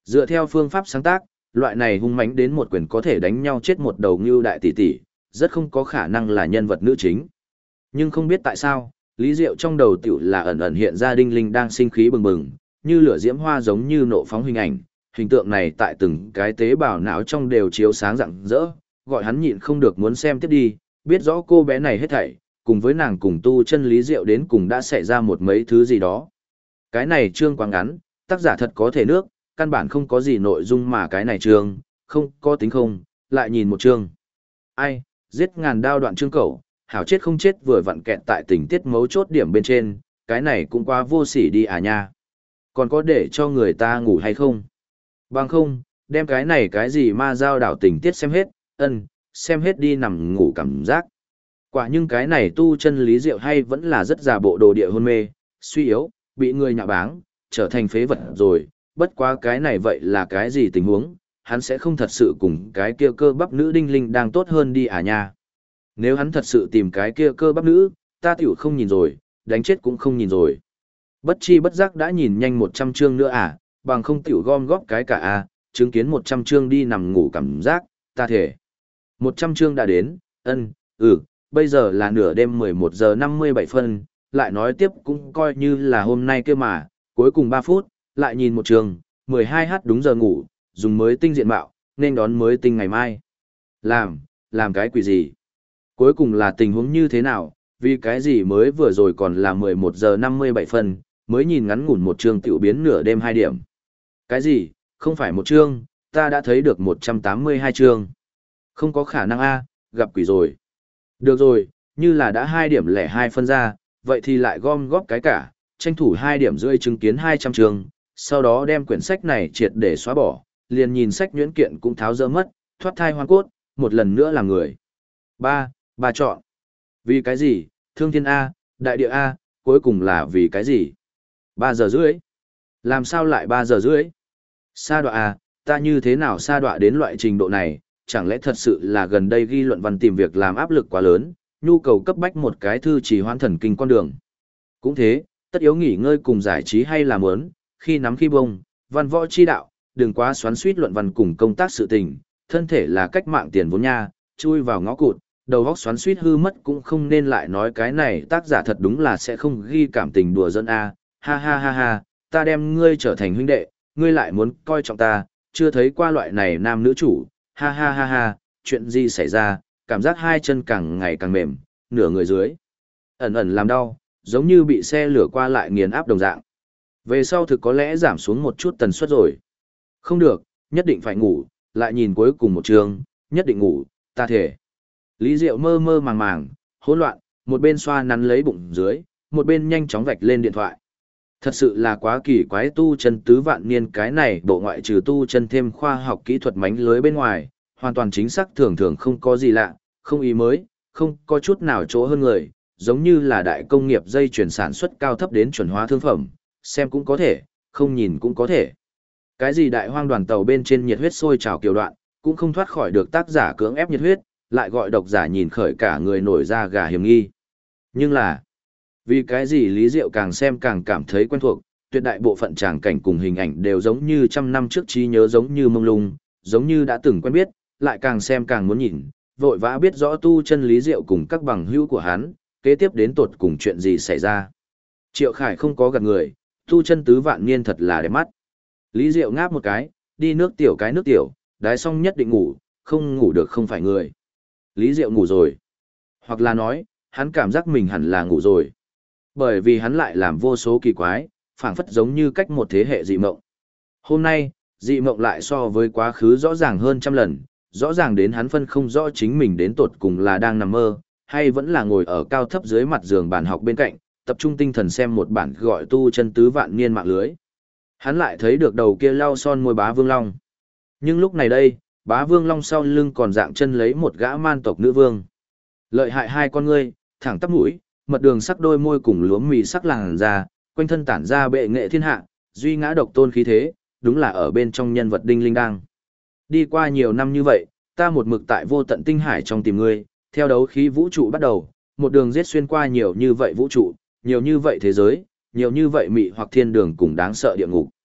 Dựa theo phương pháp sáng tác, loại này hung mãnh đến một quyền có thể đánh nhau chết một đầu ngưu đại tỷ tỷ, rất không có khả năng là nhân vật nữ chính. Nhưng không biết tại sao, Lý Diệu trong đầu tiểu là ẩn ẩn hiện ra Đinh Linh đang sinh khí bừng bừng, như lửa diễm hoa giống như nộ phóng hình ảnh, hình tượng này tại từng cái tế bào não trong đều chiếu sáng rạng rỡ, gọi hắn nhịn không được muốn xem tiếp đi, biết rõ cô bé này hết thảy, cùng với nàng cùng tu chân Lý Diệu đến cùng đã xảy ra một mấy thứ gì đó. Cái này chương quá ngắn, tác giả thật có thể nước, căn bản không có gì nội dung mà cái này chương, không có tính không, lại nhìn một chương. Ai, giết ngàn đao đoạn chương cẩu, hảo chết không chết vừa vặn kẹt tại tình tiết mấu chốt điểm bên trên, cái này cũng quá vô sỉ đi à nha. Còn có để cho người ta ngủ hay không? Bằng không, đem cái này cái gì ma giao đảo tình tiết xem hết, xem hết đi nằm ngủ cảm giác. Quả nhưng cái này tu chân Lý Diệu hay vẫn là rất già bộ đồ địa hôn mê, suy yếu, bị người nhạ báng, trở thành phế vật rồi, bất quá cái này vậy là cái gì tình huống, hắn sẽ không thật sự cùng cái kia cơ bắp nữ Đinh Linh đang tốt hơn đi à nha. Nếu hắn thật sự tìm cái kia cơ bắp nữ, ta tiểu không nhìn rồi, đánh chết cũng không nhìn rồi. Bất chi bất giác đã nhìn nhanh 100 chương nữa à, bằng không tiểu gom góp cái cả à, chứng kiến 100 chương đi nằm ngủ cảm giác, ta thể. 100 chương đã đến, bây giờ là nửa đêm 11 giờ 57 phân, lại nói tiếp cũng coi như là hôm nay kia mà, cuối cùng 3 phút, lại nhìn một chương, 12h đúng giờ ngủ, dùng mới tinh diện mạo, nên đón mới tinh ngày mai. Làm cái quỷ gì? Cuối cùng là tình huống như thế nào, vì cái gì mới vừa rồi còn là 11 giờ 57 phân, mới nhìn ngắn ngủn một chương tiểu biến nửa đêm 2 điểm. Cái gì, không phải một chương, ta đã thấy được 182 chương. Không có khả năng a, gặp quỷ rồi. Được rồi, như là đã 2 điểm lẻ 2 phân ra, vậy thì lại gom góp cái cả, tranh thủ 2 điểm rưỡi chứng kiến 200 chương, sau đó đem quyển sách này triệt để xóa bỏ, liền nhìn sách nhuyễn kiện cũng tháo dỡ mất, thoát thai hoang cốt, một lần nữa làm người. Ba chọn. Vì cái gì, thương thiên A, đại địa A, cuối cùng là vì cái gì? 3 giờ rưỡi. Làm sao lại 3 giờ rưỡi? Sa đọa A, ta như thế nào sa đọa đến loại trình độ này, chẳng lẽ thật sự là gần đây ghi luận văn tìm việc làm áp lực quá lớn, nhu cầu cấp bách một cái thư trì hoãn thần kinh con đường. Cũng thế, tất yếu nghỉ ngơi cùng giải trí hay là muốn, khi nắm khi bông, văn võ chi đạo, đừng quá xoắn suýt luận văn cùng công tác sự tình, thân thể là cách mạng tiền vốn nha, chui vào ngõ cụt, đầu óc xoắn suýt hư mất cũng không nên lại nói cái này tác giả thật đúng là sẽ không ghi cảm tình đùa dân a, ha ha ha ha, ta đem ngươi trở thành huynh đệ, ngươi lại muốn coi trọng ta, chưa thấy qua loại này nam nữ chủ, ha ha ha ha, chuyện gì xảy ra, cảm giác hai chân càng ngày càng mềm, nửa người dưới ẩn ẩn làm đau, giống như bị xe lửa qua lại nghiền áp đồng dạng. Về sau thực có lẽ giảm xuống một chút tần suất rồi. Không được, nhất định phải ngủ, lại nhìn cuối cùng một chương, nhất định ngủ, ta thể. Lý Diệu mơ mơ màng màng, hỗn loạn, một bên xoa nắn lấy bụng dưới, một bên nhanh chóng vạch lên điện thoại. Thật sự là quá kỳ quái, tu chân tứ vạn niên cái này bộ ngoại trừ tu chân thêm khoa học kỹ thuật mánh lưới bên ngoài, hoàn toàn chính xác thường thường không có gì lạ, không ý mới, không có chút nào chỗ hơn người, giống như là đại công nghiệp dây chuyển sản xuất cao thấp đến chuẩn hóa thương phẩm, xem cũng có thể, không nhìn cũng có thể. Cái gì đại hoang đoàn tàu bên trên nhiệt huyết sôi trào kiều đoạn, cũng không thoát khỏi được tác giả cưỡng ép nhiệt huyết, lại gọi độc giả nhìn khởi cả người nổi da gà hiểm nghi. Nhưng là, vì cái gì Lý Diệu càng xem càng cảm thấy quen thuộc, tuyệt đại bộ phận tràng cảnh cùng hình ảnh đều giống như trăm năm trước trí nhớ, giống như mông lung, giống như đã từng quen biết, lại càng xem càng muốn nhìn, vội vã biết rõ tu chân Lý Diệu cùng các bằng hữu của hắn, kế tiếp đến tột cùng chuyện gì xảy ra. Triệu Khải không có gạt người, tu chân tứ vạn niên thật là đẹp mắt. Lý Diệu ngáp một cái, đi nước tiểu cái nước tiểu, đái xong nhất định ngủ, không ngủ được không phải người. Lý Diệu ngủ rồi. Hoặc là nói, hắn cảm giác mình hẳn là ngủ rồi. Bởi vì hắn lại làm vô số kỳ quái, phảng phất giống như cách một thế hệ dị mộng. Hôm nay, dị mộng lại so với quá khứ rõ ràng hơn trăm lần, rõ ràng đến hắn phân không rõ chính mình đến tột cùng là đang nằm mơ, hay vẫn là ngồi ở cao thấp dưới mặt giường bàn học bên cạnh, tập trung tinh thần xem một bản gọi tu chân tứ vạn niên mạng lưới. Hắn lại thấy được đầu kia lau son môi Bá Vương Long. Nhưng lúc này đây, Bá Vương Long sau lưng còn dạng chân lấy một gã man tộc nữ vương. Lợi hại hai con ngươi, thẳng tắp mũi, mật đường sắc đôi môi cùng lúa mì sắc làn da, quanh thân tản ra bệ nghệ thiên hạ, duy ngã độc tôn khí thế, đúng là ở bên trong nhân vật Đinh Linh đang. Đi qua nhiều năm như vậy, ta một mực tại vô tận tinh hải trong tìm ngươi, theo đấu khí vũ trụ bắt đầu, một đường giết xuyên qua nhiều như vậy vũ trụ, nhiều như vậy thế giới, nhiều như vậy mị hoặc thiên đường cùng đáng sợ địa ngục.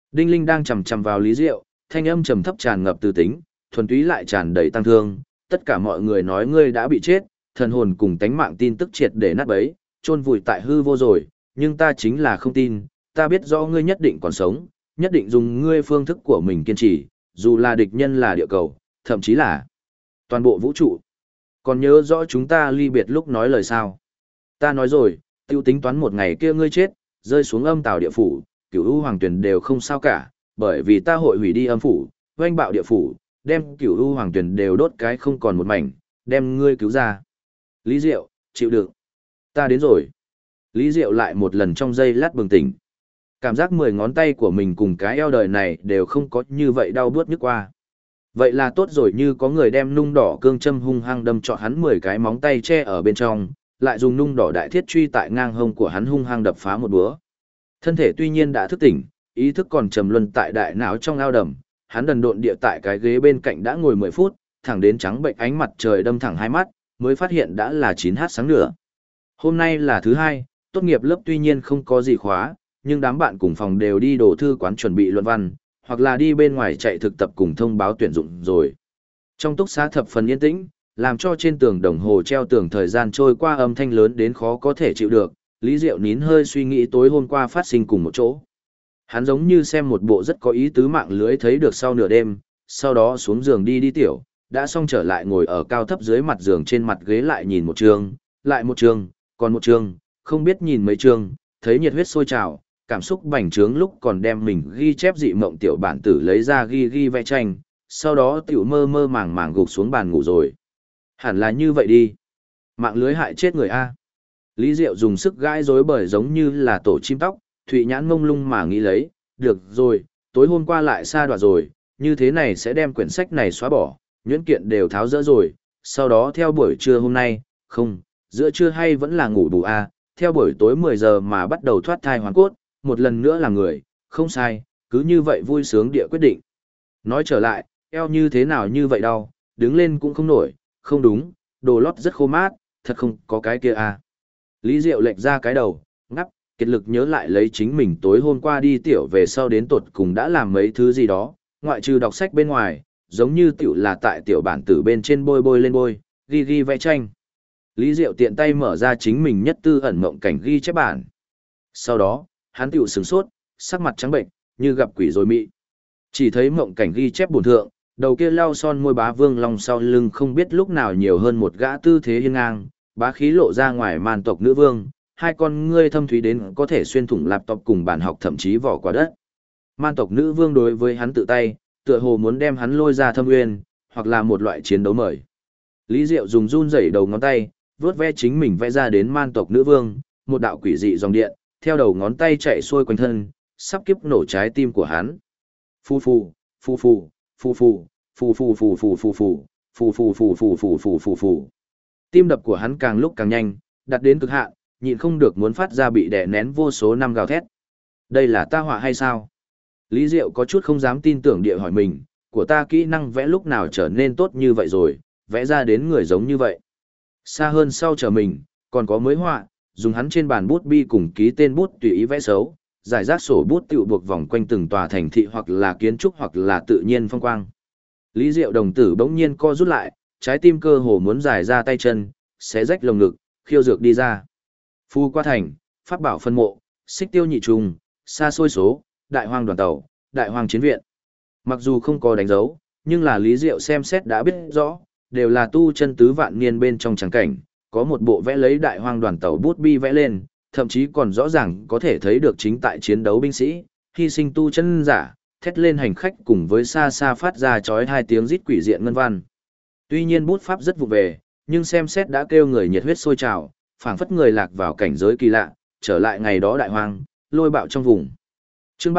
Đinh Linh đang chầm chầm vào Lý Diệu, thanh âm trầm thấp tràn ngập từ tính, thuần túy lại tràn đầy tăng thương, tất cả mọi người nói ngươi đã bị chết, thần hồn cùng tánh mạng tin tức triệt để nát bấy, chôn vùi tại hư vô rồi, nhưng ta chính là không tin, ta biết rõ ngươi nhất định còn sống, nhất định dùng ngươi phương thức của mình kiên trì, dù là địch nhân là địa cầu, thậm chí là toàn bộ vũ trụ. Còn nhớ rõ chúng ta ly biệt lúc nói lời sao? Ta nói rồi, tiêu tính toán một ngày kia ngươi chết, rơi xuống âm tào địa phủ, cửu u hoàng tuyển đều không sao cả, bởi vì ta hội hủy đi âm phủ, oanh bạo địa phủ, đem cửu u hoàng tuyển đều đốt cái không còn một mảnh, đem ngươi cứu ra. Lý Diệu, chịu đựng. Ta đến rồi. Lý Diệu lại một lần trong giây lát bừng tỉnh. Cảm giác 10 ngón tay của mình cùng cái eo đời này đều không có như vậy đau buốt nhức qua. Vậy là tốt rồi, như có người đem nung đỏ cương châm hung hăng đâm trọn hắn 10 cái móng tay che ở bên trong, lại dùng nung đỏ đại thiết truy tại ngang hông của hắn hung hăng đập phá một búa. Thân thể tuy nhiên đã thức tỉnh, ý thức còn trầm luân tại đại não trong ao đầm, hắn đần độn địa tại cái ghế bên cạnh đã ngồi 10 phút, thẳng đến trắng bệnh ánh mặt trời đâm thẳng hai mắt, mới phát hiện đã là 9h sáng nữa. Hôm nay là thứ hai, tốt nghiệp lớp tuy nhiên không có gì khóa, nhưng đám bạn cùng phòng đều đi đồ thư quán chuẩn bị luận văn, hoặc là đi bên ngoài chạy thực tập cùng thông báo tuyển dụng rồi. Trong túc xá thập phần yên tĩnh, làm cho trên tường đồng hồ treo tường thời gian trôi qua âm thanh lớn đến khó có thể chịu được, Lý Diệu nín hơi suy nghĩ tối hôm qua phát sinh cùng một chỗ. Hắn giống như xem một bộ rất có ý tứ mạng lưới thấy được sau nửa đêm, sau đó xuống giường đi tiểu, đã xong trở lại ngồi ở cao thấp dưới mặt giường trên mặt ghế lại nhìn một chương, lại một chương, còn một chương, không biết nhìn mấy chương, thấy nhiệt huyết sôi trào, cảm xúc bành trướng lúc còn đem mình ghi chép dị mộng tiểu bản tử lấy ra ghi vẽ tranh, sau đó tiểu mơ mơ màng màng gục xuống bàn ngủ rồi. Hẳn là như vậy đi. Mạng lưới hại chết người A. Lý Diệu dùng sức gãi rối bởi giống như là tổ chim tóc, Thụy Nhãn ngông lung mà nghĩ lấy, được rồi, tối hôm qua lại sa đọa rồi, như thế này sẽ đem quyển sách này xóa bỏ, nhuyễn kiện đều tháo dỡ rồi, sau đó theo buổi trưa hôm nay, không, giữa trưa hay vẫn là ngủ bù A, theo buổi tối 10 giờ mà bắt đầu thoát thai hoàn cốt, một lần nữa là người, không sai, cứ như vậy vui sướng địa quyết định. Nói trở lại, eo như thế nào như vậy đau, đứng lên cũng không nổi, không đúng, đồ lót rất khô mát, thật không có cái kia à. Lý Diệu lệch ra cái đầu, ngắp, kiệt lực nhớ lại lấy chính mình tối hôm qua đi tiểu về sau đến tột cùng đã làm mấy thứ gì đó, ngoại trừ đọc sách bên ngoài, giống như tiểu là tại tiểu bản tử bên trên bôi lên bôi, ghi vẽ tranh. Lý Diệu tiện tay mở ra chính mình nhất tư ẩn mộng cảnh ghi chép bản. Sau đó, hắn tiểu sửng sốt, sắc mặt trắng bệnh, như gặp quỷ rồi mị. Chỉ thấy mộng cảnh ghi chép bổn thượng, đầu kia lau son môi bá vương long sau lưng không biết lúc nào nhiều hơn một gã tư thế hiên ngang, bá khí lộ ra ngoài man tộc nữ vương, hai con ngươi thâm thúy đến có thể xuyên thủng laptop cùng bàn học thậm chí vỏ quả đất. Man tộc nữ vương đối với hắn tự tay, tựa hồ muốn đem hắn lôi ra thâm nguyên, hoặc là một loại chiến đấu mời. Lý Diệu dùng run rẩy đầu ngón tay, vướt ve chính mình vẽ ra đến man tộc nữ vương, một đạo quỷ dị dòng điện, theo đầu ngón tay chạy xuôi quanh thân, sắp kiếp nổ trái tim của hắn. Phù phù, phù phù, phù phù, phù phù phù phù phù phù, phù phù phù phù phù phù phù phù. Tim đập của hắn càng lúc càng nhanh, đặt đến cực hạn, nhịn không được muốn phát ra bị đè nén vô số năm gào thét. Đây là ta họa hay sao? Lý Diệu có chút không dám tin tưởng địa hỏi mình, của ta kỹ năng vẽ lúc nào trở nên tốt như vậy rồi, vẽ ra đến người giống như vậy. Xa hơn sau trở mình, còn có mới họa, dùng hắn trên bàn bút bi cùng ký tên bút tùy ý vẽ xấu, giải rác sổ bút tiểu buộc vòng quanh từng tòa thành thị hoặc là kiến trúc hoặc là tự nhiên phong quang. Lý Diệu đồng tử bỗng nhiên co rút lại, trái tim cơ hồ muốn giải ra tay chân, xé rách lồng ngực, khiêu dược đi ra. Phu qua thành, pháp bảo phân mộ, xích tiêu nhị trùng, xa xôi số, đại hoang đoàn tàu, đại hoang chiến viện. Mặc dù không có đánh dấu, nhưng là Lý Diệu xem xét đã biết rõ, đều là tu chân tứ vạn niên bên trong trắng cảnh, có một bộ vẽ lấy đại hoang đoàn tàu bút bi vẽ lên, thậm chí còn rõ ràng có thể thấy được chính tại chiến đấu binh sĩ, hy sinh tu chân giả, thét lên hành khách cùng với xa xa phát ra chói hai tiếng rít quỷ diện ngân văn. Tuy nhiên bút pháp rất vụ về, nhưng xem xét đã kêu người nhiệt huyết sôi trào, phảng phất người lạc vào cảnh giới kỳ lạ, trở lại ngày đó đại hoang, lôi bạo trong vùng. Chương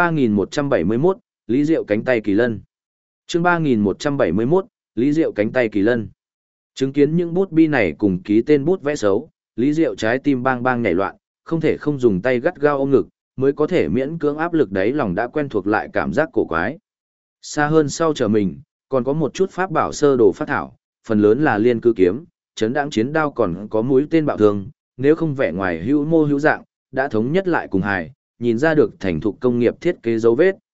3171, Lý Diệu cánh tay kỳ lân. Chương 3171, Lý Diệu cánh tay kỳ lân. Chứng kiến những bút bi này cùng ký tên bút vẽ xấu, Lý Diệu trái tim bang bang nhảy loạn, không thể không dùng tay gắt gao ôm ngực, mới có thể miễn cưỡng áp lực đấy lòng đã quen thuộc lại cảm giác cổ quái. Xa hơn sau trở mình, còn có một chút pháp bảo sơ đồ phát thảo, phần lớn là liên cư kiếm, chấn đãng chiến đao còn có mũi tên bạo thương, nếu không vẻ ngoài hữu mô hữu dạng, đã thống nhất lại cùng hài, nhìn ra được thành thục công nghiệp thiết kế dấu vết,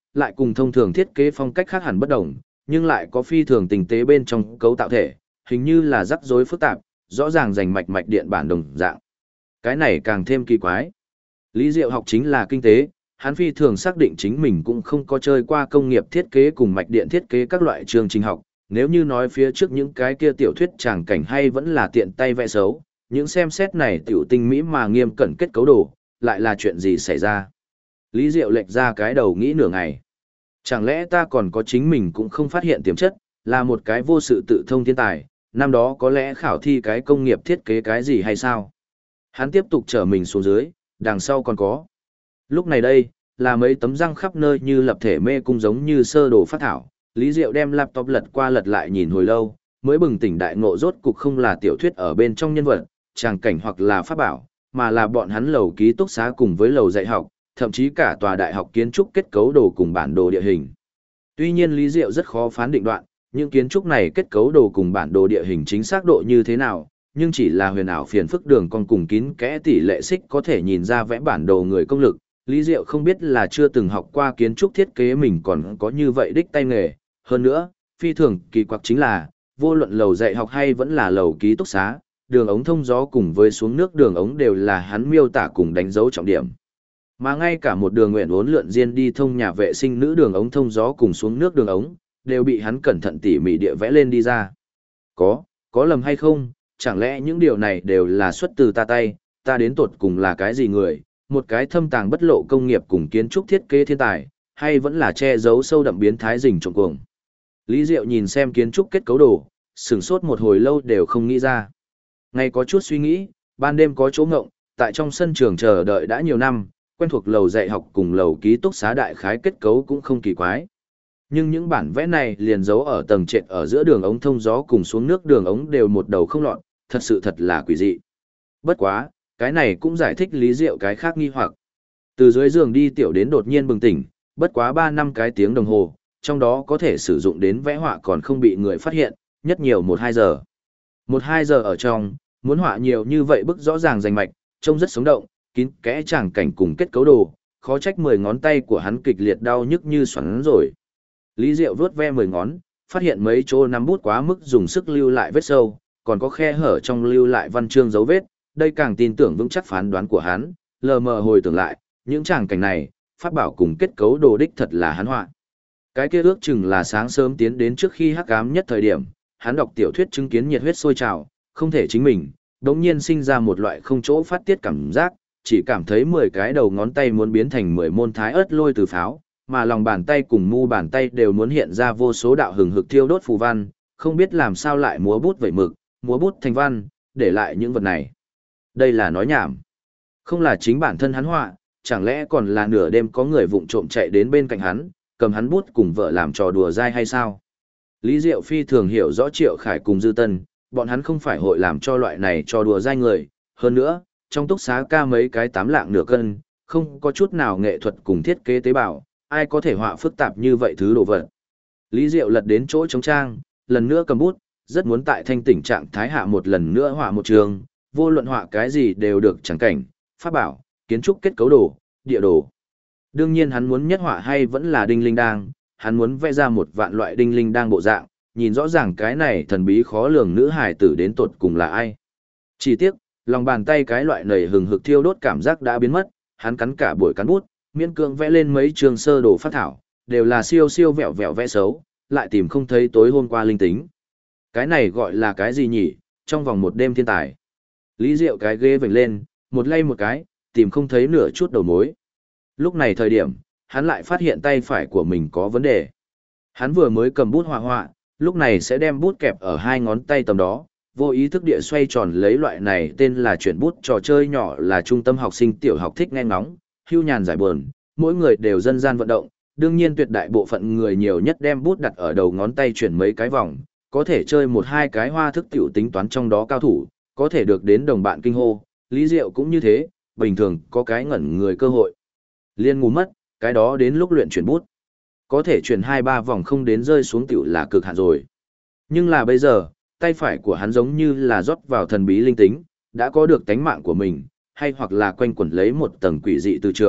lại cùng thông thường thiết kế phong cách khác hẳn bất đồng, nhưng lại có phi thường tinh tế bên trong cấu tạo thể, hình như là rắc rối phức tạp, rõ ràng rành mạch mạch điện bản đồng dạng. Cái này càng thêm kỳ quái. Lý Diệu học chính là kinh tế, hắn phi thường xác định chính mình cũng không có chơi qua công nghiệp thiết kế cùng mạch điện thiết kế các loại chương trình học, nếu như nói phía trước những cái kia tiểu thuyết tràng cảnh hay vẫn là tiện tay vẽ xấu, những xem xét này tiểu tinh mỹ mà nghiêm cẩn kết cấu đồ, lại là chuyện gì xảy ra. Lý Diệu lệch ra cái đầu nghĩ nửa ngày. Chẳng lẽ ta còn có chính mình cũng không phát hiện tiềm chất, là một cái vô sự tự thông thiên tài, năm đó có lẽ khảo thi cái công nghiệp thiết kế cái gì hay sao? Hắn tiếp tục trở mình xuống dưới, đằng sau còn có. Lúc này đây, là mấy tấm răng khắp nơi như lập thể mê cung giống như sơ đồ phát thảo. Lý Diệu đem laptop lật qua lật lại nhìn hồi lâu, mới bừng tỉnh đại ngộ rốt cục không là tiểu thuyết ở bên trong nhân vật, tràng cảnh hoặc là pháp bảo, mà là bọn hắn lầu ký túc xá cùng với lầu dạy học, thậm chí cả tòa đại học kiến trúc kết cấu đồ cùng bản đồ địa hình. Tuy nhiên Lý Diệu rất khó phán định đoạn, những kiến trúc này kết cấu đồ cùng bản đồ địa hình chính xác độ như thế nào, nhưng chỉ là huyền ảo phiền phức đường con cùng kín kẽ tỷ lệ xích có thể nhìn ra vẽ bản đồ người công lực. Lý Diệu không biết là chưa từng học qua kiến trúc thiết kế mình còn có như vậy đích tay nghề. Hơn nữa, phi thường kỳ quặc chính là, vô luận lầu dạy học hay vẫn là lầu ký túc xá, đường ống thông gió cùng với xuống nước đường ống đều là hắn miêu tả cùng đánh dấu trọng điểm. Mà ngay cả một đường nguyện uốn lượn riêng đi thông nhà vệ sinh nữ đường ống thông gió cùng xuống nước đường ống, đều bị hắn cẩn thận tỉ mỉ địa vẽ lên đi ra. Có lầm hay không, chẳng lẽ những điều này đều là xuất từ ta tay, ta đến tột cùng là cái gì người, một cái thâm tàng bất lộ công nghiệp cùng kiến trúc thiết kế thiên tài, hay vẫn là che giấu sâu đậm biến thái rình trộm cuồng. Lý Diệu nhìn xem kiến trúc kết cấu đồ, sửng sốt một hồi lâu đều không nghĩ ra. Ngày có chút suy nghĩ, ban đêm có chỗ ngộng, tại trong sân trường chờ đợi đã nhiều năm, quen thuộc lầu dạy học cùng lầu ký túc xá đại khái kết cấu cũng không kỳ quái. Nhưng những bản vẽ này liền giấu ở tầng trệt ở giữa đường ống thông gió cùng xuống nước đường ống đều một đầu không lọt, thật sự thật là quỷ dị. Bất quá, cái này cũng giải thích Lý Diệu cái khác nghi hoặc. Từ dưới giường đi tiểu đến đột nhiên bừng tỉnh, bất quá 3 năm cái tiếng đồng hồ, trong đó có thể sử dụng đến vẽ họa còn không bị người phát hiện, nhất nhiều 1-2 giờ. 1-2 giờ ở trong, muốn họa nhiều như vậy bức rõ ràng rành mạch, trông rất sống động, kín kẽ tràng cảnh cùng kết cấu đồ, khó trách 10 ngón tay của hắn kịch liệt đau nhức như xoắn rồi. Lý Diệu vuốt ve 10 ngón, phát hiện mấy chỗ nắm bút quá mức dùng sức lưu lại vết sâu, còn có khe hở trong lưu lại văn chương dấu vết, đây càng tin tưởng vững chắc phán đoán của hắn, lờ mờ hồi tưởng lại, những tràng cảnh này, pháp bảo cùng kết cấu đồ đích thật là hắn họa. Cái kia ước chừng là sáng sớm tiến đến trước khi hắc ám nhất thời điểm, hắn đọc tiểu thuyết chứng kiến nhiệt huyết sôi trào, không thể chính mình, đống nhiên sinh ra một loại không chỗ phát tiết cảm giác, chỉ cảm thấy 10 cái đầu ngón tay muốn biến thành 10 môn thái ớt lôi từ pháo, mà lòng bàn tay cùng mu bàn tay đều muốn hiện ra vô số đạo hừng hực thiêu đốt phù văn, không biết làm sao lại múa bút vẩy mực, múa bút thành văn, để lại những vật này. Đây là nói nhảm. Không là chính bản thân hắn họa, chẳng lẽ còn là nửa đêm có người vụng trộm chạy đến bên cạnh hắn, cầm hắn bút cùng vợ làm trò đùa dai hay sao? Lý Diệu phi thường hiểu rõ Triệu Khải cùng Dư Tân, bọn hắn không phải hội làm cho loại này trò đùa dai người. Hơn nữa, trong túc xá ca mấy cái 8 lạng nửa cân, không có chút nào nghệ thuật cùng thiết kế tế bào, ai có thể họa phức tạp như vậy thứ đồ vật. Lý Diệu lật đến chỗ trống trang, lần nữa cầm bút, rất muốn tại thanh tỉnh trạng thái hạ một lần nữa họa một trường, vô luận họa cái gì đều được chẳng cảnh, pháp bảo, kiến trúc kết cấu đồ, địa đồ. Đương nhiên hắn muốn nhất họa hay vẫn là đinh linh đang, hắn muốn vẽ ra một vạn loại đinh linh đang bộ dạng, nhìn rõ ràng cái này thần bí khó lường nữ hài tử đến tột cùng là ai. Chỉ tiếc, lòng bàn tay cái loại nầy hừng hực thiêu đốt cảm giác đã biến mất, hắn cắn cả buổi cắn bút, miễn cưỡng vẽ lên mấy trường sơ đồ phát thảo, đều là siêu siêu vẹo vẹo vẽ xấu, lại tìm không thấy tối hôm qua linh tính. Cái này gọi là cái gì nhỉ, trong vòng một đêm thiên tài. Lý Diệu cái ghê vểnh lên, một lay một cái, tìm không thấy nửa chút đầu mối. Lúc này thời điểm, hắn lại phát hiện tay phải của mình có vấn đề. Hắn vừa mới cầm bút họa họa, lúc này sẽ đem bút kẹp ở 2 ngón tay tầm đó, vô ý thức địa xoay tròn lấy loại này tên là chuyển bút trò chơi nhỏ là trung tâm học sinh tiểu học thích nghe ngóng, hưu nhàn giải buồn, mỗi người đều dân gian vận động, đương nhiên tuyệt đại bộ phận người nhiều nhất đem bút đặt ở đầu ngón tay chuyển mấy cái vòng, có thể chơi 1-2 cái hoa thức tiểu tính toán trong đó cao thủ, có thể được đến đồng bạn kinh hô, Lý Diệu cũng như thế, bình thường có cái ngẩn người cơ hội. Liên ngu mất, cái đó đến lúc luyện chuyển bút. Có thể chuyển 2-3 vòng không đến rơi xuống tiểu là cực hạn rồi. Nhưng là bây giờ, tay phải của hắn giống như là rót vào thần bí linh tính, đã có được tánh mạng của mình, hay hoặc là quanh quẩn lấy một tầng quỷ dị từ trường,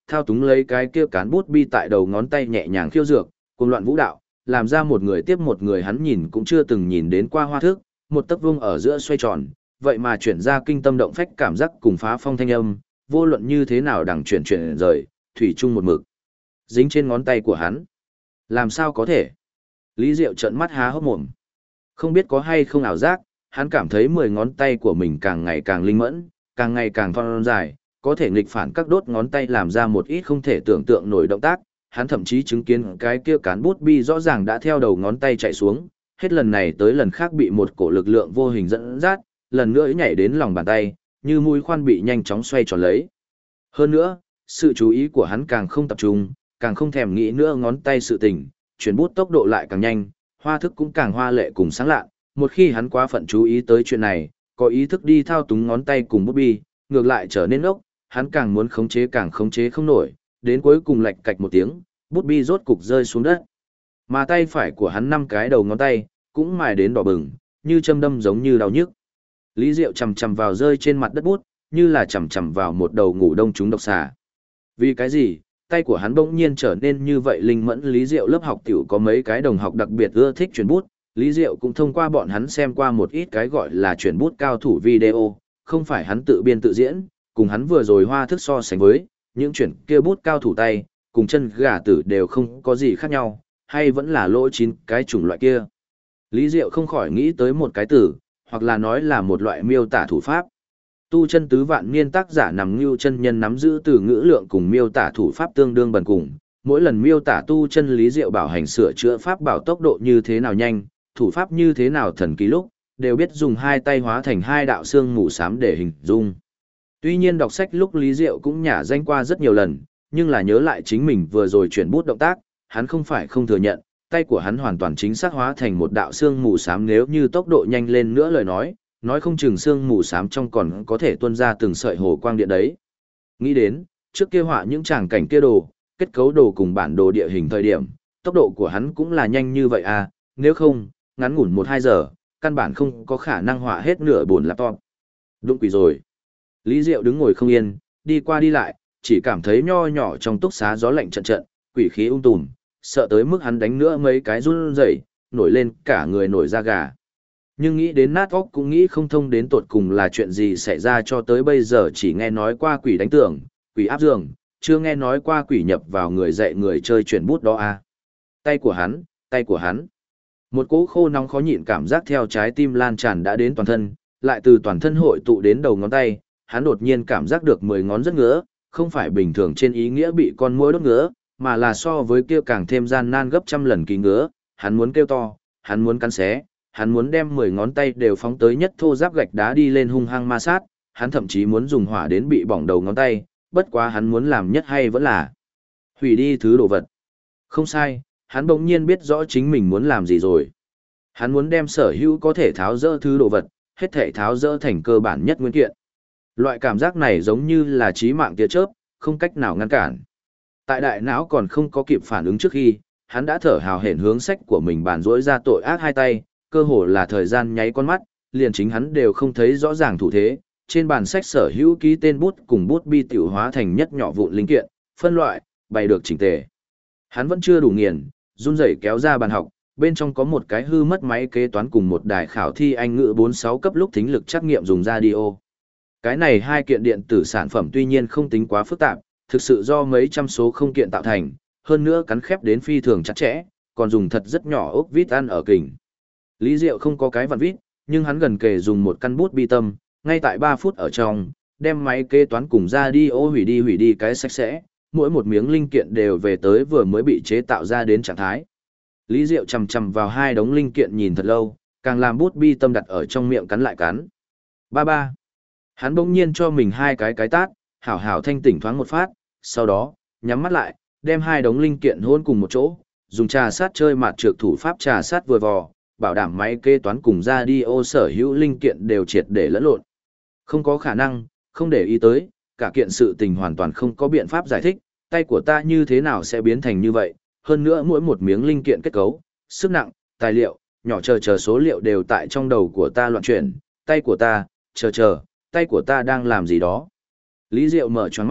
thao túng lấy cái kia cán bút bi tại đầu ngón tay nhẹ nhàng khiêu dược, cuồng loạn vũ đạo, làm ra một người tiếp một người hắn nhìn cũng chưa từng nhìn đến qua hoa thức, một tấc vuông ở giữa xoay tròn, vậy mà chuyển ra kinh tâm động phách cảm giác cùng phá phong thanh âm, vô luận như thế nào đằng chuyển rời, thủy chung một mực dính trên ngón tay của hắn. Làm sao có thể? Lý Diệu trợn mắt há hốc mồm. Không biết có hay không ảo giác, hắn cảm thấy 10 ngón tay của mình càng ngày càng linh mẫn, càng ngày càng thon dài, có thể nghịch phản các đốt ngón tay làm ra một ít không thể tưởng tượng nổi động tác. Hắn thậm chí chứng kiến cái kia cán bút bi rõ ràng đã theo đầu ngón tay chạy xuống, hết lần này tới lần khác bị một cổ lực lượng vô hình dẫn dắt, lần nữa nhảy đến lòng bàn tay, như mũi khoan bị nhanh chóng xoay tròn lấy. Hơn nữa, sự chú ý của hắn càng không tập trung, càng không thèm nghĩ nữa ngón tay sự tình, chuyển bút tốc độ lại càng nhanh, hoa thức cũng càng hoa lệ cùng sáng lạ. Một khi hắn quá phận chú ý tới chuyện này, có ý thức đi thao túng ngón tay cùng bút bi, ngược lại trở nên ốc, hắn càng muốn khống chế càng khống chế không nổi, đến cuối cùng lạch cạch một tiếng, bút bi rốt cục rơi xuống đất. Mà tay phải của hắn 5 cái đầu ngón tay, cũng mài đến đỏ bừng, như châm đâm giống như đau nhức. Lý Diệu chầm chầm vào rơi trên mặt đất bút, như là chầm chầm vào một đầu ngủ đông trúng độc xà. Vì cái gì, tay của hắn bỗng nhiên trở nên như vậy linh mẫn. Lý Diệu lớp học tiểu có mấy cái đồng học đặc biệt ưa thích chuyển bút, Lý Diệu cũng thông qua bọn hắn xem qua một ít cái gọi là chuyển bút cao thủ video, không phải hắn tự biên tự diễn, cùng hắn vừa rồi hoa thức so sánh với, những chuyển kia bút cao thủ tay, cùng chân gà tử đều không có gì khác nhau, hay vẫn là lỗ chín cái chủng loại kia. Lý Diệu không khỏi nghĩ tới một cái từ, hoặc là nói là một loại miêu tả thủ pháp. Tu chân tứ vạn niên tác giả nằm Ngưu chân nhân nắm giữ từ ngữ lượng cùng miêu tả thủ pháp tương đương bần cùng, mỗi lần miêu tả tu chân Lý Diệu bảo hành sửa chữa pháp bảo tốc độ như thế nào nhanh, thủ pháp như thế nào thần kỳ lúc, đều biết dùng hai tay hóa thành hai đạo xương mù xám để hình dung. Tuy nhiên đọc sách lúc Lý Diệu cũng nhả danh qua rất nhiều lần, nhưng là nhớ lại chính mình vừa rồi chuyển bút động tác, hắn không phải không thừa nhận, tay của hắn hoàn toàn chính xác hóa thành một đạo xương mù xám. Nếu như tốc độ nhanh lên nữa lời nói không chừng xương mù xám trong còn có thể tuôn ra từng sợi hồ quang điện đấy. Nghĩ đến, trước kia họa những tràng cảnh kia đồ, kết cấu đồ cùng bản đồ địa hình thời điểm, tốc độ của hắn cũng là nhanh như vậy à, nếu không, ngắn ngủn 1-2 giờ, căn bản không có khả năng họa hết nửa buồn laptop. Đụng quỷ rồi. Lý Diệu đứng ngồi không yên, đi qua đi lại, chỉ cảm thấy nho nhỏ trong túc xá gió lạnh trận trận, quỷ khí tùm, sợ tới mức hắn đánh nữa mấy cái run rẩy, nổi lên cả người nổi da gà. Nhưng nghĩ đến nát óc cũng nghĩ không thông đến tột cùng là chuyện gì xảy ra, cho tới bây giờ chỉ nghe nói qua quỷ đánh tường, quỷ áp giường, chưa nghe nói qua quỷ nhập vào người dạy người chơi chuyển bút đó à. Tay của hắn. Một cỗ khô nóng khó nhịn cảm giác theo trái tim lan tràn đã đến toàn thân, lại từ toàn thân hội tụ đến đầu ngón tay, hắn đột nhiên cảm giác được 10 ngón rất ngứa, không phải bình thường trên ý nghĩa bị con muỗi đốt ngứa, mà là so với kia càng thêm gian nan gấp trăm lần kỳ ngứa, hắn muốn kêu to, hắn muốn cắn xé, hắn muốn đem 10 ngón tay đều phóng tới nhất thô giáp gạch đá đi lên hung hăng ma sát, hắn thậm chí muốn dùng hỏa đến bị bỏng đầu ngón tay, bất quá hắn muốn làm nhất hay vẫn là hủy đi thứ đồ vật. Không sai, hắn bỗng nhiên biết rõ chính mình muốn làm gì rồi. Hắn muốn đem sở hữu có thể tháo dỡ thứ đồ vật, hết thể tháo dỡ thành cơ bản nhất nguyên kiện. Loại cảm giác này giống như là chí mạng tia chớp, không cách nào ngăn cản. Tại đại não còn không có kịp phản ứng trước khi, hắn đã thở hào hển hướng sách của mình bàn rỗi ra tội ác hai tay, cơ hồ là thời gian nháy con mắt, liền chính hắn đều không thấy rõ ràng thủ thế. Trên bàn sách sở hữu ký tên bút cùng bút bi tiểu hóa thành nhất nhỏ vụn linh kiện, phân loại, bày được chỉnh tề. Hắn vẫn chưa đủ nghiền, run rẩy kéo ra bàn học, bên trong có một cái hư mất máy kế toán cùng một đài khảo thi Anh ngữ 4-6 cấp lúc thính lực trắc nghiệm dùng radio. Cái này hai kiện điện tử sản phẩm tuy nhiên không tính quá phức tạp, thực sự do mấy trăm số không kiện tạo thành, hơn nữa cắn khép đến phi thường chặt chẽ, còn dùng thật rất nhỏ ốc vít ăn ở kình. Lý Diệu không có cái vặn vít, nhưng hắn gần kề dùng một căn bút bi tâm, ngay tại 3 phút ở trong, đem máy kế toán cùng radio hủy đi cái sạch sẽ, mỗi một miếng linh kiện đều về tới vừa mới bị chế tạo ra đến trạng thái. Lý Diệu chầm chầm vào hai đống linh kiện nhìn thật lâu, càng làm bút bi tâm đặt ở trong miệng cắn lại cắn. Ba. Hắn bỗng nhiên cho mình hai cái tát, hảo hảo thanh tỉnh thoáng một phát, sau đó, nhắm mắt lại, đem hai đống linh kiện hôn cùng một chỗ, dùng trà sát chơi mạt trược thủ pháp trà sát vừa vò, bảo đảm máy kế toán cùng radio sở hữu linh kiện đều triệt để lẫn lộn. Không có khả năng, không để ý tới, cả kiện sự tình hoàn toàn không có biện pháp giải thích, tay của ta như thế nào sẽ biến thành như vậy, hơn nữa mỗi một miếng linh kiện kết cấu, sức nặng, tài liệu, nhỏ chờ số liệu đều tại trong đầu của ta loạn chuyển, tay của ta, tay của ta đang làm gì đó. Lý Diệu mở choáng mắt,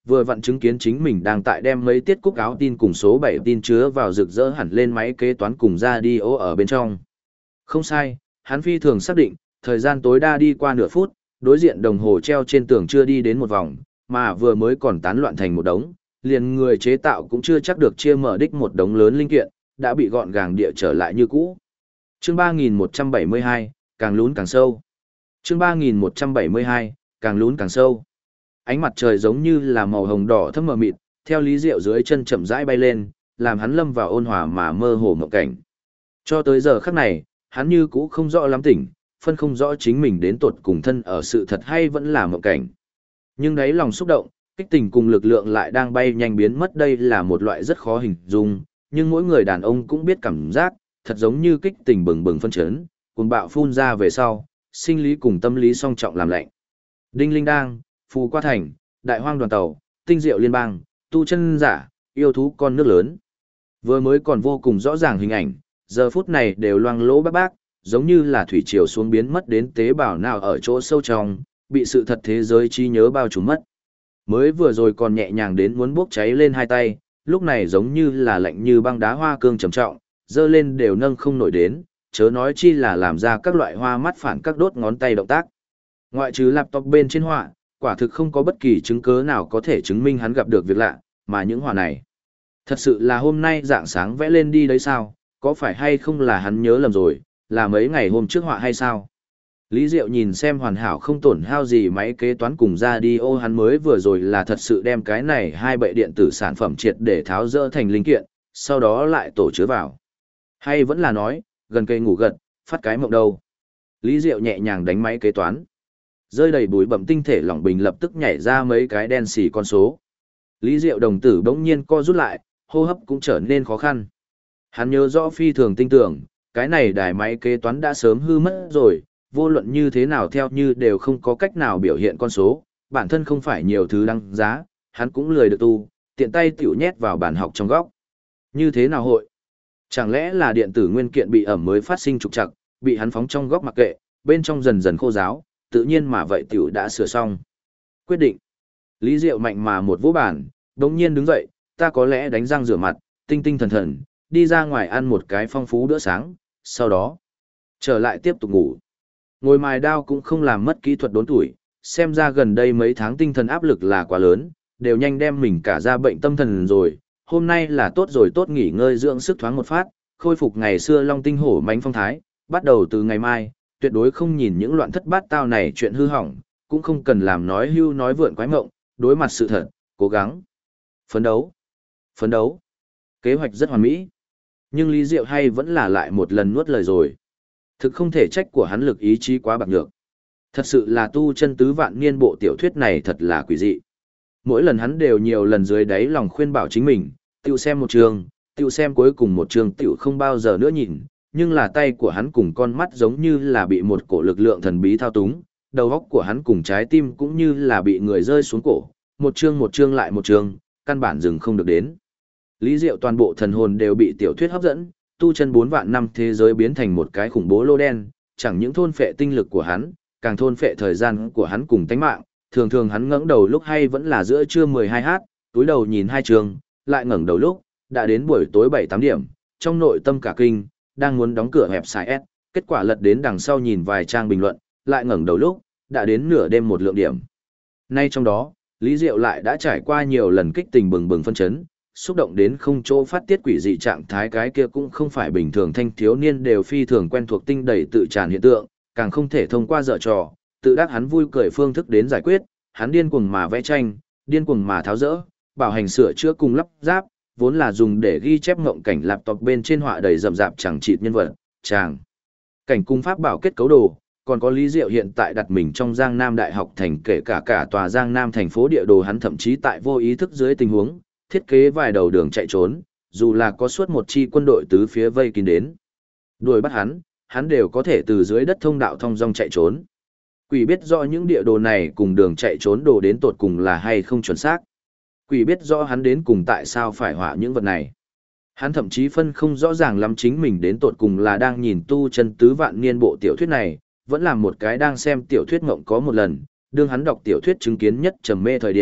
vừa vặn chứng kiến chính mình đang tại đem mấy tiết cúc áo tin cùng số 7 tin chứa vào rực rỡ hẳn lên máy kế toán cùng radio ở bên trong. Không sai, hắn phi thường xác định, thời gian tối đa đi qua nửa phút, đối diện đồng hồ treo trên tường chưa đi đến một vòng, mà vừa mới còn tán loạn thành một đống, liền người chế tạo cũng chưa chắc được chia mở đích một đống lớn linh kiện, đã bị gọn gàng địa trở lại như cũ. Chương 3172, càng lún càng sâu. Chương 3172, càng lún càng sâu. Ánh mặt trời giống như là màu hồng đỏ thâm mờ mịt, theo Lý Diệu dưới chân chậm rãi bay lên, làm hắn lâm vào ôn hòa mà mơ hồ mộng cảnh. Cho tới giờ khắc này, hắn như cũ không rõ lắm tỉnh, phân không rõ chính mình đến tột cùng thân ở sự thật hay vẫn là mộng cảnh. Nhưng đáy lòng xúc động, kích tình cùng lực lượng lại đang bay nhanh biến mất, đây là một loại rất khó hình dung, nhưng mỗi người đàn ông cũng biết cảm giác, thật giống như kích tình bừng bừng phân chấn, cuồng bạo phun ra về sau, sinh lý cùng tâm lý song trọng làm lạnh. Đinh linh đang, phù qua thành, đại hoang đoàn tàu, tinh diệu liên bang, tu chân giả, yêu thú con nước lớn. Vừa mới còn vô cùng rõ ràng hình ảnh, giờ phút này đều loang lỗ bác bác, giống như là thủy triều xuống biến mất đến tế bào nào ở chỗ sâu trong, bị sự thật thế giới trí nhớ bao trùm mất. Mới vừa rồi còn nhẹ nhàng đến muốn bốc cháy lên hai tay, lúc này giống như là lạnh như băng đá hoa cương trầm trọng, dơ lên đều nâng không nổi đến, chớ nói chi là làm ra các loại hoa mắt phản các đốt ngón tay động tác. Ngoại trừ laptop bên trên họa, quả thực không có bất kỳ chứng cứ nào có thể chứng minh hắn gặp được việc lạ, mà những họa này. Thật sự là hôm nay dạng sáng vẽ lên đi đấy sao, có phải hay không là hắn nhớ lầm rồi, là mấy ngày hôm trước họa hay sao? Lý Diệu nhìn xem hoàn hảo không tổn hao gì máy kế toán cùng radio, hắn mới vừa rồi là thật sự đem cái này hai bệ điện tử sản phẩm triệt để tháo dỡ thành linh kiện, sau đó lại tổ chứa vào. Hay vẫn là nói, gần cây ngủ gật, phát cái mộng đâu. Lý Diệu nhẹ nhàng đánh máy kế toán. Rơi đầy bụi bặm tinh thể lỏng bình lập tức nhảy ra mấy cái đen xì con số. Lý Diệu đồng tử bỗng nhiên co rút lại, hô hấp cũng trở nên khó khăn. Hắn nhớ rõ phi thường tinh tưởng, cái này đài máy kế toán đã sớm hư mất rồi, vô luận như thế nào theo như đều không có cách nào biểu hiện con số, bản thân không phải nhiều thứ đăng giá, hắn cũng lười được tu, tiện tay tiểu nhét vào bàn học trong góc. Như thế nào hội? Chẳng lẽ là điện tử nguyên kiện bị ẩm mới phát sinh trục trặc, bị hắn phóng trong góc mặc kệ, bên trong dần dần khô ráo, tự nhiên mà vậy tiểu đã sửa xong. Quyết định. Lý Diệu mạnh mà một vỗ bàn, đống nhiên đứng dậy, ta có lẽ đánh răng rửa mặt, tinh tinh thần thần, đi ra ngoài ăn một cái phong phú bữa sáng, sau đó trở lại tiếp tục ngủ. Ngồi mài đao cũng không làm mất kỹ thuật đốn tuổi, xem ra gần đây mấy tháng tinh thần áp lực là quá lớn, đều nhanh đem mình cả ra bệnh tâm thần rồi. Hôm nay là tốt rồi, tốt nghỉ ngơi dưỡng sức thoáng một phát, khôi phục ngày xưa long tinh hổ mãnh phong thái, bắt đầu từ ngày mai, tuyệt đối không nhìn những loạn thất bát tao này chuyện hư hỏng, cũng không cần làm nói hưu nói vượn quái mộng, đối mặt sự thật, cố gắng, phấn đấu, phấn đấu. Kế hoạch rất hoàn mỹ. Nhưng Lý Diệu hay vẫn là lại một lần nuốt lời rồi. Thực không thể trách của hắn lực ý chí quá bạc nhược. Thật sự là tu chân tứ vạn niên bộ tiểu thuyết này thật là quỷ dị. Mỗi lần hắn đều nhiều lần dưới đáy lòng khuyên bảo chính mình, tiểu xem một trường, tiểu xem cuối cùng một trường tiểu không bao giờ nữa nhìn, nhưng là tay của hắn cùng con mắt giống như là bị một cổ lực lượng thần bí thao túng, đầu óc của hắn cùng trái tim cũng như là bị người rơi xuống cổ, một chương lại một chương, căn bản dừng không được đến. Lý Diệu toàn bộ thần hồn đều bị tiểu thuyết hấp dẫn, tu chân 4 vạn năm thế giới biến thành một cái khủng bố lô đen, chẳng những thôn phệ tinh lực của hắn, càng thôn phệ thời gian của hắn cùng tánh mạng, thường thường hắn ngẩng đầu lúc hay vẫn là giữa trưa 12h, túi đầu nhìn hai trường, lại ngẩng đầu lúc, đã đến buổi tối 7-8 điểm, trong nội tâm cả kinh, đang muốn đóng cửa hẹp xài S, kết quả lật đến đằng sau nhìn vài trang bình luận, lại ngẩng đầu lúc, đã đến nửa đêm một lượng điểm. Nay trong đó, Lý Diệu lại đã trải qua nhiều lần kích tình bừng bừng phân chấn, xúc động đến không chỗ phát tiết quỷ dị trạng thái, cái kia cũng không phải bình thường thanh thiếu niên đều phi thường quen thuộc tinh đầy tự tràn hiện tượng, càng không thể thông qua dở trò, tự đắc hắn vui cười phương thức đến giải quyết, hắn điên cuồng mà vẽ tranh, điên cuồng mà tháo dỡ, bảo hành sửa chữa cùng lắp ráp, vốn là dùng để ghi chép ngộng cảnh laptop bên trên họa đầy rậm rạp chẳng chịt nhân vật, chàng cảnh cung pháp bảo kết cấu đồ, còn có Lý Diệu hiện tại đặt mình trong Giang Nam Đại học thành, kể cả tòa Giang Nam thành phố địa đồ, hắn thậm chí tại vô ý thức dưới tình huống thiết kế vài đầu đường chạy trốn, dù là có suốt một chi quân đội tứ phía vây kín đến đuổi bắt hắn đều có thể từ dưới đất thông đạo thong dong chạy trốn. Quỷ biết rõ những địa đồ này cùng đường chạy trốn đồ đến tột cùng là hay không chuẩn xác. Quỷ biết rõ hắn đến cùng tại sao phải họa những vật này. Hắn thậm chí phân không rõ ràng lắm chính mình đến tột cùng là đang nhìn tu chân tứ vạn niên bộ tiểu thuyết này, vẫn là một cái đang xem tiểu thuyết ngộng. Có một lần, đương hắn đọc tiểu thuyết chứng kiến nhất trầm mê thời điểm,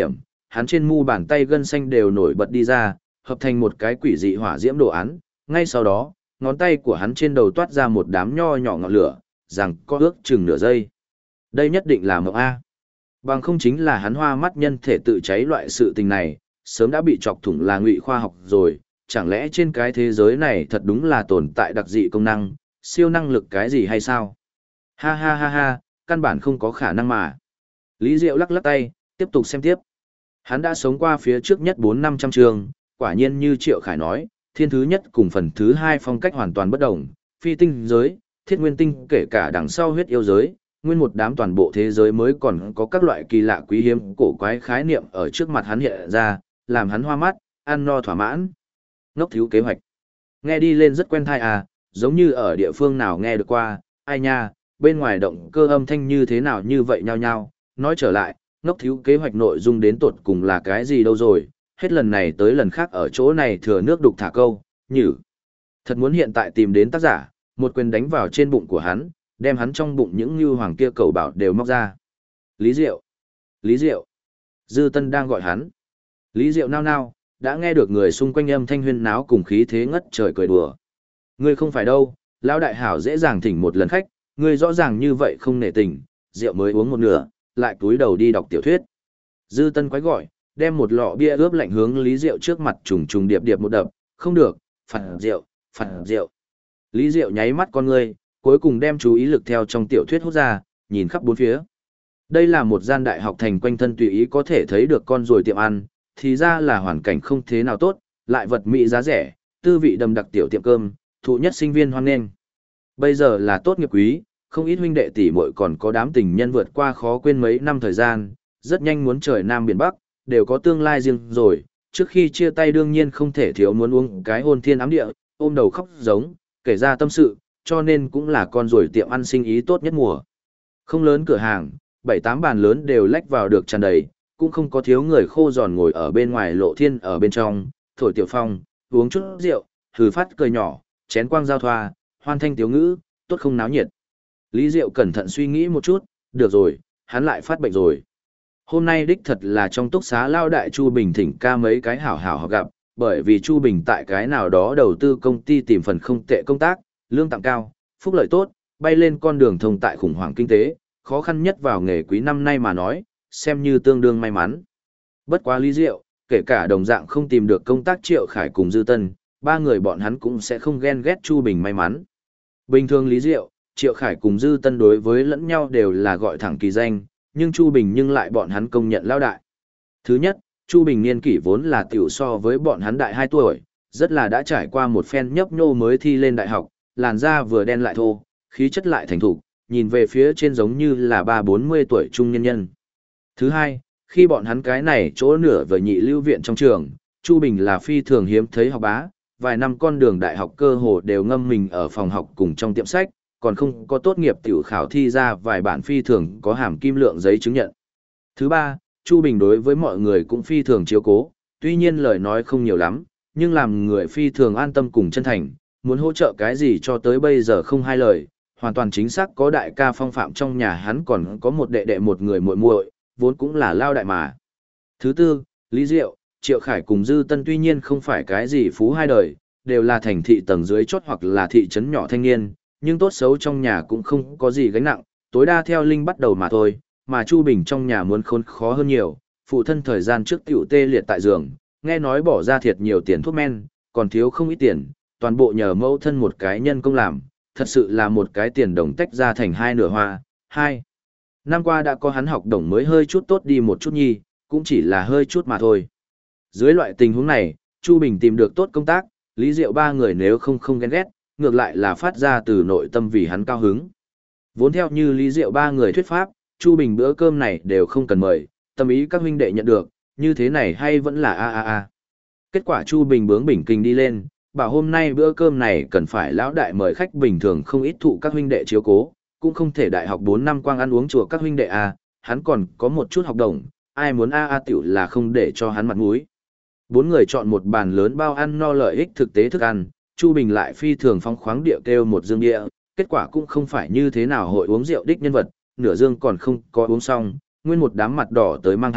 hắn trên mu bàn tay gân xanh đều nổi bật đi ra, hợp thành một cái quỷ dị hỏa diễm đồ án, ngay sau đó, ngón tay của hắn trên đầu toát ra một đám nho nhỏ ngọn lửa, rằng có ước chừng nửa giây. Đây nhất định là mộng A. Bằng không chính là hắn hoa mắt nhân thể tự cháy loại sự tình này, sớm đã bị chọc thủng là ngụy khoa học rồi, chẳng lẽ trên cái thế giới này thật đúng là tồn tại đặc dị công năng, siêu năng lực cái gì hay sao? Ha ha ha ha, căn bản không có khả năng mà. Lý Diệu lắc lắc tay, tiếp tục xem tiếp. Hắn đã sống qua phía trước nhất 400-500 chương, quả nhiên như Triệu Khải nói, thiên thứ nhất cùng phần thứ hai phong cách hoàn toàn bất đồng, phi tinh giới, thiết nguyên tinh kể cả đằng sau huyết yêu giới, nguyên một đám toàn bộ thế giới mới còn có các loại kỳ lạ quý hiếm cổ quái khái niệm ở trước mặt hắn hiện ra, làm hắn hoa mắt, ăn no thỏa mãn. Ngốc thiếu kế hoạch. Nghe đi lên rất quen tai à, giống như ở địa phương nào nghe được qua, ai nha, bên ngoài động cơ âm thanh như thế nào như vậy nhau nhau. Nói trở lại, ngốc thiếu kế hoạch nội dung đến tột cùng là cái gì đâu rồi, hết lần này tới lần khác ở chỗ này thừa nước đục thả câu, nhử. Thật muốn hiện tại tìm đến tác giả, một quyền đánh vào trên bụng của hắn, đem hắn trong bụng những như hoàng kia cầu bảo đều móc ra. Lý Diệu! Lý Diệu! Dư Tân đang gọi hắn. Lý Diệu nao nao, đã nghe được người xung quanh âm thanh huyên náo cùng khí thế ngất trời cười đùa. Ngươi không phải đâu, lão đại hảo dễ dàng thỉnh một lần khách, ngươi rõ ràng như vậy không nể tình, rượu mới uống một nửa, lại cúi đầu đi đọc tiểu thuyết. Dư Tân quái gọi, đem một lọ bia ướp lạnh hướng Lý Diệu trước mặt trùng trùng điệp điệp một đập, không được, phạt rượu, phạt rượu. Lý Diệu nháy mắt con ngươi, cuối cùng đem chú ý lực theo trong tiểu thuyết hút ra, nhìn khắp bốn phía. Đây là một gian đại học thành quanh thân tùy ý có thể thấy được con ruồi tiệm ăn, thì ra là hoàn cảnh không thế nào tốt, lại vật mỹ giá rẻ, tư vị đầm đặc tiểu tiệm cơm, thụ nhất sinh viên hoan nghênh. Bây giờ là tốt nghiệp quý, không ít huynh đệ tỷ muội còn có đám tình nhân vượt qua khó quên mấy năm thời gian, rất nhanh muốn trời Nam biển Bắc, đều có tương lai riêng rồi, trước khi chia tay đương nhiên không thể thiếu muốn uống cái hôn thiên ám địa, ôm đầu khóc giống, kể ra tâm sự, cho nên cũng là con ruồi tiệm ăn sinh ý tốt nhất mùa. Không lớn cửa hàng, 7-8 bàn lớn đều lách vào được tràn đầy, cũng không có thiếu người khô giòn ngồi ở bên ngoài lộ thiên ở bên trong, thổi tiểu phong, uống chút rượu, hừ phát cười nhỏ, chén quang giao thoa, hoan thanh tiếu ngữ, tốt không náo nhiệt. Lý Diệu cẩn thận suy nghĩ một chút, được rồi, hắn lại phát bệnh rồi. Hôm nay đích thật là trong túc xá lao đại Chu Bình thỉnh ca mấy cái hảo hảo họ gặp, bởi vì Chu Bình tại cái nào đó đầu tư công ty tìm phần không tệ công tác, lương tặng cao, phúc lợi tốt, bay lên con đường thông tại khủng hoảng kinh tế, khó khăn nhất vào nghề quý năm nay mà nói, xem như tương đương may mắn. Bất quá Lý Diệu, kể cả đồng dạng không tìm được công tác Triệu Khải cùng Dư Tân, ba người bọn hắn cũng sẽ không ghen ghét Chu Bình may mắn. Bình thường Lý Diệu, Triệu Khải cùng Dư Tân đối với lẫn nhau đều là gọi thẳng kỳ danh, nhưng Chu Bình nhưng lại bọn hắn công nhận lao đại. Thứ nhất, Chu Bình niên kỷ vốn là tiểu so với bọn hắn đại 2 tuổi, rất là đã trải qua một phen nhấp nhô mới thi lên đại học, làn da vừa đen lại thô, khí chất lại thành thục, nhìn về phía trên giống như là 30-40 tuổi trung nhân nhân. Thứ hai, khi bọn hắn cái này chỗ nửa vời nhị lưu viện trong trường, Chu Bình là phi thường hiếm thấy học bá, vài năm con đường đại học cơ hồ đều ngâm mình ở phòng học cùng trong tiệm sách, còn không có tốt nghiệp tiểu khảo thi ra vài bản phi thường có hàm kim lượng giấy chứng nhận. Thứ ba, Chu Bình đối với mọi người cũng phi thường chiếu cố, tuy nhiên lời nói không nhiều lắm, nhưng làm người phi thường an tâm cùng chân thành, muốn hỗ trợ cái gì cho tới bây giờ không hai lời, hoàn toàn chính xác có đại ca phong phạm trong nhà hắn còn có một đệ đệ một người muội muội, vốn cũng là lao đại mà. Thứ tư, Lý Diệu, Triệu Khải cùng Dư Tân tuy nhiên không phải cái gì phú hai đời, đều là thành thị tầng dưới chốt hoặc là thị trấn nhỏ thanh niên, nhưng tốt xấu trong nhà cũng không có gì gánh nặng, tối đa theo linh bắt đầu mà thôi, mà Chu Bình trong nhà muốn khốn khó hơn nhiều, phụ thân thời gian trước tiểu tê liệt tại giường, nghe nói bỏ ra thiệt nhiều tiền thuốc men, còn thiếu không ít tiền, toàn bộ nhờ mẫu thân một cái nhân công làm, thật sự là một cái tiền đồng tách ra thành hai nửa hoa. Hai năm qua đã có hắn học đồng mới hơi chút tốt đi một chút nhi, cũng chỉ là hơi chút mà thôi. Dưới loại tình huống này, Chu Bình tìm được tốt công tác, Lý Diệu ba người nếu không ghen ghét, ngược lại là phát ra từ nội tâm vì hắn cao hứng. Vốn theo như Lý Diệu ba người thuyết pháp, Chu Bình bữa cơm này đều không cần mời, tâm ý các huynh đệ nhận được, như thế này hay vẫn là a. Kết quả Chu Bình bướng bỉnh kinh đi lên, bảo hôm nay bữa cơm này cần phải lão đại mời khách bình thường không ít thụ các huynh đệ chiếu cố, cũng không thể đại học 4 năm quang ăn uống chùa các huynh đệ hắn còn có một chút học đồng, ai muốn tiểu là không để cho hắn mặt mũi. Bốn người chọn một bàn lớn bao ăn no lợi ích thực tế thức ăn, Chu Bình lại phi thường phóng khoáng địa kêu một dương địa, kết quả cũng không phải như thế nào hội uống rượu đích nhân vật, nửa dương còn không có uống xong, nguyên một đám mặt đỏ tới mang hai,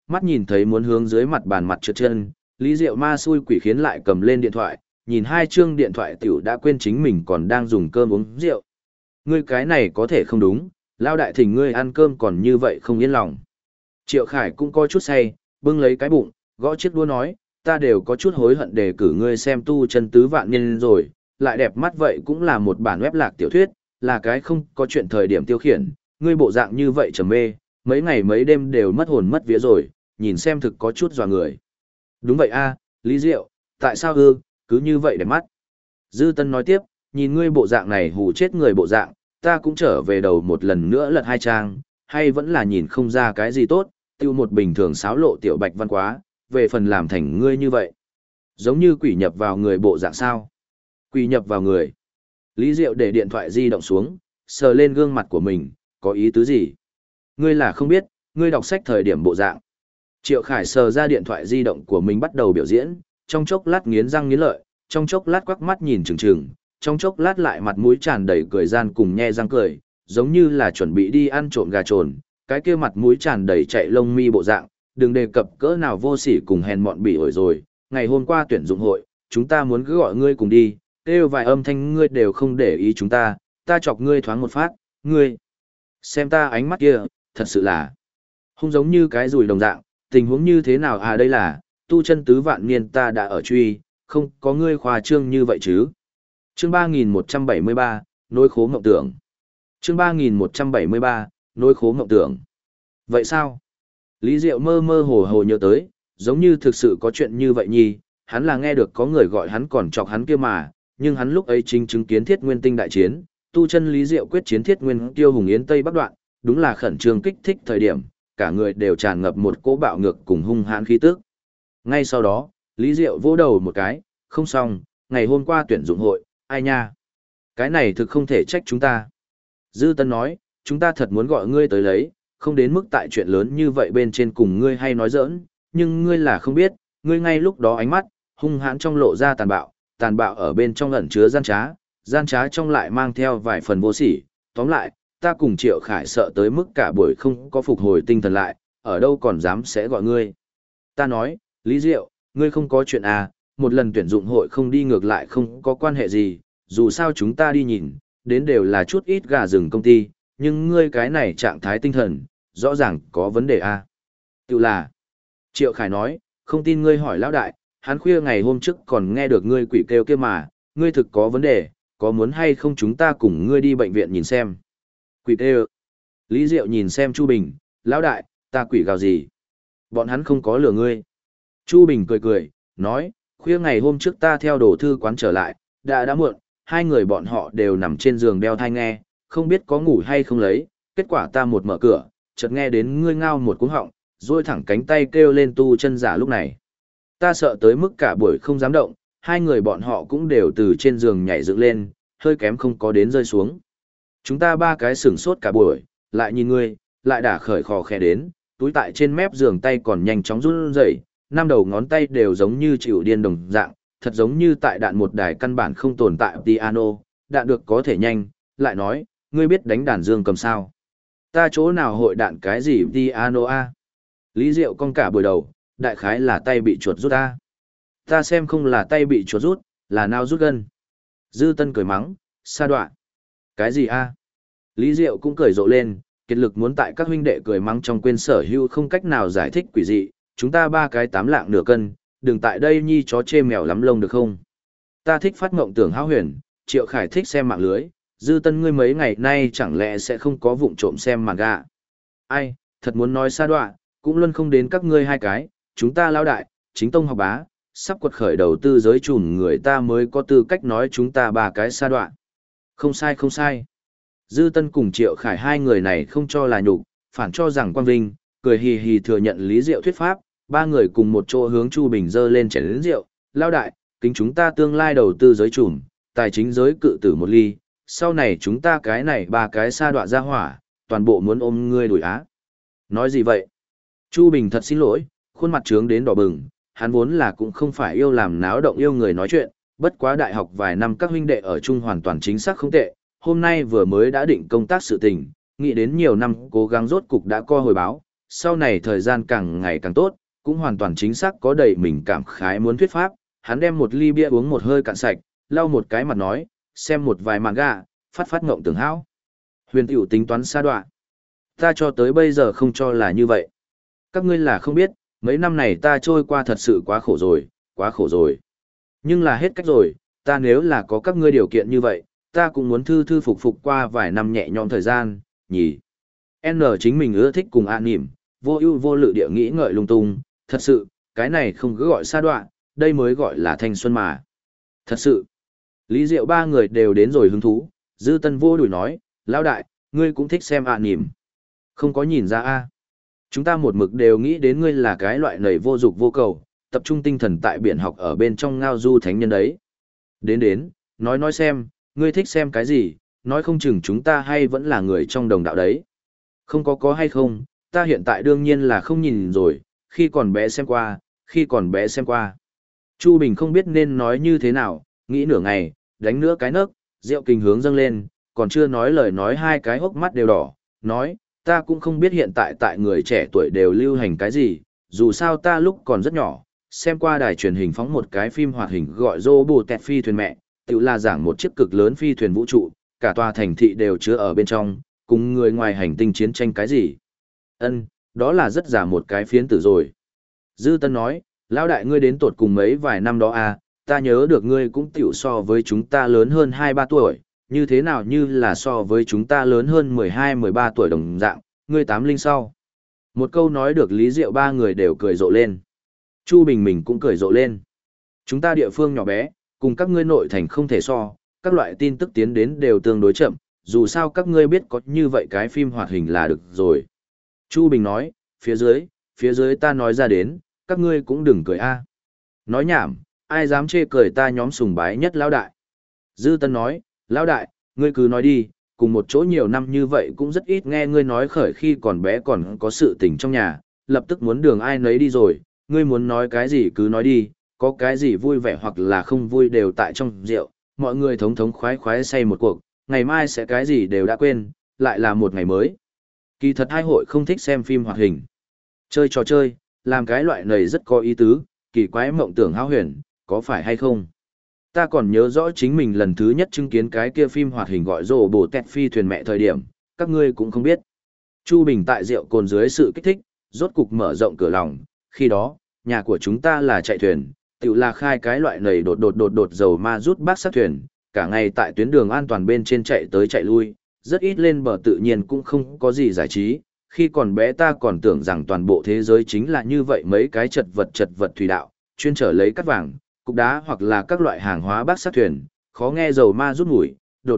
mắt nhìn thấy muốn hướng dưới mặt bàn mặt trượt chân, Lý Diệu ma xui quỷ khiến lại cầm lên điện thoại, nhìn hai chương điện thoại tiểu đã quên chính mình còn đang dùng cơm uống rượu. Ngươi cái này có thể không đúng, lao đại thỉnh ngươi ăn cơm còn như vậy không yên lòng. Triệu Khải cũng có chút say, bưng lấy cái bụng, gõ chiếc đũa nói, ta đều có chút hối hận để cử ngươi xem tu chân tứ vạn niên rồi, lại đẹp mắt vậy cũng là một bản web lạc tiểu thuyết, là cái không có chuyện thời điểm tiêu khiển, ngươi bộ dạng như vậy trầm mê, mấy ngày mấy đêm đều mất hồn mất vía rồi, nhìn xem thực có chút dọa người. Đúng vậy a, Lý Diệu, tại sao ư, cứ như vậy đẹp mắt. Dư Tân nói tiếp, nhìn ngươi bộ dạng này hù chết người bộ dạng, ta cũng trở về đầu một lần nữa lật hai trang, hay vẫn là nhìn không ra cái gì tốt, tiêu một bình thường xáo lộ tiểu bạch văn quá, về phần làm thành ngươi như vậy. Giống như quỷ nhập vào người bộ dạng sao. Quỷ nhập vào người. Lý Diệu để điện thoại di động xuống, sờ lên gương mặt của mình, có ý tứ gì? Ngươi là không biết, ngươi đọc sách thời điểm bộ dạng. Triệu Khải sờ ra điện thoại di động của mình bắt đầu biểu diễn, trong chốc lát nghiến răng nghiến lợi, trong chốc lát quắc mắt nhìn chừng chừng, trong chốc lát lại mặt mũi tràn đầy cười gian cùng nhe răng cười, giống như là chuẩn bị đi ăn trộm gà trồn, cái kia mặt mũi tràn đầy chạy lông mi bộ dạng, đừng đề cập cỡ nào vô sỉ cùng hèn mọn bỉ ổi rồi, ngày hôm qua tuyển dụng hội, chúng ta muốn cứ gọi ngươi cùng đi, kêu vài âm thanh ngươi đều không để ý chúng ta chọc ngươi thoáng một phát, ngươi. Xem ta ánh mắt kia, thật sự là không giống như cái rùi đồng dạng, tình huống như thế nào à đây là, tu chân tứ vạn niên ta đã ở truy, không có ngươi khoa trương như vậy chứ. Chương 3173, nối khố mộng tưởng. Chương 3173, nối khố mộng tưởng. Vậy sao? Lý Diệu mơ mơ hồ hồ nhớ tới, giống như thực sự có chuyện như vậy nhỉ, hắn là nghe được có người gọi hắn còn chọc hắn kia mà, nhưng hắn lúc ấy chính chứng kiến Thiết Nguyên Tinh đại chiến, tu chân Lý Diệu quyết chiến Thiết Nguyên Tiêu Hùng Yến Tây Bắc đoạn, đúng là khẩn trương kích thích thời điểm, cả người đều tràn ngập một cỗ bạo ngược cùng hung hãn khí tức. Ngay sau đó, Lý Diệu vỗ đầu một cái, không xong, ngày hôm qua tuyển dụng hội, ai nha? Cái này thực không thể trách chúng ta. Dư Tân nói, chúng ta thật muốn gọi ngươi tới lấy, không đến mức tại chuyện lớn như vậy bên trên cùng ngươi hay nói giỡn, nhưng ngươi là không biết, ngươi ngay lúc đó ánh mắt, hung hãn trong lộ ra tàn bạo ở bên trong ẩn chứa gian trá trong lại mang theo vài phần vô sỉ. Tóm lại, ta cùng Triệu Khải sợ tới mức cả buổi không có phục hồi tinh thần lại, ở đâu còn dám sẽ gọi ngươi. Ta nói, Lý Diệu, ngươi không có chuyện à, một lần tuyển dụng hội không đi ngược lại không có quan hệ gì, dù sao chúng ta đi nhìn, đến đều là chút ít gà rừng công ty, nhưng ngươi cái này trạng thái tinh thần, rõ ràng có vấn đề à. Tự là, Triệu Khải nói, không tin ngươi hỏi lão đại, hắn khuya ngày hôm trước còn nghe được ngươi quỷ kêu kia mà, ngươi thực có vấn đề, có muốn hay không chúng ta cùng ngươi đi bệnh viện nhìn xem. Quỷ kêu. Lý Diệu nhìn xem Chu Bình, lão đại, ta quỷ gào gì? Bọn hắn không có lừa ngươi. Chu Bình cười cười, nói, khuya ngày hôm trước ta theo đồ thư quán trở lại, đã muộn, hai người bọn họ đều nằm trên giường đeo thai nghe, không biết có ngủ hay không lấy, kết quả ta một mở cửa, chợt nghe đến ngươi ngao một cuống họng, rồi thẳng cánh tay kêu lên tu chân giả lúc này. Ta sợ tới mức cả buổi không dám động, hai người bọn họ cũng đều từ trên giường nhảy dựng lên, hơi kém không có đến rơi xuống. Chúng ta ba cái sửng sốt cả buổi, lại nhìn ngươi, lại đả khởi khò khẽ đến, túi tại trên mép giường tay còn nhanh chóng run rẩy, năm đầu ngón tay đều giống như chịu điên đồng dạng, thật giống như tại đạn một đài căn bản không tồn tại piano, đạn được có thể nhanh, lại nói, ngươi biết đánh đàn dương cầm sao? Ta chỗ nào hội đạn cái gì piano a? Lý Diệu cong cả buổi đầu, đại khái là tay bị chuột rút a. Ta xem không là tay bị chuột rút, là nào rút gân. Dư Tân cười mắng, sa đoạn. Cái gì a? Lý Diệu cũng cười rộ lên, kiệt lực muốn tại các huynh đệ cười mắng trong quên sở hữu không cách nào giải thích quỷ dị, chúng ta ba cái 8 lạng nửa cân, đừng tại đây nhi chó chê mèo lắm lông được không? Ta thích phát mộng tưởng hão huyền, Triệu Khải thích xem mạng lưới, Dư Tân ngươi mấy ngày nay chẳng lẽ sẽ không có vụng trộm xem màn gà. Ai, thật muốn nói sa đoạn, cũng luôn không đến các ngươi hai cái, chúng ta lao đại, chính tông học bá, sắp quật khởi đầu tư giới trùm người ta mới có tư cách nói chúng ta ba cái sa đoạn. Không sai không sai. Dư Tân cùng Triệu Khải hai người này không cho là nhục, phản cho rằng Quang Vinh, cười hì hì thừa nhận Lý Diệu thuyết pháp, ba người cùng một chỗ hướng Chu Bình dơ lên chén lớn rượu, lao đại, kính chúng ta tương lai đầu tư giới trùm, tài chính giới cự tử một ly, sau này chúng ta cái này ba cái sa đọa ra hỏa, toàn bộ muốn ôm ngươi đuổi á. Nói gì vậy? Chu Bình thật xin lỗi, khuôn mặt trướng đến đỏ bừng, hắn vốn là cũng không phải yêu làm náo động yêu người nói chuyện, bất quá đại học vài năm các huynh đệ ở chung hoàn toàn chính xác không tệ, hôm nay vừa mới đã định công tác sự tình, nghĩ đến nhiều năm cố gắng rốt cục đã co hồi báo, sau này thời gian càng ngày càng tốt, cũng hoàn toàn chính xác có đầy mình cảm khái muốn thuyết pháp, hắn đem một ly bia uống một hơi cạn sạch, lau một cái mặt nói, xem một vài manga, phát phát ngộng tưởng hão. Huyền tiểu tính toán xa đoạn. Ta cho tới bây giờ không cho là như vậy. Các ngươi là không biết, mấy năm này ta trôi qua thật sự quá khổ rồi, quá khổ rồi. Nhưng là hết cách rồi, ta nếu là có các ngươi điều kiện như vậy, ta cũng muốn thư thư phục phục qua vài năm nhẹ nhõm thời gian, nhỉ. N chính mình ưa thích cùng an nỉm, vô ưu vô lự địa nghĩ ngợi lung tung, thật sự, cái này không cứ gọi xa đoạn, đây mới gọi là thanh xuân mà. Thật sự, Lý Diệu ba người đều đến rồi hứng thú, Dư Tân vô đuổi nói, lão đại, ngươi cũng thích xem an nỉm. Không có nhìn ra a Chúng ta một mực đều nghĩ đến ngươi là cái loại nầy vô dục vô cầu, tập trung tinh thần tại biển học ở bên trong ngao du thánh nhân đấy. Đến, nói xem, ngươi thích xem cái gì, nói không chừng chúng ta hay vẫn là người trong đồng đạo đấy. Không có hay không, ta hiện tại đương nhiên là không nhìn rồi, khi còn bé xem qua. Chu Bình không biết nên nói như thế nào, nghĩ nửa ngày, đánh nữa cái nấc, rượu kinh hướng dâng lên, còn chưa nói lời nói hai cái hốc mắt đều đỏ, nói, ta cũng không biết hiện tại người trẻ tuổi đều lưu hành cái gì, dù sao ta lúc còn rất nhỏ, xem qua đài truyền hình phóng một cái phim hoạt hình gọi Robot phi thuyền mẹ, tự là giảng một chiếc cực lớn phi thuyền vũ trụ, cả tòa thành thị đều chứa ở bên trong, cùng người ngoài hành tinh chiến tranh cái gì. Đó là rất giả một cái phiến tử rồi. Dư Tân nói, lão đại ngươi đến tột cùng mấy vài năm đó à, ta nhớ được ngươi cũng tiểu so với chúng ta lớn hơn 2-3 tuổi, như thế nào như là so với chúng ta lớn hơn 12-13 tuổi đồng dạng, ngươi 80 sau. Một câu nói được Lý Diệu ba người đều cười rộ lên. Chu Bình mình cũng cười rộ lên. Chúng ta địa phương nhỏ bé, cùng các ngươi nội thành không thể so, các loại tin tức tiến đến đều tương đối chậm, dù sao các ngươi biết có như vậy cái phim hoạt hình là được rồi. Chu Bình nói, phía dưới ta nói ra đến, các ngươi cũng đừng cười a. Nói nhảm, ai dám chê cười ta nhóm sùng bái nhất lão đại. Dư Tân nói, lão đại, ngươi cứ nói đi, cùng một chỗ nhiều năm như vậy cũng rất ít nghe ngươi nói khởi khi còn bé còn có sự tình trong nhà, lập tức muốn đường ai nấy đi rồi, ngươi muốn nói cái gì cứ nói đi, có cái gì vui vẻ hoặc là không vui đều tại trong rượu, mọi người thống thống khoái khoái say một cuộc, ngày mai sẽ cái gì đều đã quên, lại là một ngày mới. Kỳ thật hai hội không thích xem phim hoạt hình. Chơi trò chơi, làm cái loại này rất có ý tứ, kỳ quái mộng tưởng hão huyền, có phải hay không? Ta còn nhớ rõ chính mình lần thứ nhất chứng kiến cái kia phim hoạt hình gọi rồ bổ tẹt phi thuyền mẹ thời điểm, các ngươi cũng không biết. Chu Bình tại rượu cồn dưới sự kích thích, rốt cục mở rộng cửa lòng, khi đó, nhà của chúng ta là chạy thuyền, tự là khai cái loại này đột dầu ma rút bác sát thuyền, cả ngày tại tuyến đường an toàn bên trên chạy tới chạy lui, rất ít lên bờ tự nhiên cũng không có gì giải trí. Khi còn bé ta còn tưởng rằng toàn bộ thế giới chính là như vậy mấy cái chật vật thủy đạo, chuyên trở lấy cát vàng, cục đá hoặc là các loại hàng hóa bác sát thuyền, khó nghe dầu ma rút mùi,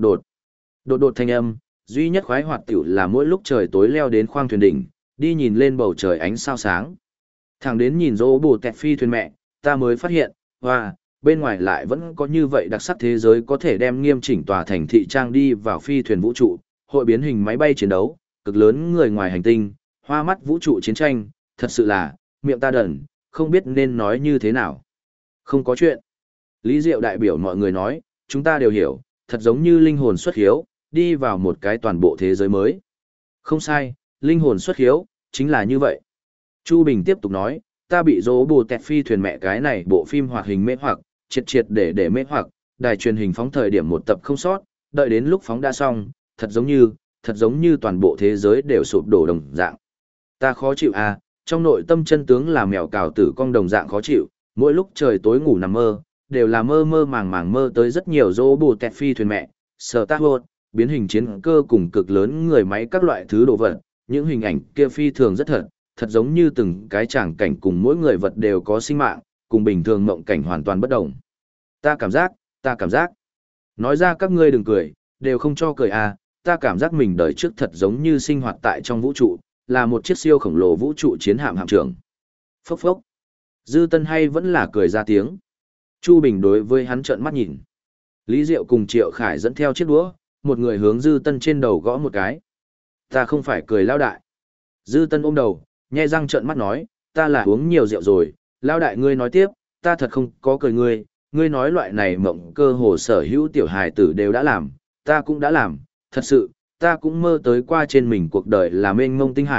đột thanh âm, duy nhất khoái hoạt tiểu là mỗi lúc trời tối leo đến khoang thuyền đỉnh, đi nhìn lên bầu trời ánh sao sáng. Thẳng đến nhìn dỗ bồ tẹt phi thuyền mẹ, ta mới phát hiện, wow, bên ngoài lại vẫn có như vậy đặc sắc thế giới có thể đem nghiêm chỉnh tòa thành thị trang đi vào phi thuyền vũ trụ, hội biến hình máy bay chiến đấu, cực lớn người ngoài hành tinh, hoa mắt vũ trụ chiến tranh, thật sự là, miệng ta đần, không biết nên nói như thế nào. Không có chuyện. Lý Diệu đại biểu mọi người nói, chúng ta đều hiểu, thật giống như linh hồn xuất hiếu, đi vào một cái toàn bộ thế giới mới. Không sai, linh hồn xuất hiếu, chính là như vậy. Chu Bình tiếp tục nói, ta bị dỗ bồ tẹt phi thuyền mẹ cái này bộ phim hoạt hình mê hoặc, triệt để mê hoặc, đài truyền hình phóng thời điểm một tập không sót, đợi đến lúc phóng đã xong, thật giống như toàn bộ thế giới đều sụp đổ đồng dạng. Ta khó chịu à, trong nội tâm chân tướng là mèo cào tử cong đồng dạng khó chịu, mỗi lúc trời tối ngủ nằm mơ, đều là mơ màng mơ tới rất nhiều dỗ bồ tẹt phi thuyền mẹ, sở tác hột, biến hình chiến cơ cùng cực lớn người máy các loại thứ đồ vật, những hình ảnh kia phi thường rất thật giống như từng cái tràng cảnh cùng mỗi người vật đều có sinh mạng, cùng bình thường mộng cảnh hoàn toàn bất đồng. Ta cảm giác. Nói ra các ngươi đừng cười, đều không cho cười à, ta cảm giác mình đời trước thật giống như sinh hoạt tại trong vũ trụ, là một chiếc siêu khổng lồ vũ trụ chiến hạm hạm trưởng. Phốc phốc. Dư Tân hay vẫn là cười ra tiếng. Chu Bình đối với hắn trợn mắt nhìn. Lý Diệu cùng Triệu Khải dẫn theo chiếc đũa, một người hướng Dư Tân trên đầu gõ một cái. Ta không phải cười lao đại. Dư Tân ôm đầu, nhe răng trợn mắt nói, ta là uống nhiều rượu rồi, lao đại ngươi nói tiếp, ta thật không có cười ngươi nói loại này mộng cơ hồ sở hữu tiểu hài tử đều đã làm, ta cũng đã làm, thật sự, ta cũng mơ tới qua trên mình cuộc đời là mênh mông tinh hải,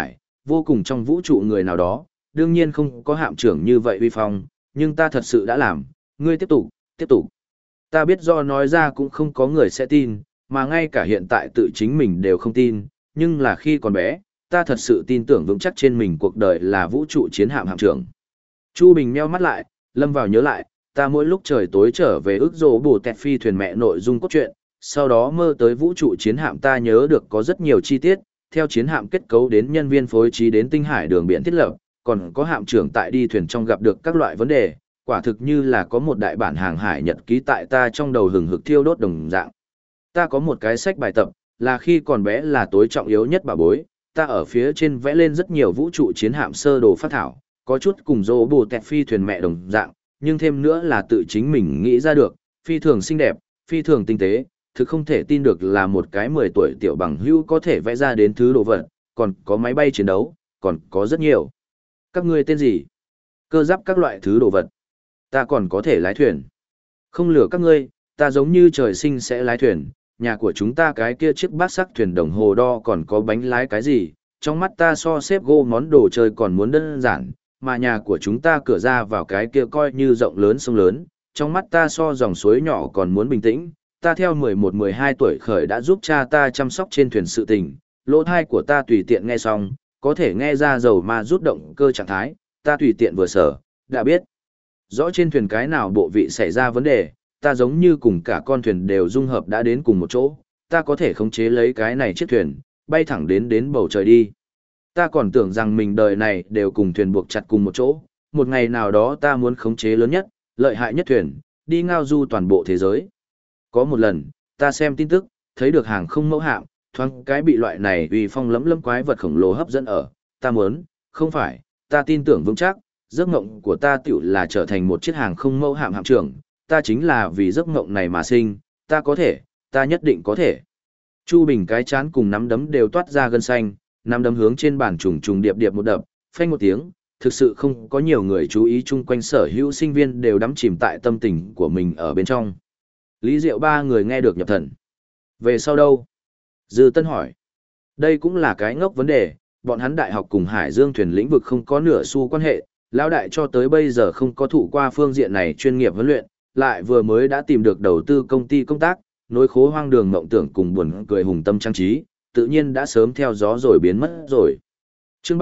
vô cùng trong vũ trụ người nào đó, đương nhiên không có hạm trưởng như vậy uy phong, nhưng ta thật sự đã làm, ngươi tiếp tục, tiếp tục. Ta biết do nói ra cũng không có người sẽ tin, mà ngay cả hiện tại tự chính mình đều không tin, nhưng là khi còn bé, ta thật sự tin tưởng vững chắc trên mình cuộc đời là vũ trụ chiến hạm hạm trưởng. Chu Bình nheo mắt lại, lâm vào nhớ lại, ta mỗi lúc trời tối trở về ước dỗ bổ tẹt phi thuyền mẹ nội dung cốt truyện, sau đó mơ tới vũ trụ chiến hạm ta nhớ được có rất nhiều chi tiết, theo chiến hạm kết cấu đến nhân viên phối trí đến tinh hải đường biển thiết lập, còn có hạm trưởng tại đi thuyền trong gặp được các loại vấn đề, quả thực như là có một đại bản hàng hải nhật ký tại ta trong đầu hừng hực thiêu đốt đồng dạng. Ta có một cái sách bài tập, là khi còn bé là tối trọng yếu nhất bà bối, ta ở phía trên vẽ lên rất nhiều vũ trụ chiến hạm sơ đồ phát thảo, có chút cùng dỗ bồ tẹt phi thuyền mẹ đồng dạng, nhưng thêm nữa là tự chính mình nghĩ ra được, phi thường xinh đẹp, phi thường tinh tế, thực không thể tin được là một cái 10 tuổi tiểu bằng hữu có thể vẽ ra đến thứ đồ vật, còn có máy bay chiến đấu, còn có rất nhiều. Các ngươi tên gì? Cơ giáp các loại thứ đồ vật. Ta còn có thể lái thuyền. Không lừa các ngươi, ta giống như trời sinh sẽ lái thuyền, nhà của chúng ta cái kia chiếc bát sắc thuyền đồng hồ đo còn có bánh lái cái gì, trong mắt ta so xếp gô món đồ chơi còn muốn đơn giản, mà nhà của chúng ta cửa ra vào cái kia coi như rộng lớn sông lớn, trong mắt ta so dòng suối nhỏ còn muốn bình tĩnh, ta theo 11-12 tuổi khởi đã giúp cha ta chăm sóc trên thuyền sự tình, lỗ thai của ta tùy tiện nghe xong, có thể nghe ra dầu ma rút động cơ trạng thái, ta tùy tiện vừa sở, đã biết. Rõ trên thuyền cái nào bộ vị xảy ra vấn đề, ta giống như cùng cả con thuyền đều dung hợp đã đến cùng một chỗ, ta có thể khống chế lấy cái này chiếc thuyền, bay thẳng đến bầu trời đi. Ta còn tưởng rằng mình đời này đều cùng thuyền buộc chặt cùng một chỗ, một ngày nào đó ta muốn khống chế lớn nhất, lợi hại nhất thuyền, đi ngao du toàn bộ thế giới. Có một lần, ta xem tin tức, thấy được hàng không mẫu hạm, thoáng cái bị loại này uy phong lẫm lẫm quái vật khổng lồ hấp dẫn ở, ta muốn, không phải, ta tin tưởng vững chắc, giấc mộng của ta tiểu là trở thành một chiếc hàng không mẫu hạm hạm trưởng, ta chính là vì giấc mộng này mà sinh, ta có thể, ta nhất định có thể. Chu Bình cái chán cùng nắm đấm đều toát ra gân xanh, nắm đấm hướng trên bàn trùng trùng điệp điệp một đập, phanh một tiếng, thực sự không có nhiều người chú ý chung quanh sở hữu sinh viên đều đắm chìm tại tâm tình của mình ở bên trong. Lý Diệu ba người nghe được nhập thần. Về sau đâu? Dư Tân hỏi. Đây cũng là cái ngốc vấn đề, bọn hắn đại học cùng Hải Dương thuyền lĩnh vực không có nửa xu quan hệ, lão đại cho tới bây giờ không có thụ qua phương diện này chuyên nghiệp huấn luyện, lại vừa mới đã tìm được đầu tư công ty công tác, nối khố hoang đường mộng tưởng cùng buồn cười hùng tâm trang trí, tự nhiên đã sớm theo gió rồi biến mất rồi. Chương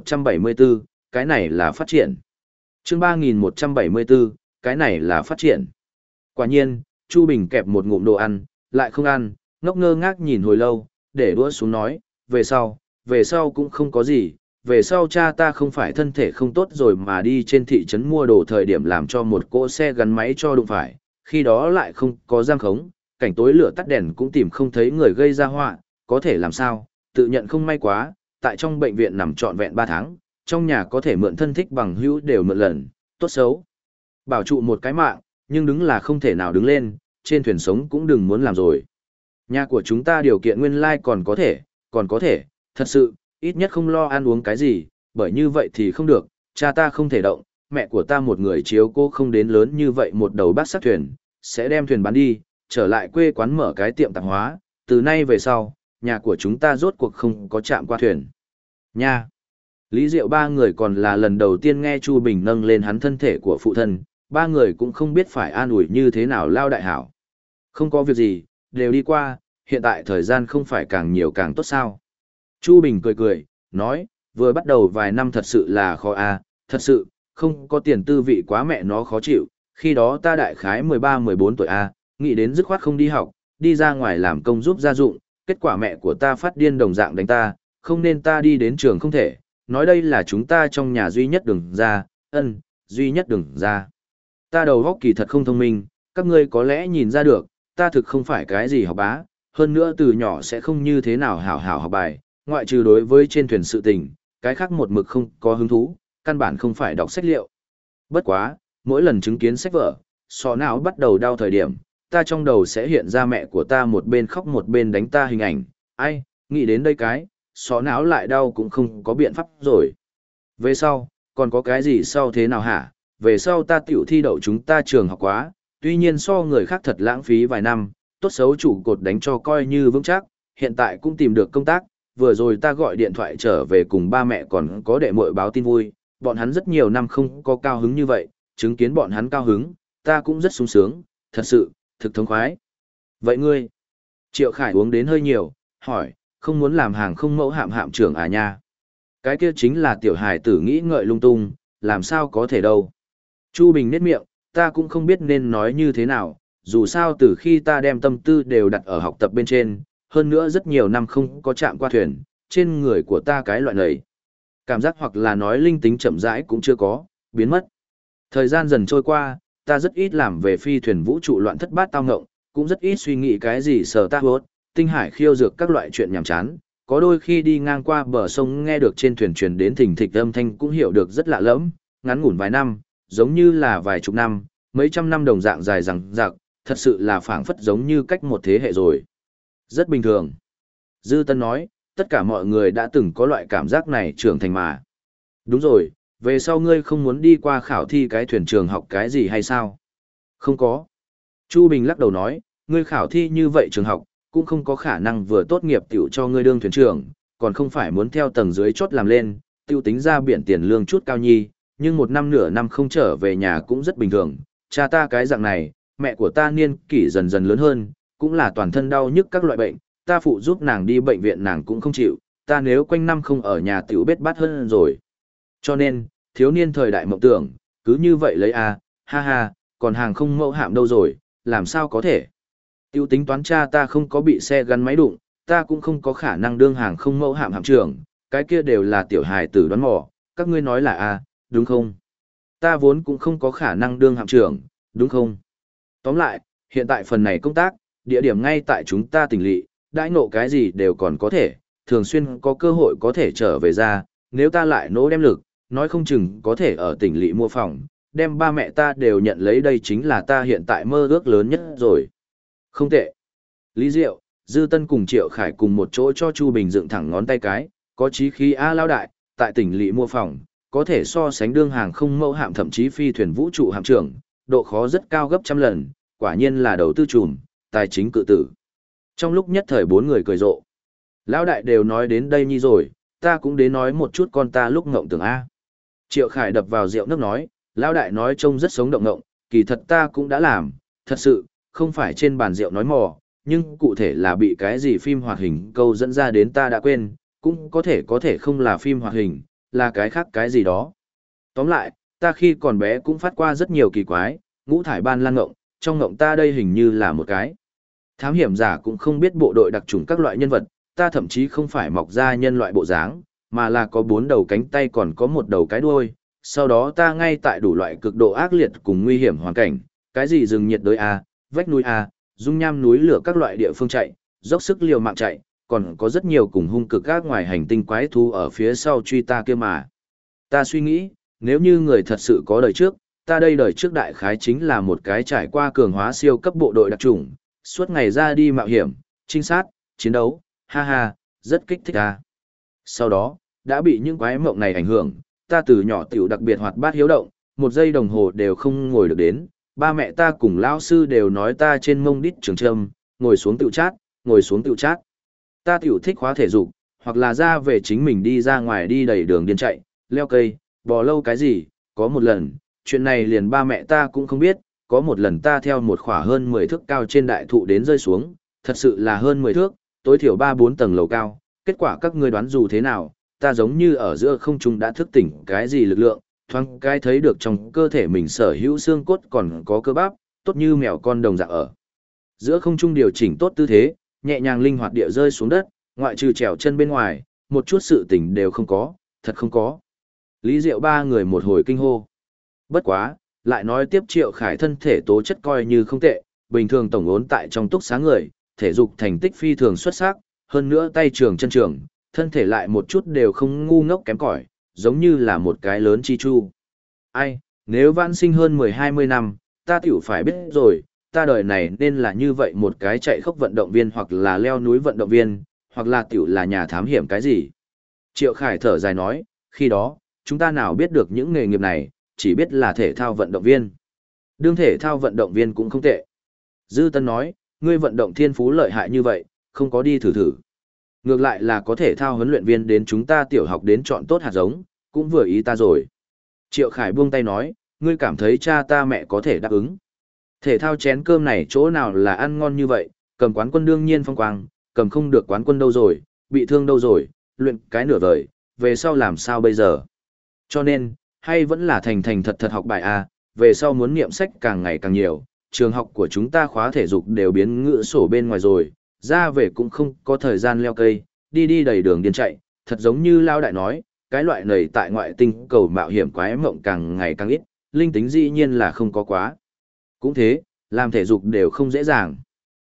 3174, cái này là phát triển. Chương 3174, cái này là phát triển. Quả nhiên, Chu Bình kẹp một ngụm đồ ăn, lại không ăn, ngốc ngơ ngác nhìn hồi lâu, để đũa xuống nói, về sau cũng không có gì, về sau cha ta không phải thân thể không tốt rồi mà đi trên thị trấn mua đồ thời điểm làm cho một cỗ xe gắn máy cho đụng phải, khi đó lại không có giam khống, cảnh tối lửa tắt đèn cũng tìm không thấy người gây ra họa, có thể làm sao, tự nhận không may quá, tại trong bệnh viện nằm trọn vẹn 3 tháng, trong nhà có thể mượn thân thích bằng hữu đều mượn lần, tốt xấu. Bảo trụ một cái mạng, nhưng đứng là không thể nào đứng lên, trên thuyền sống cũng đừng muốn làm rồi. Nhà của chúng ta điều kiện nguyên lai còn có thể, thật sự, ít nhất không lo ăn uống cái gì, bởi như vậy thì không được, cha ta không thể động, mẹ của ta một người chiếu cô không đến lớn như vậy một đầu bát sắc thuyền, sẽ đem thuyền bán đi, trở lại quê quán mở cái tiệm tạp hóa, từ nay về sau, nhà của chúng ta rốt cuộc không có chạm qua thuyền. Nha! Lý Diệu ba người còn là lần đầu tiên nghe Chu Bình nâng lên hắn thân thể của phụ thân, ba người cũng không biết phải an ủi như thế nào lao đại hảo. Không có việc gì, đều đi qua, hiện tại thời gian không phải càng nhiều càng tốt sao. Chu Bình cười, nói, vừa bắt đầu vài năm thật sự là khó thật sự, không có tiền tư vị quá mẹ nó khó chịu, khi đó ta đại khái 13-14 tuổi nghĩ đến dứt khoát không đi học, đi ra ngoài làm công giúp gia dụng, kết quả mẹ của ta phát điên đồng dạng đánh ta, không nên ta đi đến trường không thể, nói đây là chúng ta trong nhà duy nhất đường ra, duy nhất đường ra. Ta đầu óc kỳ thật không thông minh, các ngươi có lẽ nhìn ra được, ta thực không phải cái gì học bá, hơn nữa từ nhỏ sẽ không như thế nào hảo hảo học bài, ngoại trừ đối với trên thuyền sự tình, cái khác một mực không có hứng thú, căn bản không phải đọc sách liệu. Bất quá, mỗi lần chứng kiến sách vở, sọ não bắt đầu đau thời điểm, ta trong đầu sẽ hiện ra mẹ của ta một bên khóc một bên đánh ta hình ảnh, nghĩ đến đây cái, sọ não lại đau cũng không có biện pháp rồi. Về sau, còn có cái gì sau thế nào hả? Về sau ta tiểu thi đậu chúng ta trường học quá, tuy nhiên so người khác thật lãng phí vài năm, tốt xấu trụ cột đánh cho coi như vững chắc, hiện tại cũng tìm được công tác, vừa rồi ta gọi điện thoại trở về cùng ba mẹ còn có đệ muội báo tin vui, bọn hắn rất nhiều năm không có cao hứng như vậy, chứng kiến bọn hắn cao hứng, ta cũng rất sung sướng, thật sự, thực thống khoái. Vậy ngươi? Triệu Khải uống đến hơi nhiều, hỏi, không muốn làm hàng không mẫu hạm trưởng à nha? Cái kia chính là tiểu hài tử nghĩ ngợi lung tung, làm sao có thể đâu. Chu Bình nhếch miệng, ta cũng không biết nên nói như thế nào, dù sao từ khi ta đem tâm tư đều đặt ở học tập bên trên, hơn nữa rất nhiều năm không có chạm qua thuyền, trên người của ta cái loại này. Cảm giác hoặc là nói linh tính chậm rãi cũng chưa có, biến mất. Thời gian dần trôi qua, ta rất ít làm về phi thuyền vũ trụ loạn thất bát tao ngộng, cũng rất ít suy nghĩ cái gì sở ta hốt, tinh hải khiêu dược các loại chuyện nhảm chán. Có đôi khi đi ngang qua bờ sông nghe được trên thuyền truyền đến thình thịch âm thanh cũng hiểu được rất lạ lẫm, ngắn ngủn vài năm, giống như là vài chục năm, mấy trăm năm đồng dạng dài dằng dặc, thật sự là phảng phất giống như cách một thế hệ rồi. Rất bình thường. Dư Tân nói, tất cả mọi người đã từng có loại cảm giác này trưởng thành mà. Đúng rồi, về sau ngươi không muốn đi qua khảo thi cái thuyền trường học cái gì hay sao? Không có. Chu Bình lắc đầu nói, ngươi khảo thi như vậy trường học, cũng không có khả năng vừa tốt nghiệp tiểu cho ngươi đương thuyền trưởng, còn không phải muốn theo tầng dưới chốt làm lên, tiêu tính ra biển tiền lương chút cao nhi, nhưng một năm nửa năm không trở về nhà cũng rất bình thường. Cha ta cái dạng này, mẹ của ta niên kỷ dần dần lớn hơn, cũng là toàn thân đau nhức các loại bệnh, ta phụ giúp nàng đi bệnh viện nàng cũng không chịu, ta nếu quanh năm không ở nhà tiểu bết bát hơn rồi. Cho nên, thiếu niên thời đại mộng tưởng, cứ như vậy lấy a, ha ha, còn hàng không mẫu hạm đâu rồi, làm sao có thể. Tiêu tính toán cha ta không có bị xe gắn máy đụng, ta cũng không có khả năng đương hàng không mẫu hạm hạm trưởng, cái kia đều là tiểu hài tử đoán mò, các ngươi nói là a, đúng không? Ta vốn cũng không có khả năng đương hạm trưởng, đúng không? Tóm lại, hiện tại phần này công tác, địa điểm ngay tại chúng ta tỉnh lỵ, đãi ngộ cái gì đều còn có thể, thường xuyên có cơ hội có thể trở về ra, nếu ta lại nỗ đem lực, nói không chừng có thể ở tỉnh lỵ mua phòng, đem ba mẹ ta đều nhận lấy đây chính là ta hiện tại mơ ước lớn nhất rồi. Không tệ. Lý Diệu, Dư Tân cùng Triệu Khải cùng một chỗ cho Chu Bình dựng thẳng ngón tay cái, có chí khí A lao đại, tại tỉnh lỵ mua phòng, có thể so sánh đương hàng không mẫu hạm thậm chí phi thuyền vũ trụ hạm trưởng, độ khó rất cao gấp trăm lần, quả nhiên là đầu tư trùm, tài chính cự tử. Trong lúc nhất thời bốn người cười rộ. Lão đại đều nói đến đây nhi rồi, ta cũng đến nói một chút con ta lúc ngộng tưởng A. Triệu Khải đập vào rượu nước nói, Lão đại nói trông rất sống động ngộng, kỳ thật ta cũng đã làm, thật sự, không phải trên bàn rượu nói mò, nhưng cụ thể là bị cái gì phim hoạt hình câu dẫn ra đến ta đã quên, cũng có thể không là phim hoạt hình, là cái khác cái gì đó. Tóm lại, ta khi còn bé cũng phát qua rất nhiều kỳ quái, ngũ thải ban lan ngộng, trong ngộng ta đây hình như là một cái. Thám hiểm giả cũng không biết bộ đội đặc trùng các loại nhân vật, ta thậm chí không phải mọc ra nhân loại bộ dáng, mà là có 4 đầu cánh tay còn có một đầu cái đuôi. Sau đó ta ngay tại đủ loại cực độ ác liệt cùng nguy hiểm hoàn cảnh, cái gì rừng nhiệt đới A, vách núi A, dung nham núi lửa các loại địa phương chạy, dốc sức liều mạng chạy, còn có rất nhiều cùng hung cực các ngoài hành tinh quái thú ở phía sau truy ta kia mà. Ta suy nghĩ, nếu như người thật sự có đời trước, ta đây đời trước đại khái chính là một cái trải qua cường hóa siêu cấp bộ đội đặc chủng, suốt ngày ra đi mạo hiểm, trinh sát, chiến đấu, ha ha, rất kích thích ta. Sau đó, đã bị những quái mộng này ảnh hưởng, ta từ nhỏ tiểu đặc biệt hoạt bát hiếu động, 1 giây đồng hồ đều không ngồi được đến, ba mẹ ta cùng lão sư đều nói ta trên mông đít trường trâm, ngồi xuống tiểu chát, ngồi xuống tiểu chát. Ta tiểu thích khóa thể dục, hoặc là ra về chính mình đi ra ngoài đi đầy đường điên chạy, leo cây, bò lâu cái gì, có một lần, chuyện này liền ba mẹ ta cũng không biết, có một lần ta theo một khỏa hơn 10 thước cao trên đại thụ đến rơi xuống, thật sự là hơn 10 thước, tối thiểu 3-4 tầng lầu cao, kết quả các ngươi đoán dù thế nào, ta giống như ở giữa không trung đã thức tỉnh cái gì lực lượng, thoáng cái thấy được trong cơ thể mình sở hữu xương cốt còn có cơ bắp, tốt như mèo con đồng dạng ở. Giữa không trung điều chỉnh tốt tư thế, nhẹ nhàng linh hoạt địa rơi xuống đất, ngoại trừ trèo chân bên ngoài, một chút sự tỉnh đều không có, thật không có. Lý Diệu ba người một hồi kinh hô. Bất quá, lại nói tiếp Triệu Khải thân thể tố chất coi như không tệ, bình thường tổng ốn tại trong túc xá người, thể dục thành tích phi thường xuất sắc, hơn nữa tay trường chân trường, thân thể lại một chút đều không ngu ngốc kém cỏi, giống như là một cái lớn chi chu. Ai, nếu vãn sinh hơn 10-20 năm, ta tiểu phải biết rồi, ta đời này nên là như vậy một cái chạy khốc vận động viên hoặc là leo núi vận động viên, hoặc là tiểu là nhà thám hiểm cái gì. Triệu Khải thở dài nói, khi đó, chúng ta nào biết được những nghề nghiệp này, chỉ biết là thể thao vận động viên. Đương thể thao vận động viên cũng không tệ. Dư Tân nói, ngươi vận động thiên phú lợi hại như vậy, không có đi thử thử. Ngược lại là có thể thao huấn luyện viên đến chúng ta tiểu học đến chọn tốt hạt giống, cũng vừa ý ta rồi. Triệu Khải buông tay nói, ngươi cảm thấy cha ta mẹ có thể đáp ứng. Thể thao chén cơm này chỗ nào là ăn ngon như vậy, cầm quán quân đương nhiên phong quang, cầm không được quán quân đâu rồi, bị thương đâu rồi, luyện cái nửa vời, về sau làm sao bây giờ. Cho nên, hay vẫn là thành thành thật thật học bài A, về sau muốn niệm sách càng ngày càng nhiều, trường học của chúng ta khóa thể dục đều biến ngữ sổ bên ngoài rồi, ra về cũng không có thời gian leo cây, đi đi đầy đường điên chạy, thật giống như Lao Đại nói, cái loại này tại ngoại tinh cầu mạo hiểm quái mộng càng ngày càng ít, linh tính dĩ nhiên là không có quá. Cũng thế, làm thể dục đều không dễ dàng.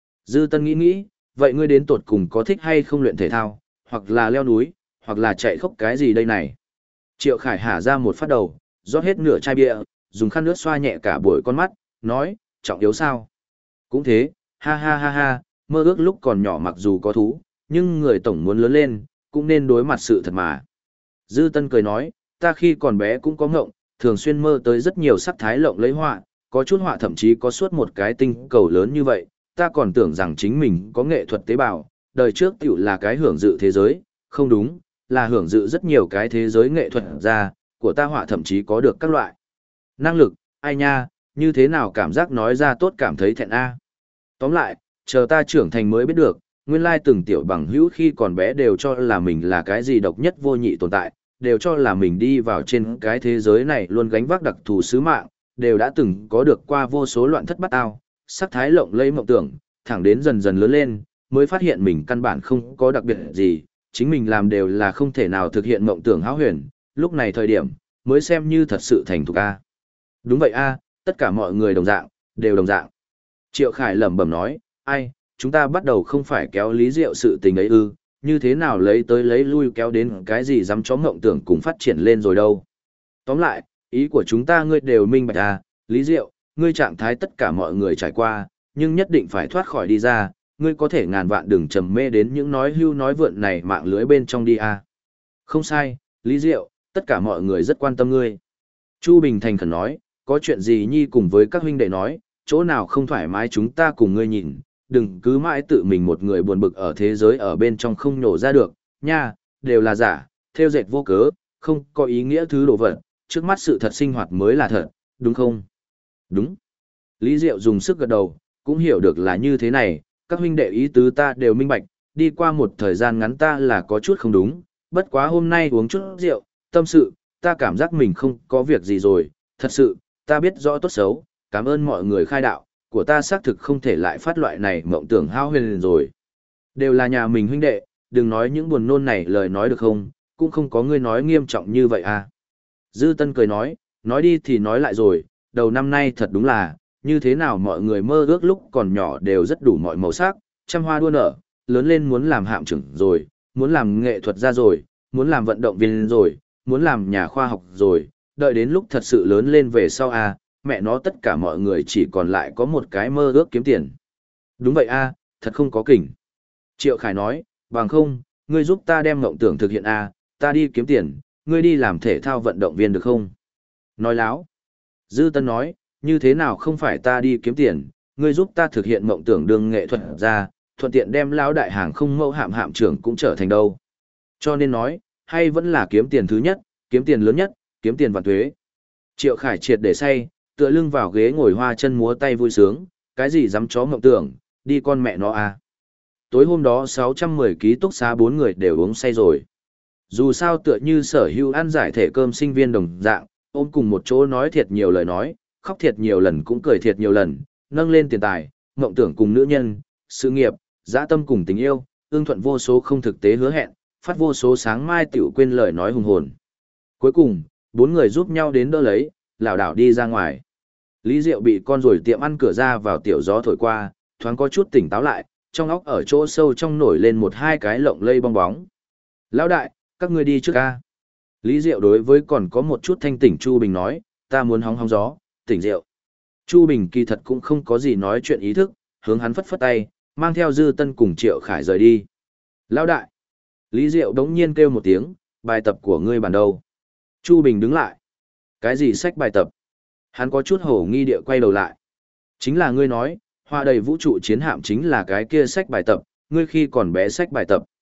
Dư Tân nghĩ, vậy ngươi đến tột cùng có thích hay không luyện thể thao, hoặc là leo núi, hoặc là chạy khốc cái gì đây này. Triệu Khải hả ra một phát đầu, rót hết nửa chai bia, dùng khăn nước xoa nhẹ cả buổi con mắt, nói, trọng yếu sao? Cũng thế, ha ha ha ha, mơ ước lúc còn nhỏ mặc dù có thú, nhưng người tổng muốn lớn lên, cũng nên đối mặt sự thật mà. Dư Tân cười nói, ta khi còn bé cũng có ngộng, thường xuyên mơ tới rất nhiều sắc thái lộng lẫy họa, có chút họa thậm chí có suốt một cái tinh cầu lớn như vậy, ta còn tưởng rằng chính mình có nghệ thuật tế bào, đời trước tiểu là cái hưởng dự thế giới, không đúng, là hưởng dự rất nhiều cái thế giới nghệ thuật ra, của ta họa thậm chí có được các loại năng lực, ai nha, như thế nào cảm giác nói ra tốt cảm thấy thẹn a. Tóm lại, chờ ta trưởng thành mới biết được, nguyên lai từng tiểu bằng hữu khi còn bé đều cho là mình là cái gì độc nhất vô nhị tồn tại, đều cho là mình đi vào trên cái thế giới này luôn gánh vác đặc thù sứ mạng, đều đã từng có được qua vô số loạn thất bát ao, sắc thái lộng lẫy mộng tưởng, thẳng đến dần dần lớn lên, mới phát hiện mình căn bản không có đặc biệt gì, chính mình làm đều là không thể nào thực hiện mộng tưởng hão huyền, lúc này thời điểm, mới xem như thật sự thành thục a. Đúng vậy a, tất cả mọi người đồng dạng, đều đồng dạng. Triệu Khải lẩm bẩm nói, ai, chúng ta bắt đầu không phải kéo Lý Diệu sự tình ấy ư, như thế nào lấy tới lấy lui kéo đến cái gì dám chó mộng tưởng cùng phát triển lên rồi đâu. Tóm lại, ý của chúng ta ngươi đều minh bạch à, Lý Diệu, ngươi trạng thái tất cả mọi người trải qua, nhưng nhất định phải thoát khỏi đi ra, ngươi có thể ngàn vạn đừng trầm mê đến những nói hưu nói vượn này mạng lưới bên trong đi à. Không sai, Lý Diệu, tất cả mọi người rất quan tâm ngươi. Chu Bình thành khẩn nói, có chuyện gì nhi cùng với các huynh đệ nói, chỗ nào không thoải mái chúng ta cùng ngươi nhìn, đừng cứ mãi tự mình một người buồn bực ở thế giới ở bên trong không nhổ ra được, nha, đều là giả, theo dệt vô cớ, không có ý nghĩa thứ đồ vật, trước mắt sự thật sinh hoạt mới là thật, đúng không? Đúng. Lý Diệu dùng sức gật đầu, cũng hiểu được là như thế này, các huynh đệ ý tứ ta đều minh bạch, đi qua một thời gian ngắn ta là có chút không đúng, bất quá hôm nay uống chút rượu, tâm sự, ta cảm giác mình không có việc gì rồi, thật sự, ta biết rõ tốt xấu, cảm ơn mọi người khai đạo, của ta xác thực không thể lại phát loại này mộng tưởng hao huyền rồi. Đều là nhà mình huynh đệ, đừng nói những buồn nôn này lời nói được không, cũng không có ngươi nói nghiêm trọng như vậy à. Dư Tân cười nói đi thì nói lại rồi, đầu năm nay thật đúng là, như thế nào mọi người mơ ước lúc còn nhỏ đều rất đủ mọi màu sắc, trăm hoa đua nở, lớn lên muốn làm hạm trưởng rồi, muốn làm nghệ thuật gia rồi, muốn làm vận động viên rồi, muốn làm nhà khoa học rồi, đợi đến lúc thật sự lớn lên về sau à, mẹ nó tất cả mọi người chỉ còn lại có một cái mơ ước kiếm tiền. Đúng vậy a, thật không có kỉnh. Triệu Khải nói, bằng không, ngươi giúp ta đem mộng tưởng thực hiện a, ta đi kiếm tiền, ngươi đi làm thể thao vận động viên được không? Nói láo. Dư Tân nói, như thế nào không phải ta đi kiếm tiền, ngươi giúp ta thực hiện mộng tưởng đường nghệ thuật ra, thuận tiện đem lão đại hàng không mẫu hạm trưởng cũng trở thành đâu. Cho nên nói, hay vẫn là kiếm tiền thứ nhất, kiếm tiền lớn nhất, kiếm tiền vạn tuế. Triệu Khải triệt để say, tựa lưng vào ghế ngồi hoa chân múa tay vui sướng, cái gì dám chó mộng tưởng, đi con mẹ nó à. Tối hôm đó 610 ký túc xá 4 người đều uống say rồi. Dù sao tựa như sở hữu ăn giải thể cơm sinh viên đồng dạng, ôm cùng một chỗ nói thiệt nhiều lời nói, khóc thiệt nhiều lần cũng cười thiệt nhiều lần, nâng lên tiền tài, mộng tưởng cùng nữ nhân, sự nghiệp, dã tâm cùng tình yêu, ương thuận vô số không thực tế hứa hẹn, phát vô số sáng mai tiểu quên lời nói hùng hồn. Cuối cùng, 4 người giúp nhau đến đỡ lấy, lảo đảo đi ra ngoài. Lý Diệu bị con rồi tiệm ăn cửa ra vào tiểu gió thổi qua, thoáng có chút tỉnh táo lại, trong óc ở chỗ sâu trong nổi lên một hai cái lộng lây bong bóng. Lão đại, các ngươi đi trước ca. Lý Diệu đối với còn có một chút thanh tỉnh Chu Bình nói, ta muốn hóng hóng gió, tỉnh rượu. Chu Bình kỳ thật cũng không có gì nói chuyện ý thức, hướng hắn phất phất tay, mang theo Dư Tân cùng Triệu Khải rời đi. Lão đại. Lý Diệu đống nhiên kêu một tiếng, bài tập của ngươi bàn đâu? Chu Bình đứng lại. Cái gì sách bài tập? Hắn có chút hổ nghi địa quay đầu lại. Chính là ngươi nói, hoa đầy vũ trụ chiến hạm chính là cái kia sách bài tập, ngươi khi còn bé sách bài tập.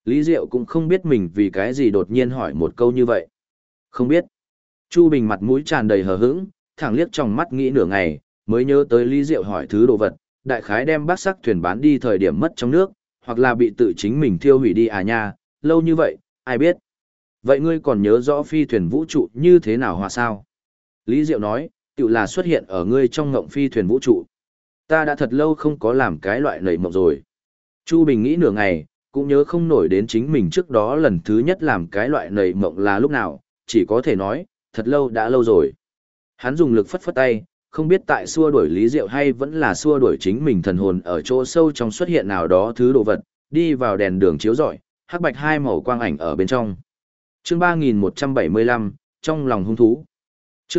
Lý Diệu cũng không biết mình vì cái gì đột nhiên hỏi một câu như vậy. Không biết. Chu Bình mặt mũi tràn đầy hờ hững, thẳng liếc trong mắt nghĩ nửa ngày, mới nhớ tới Lý Diệu hỏi thứ đồ vật, đại khái đem bác sắc thuyền bán đi thời điểm mất trong nước, hoặc là bị tự chính mình thiêu hủy đi à nha, lâu như vậy, ai biết. Vậy ngươi còn nhớ rõ phi thuyền vũ trụ như thế nào hòa sao? Lý Diệu nói, tự là xuất hiện ở ngươi trong ngộng phi thuyền vũ trụ. Ta đã thật lâu không có làm cái loại nảy mộng rồi. Chu Bình nghĩ nửa ngày, cũng nhớ không nổi đến chính mình trước đó lần thứ nhất làm cái loại nảy mộng là lúc nào, chỉ có thể nói, thật lâu đã lâu rồi. Hắn dùng lực phất phất tay, không biết tại xua đuổi Lý Diệu hay vẫn là xua đuổi chính mình thần hồn ở chỗ sâu trong xuất hiện nào đó thứ đồ vật, đi vào đèn đường chiếu rọi, hắc bạch hai màu quang ảnh ở bên trong. Chương 3175, trong lòng hung thú. Chương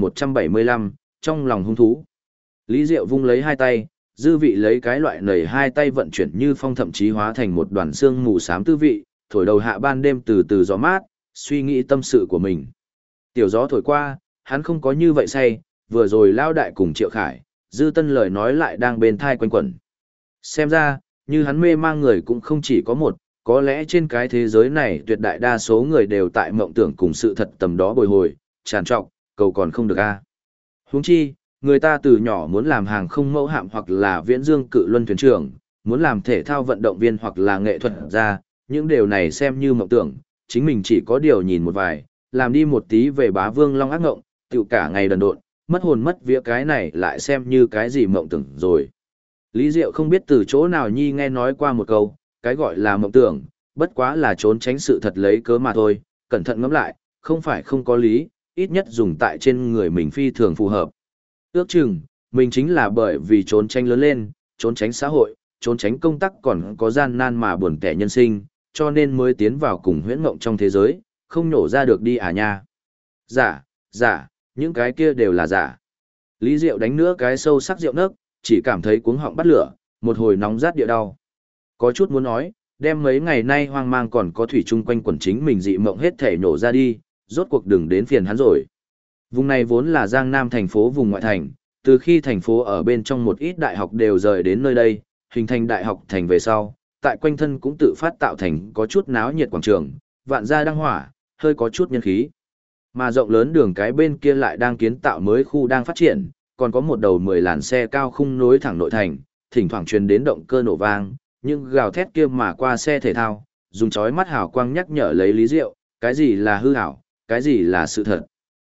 3175, trong lòng hung thú. Lý Diệu vung lấy hai tay, dư vị lấy cái loại nảy hai tay vận chuyển như phong thậm chí hóa thành một đoàn xương mù xám tư vị, thổi đầu hạ ban đêm từ từ gió mát, suy nghĩ tâm sự của mình. Tiểu gió thổi qua, hắn không có như vậy say, vừa rồi lao đại cùng Triệu Khải, Dư Tân lời nói lại đang bên thai quanh quẩn. Xem ra, như hắn mê mang người cũng không chỉ có một, có lẽ trên cái thế giới này tuyệt đại đa số người đều tại mộng tưởng cùng sự thật tầm đó bồi hồi, tràn trọc, cầu còn không được a. Huống chi, người ta từ nhỏ muốn làm hàng không mẫu hạm hoặc là viễn dương cự luân thuyền trưởng, muốn làm thể thao vận động viên hoặc là nghệ thuật gia, những điều này xem như mộng tưởng, chính mình chỉ có điều nhìn một vài, làm đi một tí về bá vương long ác ngộng, tiểu cả ngày đần độn, mất hồn mất vía cái này lại xem như cái gì mộng tưởng rồi. Lý Diệu không biết từ chỗ nào nhi nghe nói qua một câu, cái gọi là mộng tưởng, bất quá là trốn tránh sự thật lấy cớ mà thôi, cẩn thận ngẫm lại, không phải không có lý, ít nhất dùng tại trên người mình phi thường phù hợp. Ước chừng, mình chính là bởi vì trốn tránh lớn lên, trốn tránh xã hội, trốn tránh công tác còn có gian nan mà buồn kẻ nhân sinh, cho nên mới tiến vào cùng huyễn mộng trong thế giới, không nổ ra được đi à nha. Giả, những cái kia đều là giả. Lý Diệu đánh nữa cái sâu sắc rượu nấc, chỉ cảm thấy cuống họng bắt lửa, một hồi nóng rát địa đau. Có chút muốn nói, đem mấy ngày nay hoang mang còn có thủy chung quanh quần chính mình dị mộng hết thể nổ ra đi, rốt cuộc đừng đến phiền hắn rồi. Vùng này vốn là Giang Nam thành phố vùng ngoại thành, từ khi thành phố ở bên trong một ít đại học đều rời đến nơi đây, hình thành đại học thành về sau, tại quanh thân cũng tự phát tạo thành có chút náo nhiệt quảng trường, vạn gia đăng hỏa, hơi có chút nhân khí. Mà rộng lớn đường cái bên kia lại đang kiến tạo mới khu đang phát triển, còn có một đầu 10 làn xe cao khung nối thẳng nội thành, thỉnh thoảng truyền đến động cơ nổ vang, những gào thét kia mà qua xe thể thao, dùng chói mắt hào quang nhắc nhở lấy Lý Diệu, cái gì là hư ảo, cái gì là sự thật.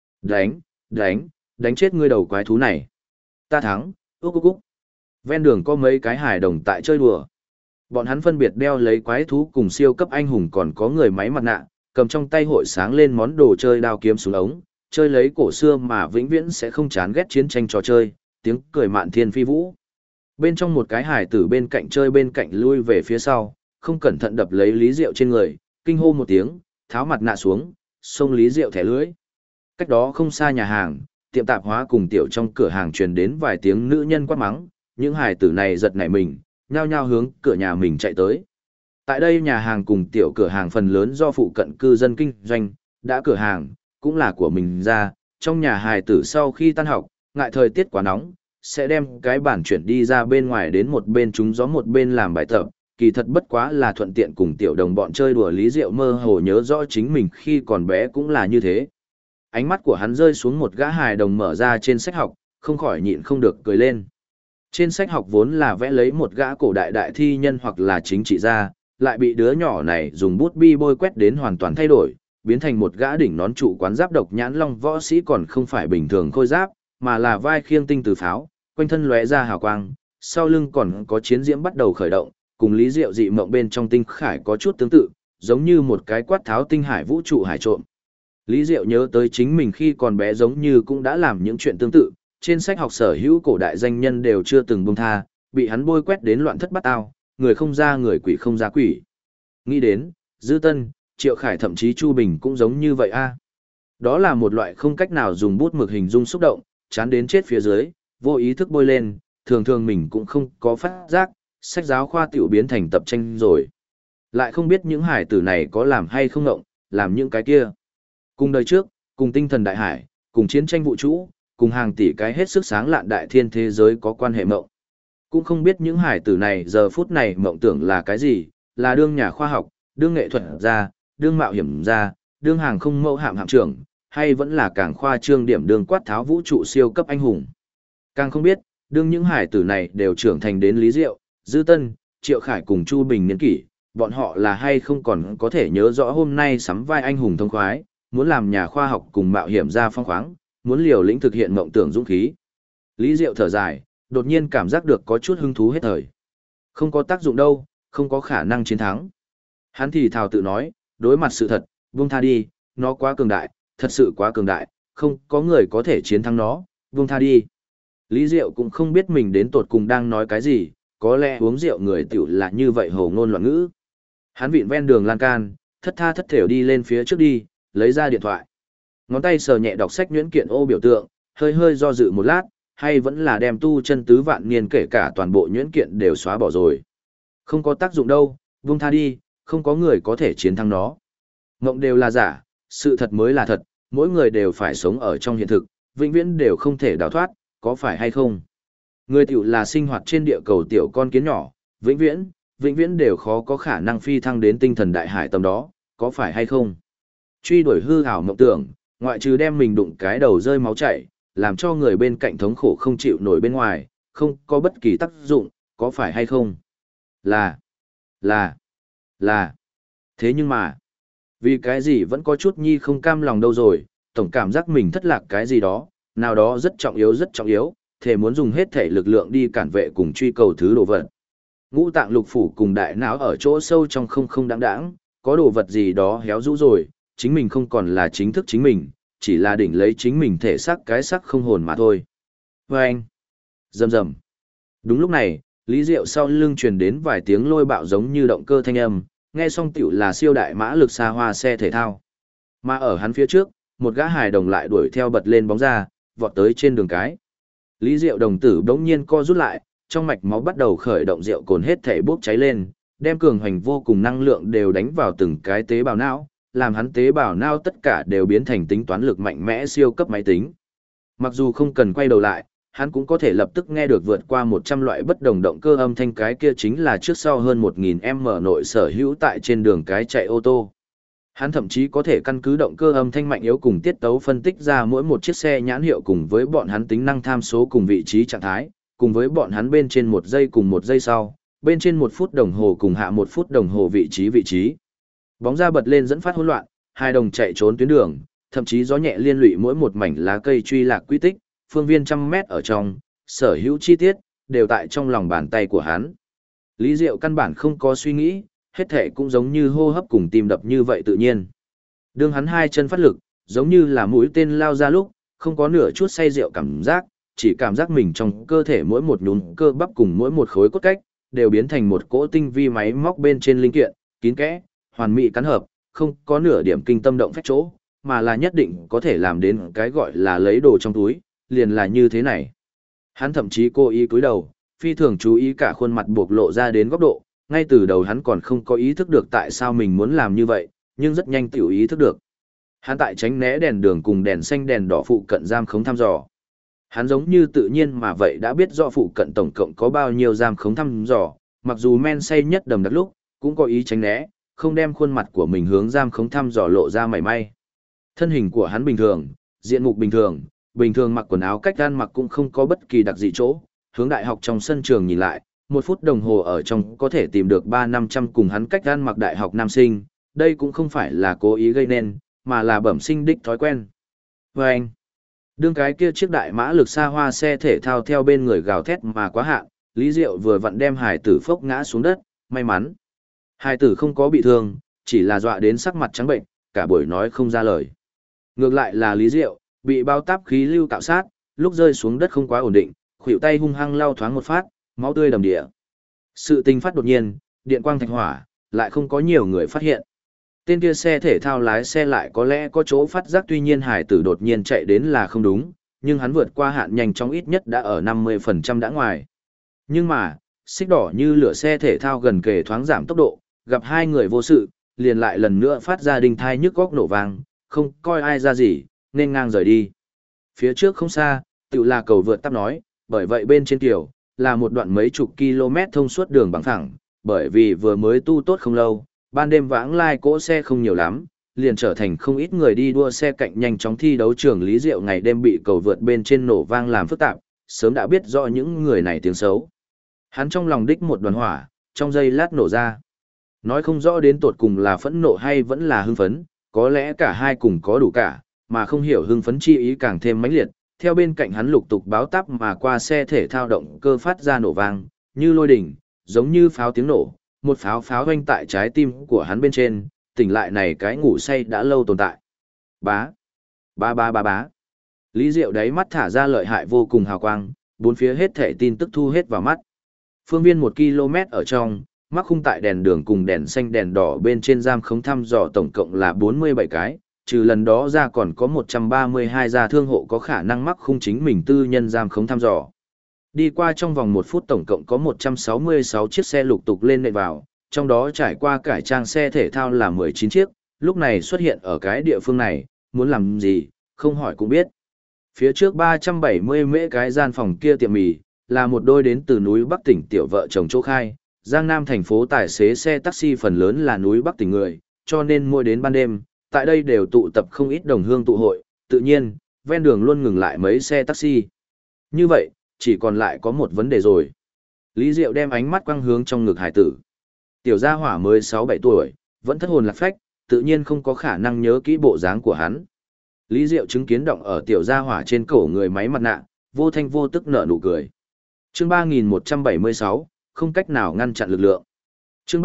Đánh chết ngươi đầu quái thú này. Ta thắng, úc. Ven đường có mấy cái hài đồng tại chơi đùa. Bọn hắn phân biệt đeo lấy quái thú cùng siêu cấp anh hùng còn có người máy mặt nạ, cầm trong tay hội sáng lên món đồ chơi đao kiếm súng ống, chơi lấy cổ xưa mà vĩnh viễn sẽ không chán ghét chiến tranh trò chơi, tiếng cười mạn thiên phi vũ. Bên trong một cái hải tử bên cạnh chơi bên cạnh lui về phía sau, không cẩn thận đập lấy Lý Diệu trên người, kinh hô một tiếng, tháo mặt nạ xuống, xông Lý Diệu thẻ lưới. Cách đó không xa nhà hàng, tiệm tạp hóa cùng tiểu trong cửa hàng truyền đến vài tiếng nữ nhân quát mắng, những hải tử này giật nảy mình, nhao nhao hướng cửa nhà mình chạy tới. Tại đây nhà hàng cùng tiểu cửa hàng phần lớn do phụ cận cư dân kinh doanh, đã cửa hàng, cũng là của mình ra, trong nhà hài tử sau khi tan học, ngại thời tiết quá nóng, sẽ đem cái bản chuyển đi ra bên ngoài đến một bên trúng gió một bên làm bài tập, kỳ thật bất quá là thuận tiện cùng tiểu đồng bọn chơi đùa. Lý Diệu mơ hồ nhớ rõ chính mình khi còn bé cũng là như thế. Ánh mắt của hắn rơi xuống một gã hài đồng mở ra trên sách học, không khỏi nhịn không được cười lên. Trên sách học vốn là vẽ lấy một gã cổ đại đại thi nhân hoặc là chính trị gia, lại bị đứa nhỏ này dùng bút bi bôi quét đến hoàn toàn thay đổi, biến thành một gã đỉnh nón trụ quán giáp độc nhãn long võ sĩ, còn không phải bình thường khôi giáp, mà là vai khiêng tinh từ pháo, quanh thân lóe ra hào quang, sau lưng còn có chiến diễm bắt đầu khởi động, cùng Lý Diệu dị mộng bên trong tinh khải có chút tương tự, giống như một cái quát tháo tinh hải vũ trụ hải trộm. Lý Diệu nhớ tới chính mình khi còn bé giống như cũng đã làm những chuyện tương tự, trên sách học sở hữu cổ đại danh nhân đều chưa từng buông tha, bị hắn bôi quét đến loạn thất bát ao, người không ra người quỷ không ra quỷ. Nghĩ đến, Dư Tân, Triệu Khải thậm chí Chu Bình cũng giống như vậy a. Đó là một loại không cách nào dùng bút mực hình dung xúc động, chán đến chết phía dưới, vô ý thức bôi lên, thường thường mình cũng không có phát giác, sách giáo khoa tiểu biến thành tập tranh rồi. Lại không biết những hải tử này có làm hay không ngộng, làm những cái kia. Cùng đời trước, cùng tinh thần đại hải, cùng chiến tranh vũ trụ, cùng hàng tỷ cái hết sức sáng lạn đại thiên thế giới có quan hệ mộng. Cũng không biết những hải tử này giờ phút này mộng tưởng là cái gì, là đương nhà khoa học, đương nghệ thuật gia, đương mạo hiểm gia, đương hàng không mẫu hạm hạm trưởng, hay vẫn là càng khoa trương điểm đương quát tháo vũ trụ siêu cấp anh hùng. Càng không biết, đương những hải tử này đều trưởng thành đến Lý Diệu, Dư Tân, Triệu Khải cùng Chu Bình niên kỷ, bọn họ là hay không còn có thể nhớ rõ hôm nay sắm vai anh hùng thông khoái, muốn làm nhà khoa học cùng mạo hiểm gia phong khoáng, muốn liều lĩnh thực hiện mộng tưởng dũng khí. Lý Diệu thở dài, đột nhiên cảm giác được có chút hứng thú hết thời. Không có tác dụng đâu, không có khả năng chiến thắng. Hắn thì thào tự nói, đối mặt sự thật, buông tha đi, nó quá cường đại, thật sự quá cường đại, không có người có thể chiến thắng nó, buông tha đi. Lý Diệu cũng không biết mình đến tột cùng đang nói cái gì, có lẽ uống rượu người tiểu là như vậy hồ ngôn loạn ngữ. Hắn vịn ven đường lan can, thất tha thất thểu đi lên phía trước đi, lấy ra điện thoại. Ngón tay sờ nhẹ đọc sách nhuyễn kiện ô biểu tượng, hơi hơi do dự một lát, hay vẫn là đem tu chân tứ vạn niên kể cả toàn bộ nhuyễn kiện đều xóa bỏ rồi. Không có tác dụng đâu, buông tha đi, không có người có thể chiến thắng nó. Mộng đều là giả, sự thật mới là thật, mỗi người đều phải sống ở trong hiện thực, vĩnh viễn đều không thể đào thoát, có phải hay không? Người tiểu là sinh hoạt trên địa cầu tiểu con kiến nhỏ, vĩnh viễn đều khó có khả năng phi thăng đến tinh thần đại hải tầm đó, có phải hay không? Truy đuổi hư ảo mộng tưởng, ngoại trừ đem mình đụng cái đầu rơi máu chảy, làm cho người bên cạnh thống khổ không chịu nổi bên ngoài, không có bất kỳ tác dụng, có phải hay không? Là. Thế nhưng mà, vì cái gì vẫn có chút nhi không cam lòng đâu rồi, tổng cảm giác mình thất lạc cái gì đó, nào đó rất trọng yếu, thể muốn dùng hết thể lực lượng đi cản vệ cùng truy cầu thứ đồ vật. Ngũ tạng lục phủ cùng đại não ở chỗ sâu trong không đáng đáng, có đồ vật gì đó héo rũ rồi, chính mình không còn là chính thức chính mình, chỉ là đỉnh lấy chính mình thể xác cái xác không hồn mà thôi. Và anh, rầm. Đúng lúc này, Lý Diệu sau lưng truyền đến vài tiếng lôi bạo giống như động cơ thanh âm, nghe xong tiểu là siêu đại mã lực xa hoa xe thể thao. Mà ở hắn phía trước, một gã hài đồng lại đuổi theo bật lên bóng ra, vọt tới trên đường cái. Lý Diệu đồng tử đống nhiên co rút lại, trong mạch máu bắt đầu khởi động rượu cồn hết thể bốc cháy lên, đem cường hoành vô cùng năng lượng đều đánh vào từng cái tế bào não, làm hắn tế bào não tất cả đều biến thành tính toán lực mạnh mẽ siêu cấp máy tính. Mặc dù không cần quay đầu lại, hắn cũng có thể lập tức nghe được vượt qua 100 loại bất đồng động cơ âm thanh, cái kia chính là trước sau hơn 1000m nội sở hữu tại trên đường cái chạy ô tô. Hắn thậm chí có thể căn cứ động cơ âm thanh mạnh yếu cùng tiết tấu phân tích ra mỗi một chiếc xe nhãn hiệu cùng với bọn hắn tính năng tham số cùng vị trí trạng thái, cùng với bọn hắn bên trên 1 giây cùng 1 giây sau, bên trên 1 phút đồng hồ cùng hạ 1 phút đồng hồ vị trí. Bóng ra bật lên dẫn phát hỗn loạn, hai đồng chạy trốn tuyến đường, thậm chí gió nhẹ liên lụy mỗi một mảnh lá cây truy lạc quy tích, phương viên trăm mét ở trong, sở hữu chi tiết, đều tại trong lòng bàn tay của hắn. Lý Diệu căn bản không có suy nghĩ, hết thể cũng giống như hô hấp cùng tim đập như vậy tự nhiên. Đương hắn hai chân phát lực, giống như là mũi tên lao ra lúc, không có nửa chút say rượu cảm giác, chỉ cảm giác mình trong cơ thể mỗi một nhún cơ bắp cùng mỗi một khối cốt cách, đều biến thành một cỗ tinh vi máy móc bên trên linh kiện, kín kẽ, hoàn mỹ cắn hợp, không có nửa điểm kinh tâm động phách chỗ, mà là nhất định có thể làm đến cái gọi là lấy đồ trong túi, liền là như thế này. Hắn thậm chí cố ý cúi đầu, phi thường chú ý cả khuôn mặt buộc lộ ra đến góc độ, ngay từ đầu hắn còn không có ý thức được tại sao mình muốn làm như vậy, nhưng rất nhanh tiểu ý thức được. Hắn tại tránh né đèn đường cùng đèn xanh đèn đỏ phụ cận giam khống thăm dò. Hắn giống như tự nhiên mà vậy đã biết rõ phụ cận tổng cộng có bao nhiêu giam khống thăm dò, mặc dù men say nhất đầm đặc lúc, cũng có ý tránh né, không đem khuôn mặt của mình hướng giam khống thăm dò lộ ra mảy may. Thân hình của hắn bình thường, diện mục bình thường mặc quần áo cách ăn mặc cũng không có bất kỳ đặc dị chỗ, hướng đại học trong sân trường nhìn lại, 1 phút đồng hồ ở trong có thể tìm được 300-500 cùng hắn cách ăn mặc đại học nam sinh, đây cũng không phải là cố ý gây nên, mà là bẩm sinh đích thói quen. Và anh, đương cái kia chiếc đại mã lực xa hoa xe thể thao theo bên người gào thét mà quá hạn, Lý Diệu vừa vặn đem hải tử phốc ngã xuống đất, may mắn. Hải tử không có bị thương, chỉ là dọa đến sắc mặt trắng bệnh, cả buổi nói không ra lời. Ngược lại là Lý Diệu, bị bao táp khí lưu cạo sát, lúc rơi xuống đất không quá ổn định, khuỷu tay hung hăng lao thoáng một phát, máu tươi đầm địa. Sự tình phát đột nhiên, điện quang thạch hỏa, lại không có nhiều người phát hiện. Tên kia xe thể thao lái xe lại có lẽ có chỗ phát giác, tuy nhiên hải tử đột nhiên chạy đến là không đúng, nhưng hắn vượt qua hạn nhanh chóng ít nhất đã ở 50% đã ngoài. Nhưng mà, xích đỏ như lửa xe thể thao gần kề thoáng giảm tốc độ, gặp hai người vô sự, liền lại lần nữa phát ra đinh thai nhức góc nổ vang, không coi ai ra gì, nên ngang rời đi. Phía trước không xa, tự là cầu vượt tắp nói, bởi vậy bên trên tiểu, là một đoạn mấy chục km thông suốt đường bằng phẳng, bởi vì vừa mới tu tốt không lâu, Ban đêm vãng lai cỗ xe không nhiều lắm, liền trở thành không ít người đi đua xe cạnh nhanh chóng thi đấu trường Lý Diệu ngày đêm bị cầu vượt bên trên nổ vang làm phức tạp, sớm đã biết rõ những người này tiếng xấu. Hắn trong lòng đích một đoàn hỏa, trong giây lát nổ ra. Nói không rõ đến tột cùng là phẫn nộ hay vẫn là hưng phấn, có lẽ cả hai cùng có đủ cả, mà không hiểu hưng phấn chi ý càng thêm mãnh liệt. Theo bên cạnh hắn lục tục báo táp mà qua xe thể thao động cơ phát ra nổ vang, như lôi đỉnh, giống như pháo tiếng nổ, một pháo pháo hoanh tại trái tim của hắn bên trên, tỉnh lại này cái ngủ say đã lâu tồn tại. Bá, bá bá bá bá. Lý Diệu đáy mắt thả ra lợi hại vô cùng hào quang, bốn phía hết thể tin tức thu hết vào mắt. Phương viên 1 km ở trong, mắc khung tại đèn đường cùng đèn xanh đèn đỏ bên trên giam khống thăm dò tổng cộng là 47 cái, trừ lần đó ra còn có 132 gia thương hộ có khả năng mắc khung chính mình tư nhân giam khống thăm dò. Đi qua trong vòng 1 phút tổng cộng có 166 chiếc xe lục tục lên nện vào, trong đó trải qua cải trang xe thể thao là 19 chiếc, lúc này xuất hiện ở cái địa phương này, muốn làm gì, không hỏi cũng biết. Phía trước 370 mễ cái gian phòng kia tiệm mì, là một đôi đến từ núi Bắc tỉnh tiểu vợ chồng chỗ khai, Giang Nam thành phố tài xế xe taxi phần lớn là núi Bắc tỉnh người, cho nên mỗi đến ban đêm, tại đây đều tụ tập không ít đồng hương tụ hội, tự nhiên, ven đường luôn ngừng lại mấy xe taxi. Như vậy, chỉ còn lại có một vấn đề rồi. Lý Diệu đem ánh mắt quăng hướng trong ngực hải tử. Tiểu gia hỏa mới 6-7 tuổi, vẫn thất hồn lạc phách, tự nhiên không có khả năng nhớ kỹ bộ dáng của hắn. Lý Diệu chứng kiến động ở tiểu gia hỏa trên cổ người máy mặt nạ, vô thanh vô tức nở nụ cười. Chương 3176, không cách nào ngăn chặn lực lượng. Chương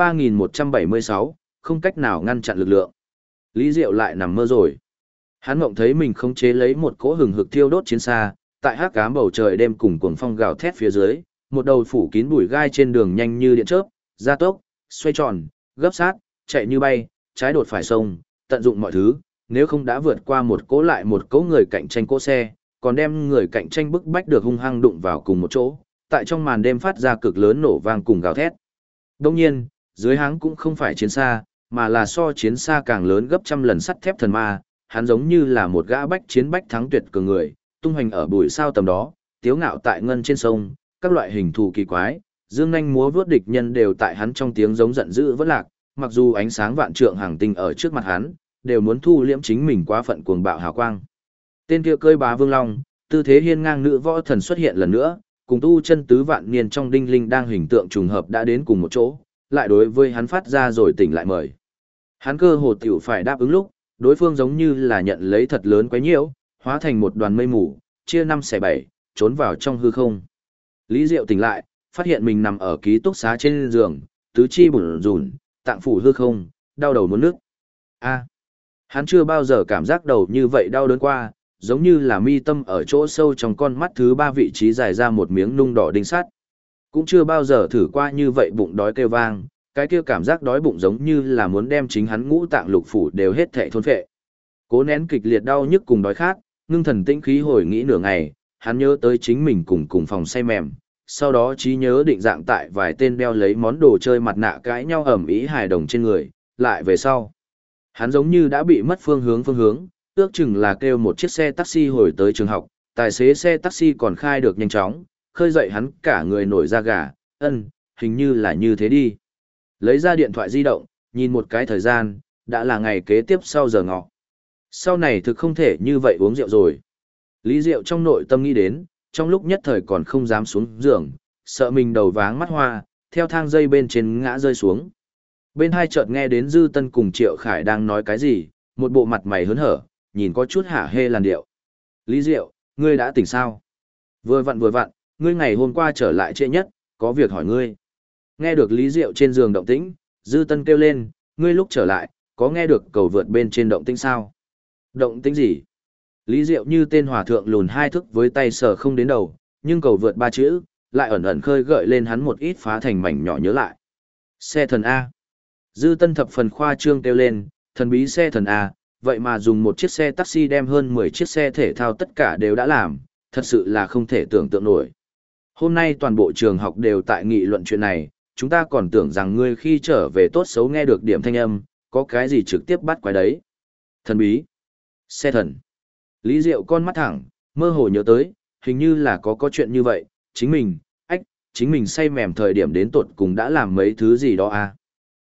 3176, không cách nào ngăn chặn lực lượng. Lý Diệu lại nằm mơ rồi. Hắn mộng thấy mình khống chế lấy một cỗ hừng hực thiêu đốt chiến xa, tại hắc ám bầu trời đêm cùng cuồng phong gào thét phía dưới, một đầu phủ kín bụi gai trên đường nhanh như điện chớp, gia tốc, xoay tròn, gấp sát, chạy như bay, trái đột phải sông, tận dụng mọi thứ, nếu không đã vượt qua một cỗ lại một cỗ người cạnh tranh cỗ xe, còn đem người cạnh tranh bức bách được hung hăng đụng vào cùng một chỗ, tại trong màn đêm phát ra cực lớn nổ vang cùng gào thét. Đương nhiên, dưới háng cũng không phải chiến xa, mà là so chiến xa càng lớn gấp trăm lần sắt thép thần ma, hắn giống như là một gã bách chiến bách thắng tuyệt cường người, tung hoành ở bụi sao tầm đó, tiếu ngạo tại ngân trên sông, các loại hình thù kỳ quái, dương nhanh múa vướt địch nhân đều tại hắn trong tiếng giống giận dữ vẫn lạc, mặc dù ánh sáng vạn trượng hàng tinh ở trước mặt hắn, đều muốn thu liễm chính mình quá phận cuồng bạo hào quang. Tên kia cơi bá vương long, tư thế hiên ngang nữ võ thần xuất hiện lần nữa, cùng tu chân tứ vạn niên trong đinh linh đang hình tượng trùng hợp đã đến cùng một chỗ, lại đối với hắn phát ra rồi tỉnh lại mời. Hắn cơ hồ tiểu phải đáp ứng lúc, đối phương giống như là nhận lấy thật lớn quấy nhiễu, hóa thành một đoàn mây mù, chia 5 xẻ 7, trốn vào trong hư không. Lý Diệu tỉnh lại, phát hiện mình nằm ở ký túc xá trên giường, tứ chi bủn rủn, tạng phủ hư không, đau đầu muốn nước. Hắn chưa bao giờ cảm giác đầu như vậy đau đớn qua, giống như là mi tâm ở chỗ sâu trong con mắt thứ 3 vị trí dài ra một miếng nung đỏ đinh sắt. Cũng chưa bao giờ thử qua như vậy bụng đói kêu vang, cái kia cảm giác đói bụng giống như là muốn đem chính hắn ngũ tạng lục phủ đều hết thảy thôn phệ. Cố nén kịch liệt đau nhức cùng đói khát, ngưng thần tĩnh khí hồi nghĩ nửa ngày, hắn nhớ tới chính mình cùng phòng say mềm, sau đó trí nhớ định dạng tại vài tên đeo lấy món đồ chơi mặt nạ cãi nhau ầm ĩ hài đồng trên người, lại về sau. Hắn giống như đã bị mất phương hướng, ước chừng là kêu một chiếc xe taxi hồi tới trường học, tài xế xe taxi còn khai được nhanh chóng, khơi dậy hắn cả người nổi da gà, hình như là như thế đi. Lấy ra điện thoại di động, nhìn một cái thời gian, đã là ngày kế tiếp sau giờ ngọ. Sau này thực không thể như vậy uống rượu rồi. Lý Diệu trong nội tâm nghĩ đến, trong lúc nhất thời còn không dám xuống giường, sợ mình đầu váng mắt hoa, theo thang dây bên trên ngã rơi xuống. Bên hai chợt nghe đến Dư Tân cùng Triệu Khải đang nói cái gì, một bộ mặt mày hớn hở, nhìn có chút hả hê làn điệu. Lý Diệu, ngươi đã tỉnh sao? Vừa vặn, ngươi ngày hôm qua trở lại trễ nhất, có việc hỏi ngươi. Nghe được Lý Diệu trên giường động tĩnh, Dư Tân kêu lên, ngươi lúc trở lại, có nghe được cầu vượt bên trên động tĩnh sao? Động tĩnh gì? Lý Diệu như tên hòa thượng lùn 2 thước với tay sờ không đến đầu, nhưng cầu vượt 3 chữ, lại ẩn ẩn khơi gợi lên hắn một ít phá thành mảnh nhỏ nhớ lại. Xe thần A. Dư Tân thập phần khoa trương kêu lên, thần bí xe thần A, vậy mà dùng một chiếc xe taxi đem hơn 10 chiếc xe thể thao tất cả đều đã làm, thật sự là không thể tưởng tượng nổi. Hôm nay toàn bộ trường học đều tại nghị luận chuyện này, chúng ta còn tưởng rằng ngươi khi trở về tốt xấu nghe được điểm thanh âm, có cái gì trực tiếp bắt quái đấy. Thần bí. Xe thần. Lý Diệu con mắt thẳng, mơ hồ nhớ tới, hình như là có chuyện như vậy, chính mình say mềm thời điểm đến tột cùng đã làm mấy thứ gì đó à.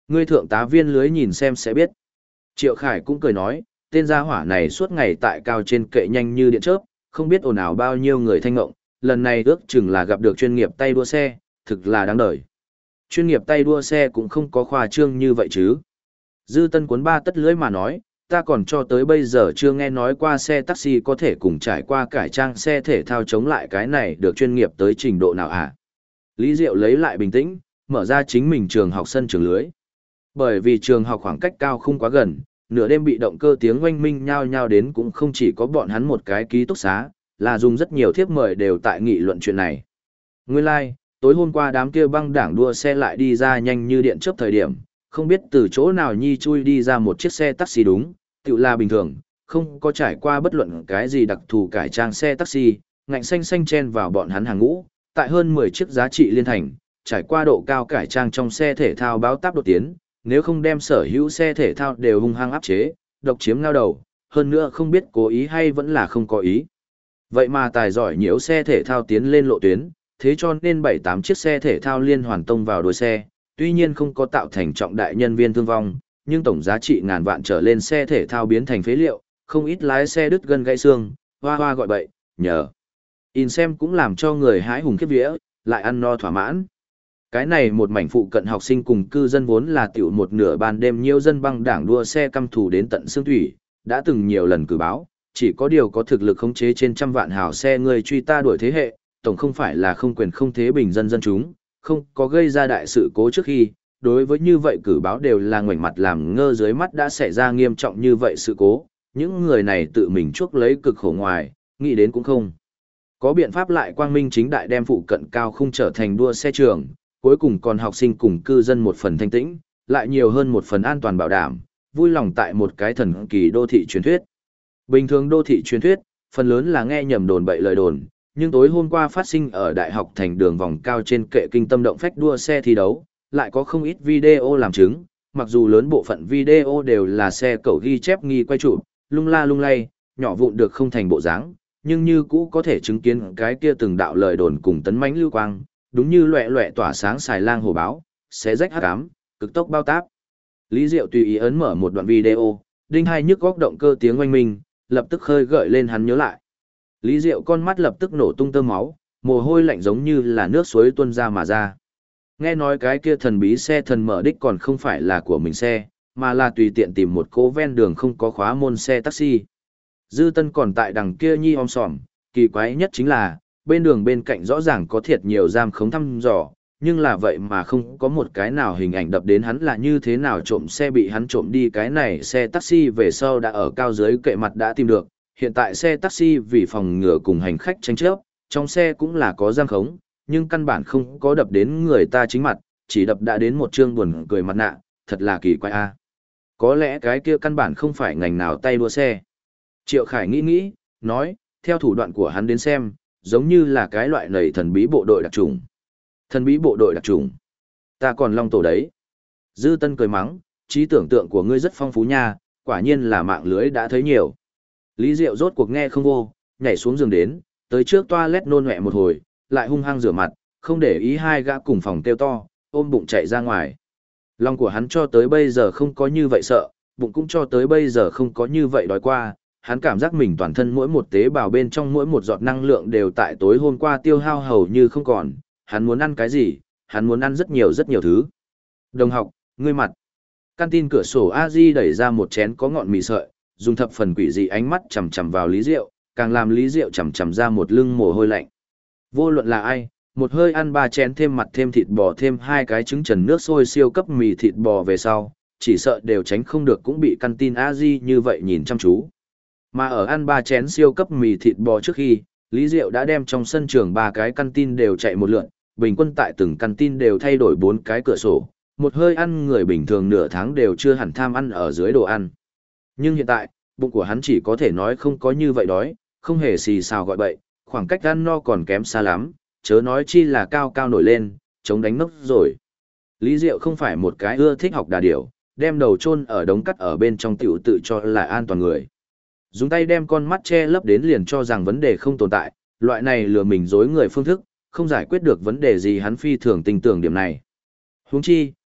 Ngươi thượng tá viên lưới nhìn xem sẽ biết. Triệu Khải cũng cười nói, tên gia hỏa này suốt ngày tại cao trên kệ nhanh như điện chớp, không biết ồn ào bao nhiêu người thanh ngộng, lần này ước chừng là gặp được chuyên nghiệp tay đua xe, thực là đáng đời. Chuyên nghiệp tay đua xe cũng không có khoa trương như vậy chứ. Dư Tân cuốn ba tất lưỡi mà nói, ta còn cho tới bây giờ chưa nghe nói qua xe taxi có thể cùng trải qua cải trang xe thể thao chống lại cái này được chuyên nghiệp tới trình độ nào hả? Lý Diệu lấy lại bình tĩnh, mở ra chính mình trường học sân trường lưới. Bởi vì trường học khoảng cách cao không quá gần, nửa đêm bị động cơ tiếng oanh minh nhao nhao đến cũng không chỉ có bọn hắn một cái ký túc xá, là dùng rất nhiều thiếp mời đều tại nghị luận chuyện này. Nguyên lai, tối hôm qua đám kia băng đảng đua xe lại đi ra nhanh như điện chớp thời điểm, không biết từ chỗ nào nhi chui đi ra một chiếc xe taxi đúng, tự là bình thường, không có trải qua bất luận cái gì đặc thù cải trang xe taxi, ngạnh xanh xanh chen vào bọn hắn hàng ngũ, tại hơn 10 chiếc giá trị liên thành, trải qua độ cao cải trang trong xe thể thao báo táp đột tiến, nếu không đem sở hữu xe thể thao đều hung hăng áp chế, độc chiếm ngao đầu, hơn nữa không biết cố ý hay vẫn là không có ý. Vậy mà tài giỏi nhiễu xe thể thao tiến lên lộ tuyến, thế cho nên 7-8 chiếc xe thể thao liên hoàn tông vào đuôi xe, tuy nhiên không có tạo thành trọng đại nhân viên thương vong, nhưng tổng giá trị ngàn vạn trở lên xe thể thao biến thành phế liệu, không ít lái xe đứt gân gãy xương, hoa hoa gọi bậy, nhờ. In xem cũng làm cho người hái hùng khiếp vía, lại ăn no thỏa mãn. Cái này một mảnh phụ cận học sinh cùng cư dân vốn là tiểu một nửa ban đêm nhiều dân băng đảng đua xe căm thù đến tận xương thủy, đã từng nhiều lần cử báo, chỉ có điều có thực lực khống chế trên trăm vạn hào xe người truy ta đuổi thế hệ, tổng không phải là không quyền không thế bình dân dân chúng, không có gây ra đại sự cố trước khi, đối với như vậy cử báo đều là ngoảnh mặt làm ngơ dưới mắt đã xảy ra nghiêm trọng như vậy sự cố, những người này tự mình chuốc lấy cực khổ ngoài, nghĩ đến cũng không. Có biện pháp lại quang minh chính đại đem phụ cận cao không trở thành đua xe trường, cuối cùng còn học sinh cùng cư dân một phần thanh tĩnh, lại nhiều hơn một phần an toàn bảo đảm, vui lòng tại một cái thần kỳ đô thị truyền thuyết. Bình thường đô thị truyền thuyết, phần lớn là nghe nhầm đồn bậy lời đồn, nhưng tối hôm qua phát sinh ở đại học thành đường vòng cao trên kệ kinh tâm động phách đua xe thi đấu, lại có không ít video làm chứng, mặc dù lớn bộ phận video đều là xe cẩu ghi chép nghi quay chụp, lung la lung lay, nhỏ vụn được không thành bộ dáng, nhưng như cũ có thể chứng kiến cái kia từng đạo lời đồn cùng tấn mãnh lưu quang, đúng như loẹ loẹ tỏa sáng xài lang hồ báo, xé rách hắc ám, cực tốc bao táp. Lý Diệu tùy ý ấn mở một đoạn video, đinh hai nhức góc động cơ tiếng oanh minh, lập tức khơi gợi lên hắn nhớ lại. Lý Diệu con mắt lập tức nổ tung tơ máu, mồ hôi lạnh giống như là nước suối tuôn ra mà ra. Nghe nói cái kia thần bí xe thần mở đích còn không phải là của mình xe, mà là tùy tiện tìm một cố ven đường không có khóa môn xe taxi. Dư Tân còn tại đằng kia nhi om sòm, kỳ quái nhất chính là, bên đường bên cạnh rõ ràng có thiệt nhiều giam khống thăm dò, nhưng là vậy mà không có một cái nào hình ảnh đập đến hắn là như thế nào trộm xe bị hắn trộm đi, cái này xe taxi về sau đã ở cao dưới kệ mặt đã tìm được, hiện tại xe taxi vì phòng ngừa cùng hành khách tranh chấp, trong xe cũng là có giam khống, nhưng căn bản không có đập đến người ta chính mặt, chỉ đập đã đến một trương buồn cười mặt nạ, thật là kỳ quái a. Có lẽ cái kia căn bản không phải ngành nào tay đua xe. Triệu Khải nghĩ, nói, theo thủ đoạn của hắn đến xem, giống như là cái loại nầy thần bí bộ đội đặc trùng. Thần bí bộ đội đặc trùng. Ta còn long tổ đấy. Dư Tân cười mắng, trí tưởng tượng của ngươi rất phong phú nha, quả nhiên là mạng lưới đã thấy nhiều. Lý Diệu rốt cuộc nghe không vô, nhảy xuống giường đến, tới trước toilet nôn mẹ một hồi, lại hung hăng rửa mặt, không để ý hai gã cùng phòng kêu to, ôm bụng chạy ra ngoài. Lòng của hắn cho tới bây giờ không có như vậy sợ, bụng cũng cho tới bây giờ không có như vậy đói qua, hắn cảm giác mình toàn thân mỗi một tế bào bên trong mỗi một giọt năng lượng đều tại tối hôm qua tiêu hao hầu như không còn, hắn muốn ăn cái gì, hắn muốn ăn rất nhiều thứ. Đồng học, ngươi mặt. Canteen cửa sổ A-di đẩy ra một chén có ngọn mì sợi, dùng thập phần quỷ dị ánh mắt chằm chằm vào Lý Diệu, càng làm Lý Diệu chằm chằm ra một lưng mồ hôi lạnh. Vô luận là ai, một hơi ăn 3 chén thêm mặt thêm thịt bò thêm 2 cái trứng trần nước sôi siêu cấp mì thịt bò về sau, chỉ sợ đều tránh không được cũng bị canteen A-di như vậy nhìn chăm chú. Mà ở ăn 3 chén siêu cấp mì thịt bò trước khi, Lý Diệu đã đem trong sân trường 3 cái canteen đều chạy một lượt, bình quân tại từng canteen đều thay đổi 4 cái cửa sổ, một hơi ăn người bình thường nửa tháng đều chưa hẳn tham ăn ở dưới đồ ăn. Nhưng hiện tại, bụng của hắn chỉ có thể nói không có như vậy đói, không hề xì xào gọi bậy, khoảng cách ăn no còn kém xa lắm, chớ nói chi là cao cao nổi lên, chống đánh nốc rồi. Lý Diệu không phải một cái ưa thích học đà điểu, đem đầu chôn ở đống cắt ở bên trong tiểu tự cho là an toàn người. Dùng tay đem con mắt che lấp đến liền cho rằng vấn đề không tồn tại, loại này lừa mình dối người phương thức, không giải quyết được vấn đề gì, hắn phi thường tin tưởng điểm này. Huống chi,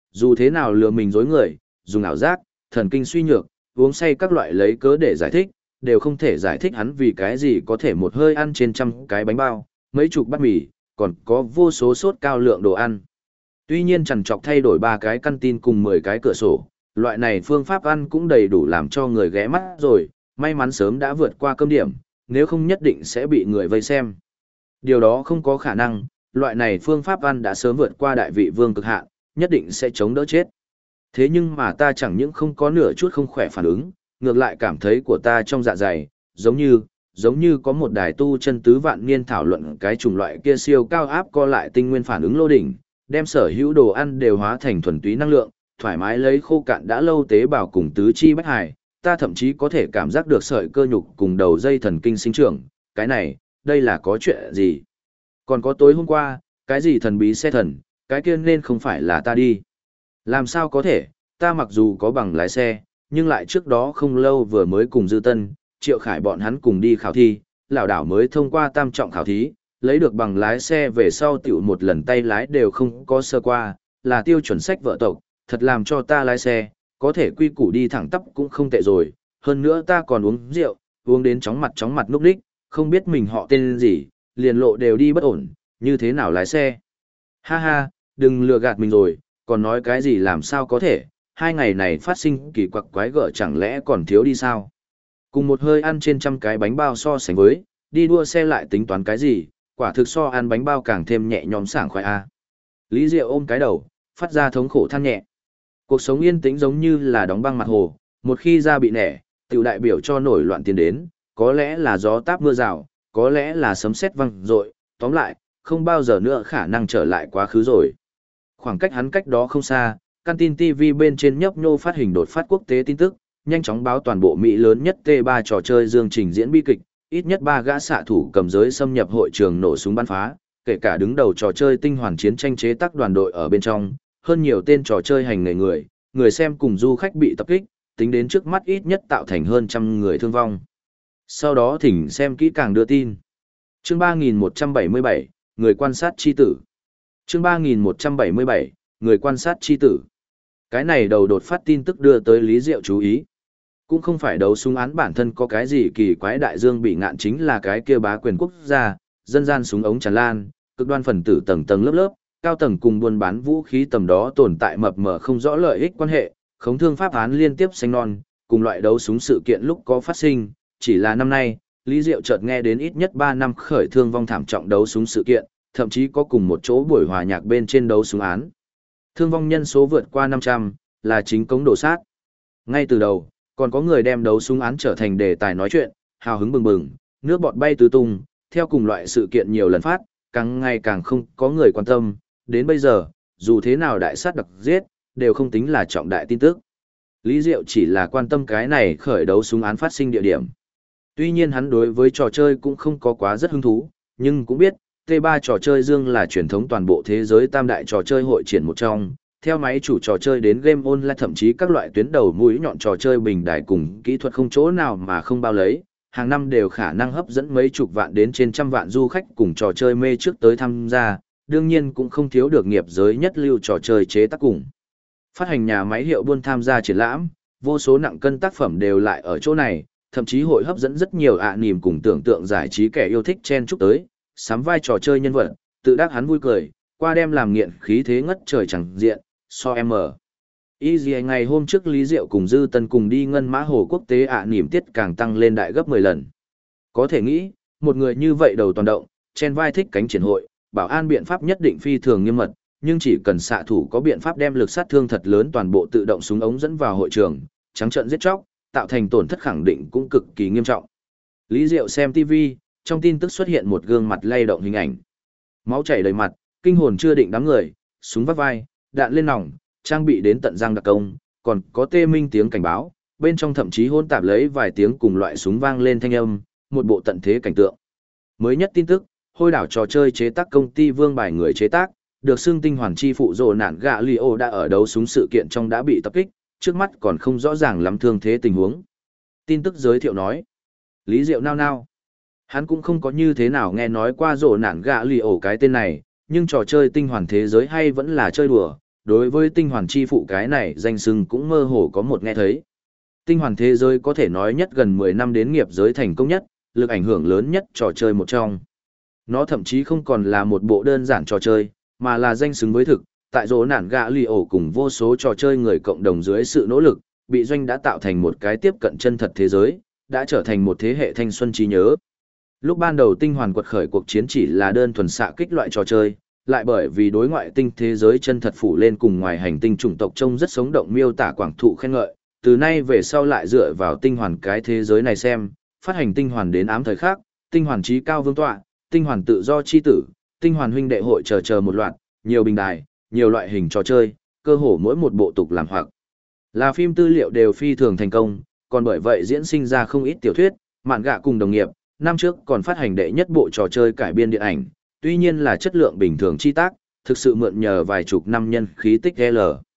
dù thế nào lừa mình dối người, dùng ảo giác, thần kinh suy nhược, uống say các loại lấy cớ để giải thích, đều không thể giải thích hắn vì cái gì có thể một hơi ăn trên trăm cái bánh bao, mấy chục bát mì, còn có vô số sốt cao lượng đồ ăn. Tuy nhiên chằn chọc thay đổi 3 cái căn tin cùng 10 cái cửa sổ, loại này phương pháp ăn cũng đầy đủ làm cho người ghé mắt rồi, may mắn sớm đã vượt qua cơm điểm, nếu không nhất định sẽ bị người vây xem. Điều đó không có khả năng, loại này phương pháp ăn đã sớm vượt qua đại vị vương cực hạn, nhất định sẽ chống đỡ chết. Thế nhưng mà ta chẳng những không có nửa chút không khỏe phản ứng, ngược lại cảm thấy của ta trong dạ dày, giống như có một đài tu chân tứ vạn niên thảo luận cái chủng loại kia siêu cao áp co lại tinh nguyên phản ứng lô đỉnh, đem sở hữu đồ ăn đều hóa thành thuần túy năng lượng, thoải mái lấy khô cạn đã lâu tế bào cùng tứ chi bách hải, ta thậm chí có thể cảm giác được sợi cơ nhục cùng đầu dây thần kinh sinh trưởng, cái này, đây là có chuyện gì? Còn có tối hôm qua, cái gì thần bí xe thần, cái kia nên không phải là ta đi. Làm sao có thể, ta mặc dù có bằng lái xe, nhưng lại trước đó không lâu vừa mới cùng Dư Tân, Triệu Khải bọn hắn cùng đi khảo thi, lão đảo mới thông qua tam trọng khảo thí, lấy được bằng lái xe về sau tiểu một lần tay lái đều không có sơ qua, là tiêu chuẩn sách vợ tộc, thật làm cho ta lái xe, có thể quy củ đi thẳng tắp cũng không tệ rồi, hơn nữa ta còn uống rượu, uống đến chóng mặt núp đích, không biết mình họ tên gì, liền lộ đều đi bất ổn, như thế nào lái xe. Ha ha, đừng lừa gạt mình rồi, còn nói cái gì làm sao có thể, 2 ngày này phát sinh kỳ quặc quái gở chẳng lẽ còn thiếu đi sao. Cùng một hơi ăn trên trăm cái bánh bao so sánh với, đi đua xe lại tính toán cái gì, quả thực so ăn bánh bao càng thêm nhẹ nhõm sảng khoái a. Lý Diệu ôm cái đầu, phát ra thống khổ than nhẹ. Cuộc sống yên tĩnh giống như là đóng băng mặt hồ, một khi ra bị nẻ, tiểu đại biểu cho nổi loạn tiến đến, có lẽ là gió táp mưa rào, có lẽ là sấm sét vang dội, tóm lại, không bao giờ nữa khả năng trở lại quá khứ rồi. Khoảng cách hắn cách đó không xa, căn tin TV bên trên nhấp nhô phát hình đột phát quốc tế tin tức, nhanh chóng báo toàn bộ Mỹ lớn nhất T3 trò chơi dương trình diễn bi kịch, ít nhất 3 gã xạ thủ cầm giới xâm nhập hội trường nổ súng bắn phá, kể cả đứng đầu trò chơi tinh hoàn chiến tranh chế tác đoàn đội ở bên trong, hơn nhiều tên trò chơi hành nghề người xem cùng du khách bị tập kích, tính đến trước mắt ít nhất tạo thành hơn 100 người thương vong. Sau đó thỉnh xem kỹ càng đưa tin. Chương 3177, người quan sát chi tử. Chương 3177, người quan sát chi tử. Cái này đầu đột phát tin tức đưa tới Lý Diệu chú ý. Cũng không phải đấu súng án bản thân có cái gì kỳ quái, đại dương bị ngạn chính là cái kia bá quyền quốc gia, dân gian súng ống tràn lan, cực đoan phần tử tầng tầng lớp lớp, cao tầng cùng buôn bán vũ khí tầm đó tồn tại mập mờ không rõ lợi ích quan hệ, khống thương pháp án liên tiếp xanh non, cùng loại đấu súng sự kiện lúc có phát sinh, chỉ là năm nay, Lý Diệu chợt nghe đến ít nhất 3 năm khởi thương vong thảm trọng đấu súng sự kiện, thậm chí có cùng một chỗ buổi hòa nhạc bên trên đấu súng án. Thương vong nhân số vượt qua 500, là chính cống đổ sát. Ngay từ đầu, còn có người đem đấu súng án trở thành đề tài nói chuyện, hào hứng bừng bừng, nước bọt bay tứ tung, theo cùng loại sự kiện nhiều lần phát, càng ngày càng không có người quan tâm, đến bây giờ, dù thế nào đại sát đặc giết, đều không tính là trọng đại tin tức. Lý Diệu chỉ là quan tâm cái này khởi đấu súng án phát sinh địa điểm. Tuy nhiên hắn đối với trò chơi cũng không có quá rất hứng thú, nhưng cũng biết, T3 trò chơi dương là truyền thống toàn bộ thế giới tam đại trò chơi hội triển một trong, theo máy chủ trò chơi đến game online thậm chí các loại tuyến đầu mũi nhọn trò chơi bình đại cùng kỹ thuật không chỗ nào mà không bao lấy, hàng năm đều khả năng hấp dẫn mấy chục vạn đến trên trăm vạn du khách cùng trò chơi mê trước tới tham gia, đương nhiên cũng không thiếu được nghiệp giới nhất lưu trò chơi chế tác cùng. Phát hành nhà máy hiệu buôn tham gia triển lãm, vô số nặng cân tác phẩm đều lại ở chỗ này, thậm chí hội hấp dẫn rất nhiều niềm cùng tưởng tượng giải trí kẻ yêu thích chen chúc tới, sắm vai trò chơi nhân vật, tự đắc hắn vui cười, qua đem làm nghiện khí thế ngất trời chẳng diện, so em ở. Y gì ngày hôm trước Lý Diệu cùng Dư Tân cùng đi ngân mã hồ quốc tế niềm tiết càng tăng lên đại gấp 10 lần. Có thể nghĩ, một người như vậy đầu toàn động, chen vai thích cánh triển hội, bảo an biện pháp nhất định phi thường nghiêm mật, nhưng chỉ cần xạ thủ có biện pháp đem lực sát thương thật lớn toàn bộ tự động súng ống dẫn vào hội trường, trắng trợn giết chóc, tạo thành tổn thất khẳng định cũng cực kỳ nghiêm trọng. Lý Diệu xem TV, trong tin tức xuất hiện một gương mặt lay động hình ảnh. Máu chảy đầy mặt, kinh hồn chưa định đám người, súng vắt vai, đạn lên nòng, trang bị đến tận răng đặc công, còn có tê minh tiếng cảnh báo, bên trong thậm chí hỗn tạp lấy vài tiếng cùng loại súng vang lên thanh âm, một bộ tận thế cảnh tượng. Mới nhất tin tức, hôi đảo trò chơi chế tác công ty Vương Bài người chế tác, được xưng tinh hoàn chi phụ rồ nạn gạ Leo đã ở đấu súng sự kiện trong đã bị tập kích, trước mắt còn không rõ ràng lắm thương thế tình huống. Tin tức giới thiệu nói, Lý Diệu nao nao. Hắn cũng không có như thế nào nghe nói qua rồ nạn gạ Leo cái tên này, nhưng trò chơi tinh hoàn thế giới hay vẫn là chơi đùa, đối với tinh hoàn chi phụ cái này danh xưng cũng mơ hồ có một nghe thấy. Tinh hoàn thế giới có thể nói nhất gần 10 năm đến nghiệp giới thành công nhất, lực ảnh hưởng lớn nhất trò chơi một trong. Nó thậm chí không còn là một bộ đơn giản trò chơi, mà là danh xứng với thực, tại rỗ nản gạ lì ổ cùng vô số trò chơi người cộng đồng dưới sự nỗ lực, bị doanh đã tạo thành một cái tiếp cận chân thật thế giới, đã trở thành một thế hệ thanh xuân trí nhớ. Lúc ban đầu tinh hoàn quật khởi cuộc chiến chỉ là đơn thuần xạ kích loại trò chơi, lại bởi vì đối ngoại tinh thế giới chân thật phủ lên cùng ngoài hành tinh chủng tộc trông rất sống động miêu tả quảng thụ khen ngợi, từ nay về sau lại dựa vào tinh hoàn cái thế giới này xem, phát hành tinh hoàn đến ám thời khác, tinh hoàn trí cao vương tọa, tinh hoàn tự do chi tử, tinh hoàn huynh đệ hội chờ một loạt, nhiều bình đài, nhiều loại hình trò chơi, cơ hồ mỗi một bộ tục làm hoặc là phim tư liệu đều phi thường thành công, còn bởi vậy diễn sinh ra không ít tiểu thuyết, mạn gạ cùng đồng nghiệp, năm trước còn phát hành đệ nhất bộ trò chơi cải biên điện ảnh, tuy nhiên là chất lượng bình thường chi tác, thực sự mượn nhờ vài chục năm nhân khí tích L.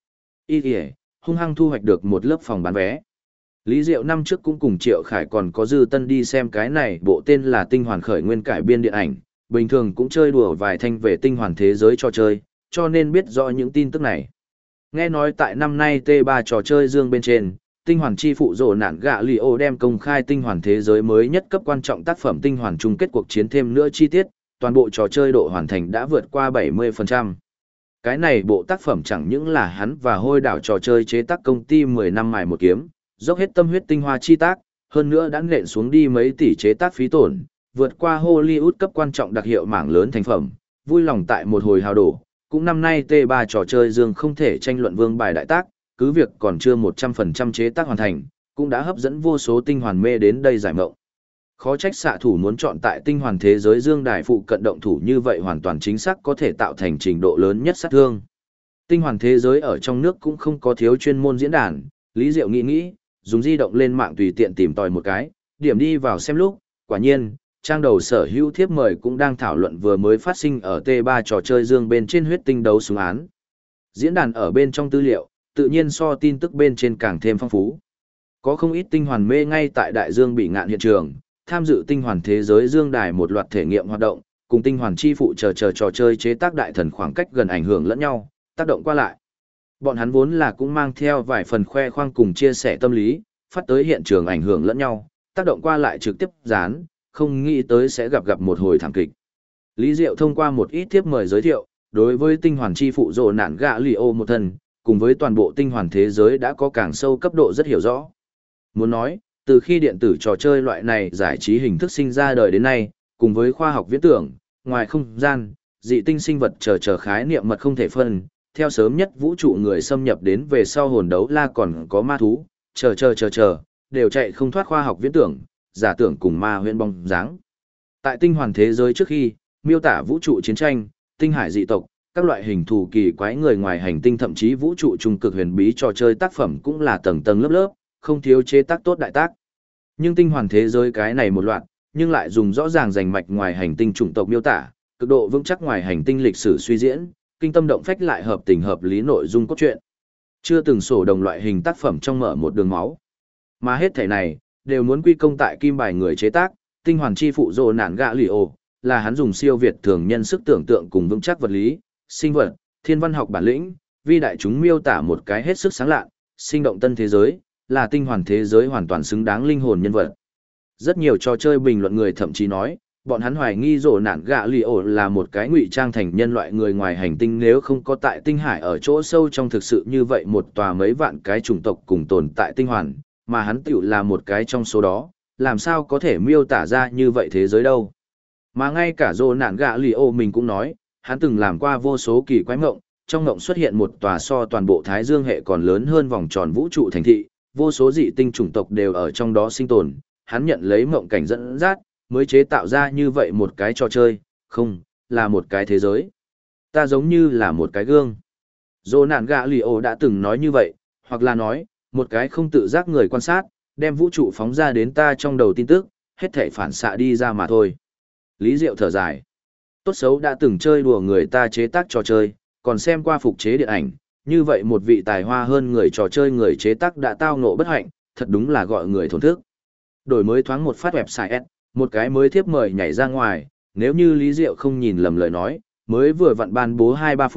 Hung hăng thu hoạch được một lớp phòng bán vé. Lý Diệu năm trước cũng cùng Triệu Khải còn có Dư Tân đi xem cái này bộ tên là Tinh Hoàn khởi nguyên cải biên điện ảnh, bình thường cũng chơi đùa vài thanh về tinh hoàn thế giới trò chơi, cho nên biết rõ những tin tức này. Nghe nói tại năm nay T3 trò chơi dương bên trên, tinh hoàn chi phụ rồ nạn gạ lì ô đem công khai tinh hoàn thế giới mới nhất cấp quan trọng tác phẩm tinh hoàn chung kết cuộc chiến thêm nữa chi tiết, toàn bộ trò chơi độ hoàn thành đã vượt qua 70%. Cái này bộ tác phẩm chẳng những là hắn và hôi đảo trò chơi chế tác công ty 10 năm mài một kiếm, dốc hết tâm huyết tinh hoa chi tác, hơn nữa đã nện xuống đi mấy tỷ chế tác phí tổn, vượt qua Hollywood cấp quan trọng đặc hiệu mảng lớn thành phẩm, vui lòng tại một hồi hào đổ, cũng năm nay T3 trò chơi dương không thể tranh luận vương bài đại tác, cứ việc còn chưa 100% chế tác hoàn thành, cũng đã hấp dẫn vô số tinh hoàn mê đến đây giải mộng. Khó trách xạ thủ muốn chọn tại tinh hoàn thế giới dương đài phụ cận động thủ như vậy hoàn toàn chính xác có thể tạo thành trình độ lớn nhất sát thương. Tinh hoàn thế giới ở trong nước cũng không có thiếu chuyên môn diễn đàn, Lý Diệu nghĩ, dùng di động lên mạng tùy tiện tìm tòi một cái, điểm đi vào xem lúc, quả nhiên, trang đầu sở hữu thiếp mời cũng đang thảo luận vừa mới phát sinh ở T3 trò chơi dương bên trên huyết tinh đấu súng án. Diễn đàn ở bên trong tư liệu, tự nhiên so tin tức bên trên càng thêm phong phú. Có không ít tinh hoàn mê ngay tại đại dương bị ngạn hiện trường, tham dự tinh hoàn thế giới dương đài một loạt thể nghiệm hoạt động, cùng tinh hoàn chi phụ chờ trò chơi chế tác đại thần khoảng cách gần ảnh hưởng lẫn nhau, tác động qua lại. Bọn hắn vốn là cũng mang theo vài phần khoe khoang cùng chia sẻ tâm lý, phát tới hiện trường ảnh hưởng lẫn nhau, tác động qua lại trực tiếp dán, không nghĩ tới sẽ gặp một hồi thảm kịch. Lý Diệu thông qua một ít tiếp mời giới thiệu, đối với tinh hoàn chi phụ rồ nạn gạ lì ô một thân, cùng với toàn bộ tinh hoàn thế giới đã có càng sâu cấp độ rất hiểu rõ. Muốn nói, từ khi điện tử trò chơi loại này giải trí hình thức sinh ra đời đến nay, cùng với khoa học viễn tưởng, ngoài không gian, dị tinh sinh vật chờ khái niệm mật không thể phân, theo sớm nhất vũ trụ người xâm nhập đến về sau hồn đấu la còn có ma thú, chờ, đều chạy không thoát khoa học viễn tưởng, giả tưởng cùng ma huyễn bóng dáng. Tại tinh hoàn thế giới trước khi, miêu tả vũ trụ chiến tranh, tinh hải dị tộc, các loại hình thù kỳ quái người ngoài hành tinh thậm chí vũ trụ trung cực huyền bí trò chơi tác phẩm cũng là tầng tầng lớp, không thiếu chế tác tốt đại tác. Nhưng tinh hoàn thế giới cái này một loạt, nhưng lại dùng rõ ràng rành mạch ngoài hành tinh chủng tộc miêu tả, cực độ vững chắc ngoài hành tinh lịch sử suy diễn, kinh tâm động phách lại hợp tình hợp lý nội dung cốt truyện. Chưa từng sổ đồng loại hình tác phẩm trong mở một đường máu. Mà hết thể này, đều muốn quy công tại kim bài người chế tác, tinh hoàn chi phụ rồ nạn gạ lì ồ, là hắn dùng siêu việt thường nhân sức tưởng tượng cùng vững chắc vật lý, sinh vật, thiên văn học bản lĩnh, vi đại chúng miêu tả một cái hết sức sáng lạ, sinh động tân thế giới, là tinh hoàn thế giới hoàn toàn xứng đáng linh hồn nhân vật. Rất nhiều trò chơi bình luận người thậm chí nói, bọn hắn hoài nghi rồ nạn gạ lì ồ là một cái ngụy trang thành nhân loại người ngoài hành tinh nếu không có tại tinh hải ở chỗ sâu trong thực sự như vậy một tòa mấy vạn cái chủng tộc cùng tồn tại tinh hoàn, mà hắn tiểu là một cái trong số đó, làm sao có thể miêu tả ra như vậy thế giới đâu. Mà ngay cả rồ nạn gạ lì ồ mình cũng nói, hắn từng làm qua vô số kỳ quái mộng, trong mộng xuất hiện một tòa so toàn bộ Thái Dương hệ còn lớn hơn vòng tròn vũ trụ thành thị, vô số dị tinh chủng tộc đều ở trong đó sinh tồn, hắn nhận lấy mộng cảnh dẫn dắt, mới chế tạo ra như vậy một cái trò chơi, không, là một cái thế giới. Ta giống như là một cái gương. Dô nạn gạ lì ồ đã từng nói như vậy, hoặc là nói, một cái không tự giác người quan sát, đem vũ trụ phóng ra đến ta trong đầu tin tức, hết thể phản xạ đi ra mà thôi. Lý Diệu thở dài. Tốt xấu đã từng chơi đùa người ta chế tác trò chơi, còn xem qua phục chế điện ảnh, như vậy một vị tài hoa hơn người trò chơi người chế tác đã tao ngộ bất hạnh, thật đúng là gọi người thổn thức. Đổi mới thoáng một phát website S, một cái mới thiếp mời nhảy ra ngoài, nếu như Lý Diệu không nhìn lầm lời nói, mới vừa vặn ban bố 2-3 phút,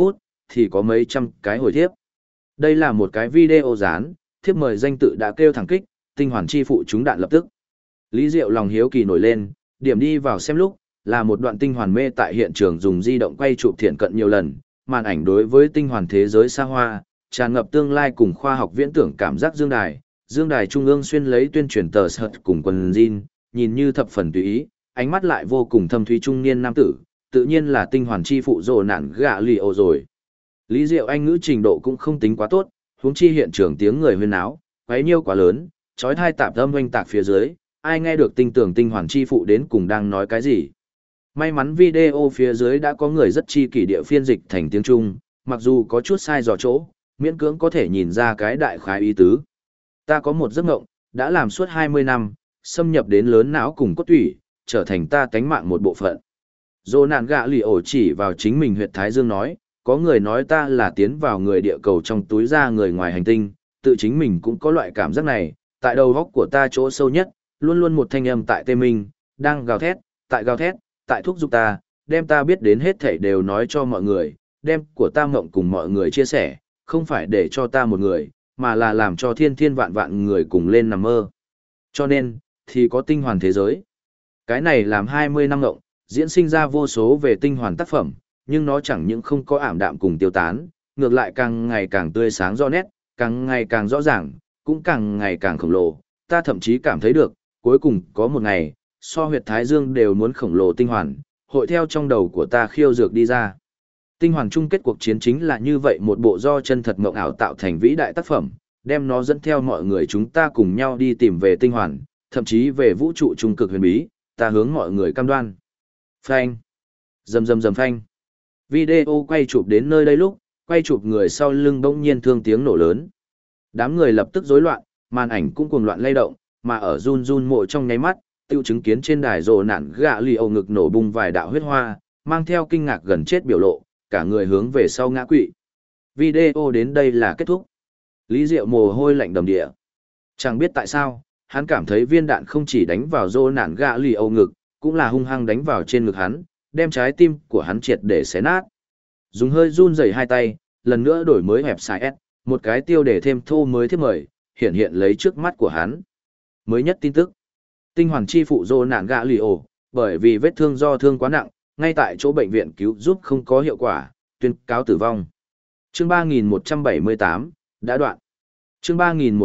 thì có mấy trăm cái hồi thiếp. Đây là một cái video dán, thiếp mời danh tự đã kêu thẳng kích, tinh hoàn chi phụ trúng đạn lập tức. Lý Diệu lòng hiếu kỳ nổi lên, điểm đi vào xem lúc, là một đoạn tinh hoàn mê tại hiện trường dùng di động quay chụp thiện cận nhiều lần, màn ảnh đối với tinh hoàn thế giới xa hoa, tràn ngập tương lai cùng khoa học viễn tưởng cảm giác dương đài trung ương xuyên lấy tuyên truyền tờ sợt cùng quần jean, nhìn như thập phần tùy ý, ánh mắt lại vô cùng thâm thúy trung niên nam tử, tự nhiên là tinh hoàn chi phụ rồ nạn gạ lì ồ rồi. Lý Diệu Anh ngữ trình độ cũng không tính quá tốt, huống chi hiện trường tiếng người huyên náo, quấy nhiêu quá lớn, chói tai tạp âm oanh tạc phía dưới, ai nghe được tinh tưởng tinh hoàn chi phụ đến cùng đang nói cái gì. May mắn video phía dưới đã có người rất chi kỷ địa phiên dịch thành tiếng Trung, mặc dù có chút sai dò chỗ, miễn cưỡng có thể nhìn ra cái đại khái ý tứ. Ta có một giấc mộng, đã làm suốt 20 năm, xâm nhập đến lớn não cùng cốt tủy, trở thành ta tánh mạng một bộ phận. Dô nạn gạ lì ổ chỉ vào chính mình huyệt thái dương nói, có người nói ta là tiến vào người địa cầu trong túi ra người ngoài hành tinh, tự chính mình cũng có loại cảm giác này, tại đầu góc của ta chỗ sâu nhất, luôn luôn một thanh âm tại tê minh, đang gào thét, tại thúc giục ta, đem ta biết đến hết thảy đều nói cho mọi người, đem của ta mộng cùng mọi người chia sẻ, không phải để cho ta một người, mà là làm cho thiên thiên vạn vạn người cùng lên nằm mơ. Cho nên, thì có tinh hoàn thế giới. Cái này làm 20 năm mộng, diễn sinh ra vô số về tinh hoàn tác phẩm, nhưng nó chẳng những không có ảm đạm cùng tiêu tán, ngược lại càng ngày càng tươi sáng rõ nét, càng ngày càng rõ ràng, cũng càng ngày càng khổng lồ. Ta thậm chí cảm thấy được, cuối cùng có một ngày, so huyệt thái dương đều muốn khổng lồ tinh hoàn, hội theo trong đầu của ta khiêu dược đi ra. Tinh hoàn chung kết cuộc chiến chính là như vậy một bộ do chân thật mộng ảo tạo thành vĩ đại tác phẩm, đem nó dẫn theo mọi người chúng ta cùng nhau đi tìm về tinh hoàn, thậm chí về vũ trụ trung cực huyền bí, ta hướng mọi người cam đoan. Phanh. Rầm rầm rầm phanh. Video quay chụp đến nơi đây lúc, quay chụp người sau lưng bỗng nhiên thương tiếng nổ lớn. Đám người lập tức rối loạn, màn ảnh cũng cuồng loạn lay động, mà ở run run mộ trong nháy mắt, tiêu chứng kiến trên đài rồ nạn gạ lì ầu ngực nổ bung vài đạo huyết hoa, mang theo kinh ngạc gần chết biểu lộ, cả người hướng về sau ngã quỵ. Video đến đây là kết thúc. Lý Diệu mồ hôi lạnh đầm địa. Chẳng biết tại sao, hắn cảm thấy viên đạn không chỉ đánh vào rồ nạn gạ lì ầu ngực, cũng là hung hăng đánh vào trên ngực hắn, đem trái tim của hắn triệt để xé nát. Dùng hơi run rẩy hai tay, lần nữa đổi mới website S, một cái tiêu đề thêm thô mới thiếp mời, hiện hiện lấy trước mắt của hắn. Mới nhất tin tức. Tinh hoàn chi phụ rồ nạn gạ lì ổ, bởi vì vết thương do thương quá nặng, ngay tại chỗ bệnh viện cứu giúp không có hiệu quả, tuyên cáo tử vong. Chương 3178, đã đoạn. Chương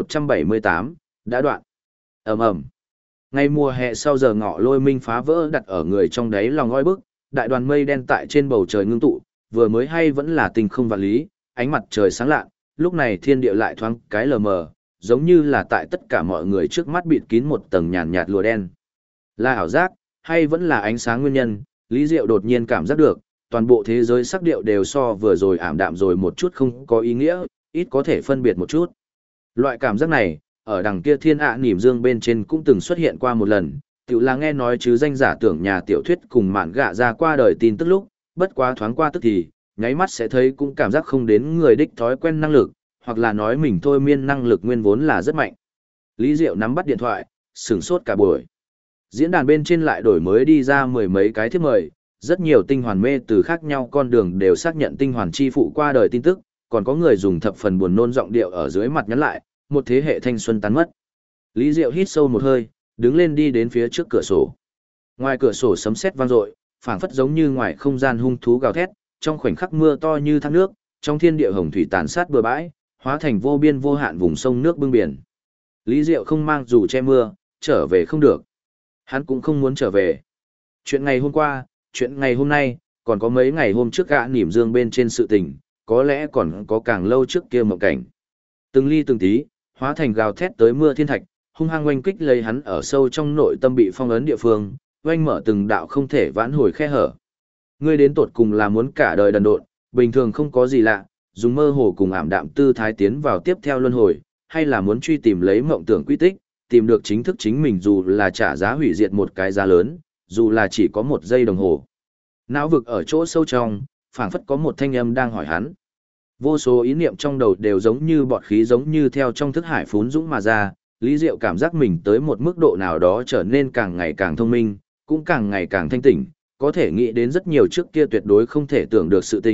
3178, đã đoạn. Ầm ầm. Ngày mùa hè sau giờ ngọ lôi minh phá vỡ đặt ở người trong đáy lòng oi bức, đại đoàn mây đen tại trên bầu trời ngưng tụ, vừa mới hay vẫn là tinh không vạn lý, ánh mặt trời sáng lạ, lúc này thiên địa lại thoáng cái lờ mờ, giống như là tại tất cả mọi người trước mắt bịt kín một tầng nhàn nhạt lụa đen. Là ảo giác, hay vẫn là ánh sáng nguyên nhân, Lý Diệu đột nhiên cảm giác được, toàn bộ thế giới sắc điệu đều so vừa rồi ảm đạm rồi một chút không có ý nghĩa, ít có thể phân biệt một chút. Loại cảm giác này, ở đằng kia thiên ạ nỉm dương bên trên cũng từng xuất hiện qua một lần, tiểu là nghe nói chứ danh giả tưởng nhà tiểu thuyết cùng mạn gạ ra qua đời tin tức lúc, bất quá thoáng qua tức thì, nháy mắt sẽ thấy cũng cảm giác không đến người đích thói quen năng lực, hoặc là nói mình thôi miên năng lực nguyên vốn là rất mạnh. Lý Diệu nắm bắt điện thoại, sửng sốt cả buổi. Diễn đàn bên trên lại đổi mới đi ra mười mấy cái thiếp mời, rất nhiều tinh hoàn mê từ khác nhau con đường đều xác nhận tinh hoàn chi phụ qua đời tin tức, còn có người dùng thập phần buồn nôn giọng điệu ở dưới mặt nhắn lại, một thế hệ thanh xuân tán mất. Lý Diệu hít sâu một hơi, đứng lên đi đến phía trước cửa sổ. Ngoài cửa sổ sấm sét vang dội, phảng phất giống như ngoài không gian hung thú gào thét, trong khoảnh khắc mưa to như thác nước, trong thiên địa hồng thủy tàn sát bừa bãi, hóa thành vô biên vô hạn vùng sông nước bưng biển. Lý Diệu không mang dù che mưa, trở về không được. Hắn cũng không muốn trở về. Chuyện ngày hôm qua, chuyện ngày hôm nay, còn có mấy ngày hôm trước gã nỉm dương bên trên sự tình, có lẽ còn có càng lâu trước kia mộng cảnh. Từng ly từng tí, hóa thành gào thét tới mưa thiên thạch, hung hăng oanh kích lấy hắn ở sâu trong nội tâm bị phong ấn địa phương, oanh mở từng đạo không thể vãn hồi khe hở. Ngươi đến tột cùng là muốn cả đời đần độn, bình thường không có gì lạ, dùng mơ hồ cùng ảm đạm tư thái tiến vào tiếp theo luân hồi, hay là muốn truy tìm lấy mộng tưởng quy tích, tìm được chính thức chính mình dù là trả giá hủy diệt một cái giá lớn, dù là chỉ có một giây đồng hồ. Não vực ở chỗ sâu trong, phảng phất có một thanh âm đang hỏi hắn. Vô số ý niệm trong đầu đều giống như bọt khí giống như theo trong thức hải phún dũng mà ra, Lý Diệu cảm giác mình tới một mức độ nào đó trở nên càng ngày càng thông minh, cũng càng ngày càng thanh tỉnh, có thể nghĩ đến rất nhiều trước kia tuyệt đối không thể tưởng được sự tình,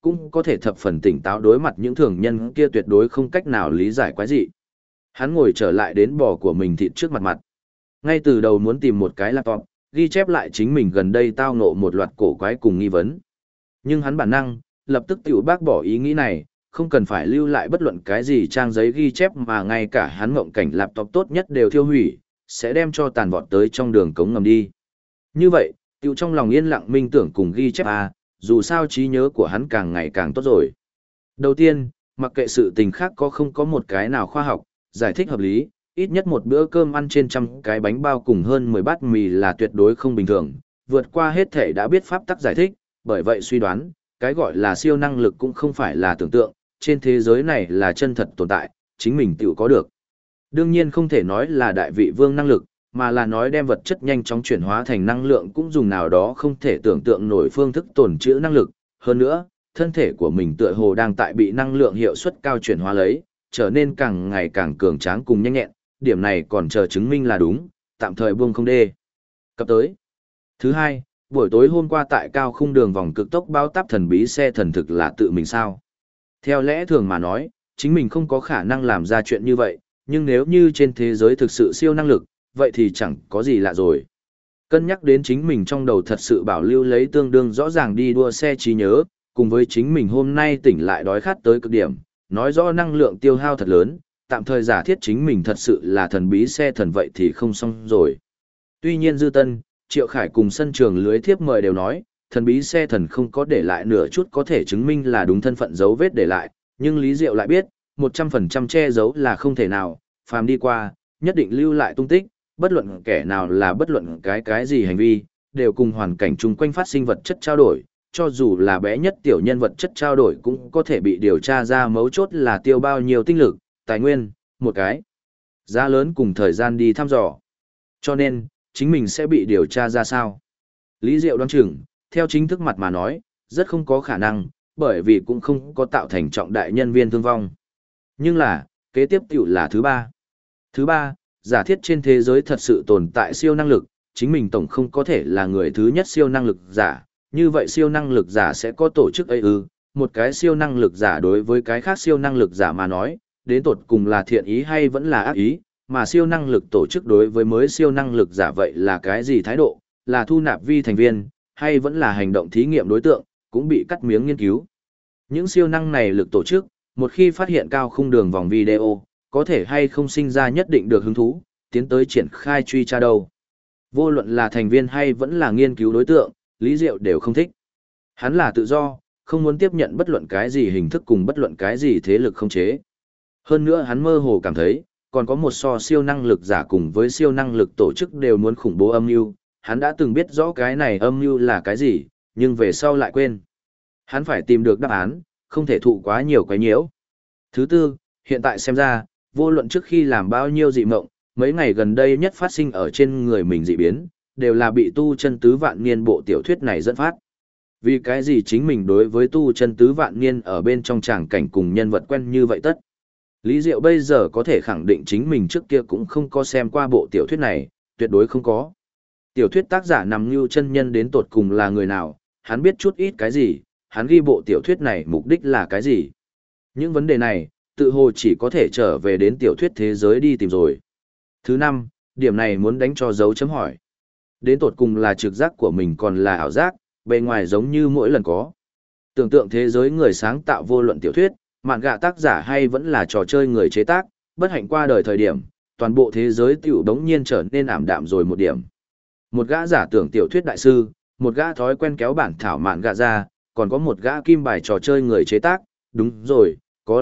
cũng có thể thập phần tỉnh táo đối mặt những thường nhân kia tuyệt đối không cách nào lý giải quái dị. Hắn ngồi trở lại đến bò của mình thịt trước mặt mặt. Ngay từ đầu muốn tìm một cái laptop, ghi chép lại chính mình gần đây tao ngộ một loạt cổ quái cùng nghi vấn. Nhưng hắn bản năng, lập tức tiểu bác bỏ ý nghĩ này, không cần phải lưu lại bất luận cái gì trang giấy ghi chép mà ngay cả hắn mộng cảnh laptop tốt nhất đều thiêu hủy, sẽ đem cho tàn vọt tới trong đường cống ngầm đi. Như vậy, tiểu trong lòng yên lặng minh tưởng cùng ghi chép dù sao trí nhớ của hắn càng ngày càng tốt rồi. Đầu tiên, mặc kệ sự tình khác có không có một cái nào khoa học, giải thích hợp lý, ít nhất một bữa cơm ăn trên trăm cái bánh bao cùng hơn 10 bát mì là tuyệt đối không bình thường, vượt qua hết thể đã biết pháp tắc giải thích, bởi vậy suy đoán, cái gọi là siêu năng lực cũng không phải là tưởng tượng, trên thế giới này là chân thật tồn tại, chính mình tự có được. Đương nhiên không thể nói là đại vị vương năng lực, mà là nói đem vật chất nhanh chóng chuyển hóa thành năng lượng cũng dùng nào đó không thể tưởng tượng nổi phương thức tồn trữ năng lực. Hơn nữa, thân thể của mình tựa hồ đang tại bị năng lượng hiệu suất cao chuyển hóa lấy, trở nên càng ngày càng cường tráng cùng nhanh nhẹn, điểm này còn chờ chứng minh là đúng, tạm thời buông không đê. Cập tới. Thứ hai, buổi tối hôm qua tại cao khung đường vòng cực tốc bao táp thần bí xe thần thực là tự mình sao? Theo lẽ thường mà nói, chính mình không có khả năng làm ra chuyện như vậy, nhưng nếu như trên thế giới thực sự siêu năng lực, vậy thì chẳng có gì lạ rồi. Cân nhắc đến chính mình trong đầu thật sự bảo lưu lấy tương đương rõ ràng đi đua xe trí nhớ, cùng với chính mình hôm nay tỉnh lại đói khát tới cực điểm, nói rõ năng lượng tiêu hao thật lớn, tạm thời giả thiết chính mình thật sự là thần bí xe thần vậy thì không xong rồi. Tuy nhiên Dư Tân, Triệu Khải cùng sân trường lưới thiếp mời đều nói, thần bí xe thần không có để lại nửa chút có thể chứng minh là đúng thân phận dấu vết để lại, nhưng Lý Diệu lại biết, 100% che giấu là không thể nào, phàm đi qua, nhất định lưu lại tung tích, bất luận kẻ nào là bất luận cái gì hành vi, đều cùng hoàn cảnh chung quanh phát sinh vật chất trao đổi, cho dù là bé nhất tiểu nhân vật chất trao đổi cũng có thể bị điều tra ra mấu chốt là tiêu bao nhiêu tinh lực, tài nguyên, một cái giá lớn cùng thời gian đi thăm dò. Cho nên, chính mình sẽ bị điều tra ra sao? Lý Diệu đoán chừng, theo chính thức mặt mà nói, rất không có khả năng, bởi vì cũng không có tạo thành trọng đại nhân viên thương vong. Nhưng là, kế tiếp tiểu là thứ ba. Thứ ba, giả thiết trên thế giới thật sự tồn tại siêu năng lực, chính mình tổng không có thể là người thứ nhất siêu năng lực giả, như vậy siêu năng lực giả sẽ có tổ chức ấy một cái siêu năng lực giả đối với cái khác siêu năng lực giả mà nói, đến tột cùng là thiện ý hay vẫn là ác ý, mà siêu năng lực tổ chức đối với mới siêu năng lực giả vậy là cái gì thái độ, là thu nạp vi thành viên, hay vẫn là hành động thí nghiệm đối tượng, cũng bị cắt miếng nghiên cứu. Những siêu năng này lực tổ chức, một khi phát hiện cao khung đường vòng video, có thể hay không sinh ra nhất định được hứng thú, tiến tới triển khai truy tra đâu. Vô luận là thành viên hay vẫn là nghiên cứu đối tượng, Lý Diệu đều không thích. Hắn là tự do, không muốn tiếp nhận bất luận cái gì hình thức cùng bất luận cái gì thế lực không chế. Hơn nữa hắn mơ hồ cảm thấy, còn có một so siêu năng lực giả cùng với siêu năng lực tổ chức đều muốn khủng bố âm mưu. Hắn đã từng biết rõ cái này âm mưu là cái gì, nhưng về sau lại quên. Hắn phải tìm được đáp án, không thể thụ quá nhiều quấy nhiễu. Thứ tư, hiện tại xem ra, vô luận trước khi làm bao nhiêu dị mộng, mấy ngày gần đây nhất phát sinh ở trên người mình dị biến, đều là bị tu chân tứ vạn niên bộ tiểu thuyết này dẫn phát. Vì cái gì chính mình đối với tu chân tứ vạn niên ở bên trong tràng cảnh cùng nhân vật quen như vậy tất. Lý Diệu bây giờ có thể khẳng định chính mình trước kia cũng không có xem qua bộ tiểu thuyết này, tuyệt đối không có. Tiểu thuyết tác giả nằm như chân nhân đến tột cùng là người nào, hắn biết chút ít cái gì, hắn ghi bộ tiểu thuyết này mục đích là cái gì. Những vấn đề này, tự hồ chỉ có thể trở về đến tiểu thuyết thế giới đi tìm rồi. Thứ năm, điểm này muốn đánh cho dấu chấm hỏi. Đến tột cùng là trực giác của mình còn là ảo giác, bề ngoài giống như mỗi lần có. Tưởng tượng thế giới người sáng tạo vô luận tiểu thuyết, mạn gạ tác giả hay vẫn là trò chơi người chế tác, bất hạnh qua đời thời điểm, toàn bộ thế giới tiểu đống nhiên trở nên ảm đạm rồi một điểm. Một gã giả tưởng tiểu thuyết đại sư, một gã thói quen kéo bản thảo mạn gạ ra, còn có một gã kim bài trò chơi người chế tác, đúng rồi,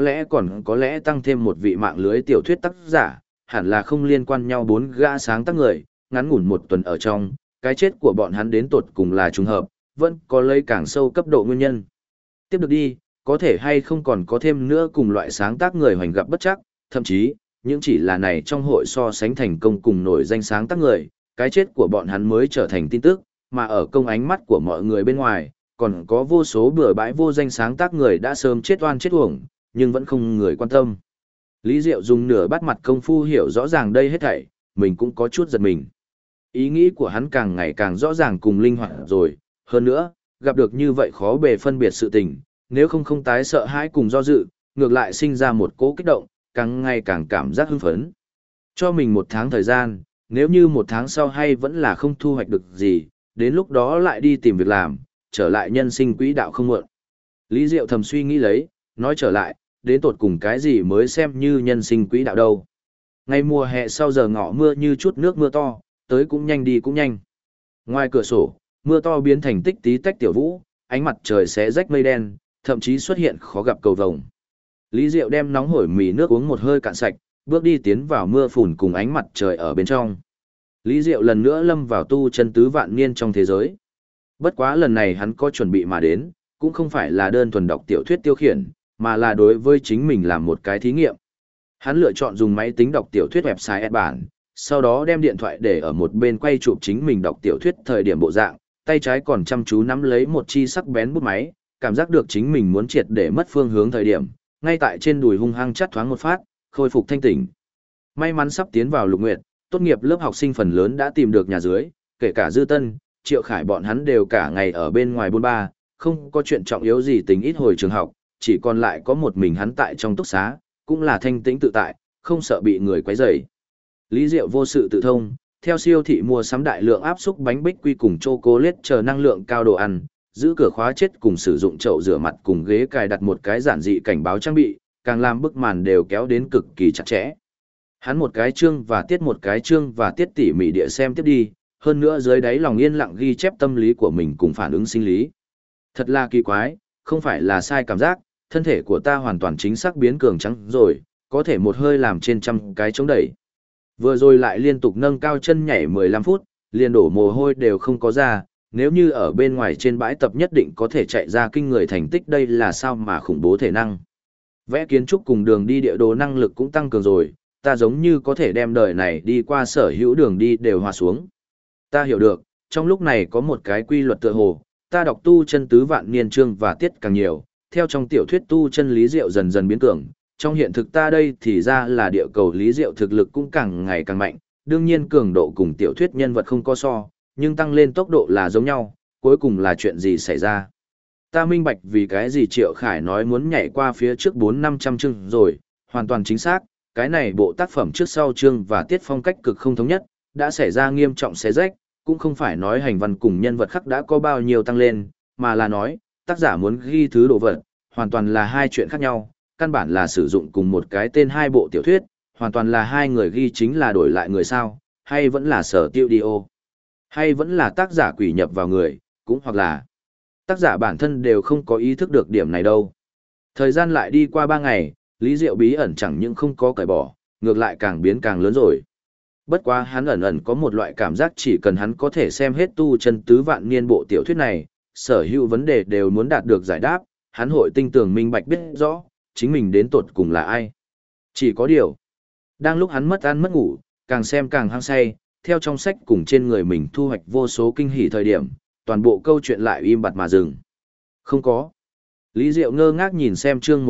có lẽ tăng thêm một vị mạng lưới tiểu thuyết tác giả, hẳn là không liên quan nhau bốn gã sáng tác người, ngắn ngủn một tuần ở trong, cái chết của bọn hắn đến tột cùng là trùng hợp, vẫn có lấy càng sâu cấp độ nguyên nhân. Tiếp được đi, có thể hay không còn có thêm nữa cùng loại sáng tác người hoành gặp bất chắc, thậm chí, những chỉ là này trong hội so sánh thành công cùng nổi danh sáng tác người, cái chết của bọn hắn mới trở thành tin tức, mà ở công ánh mắt của mọi người bên ngoài, còn có vô số bừa bãi vô danh sáng tác người đã sớm chết oan chết uổng, nhưng vẫn không người quan tâm. Lý Diệu dùng nửa bắt mặt công phu hiểu rõ ràng đây hết thảy, mình cũng có chút giật mình. Ý nghĩ của hắn càng ngày càng rõ ràng cùng linh hoạt rồi, hơn nữa, gặp được như vậy khó bề phân biệt sự tình, nếu không tái sợ hãi cùng do dự, ngược lại sinh ra một cỗ kích động, càng ngày càng cảm giác hưng phấn. Cho mình 1 tháng thời gian, nếu như 1 tháng sau hay vẫn là không thu hoạch được gì, đến lúc đó lại đi tìm việc làm, trở lại nhân sinh quỹ đạo không muộn. Lý Diệu thầm suy nghĩ lấy, nói trở lại, đến tột cùng cái gì mới xem như nhân sinh quỹ đạo đâu. Ngày mùa hè sau giờ ngọ mưa như chút nước mưa to, tới cũng nhanh đi cũng nhanh. Ngoài cửa sổ, mưa to biến thành tích tí tách tiểu vũ, ánh mặt trời xé rách mây đen, thậm chí xuất hiện khó gặp cầu vồng. Lý Diệu đem nóng hổi mì nước uống một hơi cạn sạch, bước đi tiến vào mưa phùn cùng ánh mặt trời ở bên trong. Lý Diệu lần nữa lâm vào tu chân tứ vạn niên trong thế giới. Bất quá lần này hắn có chuẩn bị mà đến, cũng không phải là đơn thuần đọc tiểu thuyết tiêu khiển, mà là đối với chính mình làm một cái thí nghiệm. Hắn lựa chọn dùng máy tính đọc tiểu thuyết website bản, sau đó đem điện thoại để ở một bên quay chụp chính mình đọc tiểu thuyết thời điểm bộ dạng, tay trái còn chăm chú nắm lấy một chi sắc bén bút máy, cảm giác được chính mình muốn triệt để mất phương hướng thời điểm, ngay tại trên đùi hung hăng chắt thoáng một phát, khôi phục thanh tỉnh. May mắn sắp tiến vào lục nguyệt, tốt nghiệp lớp học sinh phần lớn đã tìm được nhà dưới, kể cả Dư Tân, Triệu Khải bọn hắn đều cả ngày ở bên ngoài bôn ba, không có chuyện trọng yếu gì tính ít hồi trường học, chỉ còn lại có một mình hắn tại trong túc xá, cũng là thanh tĩnh tự tại, không sợ bị người quấy rầy. Lý Diệu vô sự tự thông, theo siêu thị mua sắm đại lượng áp xúc bánh bích quy cùng chocolate chờ năng lượng cao đồ ăn, giữ cửa khóa chết cùng sử dụng chậu rửa mặt cùng ghế cài đặt một cái giản dị cảnh báo trang bị, càng làm bức màn đều kéo đến cực kỳ chặt chẽ. Hắn một cái chương và tiết tỉ mỉ địa xem tiếp đi, hơn nữa dưới đáy lòng yên lặng ghi chép tâm lý của mình cùng phản ứng sinh lý. Thật là kỳ quái, không phải là sai cảm giác, thân thể của ta hoàn toàn chính xác biến cường trắng rồi, có thể một hơi làm trên 100 cái chống đẩy. Vừa rồi lại liên tục nâng cao chân nhảy 15 phút, liền đổ mồ hôi đều không có ra, nếu như ở bên ngoài trên bãi tập nhất định có thể chạy ra kinh người thành tích, đây là sao mà khủng bố thể năng. Vẽ kiến trúc cùng đường đi địa đồ năng lực cũng tăng cường rồi, ta giống như có thể đem đời này đi qua sở hữu đường đi đều hòa xuống. Ta hiểu được, trong lúc này có một cái quy luật tựa hồ, ta đọc tu chân tứ vạn niên chương và tiết càng nhiều, theo trong tiểu thuyết tu chân lý diệu dần dần biến cường, trong hiện thực ta đây thì ra là địa cầu lý diệu thực lực cũng càng ngày càng mạnh, đương nhiên cường độ cùng tiểu thuyết nhân vật không có so, nhưng tăng lên tốc độ là giống nhau, cuối cùng là chuyện gì xảy ra. Ta minh bạch vì cái gì Triệu Khải nói muốn nhảy qua phía trước 400-500 chương rồi, hoàn toàn chính xác, cái này bộ tác phẩm trước sau chương và tiết phong cách cực không thống nhất, đã xảy ra nghiêm trọng xé rách, cũng không phải nói hành văn cùng nhân vật khác đã có bao nhiêu tăng lên, mà là nói, tác giả muốn ghi thứ đồ vật, hoàn toàn là hai chuyện khác nhau, căn bản là sử dụng cùng một cái tên hai bộ tiểu thuyết, hoàn toàn là hai người ghi chính là đổi lại người sao, hay vẫn là sở tiêu đi ô, hay vẫn là tác giả quỷ nhập vào người, cũng hoặc là tác giả bản thân đều không có ý thức được điểm này đâu. Thời gian lại đi qua 3 ngày, Lý Diệu bí ẩn chẳng những không có cởi bỏ, ngược lại càng biến càng lớn rồi. Bất quá hắn ẩn có một loại cảm giác chỉ cần hắn có thể xem hết tu chân tứ vạn niên bộ tiểu thuyết này, sở hữu vấn đề đều muốn đạt được giải đáp, hắn hội tinh tường minh bạch biết rõ, chính mình đến tột cùng là ai. Chỉ có điều, đang lúc hắn mất ăn mất ngủ, càng xem càng hăng say, theo trong sách cùng trên người mình thu hoạch vô số kinh hỉ thời điểm, toàn bộ câu chuyện lại im bặt mà dừng. Không có. Lý Diệu ngơ ngác nhìn xem chương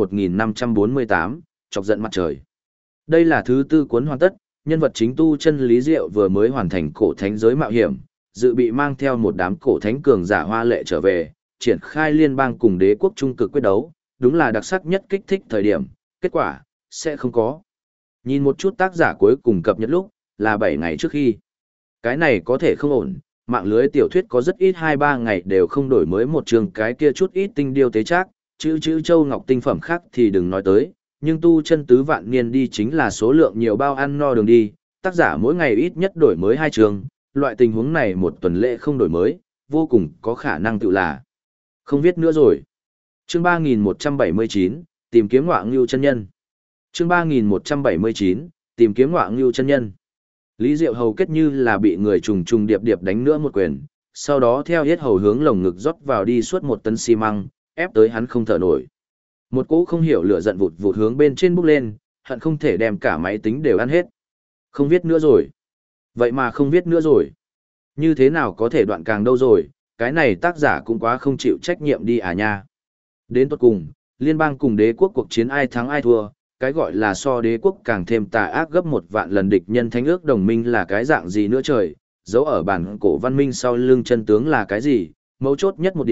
1548, chọc giận mặt trời. Đây là thứ 4 cuốn hoàn tất, nhân vật chính tu chân Lý Diệu vừa mới hoàn thành cổ thánh giới mạo hiểm, dự bị mang theo một đám cổ thánh cường giả hoa lệ trở về, triển khai liên bang cùng đế quốc trung cực quyết đấu, đúng là đặc sắc nhất kích thích thời điểm, kết quả, sẽ không có. Nhìn một chút tác giả cuối cùng cập nhật lúc, là 7 ngày trước khi. Cái này có thể không ổn, mạng lưới tiểu thuyết có rất ít 2-3 ngày đều không đổi mới một chương, cái kia chút ít tinh điêu tế trác, chữ châu ngọc tinh phẩm khác thì đừng nói tới, nhưng tu chân tứ vạn niên đi chính là số lượng nhiều bao ăn no đường đi, tác giả mỗi ngày ít nhất đổi mới 2 chương, loại tình huống này một tuần lễ không đổi mới, vô cùng có khả năng tự là không viết nữa rồi. Chương 3179, tìm kiếm Ngọa Ngưu chân nhân. Chương 3179, tìm kiếm Ngọa Ngưu chân nhân. Lý Diệu hầu kết như là bị người trùng trùng điệp điệp đánh nữa một quyền, sau đó theo hết hầu hướng lồng ngực rót vào đi suốt 1 tấn xi măng, ép tới hắn không thở nổi. Một cỗ không hiểu lửa giận vụt vụt hướng bên trên bốc lên, hận không thể đem cả máy tính đều ăn hết. Không viết nữa rồi. Vậy mà không viết nữa rồi. Như thế nào có thể đoạn càng đâu rồi, cái này tác giả cũng quá không chịu trách nhiệm đi à nha. Đến cuối cùng, liên bang cùng đế quốc cuộc chiến ai thắng ai thua, cái gọi là so đế quốc càng thêm tà ác gấp 1 vạn lần địch nhân thánh ước đồng minh là cái dạng gì nữa trời, dấu ở bản cổ văn minh sau lưng chân tướng là cái gì, mấu chốt nhất một điểm,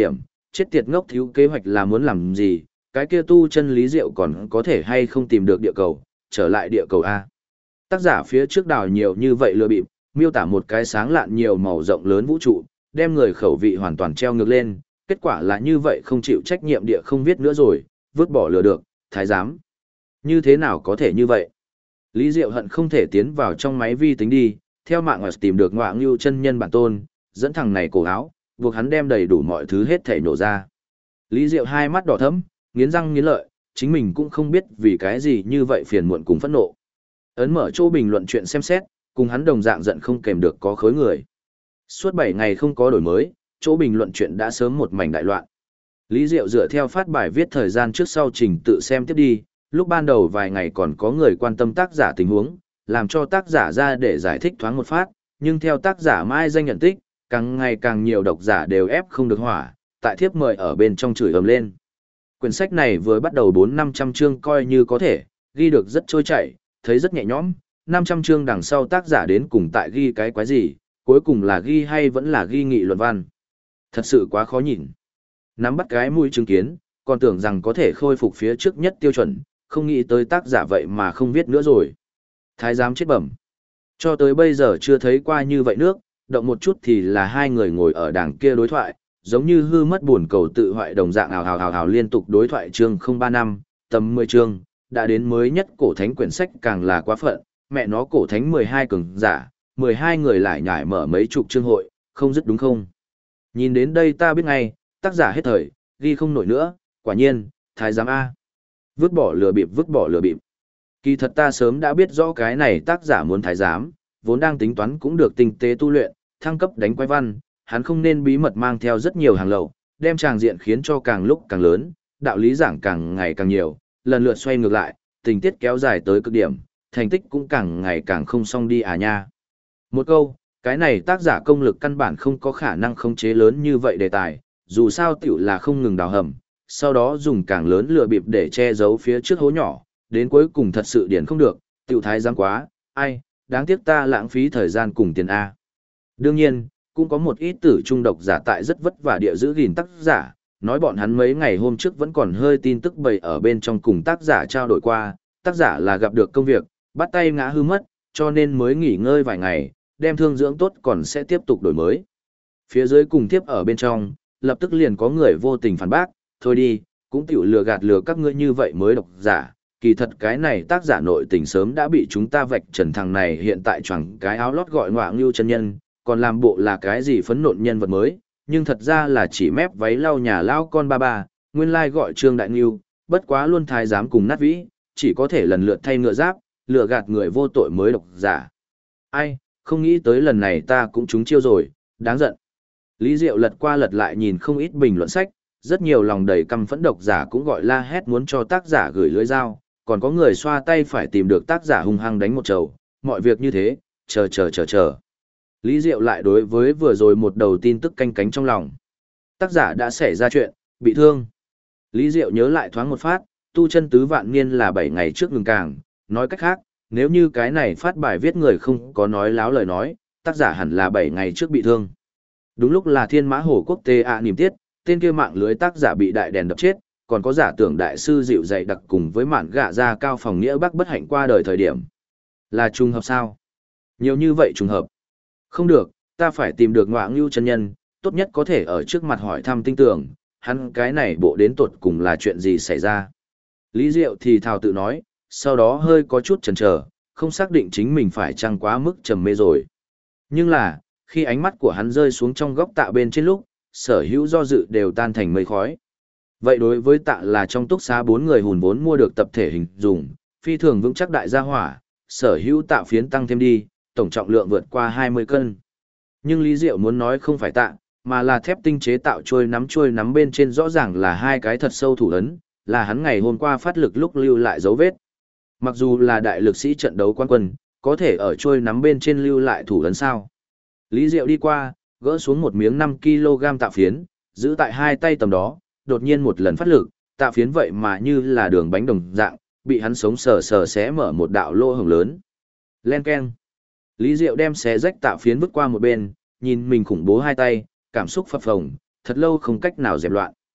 chết tiệt ngốc thiếu kế hoạch là muốn làm gì, cái kia tu chân Lý Diệu còn có thể hay không tìm được địa cầu, trở lại địa cầu A. Tác giả phía trước đào nhiều như vậy lừa bịp, miêu tả một cái sáng lạn nhiều màu rộng lớn vũ trụ, đem người khẩu vị hoàn toàn treo ngược lên, kết quả là như vậy không chịu trách nhiệm địa không viết nữa rồi, vứt bỏ lừa được, thái giám. Như thế nào có thể như vậy? Lý Diệu hận không thể tiến vào trong máy vi tính đi, theo mạng ngoại tìm được Ngoạ Ngưu chân nhân bản tôn, dẫn thằng này cổ áo, buộc hắn đem đầy đủ mọi thứ hết thảy nổ ra. Lý Diệu hai mắt đỏ thẫm, nghiến răng nghiến lợi, chính mình cũng không biết vì cái gì như vậy phiền muộn cùng phẫn nộ. Ấn mở chỗ bình luận chuyện xem xét, cùng hắn đồng dạng giận không kèm được có khối người. Suốt 7 ngày không có đổi mới, chỗ bình luận chuyện đã sớm một mảnh đại loạn. Lý Diệu dựa theo phát bài viết thời gian trước sau trình tự xem tiếp đi, lúc ban đầu vài ngày còn có người quan tâm tác giả tình huống, làm cho tác giả ra để giải thích thoáng một phát, nhưng theo tác giả mai danh nhận tích, càng ngày càng nhiều độc giả đều ép không được hỏa, tại thiếp mời ở bên trong chửi ầm lên. Quyển sách này vừa bắt đầu 400-500 chương coi như có thể, ghi được rất trôi chảy, thấy rất nhẹ nhõm, 500 chương đằng sau tác giả đến cùng tại ghi cái quái gì, cuối cùng là ghi hay vẫn là ghi nghị luận văn. Thật sự quá khó nhìn. Nắm bắt cái mũi chứng kiến, còn tưởng rằng có thể khôi phục phía trước nhất tiêu chuẩn, không nghĩ tới tác giả vậy mà không viết nữa rồi. Thái giám chết bẩm. Cho tới bây giờ chưa thấy qua như vậy nước, động một chút thì là hai người ngồi ở đằng kia đối thoại, giống như hư mất buồn cầu tự hoại đồng dạng ào liên tục đối thoại chương 035, tầm 10 chương, đã đến mới nhất cổ thánh quyển sách càng là quá phận, mẹ nó cổ thánh 12 cường giả, 12 người lại nhải mở mấy chục chương hội, không dứt đúng không? Nhìn đến đây ta biết ngay, tác giả hết thời, ghi không nổi nữa, quả nhiên, thái giám A. Vứt bỏ lừa bịp. Kỳ thật ta sớm đã biết rõ cái này tác giả muốn thái giám, vốn đang tính toán cũng được tinh tế tu luyện, thăng cấp đánh quái văn, hắn không nên bí mật mang theo rất nhiều hàng lậu, đem tràng diện khiến cho càng lúc càng lớn, đạo lý giảng càng ngày càng nhiều, lần lượt xoay ngược lại, tình tiết kéo dài tới cực điểm, thành tích cũng càng ngày càng không xong đi à nha. Một câu, cái này tác giả công lực căn bản không có khả năng khống chế lớn như vậy đề tài, dù sao tiểu là không ngừng đào hầm, sau đó dùng càng lớn lừa bịp để che giấu phía trước hố nhỏ, đến cuối cùng thật sự điển không được, tiểu thái giám quá, ai, đáng tiếc ta lãng phí thời gian cùng tiền A. Đương nhiên, cũng có một ít tử trung độc giả tại rất vất vả địa giữ gìn tác giả, nói bọn hắn mấy ngày hôm trước vẫn còn hơi tin tức bày ở bên trong cùng tác giả trao đổi qua, tác giả là gặp được công việc, bắt tay ngã hư mất, cho nên mới nghỉ ngơi vài ngày, đem thương dưỡng tốt còn sẽ tiếp tục đổi mới. Phía dưới cùng tiếp ở bên trong, lập tức liền có người vô tình phản bác, thôi đi, cũng tiểu lừa các ngươi như vậy mới độc giả, kỳ thật cái này tác giả nội tình sớm đã bị chúng ta vạch trần, thằng này hiện tại choàng cái áo lót gọi Ngoạ Ngưu chân nhân, còn làm bộ là cái gì phấn nộn nhân vật mới, nhưng thật ra là chỉ mép váy lau nhà lao con ba ba, nguyên lai gọi Trương Đại Ngưu, bất quá luôn thái giám cùng nát vĩ, chỉ có thể lần lượt thay ngựa giáp, lừa gạt người vô tội mới độc giả. Ai, không nghĩ tới lần này ta cũng trúng chiêu rồi, đáng giận. Lý Diệu lật qua lật lại nhìn không ít bình luận sách, rất nhiều lòng đầy căm phẫn độc giả cũng gọi la hét muốn cho tác giả gửi lưới dao, còn có người xoa tay phải tìm được tác giả hung hăng đánh một trầu, mọi việc như thế, chờ. Lý Diệu lại đối với vừa rồi một đầu tin tức canh cánh trong lòng. Tác giả đã xảy ra chuyện, bị thương. Lý Diệu nhớ lại thoáng một phát, tu chân tứ vạn niên là 7 ngày trước ngừng càng, nói cách khác, nếu như cái này phát bài viết người không có nói láo lời nói, tác giả hẳn là 7 ngày trước bị thương. Đúng lúc là Thiên Mã Hổ Quốc tê niềm tiết, tên kia mạng lưới tác giả bị đại đèn đập chết, còn có giả tưởng đại sư dịu dày đặc cùng với mạn gạ ra cao phòng nghĩa bắc bất hạnh qua đời thời điểm. Là trùng hợp sao? Nhiều như vậy trùng hợp. Không được, ta phải tìm được Ngoạ Ngưu chân nhân, tốt nhất có thể ở trước mặt hỏi thăm tinh tưởng, hắn cái này bộ đến tột cùng là chuyện gì xảy ra. Lý Diệu thì thào tự nói, sau đó hơi có chút chần chờ, không xác định chính mình phải chăng quá mức trầm mê rồi. Nhưng là, khi ánh mắt của hắn rơi xuống trong góc tạ bên trên lúc, sở hữu do dự đều tan thành mây khói. Vậy đối với tạ là trong túc xá 4 người hùn vốn mua được tập thể hình dùng, phi thường vững chắc đại gia hỏa, sở hữu tạ phiến tăng thêm đi, tổng trọng lượng vượt qua 20 cân. Nhưng Lý Diệu muốn nói không phải tạ, mà là thép tinh chế tạo trôi nắm bên trên rõ ràng là hai cái thật sâu thủ ấn, là hắn ngày hôm qua phát lực lúc lưu lại dấu vết. Mặc dù là đại lực sĩ trận đấu quan quân, có thể ở trôi nắm bên trên lưu lại thủ ấn sao. Lý Diệu đi qua, gỡ xuống một miếng 5 kg tạ phiến, giữ tại hai tay tầm đó, đột nhiên một lần phát lực, tạ phiến vậy mà như là đường bánh đồng dạng, bị hắn sống sờ xé mở một đạo lỗ hổng lớn. Len keng. Lý Diệu đem xé rách tạ phiến vứt qua một bên, nhìn mình khủng bố hai tay, cảm xúc phập phồng, thật lâu không cách nào dẹp loạn.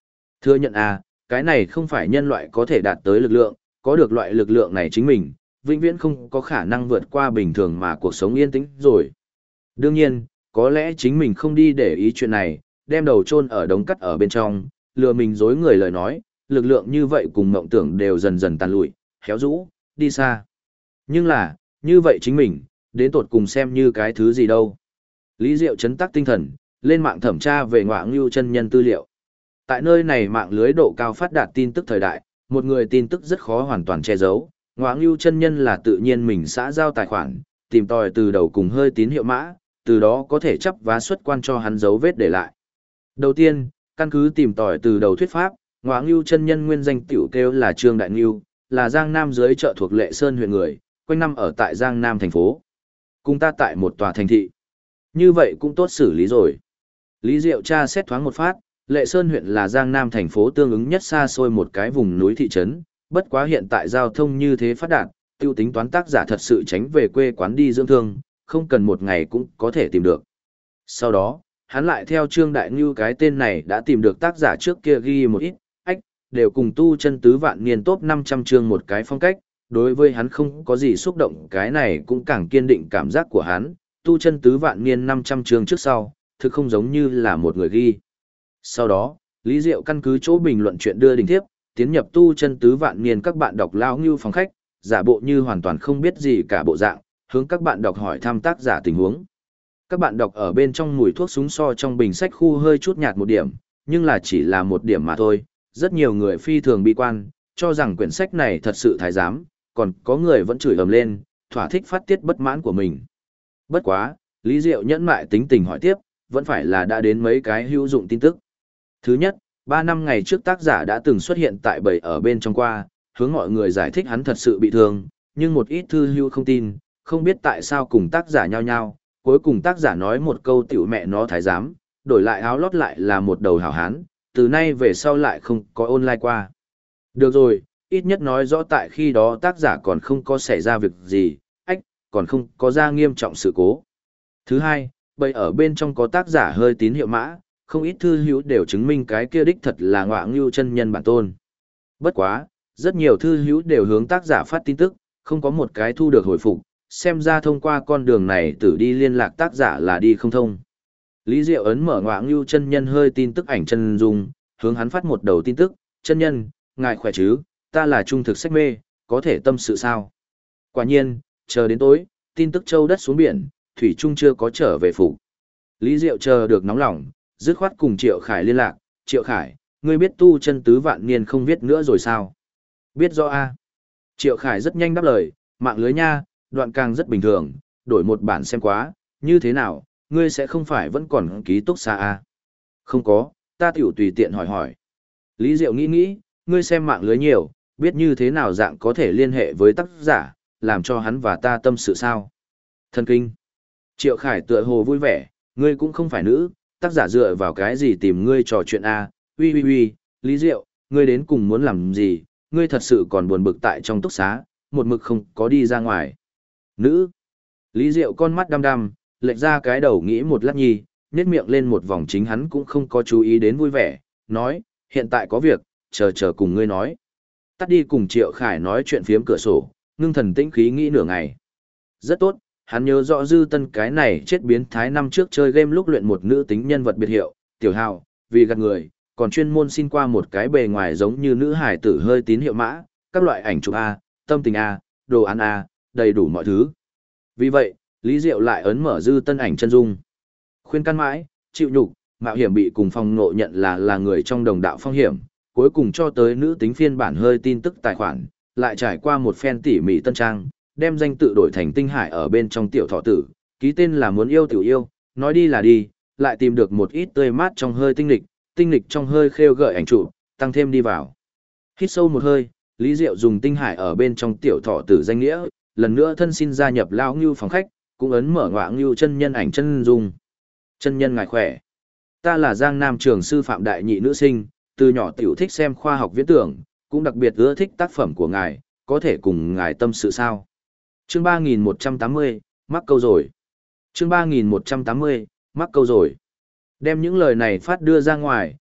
Thừa nhận cái này không phải nhân loại có thể đạt tới lực lượng, có được loại lực lượng này chính mình, vĩnh viễn không có khả năng vượt qua bình thường mà cuộc sống yên tĩnh rồi. Đương nhiên, có lẽ chính mình không đi để ý chuyện này, đem đầu chôn ở đống cắt ở bên trong, lừa mình dối người lời nói, lực lượng như vậy cùng mộng tưởng đều dần dần tàn lụi, héo rũ, đi xa. Nhưng là, như vậy chính mình, đến tột cùng xem như cái thứ gì đâu. Lý Diệu chấn tắc tinh thần, lên mạng thẩm tra về Ngoạ Ngưu chân nhân tư liệu. Tại nơi này mạng lưới độ cao phát đạt tin tức thời đại, một người tin tức rất khó hoàn toàn che giấu. Ngoạ Ngưu chân nhân là tự nhiên mình xã giao tài khoản, tìm tòi từ đầu cùng hơi tín hiệu mã, từ đó có thể chấp vá xuất quan cho hắn dấu vết để lại. Đầu tiên, căn cứ tìm tòi từ đầu thuyết pháp, Ngoạ Ngưu chân nhân nguyên danh tiểu kêu là Trương Đại Ngưu, là Giang Nam dưới chợ thuộc Lệ Sơn huyện người, quanh năm ở tại Giang Nam thành phố. Cùng ta tại một tòa thành thị. Như vậy cũng tốt xử lý rồi. Lý Diệu tra xét thoáng một phát, Lệ Sơn huyện là Giang Nam thành phố tương ứng nhất xa xôi một cái vùng núi thị trấn, bất quá hiện tại giao thông như thế phát đạt, tiêu tính toán tác giả thật sự tránh về quê quán đi dưỡng thương, không cần một ngày cũng có thể tìm được. Sau đó, hắn lại theo Trương Đại Ngưu cái tên này đã tìm được tác giả trước kia ghi một ít, đều cùng tu chân tứ vạn niên top 500 chương một cái phong cách, đối với hắn không có gì xúc động, cái này cũng càng kiên định cảm giác của hắn, tu chân tứ vạn niên 500 chương trước sau, thực không giống như là một người ghi. Sau đó, Lý Diệu căn cứ chỗ bình luận chuyện đưa đình tiếp, tiến nhập tu chân tứ vạn niên các bạn đọc lao ngưu phòng khách, giả bộ như hoàn toàn không biết gì cả bộ dạng, hướng các bạn đọc hỏi thăm tác giả tình huống. Các bạn đọc ở bên trong mùi thuốc súng so trong bình sách khu hơi chút nhạt một điểm, nhưng là chỉ là một điểm mà thôi. Rất nhiều người phi thường bi quan, cho rằng quyển sách này thật sự thái giám, còn có người vẫn chửi ầm lên, thỏa thích phát tiết bất mãn của mình. Bất quá, Lý Diệu nhẫn mại tính tình hỏi tiếp, vẫn phải là đã đến mấy cái hữu dụng tin tức. Thứ nhất, 3 năm ngày trước tác giả đã từng xuất hiện tại bầy ở bên trong qua, hướng mọi người giải thích hắn thật sự bị thương, nhưng một ít thư hữu không tin, không biết tại sao cùng tác giả nhau nhau, cuối cùng tác giả nói một câu tiểu mẹ nó thái giám, đổi lại áo lót lại là một đầu hảo hán, từ nay về sau lại không có online qua. Được rồi, ít nhất nói rõ tại khi đó tác giả còn không có xảy ra việc gì, còn không có ra nghiêm trọng sự cố. Thứ hai, bầy ở bên trong có tác giả hơi tín hiệu mã, không ít thư hữu đều chứng minh cái kia đích thật là Ngoạ Ngưu chân nhân bản tôn. Bất quá, rất nhiều thư hữu đều hướng tác giả phát tin tức, không có một cái thu được hồi phục, xem ra thông qua con đường này tử đi liên lạc tác giả là đi không thông. Lý Diệu ấn mở Ngoạ Ngưu chân nhân hơi tin tức ảnh chân dung, hướng hắn phát một đầu tin tức, chân nhân, ngài khỏe chứ, ta là trung thực sách mê, có thể tâm sự sao? Quả nhiên, chờ đến tối, tin tức châu đất xuống biển, Thủy Trung chưa có trở về phủ. Lý Diệu chờ được nóng lòng, dứt khoát cùng Triệu Khải liên lạc, Triệu Khải, ngươi biết tu chân tứ vạn niên không viết nữa rồi sao? Biết rõ a. Triệu Khải rất nhanh đáp lời, mạng lưới nha, đoạn càng rất bình thường, đổi một bản xem quá, như thế nào, ngươi sẽ không phải vẫn còn ký túc xa a? Không có, ta tiểu tùy tiện hỏi hỏi. Lý Diệu nghĩ, ngươi xem mạng lưới nhiều, biết như thế nào dạng có thể liên hệ với tác giả, làm cho hắn và ta tâm sự sao? Thần kinh. Triệu Khải tựa hồ vui vẻ, ngươi cũng không phải nữ, tác giả dựa vào cái gì tìm ngươi trò chuyện a? Uy, Lý Diệu, ngươi đến cùng muốn làm gì? Ngươi thật sự còn buồn bực tại trong túc xá, một mực không có đi ra ngoài. Nữ. Lý Diệu con mắt đăm đăm, lệch ra cái đầu nghĩ một lát nhi, nét miệng lên một vòng, chính hắn cũng không có chú ý đến vui vẻ, nói, hiện tại có việc, chờ cùng ngươi nói. Tắt đi cùng Triệu Khải nói chuyện phiếm cửa sổ, ngưng thần tĩnh khí nghĩ nửa ngày. Rất tốt, hắn nhớ rõ Dư Tân cái này chết biến thái năm trước chơi game lúc luyện một nữ tính nhân vật biệt hiệu, Tiểu Hào, vì gạt người, còn chuyên môn xin qua một cái bề ngoài giống như nữ hải tử hơi tín hiệu mã, các loại ảnh chụp A, tâm tình A, đồ ăn A, đầy đủ mọi thứ. Vì vậy, Lý Diệu lại ấn mở Dư Tân ảnh chân dung. Khuyên can mãi, chịu nhục, mạo hiểm bị cùng phòng ngộ nhận là người trong đồng đạo phong hiểm, cuối cùng cho tới nữ tính phiên bản hơi tin tức tài khoản, lại trải qua một phen tỉ mỉ tân trang, đem danh tự đổi thành Tinh Hải ở bên trong tiểu thọ tử, ký tên là muốn yêu tiểu yêu, nói đi là đi, lại tìm được một ít tươi mát trong hơi tinh lịch trong hơi khêu gợi ảnh chụp, tăng thêm đi vào. Hít sâu một hơi, Lý Diệu dùng Tinh Hải ở bên trong tiểu thọ tử danh nghĩa, lần nữa thân xin gia nhập lão Ngưu phòng khách, cũng ấn mở Ngoạ Ngưu chân nhân ảnh chân dung. Chân nhân ngài khỏe. Ta là Giang Nam trường sư phạm đại nhị nữ sinh, từ nhỏ tiểu thích xem khoa học viễn tưởng, cũng đặc biệt ưa thích tác phẩm của ngài, có thể cùng ngài tâm sự sao? Chương 3180, mắc câu rồi. Chương 3180, mắc câu rồi. Đem những lời này phát đưa ra ngoài,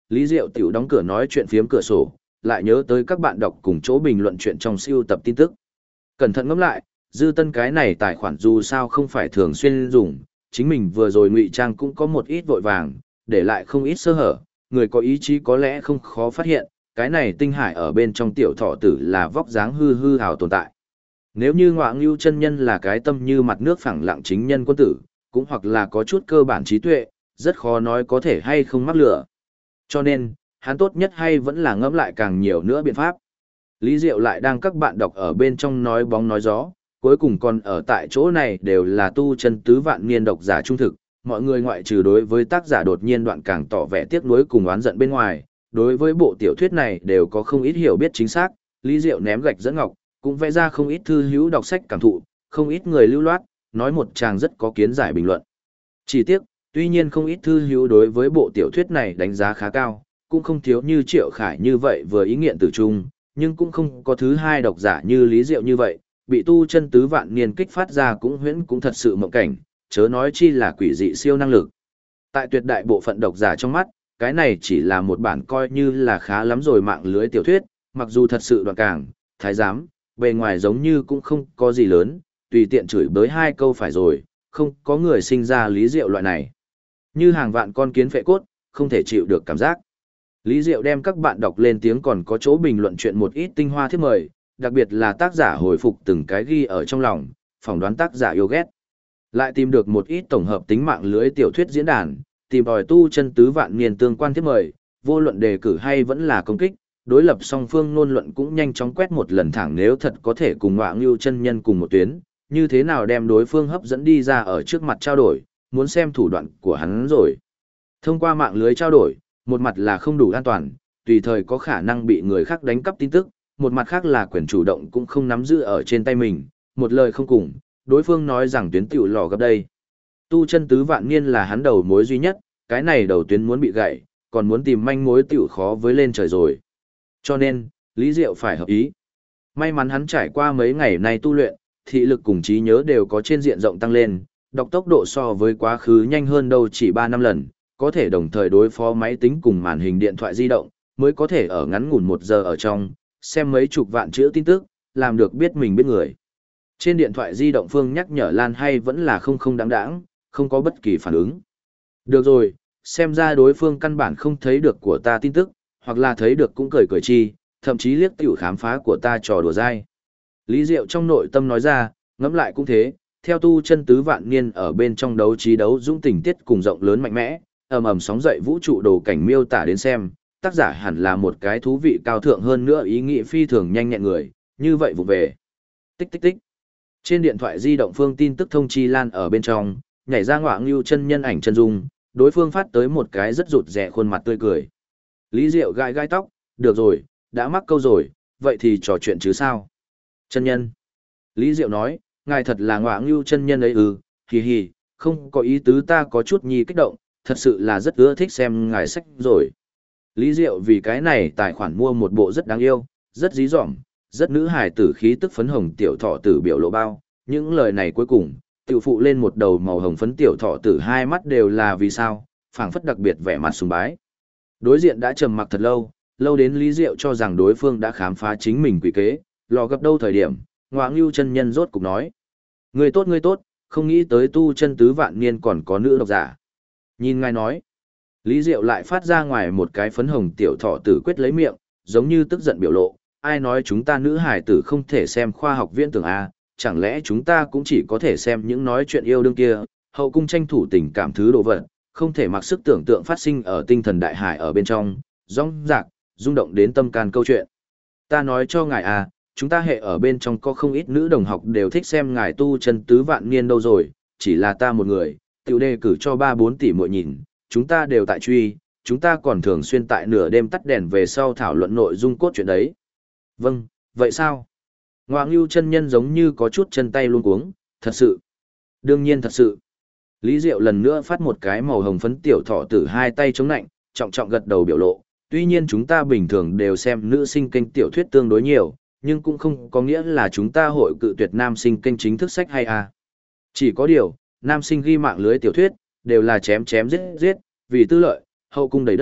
Lý Diệu tiểu đóng cửa nói chuyện phiếm cửa sổ, lại nhớ tới các bạn đọc cùng chỗ bình luận chuyện trong siêu tập tin tức. Cẩn thận ngẫm lại, Dư Tân cái này tài khoản dù sao không phải thường xuyên dùng, chính mình vừa rồi ngụy trang cũng có một ít vội vàng, để lại không ít sơ hở, người có ý chí có lẽ không khó phát hiện, cái này tinh hải ở bên trong tiểu thọ tử là vóc dáng hư hư hào tồn tại. Nếu như Ngọa Ngưu chân nhân là cái tâm như mặt nước phẳng lặng chính nhân quân tử, cũng hoặc là có chút cơ bản trí tuệ, rất khó nói có thể hay không mắc lửa. Cho nên, hắn tốt nhất hay vẫn là ngẫm lại càng nhiều nữa biện pháp. Lý Diệu lại đang các bạn đọc ở bên trong nói bóng nói gió, cuối cùng còn ở tại chỗ này đều là tu chân tứ vạn niên độc giả trung thực, mọi người ngoại trừ đối với tác giả đột nhiên đoạn càng tỏ vẻ tiếc nuối cùng oán giận bên ngoài, đối với bộ tiểu thuyết này đều có không ít hiểu biết chính xác, Lý Diệu ném gạch dẫn ngọc, cũng vẽ ra không ít thư hữu đọc sách cảm thụ, không ít người lưu loát, nói một chàng rất có kiến giải bình luận. Chỉ tiếc, tuy nhiên không ít thư hữu đối với bộ tiểu thuyết này đánh giá khá cao, cũng không thiếu như Triệu Khải như vậy vừa ý nghiện tử trung, nhưng cũng không có thứ hai độc giả như Lý Diệu như vậy, bị tu chân tứ vạn niên kích phát ra cũng huyễn cũng thật sự mộng cảnh, chớ nói chi là quỷ dị siêu năng lực. Tại tuyệt đại bộ phận độc giả trong mắt, cái này chỉ là một bản coi như là khá lắm rồi mạng lưới tiểu thuyết, mặc dù thật sự đoạn càng, thái giám, bề ngoài giống như cũng không có gì lớn, tùy tiện chửi bới hai câu phải rồi, không có người sinh ra Lý Diệu loại này. Như hàng vạn con kiến phệ cốt, không thể chịu được cảm giác. Lý Diệu đem các bạn đọc lên tiếng còn có chỗ bình luận chuyện một ít tinh hoa thiết mời, đặc biệt là tác giả hồi phục từng cái ghi ở trong lòng, phỏng đoán tác giả yêu ghét. Lại tìm được một ít tổng hợp tính mạng lưới tiểu thuyết diễn đàn, tìm tòi tu chân tứ vạn niên tương quan thiết mời, vô luận đề cử hay vẫn là công kích, đối lập song phương ngôn luận cũng nhanh chóng quét một lần thẳng nếu thật có thể cùng Ngọa Ngưu chân nhân cùng một tuyến, như thế nào đem đối phương hấp dẫn đi ra ở trước mặt trao đổi, muốn xem thủ đoạn của hắn rồi. Thông qua mạng lưới trao đổi, một mặt là không đủ an toàn, tùy thời có khả năng bị người khác đánh cắp tin tức, một mặt khác là quyền chủ động cũng không nắm giữ ở trên tay mình, một lời không cùng, đối phương nói rằng tuyến tiểu lò gặp đây. Tu chân tứ vạn niên là hắn đầu mối duy nhất, cái này đầu tuyến muốn bị gãy, còn muốn tìm manh mối tiểu khó với lên trời rồi. Cho nên, Lý Diệu phải hợp ý. May mắn hắn trải qua mấy ngày nay tu luyện, thị lực cùng trí nhớ đều có trên diện rộng tăng lên, đọc tốc độ so với quá khứ nhanh hơn đâu chỉ 3 năm lần, có thể đồng thời đối phó máy tính cùng màn hình điện thoại di động, mới có thể ở ngắn ngủn 1 giờ ở trong, xem mấy chục vạn chữ tin tức, làm được biết mình biết người. Trên điện thoại di động Phương nhắc nhở Lan hay vẫn là không đáng đáng, không có bất kỳ phản ứng. Được rồi, xem ra đối phương căn bản không thấy được của ta tin tức, hoặc là thấy được cũng cười cười chi, thậm chí liếc tiểu khám phá của ta trò đùa dai. Lý Diệu trong nội tâm nói ra, ngẫm lại cũng thế, theo tu chân tứ vạn niên ở bên trong đấu trí đấu dũng tình tiết cùng rộng lớn mạnh mẽ, ầm ầm sóng dậy vũ trụ đồ cảnh miêu tả đến xem, tác giả hẳn là một cái thú vị cao thượng hơn nữa ý nghĩ phi thường nhanh nhẹn người, như vậy vụ về. Tích tích tích. Trên điện thoại di động Phương tin tức thông chi Lan ở bên trong, nhảy ra Ngọa Ngưu chân nhân ảnh chân dung, đối phương phát tới một cái rất rụt rẻ khuôn mặt tươi cười. Lý Diệu gai gai tóc, được rồi, đã mắc câu rồi, vậy thì trò chuyện chứ sao? Chân nhân. Lý Diệu nói, ngài thật là Ngọa Ngưu chân nhân ấy hì hì, không có ý tứ ta có chút nhi kích động, thật sự là rất ưa thích xem ngài sách rồi. Lý Diệu vì cái này tài khoản mua một bộ rất đáng yêu, rất dí dỏm, rất nữ hài tử khí tức phấn hồng tiểu thọ tử biểu lộ bao, những lời này cuối cùng, tiểu phụ lên một đầu màu hồng phấn tiểu thọ tử hai mắt đều là vì sao, phảng phất đặc biệt vẻ mặt sùng bái. Đối diện đã trầm mặc thật lâu, lâu đến Lý Diệu cho rằng đối phương đã khám phá chính mình quỷ kế, lò gặp đâu thời điểm, Ngọa Ngưu chân nhân rốt cục nói. Người tốt, không nghĩ tới tu chân tứ vạn niên còn có nữ độc giả. Nhìn ngài nói, Lý Diệu lại phát ra ngoài một cái phấn hồng tiểu thọ tử quyết lấy miệng, giống như tức giận biểu lộ, ai nói chúng ta nữ hải tử không thể xem khoa học viễn tưởng A, chẳng lẽ chúng ta cũng chỉ có thể xem những nói chuyện yêu đương kia, hậu cung tranh thủ tình cảm thứ đồ vật, không thể mặc sức tưởng tượng phát sinh ở tinh thần đại hải ở bên trong, rong rạc, rung động đến tâm can câu chuyện. Ta nói cho ngài à, chúng ta hệ ở bên trong có không ít nữ đồng học đều thích xem ngài tu chân tứ vạn niên đâu rồi, chỉ là ta một người, tiểu đề cử cho 3-4 tỷ muội nhìn, chúng ta đều tại truy, chúng ta còn thường xuyên tại nửa đêm tắt đèn về sau thảo luận nội dung cốt truyện đấy. Vâng, vậy sao? Ngọa Ngưu chân nhân giống như có chút chân tay luống cuống, thật sự. Đương nhiên thật sự. Lý Diệu lần nữa phát một cái màu hồng phấn tiểu thọ tử hai tay chống nạnh, trọng trọng gật đầu biểu lộ. Tuy nhiên chúng ta bình thường đều xem nữ sinh kênh tiểu thuyết tương đối nhiều, nhưng cũng không có nghĩa là chúng ta hội cự tuyệt nam sinh kênh chính thức sách hay à. Chỉ có điều, nam sinh ghi mạng lưới tiểu thuyết, đều là chém giết, vì tư lợi, hậu cung đầy đất,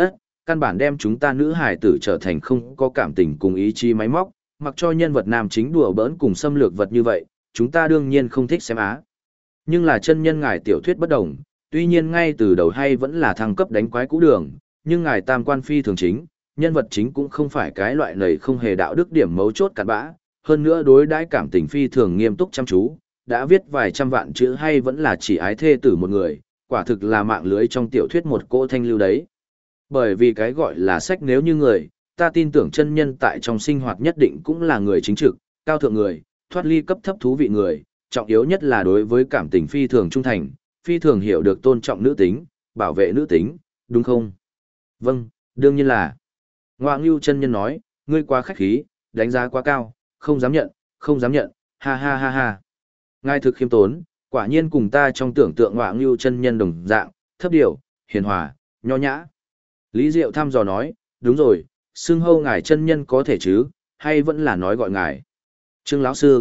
căn bản đem chúng ta nữ hài tử trở thành không có cảm tình cùng ý chí máy móc, mặc cho nhân vật nam chính đùa bỡn cùng xâm lược vật như vậy, chúng ta đương nhiên không thích xem á. Nhưng là chân nhân ngài tiểu thuyết bất đồng, tuy nhiên ngay từ đầu hay vẫn là thăng cấp đánh quái cũ đường, nhưng ngài tam quan phi thường chính, nhân vật chính cũng không phải cái loại này không hề đạo đức điểm mấu chốt cặn bã, hơn nữa đối đãi cảm tình phi thường nghiêm túc chăm chú, đã viết vài trăm vạn chữ hay vẫn là chỉ ái thê tử một người, quả thực là mạng lưới trong tiểu thuyết một cỗ thanh lưu đấy. Bởi vì cái gọi là sách nếu như người, ta tin tưởng chân nhân tại trong sinh hoạt nhất định cũng là người chính trực, cao thượng người, thoát ly cấp thấp thú vị người, trọng yếu nhất là đối với cảm tình phi thường trung thành, phi thường hiểu được tôn trọng nữ tính, bảo vệ nữ tính, đúng không? Vâng, đương nhiên là. Ngoạ Ngưu chân nhân nói, ngươi quá khách khí, đánh giá quá cao, không dám nhận, không dám nhận, ha ha ha ha. Ngài thực khiêm tốn, quả nhiên cùng ta trong tưởng tượng Ngoạ Ngưu chân nhân đồng dạng, thấp điều, hiền hòa, nho nhã. Lý Diệu thăm dò nói, đúng rồi, xưng hô ngài chân nhân có thể chứ, hay vẫn là nói gọi ngài. Trương lão sư.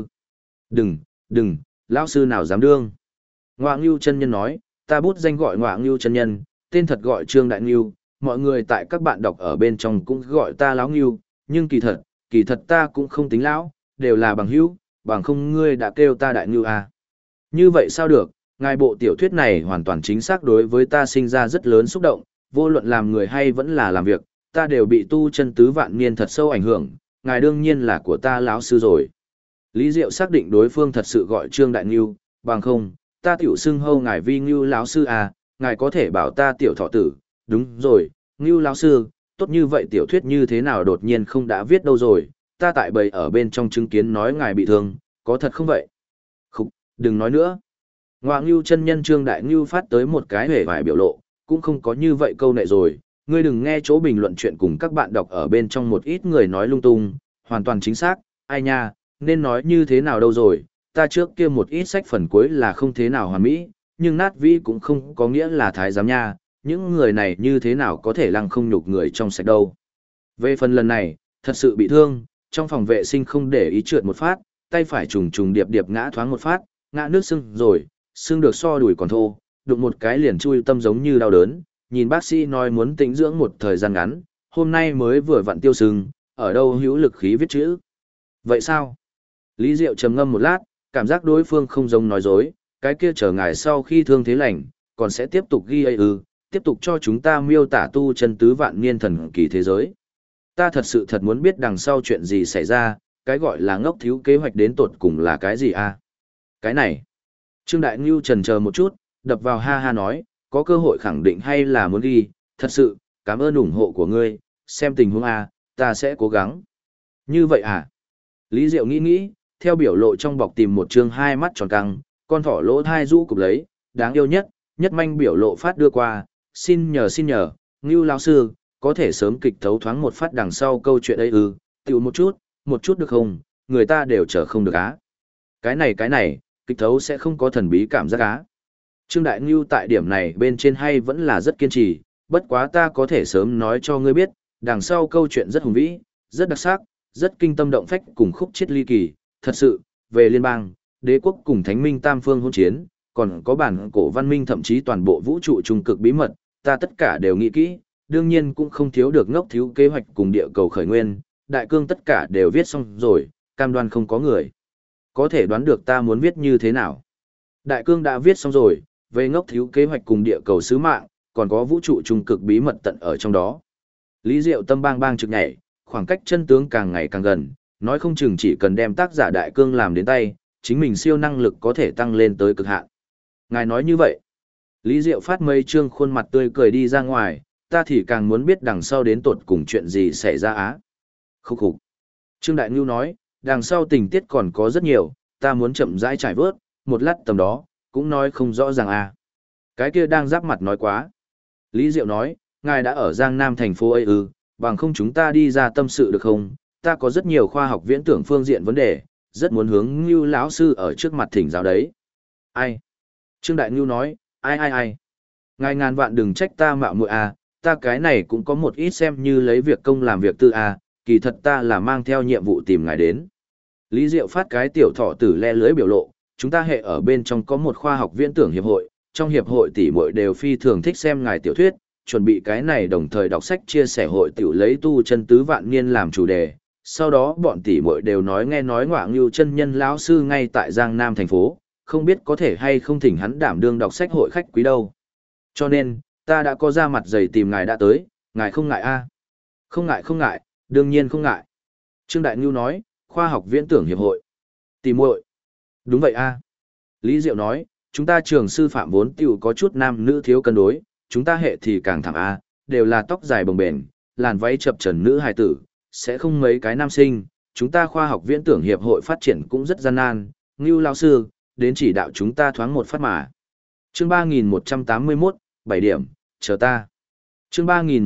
Đừng, lão sư nào dám đương. Ngoạ Ngưu chân nhân nói, ta bút danh gọi Ngoạ Ngưu chân nhân, tên thật gọi Trương Đại Ngưu, mọi người tại các bạn đọc ở bên trong cũng gọi ta lão Ngưu, nhưng kỳ thật ta cũng không tính lão, đều là bằng hữu, bằng không ngươi đã kêu ta Đại Ngưu à. Như vậy sao được, ngài bộ tiểu thuyết này hoàn toàn chính xác đối với ta sinh ra rất lớn xúc động, vô luận làm người hay vẫn là làm việc, ta đều bị tu chân tứ vạn niên thật sâu ảnh hưởng, ngài đương nhiên là của ta lão sư rồi. Lý Diệu xác định đối phương thật sự gọi Trương Đại Ngưu, bằng không, ta tiểu xưng hô ngài vi Ngưu lão sư à, ngài có thể bảo ta tiểu thọ tử, đúng rồi, Ngưu lão sư, tốt như vậy tiểu thuyết như thế nào đột nhiên không đã viết đâu rồi, ta tại bầy ở bên trong chứng kiến nói ngài bị thương, có thật không vậy? Khúc, đừng nói nữa. Ngoạ Ngưu chân nhân Trương Đại Ngưu phát tới một cái hề vài biểu lộ, cũng không có như vậy câu nệ rồi, ngươi đừng nghe chỗ bình luận chuyện cùng các bạn đọc ở bên trong một ít người nói lung tung, hoàn toàn chính xác, ai nha, nên nói như thế nào đâu rồi, ta trước kia một ít sách phần cuối là không thế nào hoàn mỹ, nhưng nát vĩ cũng không có nghĩa là thái giám nha, những người này như thế nào có thể lăng không nhục người trong sạch đâu. Về phần lần này, thật sự bị thương, trong phòng vệ sinh không để ý trượt một phát, tay phải trùng trùng điệp điệp ngã thoáng một phát, ngã nước sưng rồi, sưng được so đùi còn thô, đụng một cái liền chui tâm giống như đau đớn, nhìn bác sĩ nói muốn tĩnh dưỡng một thời gian ngắn, hôm nay mới vừa vặn tiêu sưng, ở đâu hữu lực khí viết chữ. Vậy sao? Lý Diệu trầm ngâm một lát, cảm giác đối phương không giống nói dối, cái kia chờ ngài sau khi thương thế lành, còn sẽ tiếp tục ghi tiếp tục cho chúng ta miêu tả tu chân tứ vạn niên thần kỳ thế giới. Ta thật muốn biết đằng sau chuyện gì xảy ra, cái gọi là ngốc thiếu kế hoạch đến tột cùng là cái gì à? Cái này. Trương Đại Ngưu chần chờ một chút, đập vào ha ha nói, có cơ hội khẳng định hay là muốn ghi, thật sự, cảm ơn ủng hộ của ngươi, xem tình huống à, ta sẽ cố gắng. Như vậy à? Lý Diệu nghĩ, theo biểu lộ trong bọc tìm một chương hai mắt tròn căng, con thỏ lỗ thai rũ cụp lấy, đáng yêu nhất manh biểu lộ phát đưa qua, xin nhờ, Ngưu lão sư, có thể sớm kịch thấu thoáng một phát đằng sau câu chuyện ấy tiểu một chút được không, người ta đều chờ không được á. Cái này, kịch thấu sẽ không có thần bí cảm giác á. Trương Đại Ngưu tại điểm này bên trên hay vẫn là rất kiên trì, bất quá ta có thể sớm nói cho ngươi biết, đằng sau câu chuyện rất hùng vĩ, rất đặc sắc, rất kinh tâm động phách cùng khúc chiết ly kỳ, thật sự, về liên bang, đế quốc cùng thánh minh tam phương hôn chiến, còn có bản cổ văn minh thậm chí toàn bộ vũ trụ trung cực bí mật, ta tất cả đều nghĩ kỹ, đương nhiên cũng không thiếu được ngốc thiếu kế hoạch cùng địa cầu khởi nguyên, đại cương tất cả đều viết xong rồi, cam đoan không có người. Có thể đoán được ta muốn viết như thế nào. Đại cương đã viết xong rồi, về ngốc thiếu kế hoạch cùng địa cầu sứ mạng, còn có vũ trụ trung cực bí mật tận ở trong đó. Lý Diệu tâm bang bang trực nhảy, khoảng cách chân tướng càng ngày càng gần, nói không chừng chỉ cần đem tác giả đại cương làm đến tay, chính mình siêu năng lực có thể tăng lên tới cực hạn. Ngài nói như vậy. Lý Diệu phát mây trương khuôn mặt tươi cười đi ra ngoài, ta thì càng muốn biết đằng sau đến tột cùng chuyện gì xảy ra á. Khúc khục. Trương Đại Ngưu nói, đằng sau tình tiết còn có rất nhiều, ta muốn chậm rãi trải vớt, một lát tầm đó, cũng nói không rõ ràng à. Cái kia đang giáp mặt nói quá. Lý Diệu nói, ngài đã ở Giang Nam thành phố ấy bằng không chúng ta đi ra tâm sự được không? Ta có rất nhiều khoa học viễn tưởng phương diện vấn đề, rất muốn hướng Ngưu lão sư ở trước mặt thỉnh giáo đấy. Ai? Trương Đại Ngưu nói, ai? Ngài ngàn vạn đừng trách ta mạo muội à, ta cái này cũng có một ít xem như lấy việc công làm việc tư à, kỳ thật ta là mang theo nhiệm vụ tìm ngài đến. Lý Diệu phát cái tiểu thọ tử le lưới biểu lộ, chúng ta hệ ở bên trong có một khoa học viễn tưởng hiệp hội, trong hiệp hội tỷ muội đều phi thường thích xem ngài tiểu thuyết, chuẩn bị cái này đồng thời đọc sách chia sẻ hội tiểu lấy tu chân tứ vạn niên làm chủ đề. Sau đó bọn tỷ muội đều nói nghe nói Ngọa Ngưu chân nhân lão sư ngay tại Giang Nam thành phố, không biết có thể hay không thỉnh hắn đảm đương đọc sách hội khách quý đâu. Cho nên, ta đã có ra mặt dày tìm ngài đã tới, ngài không ngại a? Không ngại, đương nhiên không ngại. Trương Đại Ngưu nói, khoa học viễn tưởng hiệp hội. Tỷ muội. Đúng vậy a. Lý Diệu nói, chúng ta trường sư phạm vốn tiểu có chút nam nữ thiếu cân đối, chúng ta hệ thì càng thảm a, đều là tóc dài bồng bềnh, làn váy chập chờn nữ hài tử, sẽ không mấy cái nam sinh, chúng ta khoa học viễn tưởng hiệp hội phát triển cũng rất gian nan, Ngưu lão sư, đến chỉ đạo chúng ta thoáng một phát mà. Chương 3181, 7 điểm, chờ ta. Chương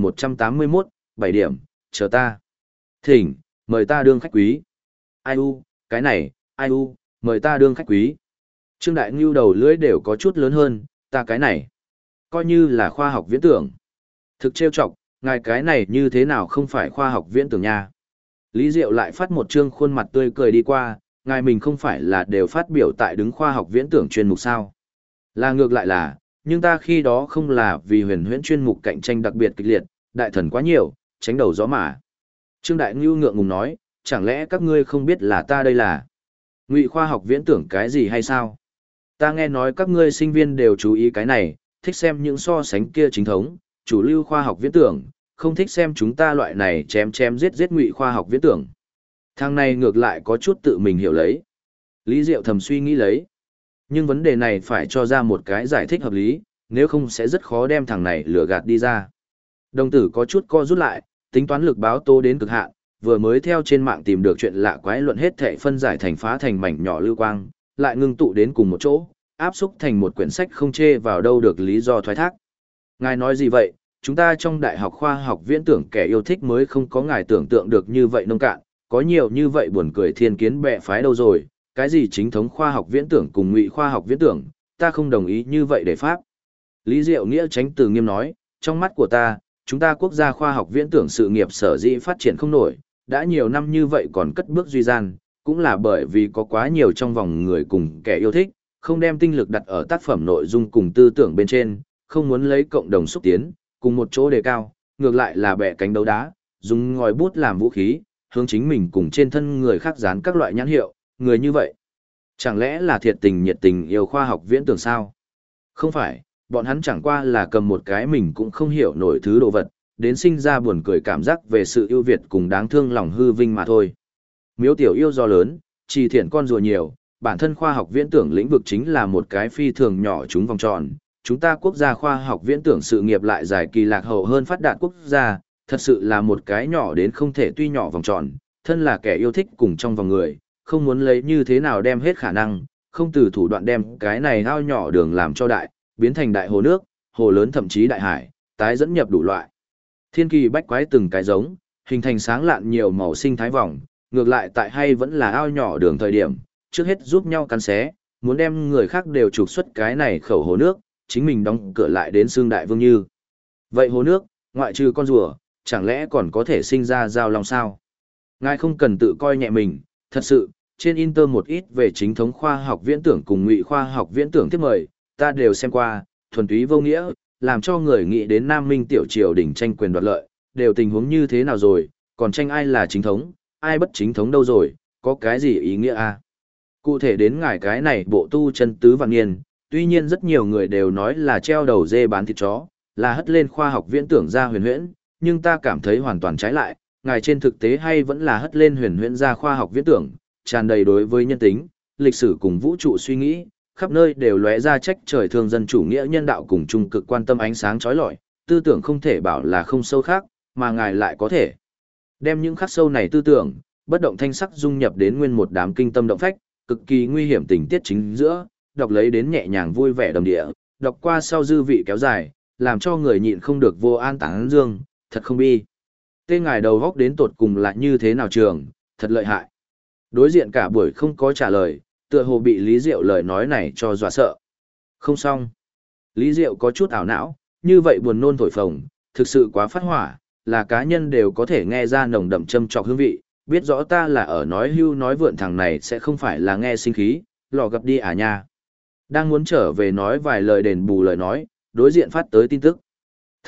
3181, 7 điểm, chờ ta. Thỉnh, mời ta đương khách quý. Ai u, cái này, ai u, mời ta đương khách quý. Trương Đại Ngưu đầu lưỡi đều có chút lớn hơn, ta cái này. Coi như là khoa học viễn tưởng. Thực trêu chọc, ngài cái này như thế nào không phải khoa học viễn tưởng nha. Lý Diệu lại phát một trương khuôn mặt tươi cười đi qua, ngài mình không phải là đều phát biểu tại đứng khoa học viễn tưởng chuyên mục sao. Là ngược lại là, nhưng ta khi đó không là vì huyền huyễn chuyên mục cạnh tranh đặc biệt kịch liệt, đại thần quá nhiều, tránh đầu gió mà. Trương Đại Ngưu ngượng ngùng nói, chẳng lẽ các ngươi không biết là ta đây là Ngụy khoa học viễn tưởng cái gì hay sao? Ta nghe nói các ngươi sinh viên đều chú ý cái này, thích xem những so sánh kia chính thống, chủ lưu khoa học viễn tưởng, không thích xem chúng ta loại này chém chém giết giết ngụy khoa học viễn tưởng. Thằng này ngược lại có chút tự mình hiểu lấy. Lý Diệu thầm suy nghĩ lấy. Nhưng vấn đề này phải cho ra một cái giải thích hợp lý, nếu không sẽ rất khó đem thằng này lừa gạt đi ra. Đồng tử có chút co rút lại, tính toán lực báo tố đến cực hạn, vừa mới theo trên mạng tìm được chuyện lạ quái luận hết thể phân giải thành phá thành mảnh nhỏ lưu quang, lại ngưng tụ đến cùng một chỗ, áp xúc thành một quyển sách không chê vào đâu được lý do thoái thác. Ngài nói gì vậy, chúng ta trong đại học khoa học viễn tưởng kẻ yêu thích mới không có ngài tưởng tượng được như vậy nông cạn, có nhiều như vậy buồn cười thiên kiến bè phái đâu rồi, cái gì chính thống khoa học viễn tưởng cùng ngụy khoa học viễn tưởng, ta không đồng ý như vậy để pháp. Lý Diệu Nghĩa tránh từ nghiêm nói, trong mắt của ta, chúng ta quốc gia khoa học viễn tưởng sự nghiệp sở dĩ phát triển không nổi, đã nhiều năm như vậy còn cất bước duy gian, cũng là bởi vì có quá nhiều trong vòng người cùng kẻ yêu thích, không đem tinh lực đặt ở tác phẩm nội dung cùng tư tưởng bên trên, không muốn lấy cộng đồng xúc tiến, cùng một chỗ đề cao, ngược lại là bẻ cánh đấu đá, dùng ngòi bút làm vũ khí, hướng chính mình cùng trên thân người khác dán các loại nhãn hiệu, người như vậy. Chẳng lẽ là thiệt tình nhiệt tình yêu khoa học viễn tưởng sao? Không phải, bọn hắn chẳng qua là cầm một cái mình cũng không hiểu nổi thứ đồ vật, đến sinh ra buồn cười cảm giác về sự ưu việt cùng đáng thương lòng hư vinh mà thôi. Miếu tiểu yêu do lớn, trì thiện con rùa nhiều, bản thân khoa học viễn tưởng lĩnh vực chính là một cái phi thường nhỏ chúng vòng tròn. Chúng ta quốc gia khoa học viễn tưởng sự nghiệp lại dài kỳ lạc hậu hơn phát đạt quốc gia, thật sự là một cái nhỏ đến không thể tuy nhỏ vòng tròn, thân là kẻ yêu thích cùng trong vòng người, không muốn lấy như thế nào đem hết khả năng, không từ thủ đoạn đem cái này ao nhỏ đường làm cho đại, biến thành đại hồ nước, hồ lớn thậm chí đại hải, tái dẫn nhập đủ loại. Thiên kỳ bách quái từng cái giống, hình thành sáng lạn nhiều màu sinh thái vòng, ngược lại tại hay vẫn là ao nhỏ đường thời điểm, trước hết giúp nhau cắn xé, muốn đem người khác đều trục xuất cái này khẩu hồ nước, chính mình đóng cửa lại đến xương đại vương như. Vậy hồ nước, ngoại trừ con rùa, chẳng lẽ còn có thể sinh ra giao long sao? Ngài không cần tự coi nhẹ mình, thật sự, trên Inter một ít về chính thống khoa học viễn tưởng cùng ngụy khoa học viễn tưởng tiếp mời, ta đều xem qua, thuần túy vô nghĩa, làm cho người nghĩ đến Nam Minh tiểu triều đỉnh tranh quyền đoạt lợi, đều tình huống như thế nào rồi, còn tranh ai là chính thống, ai bất chính thống đâu rồi, có cái gì ý nghĩa à? Cụ thể đến ngài cái này bộ tu chân tứ vạn niên, tuy nhiên rất nhiều người đều nói là treo đầu dê bán thịt chó, là hất lên khoa học viễn tưởng ra huyền huyễn, nhưng ta cảm thấy hoàn toàn trái lại, ngài trên thực tế hay vẫn là hất lên huyền huyễn ra khoa học viễn tưởng, tràn đầy đối với nhân tính, lịch sử cùng vũ trụ suy nghĩ, khắp nơi đều lóe ra trách trời thương dân chủ nghĩa nhân đạo cùng trung cực quan tâm ánh sáng chói lọi, tư tưởng không thể bảo là không sâu khác, mà ngài lại có thể đem những khắc sâu này tư tưởng, bất động thanh sắc dung nhập đến nguyên một đám kinh tâm động phách, cực kỳ nguy hiểm tình tiết chính giữa, đọc lấy đến nhẹ nhàng vui vẻ đầm địa, đọc qua sau dư vị kéo dài, làm cho người nhịn không được vô an tán dương, thật không bi. Tên ngài đầu góc đến tột cùng là như thế nào trường, thật lợi hại. Đối diện cả buổi không có trả lời, tựa hồ bị Lý Diệu lời nói này cho dọa sợ. Không xong. Lý Diệu có chút ảo não, như vậy buồn nôn thổi phồng, thực sự quá phát hỏa, là cá nhân đều có thể nghe ra nồng đậm châm trọc hương vị, biết rõ ta là ở nói hưu nói vượn thằng này sẽ không phải là nghe sinh khí, lò gặp đi à nha. Đang muốn trở về nói vài lời đền bù lời nói, đối diện phát tới tin tức.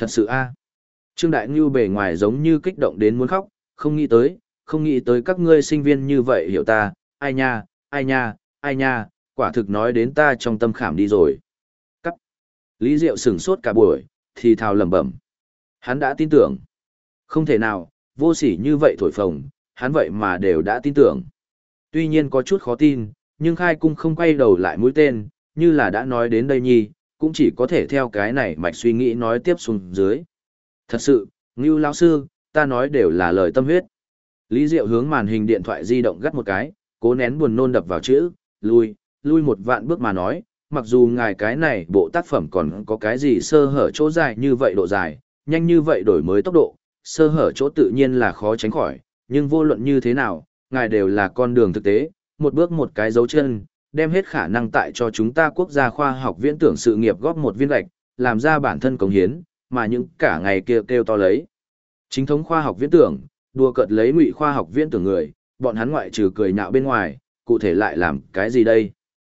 Thật sự a. Trương Đại Ngưu bề ngoài giống như kích động đến muốn khóc, không nghĩ tới các ngươi sinh viên như vậy hiểu ta, ai nha, ai nha, ai nha, quả thực nói đến ta trong tâm khảm đi rồi. Cắt. Lý Diệu sửng sốt cả buổi, thì thào lẩm bẩm. Hắn đã tin tưởng. Không thể nào, vô sỉ như vậy thổi phồng, hắn vậy mà đều đã tin tưởng. Tuy nhiên có chút khó tin, nhưng khai cung không quay đầu lại mũi tên, như là đã nói đến đây nhi, cũng chỉ có thể theo cái này mạch suy nghĩ nói tiếp xuống dưới. Thật sự, Ngưu lão sư, ta nói đều là lời tâm huyết. Lý Diệu hướng màn hình điện thoại di động gắt một cái, cố nén buồn nôn đập vào chữ, lui một vạn bước mà nói, mặc dù ngài cái này bộ tác phẩm còn có cái gì sơ hở chỗ dài như vậy độ dài, nhanh như vậy đổi mới tốc độ, sơ hở chỗ tự nhiên là khó tránh khỏi, nhưng vô luận như thế nào, ngài đều là con đường thực tế, một bước một cái dấu chân, đem hết khả năng tại cho chúng ta quốc gia khoa học viễn tưởng sự nghiệp góp một viên gạch, làm ra bản thân cống hiến, mà những cả ngày kia kêu to lấy. Chính thống khoa học viễn tưởng, đùa cợt lấy ngụy khoa học viễn tưởng người, bọn hắn ngoại trừ cười nhạo bên ngoài, cụ thể lại làm cái gì đây?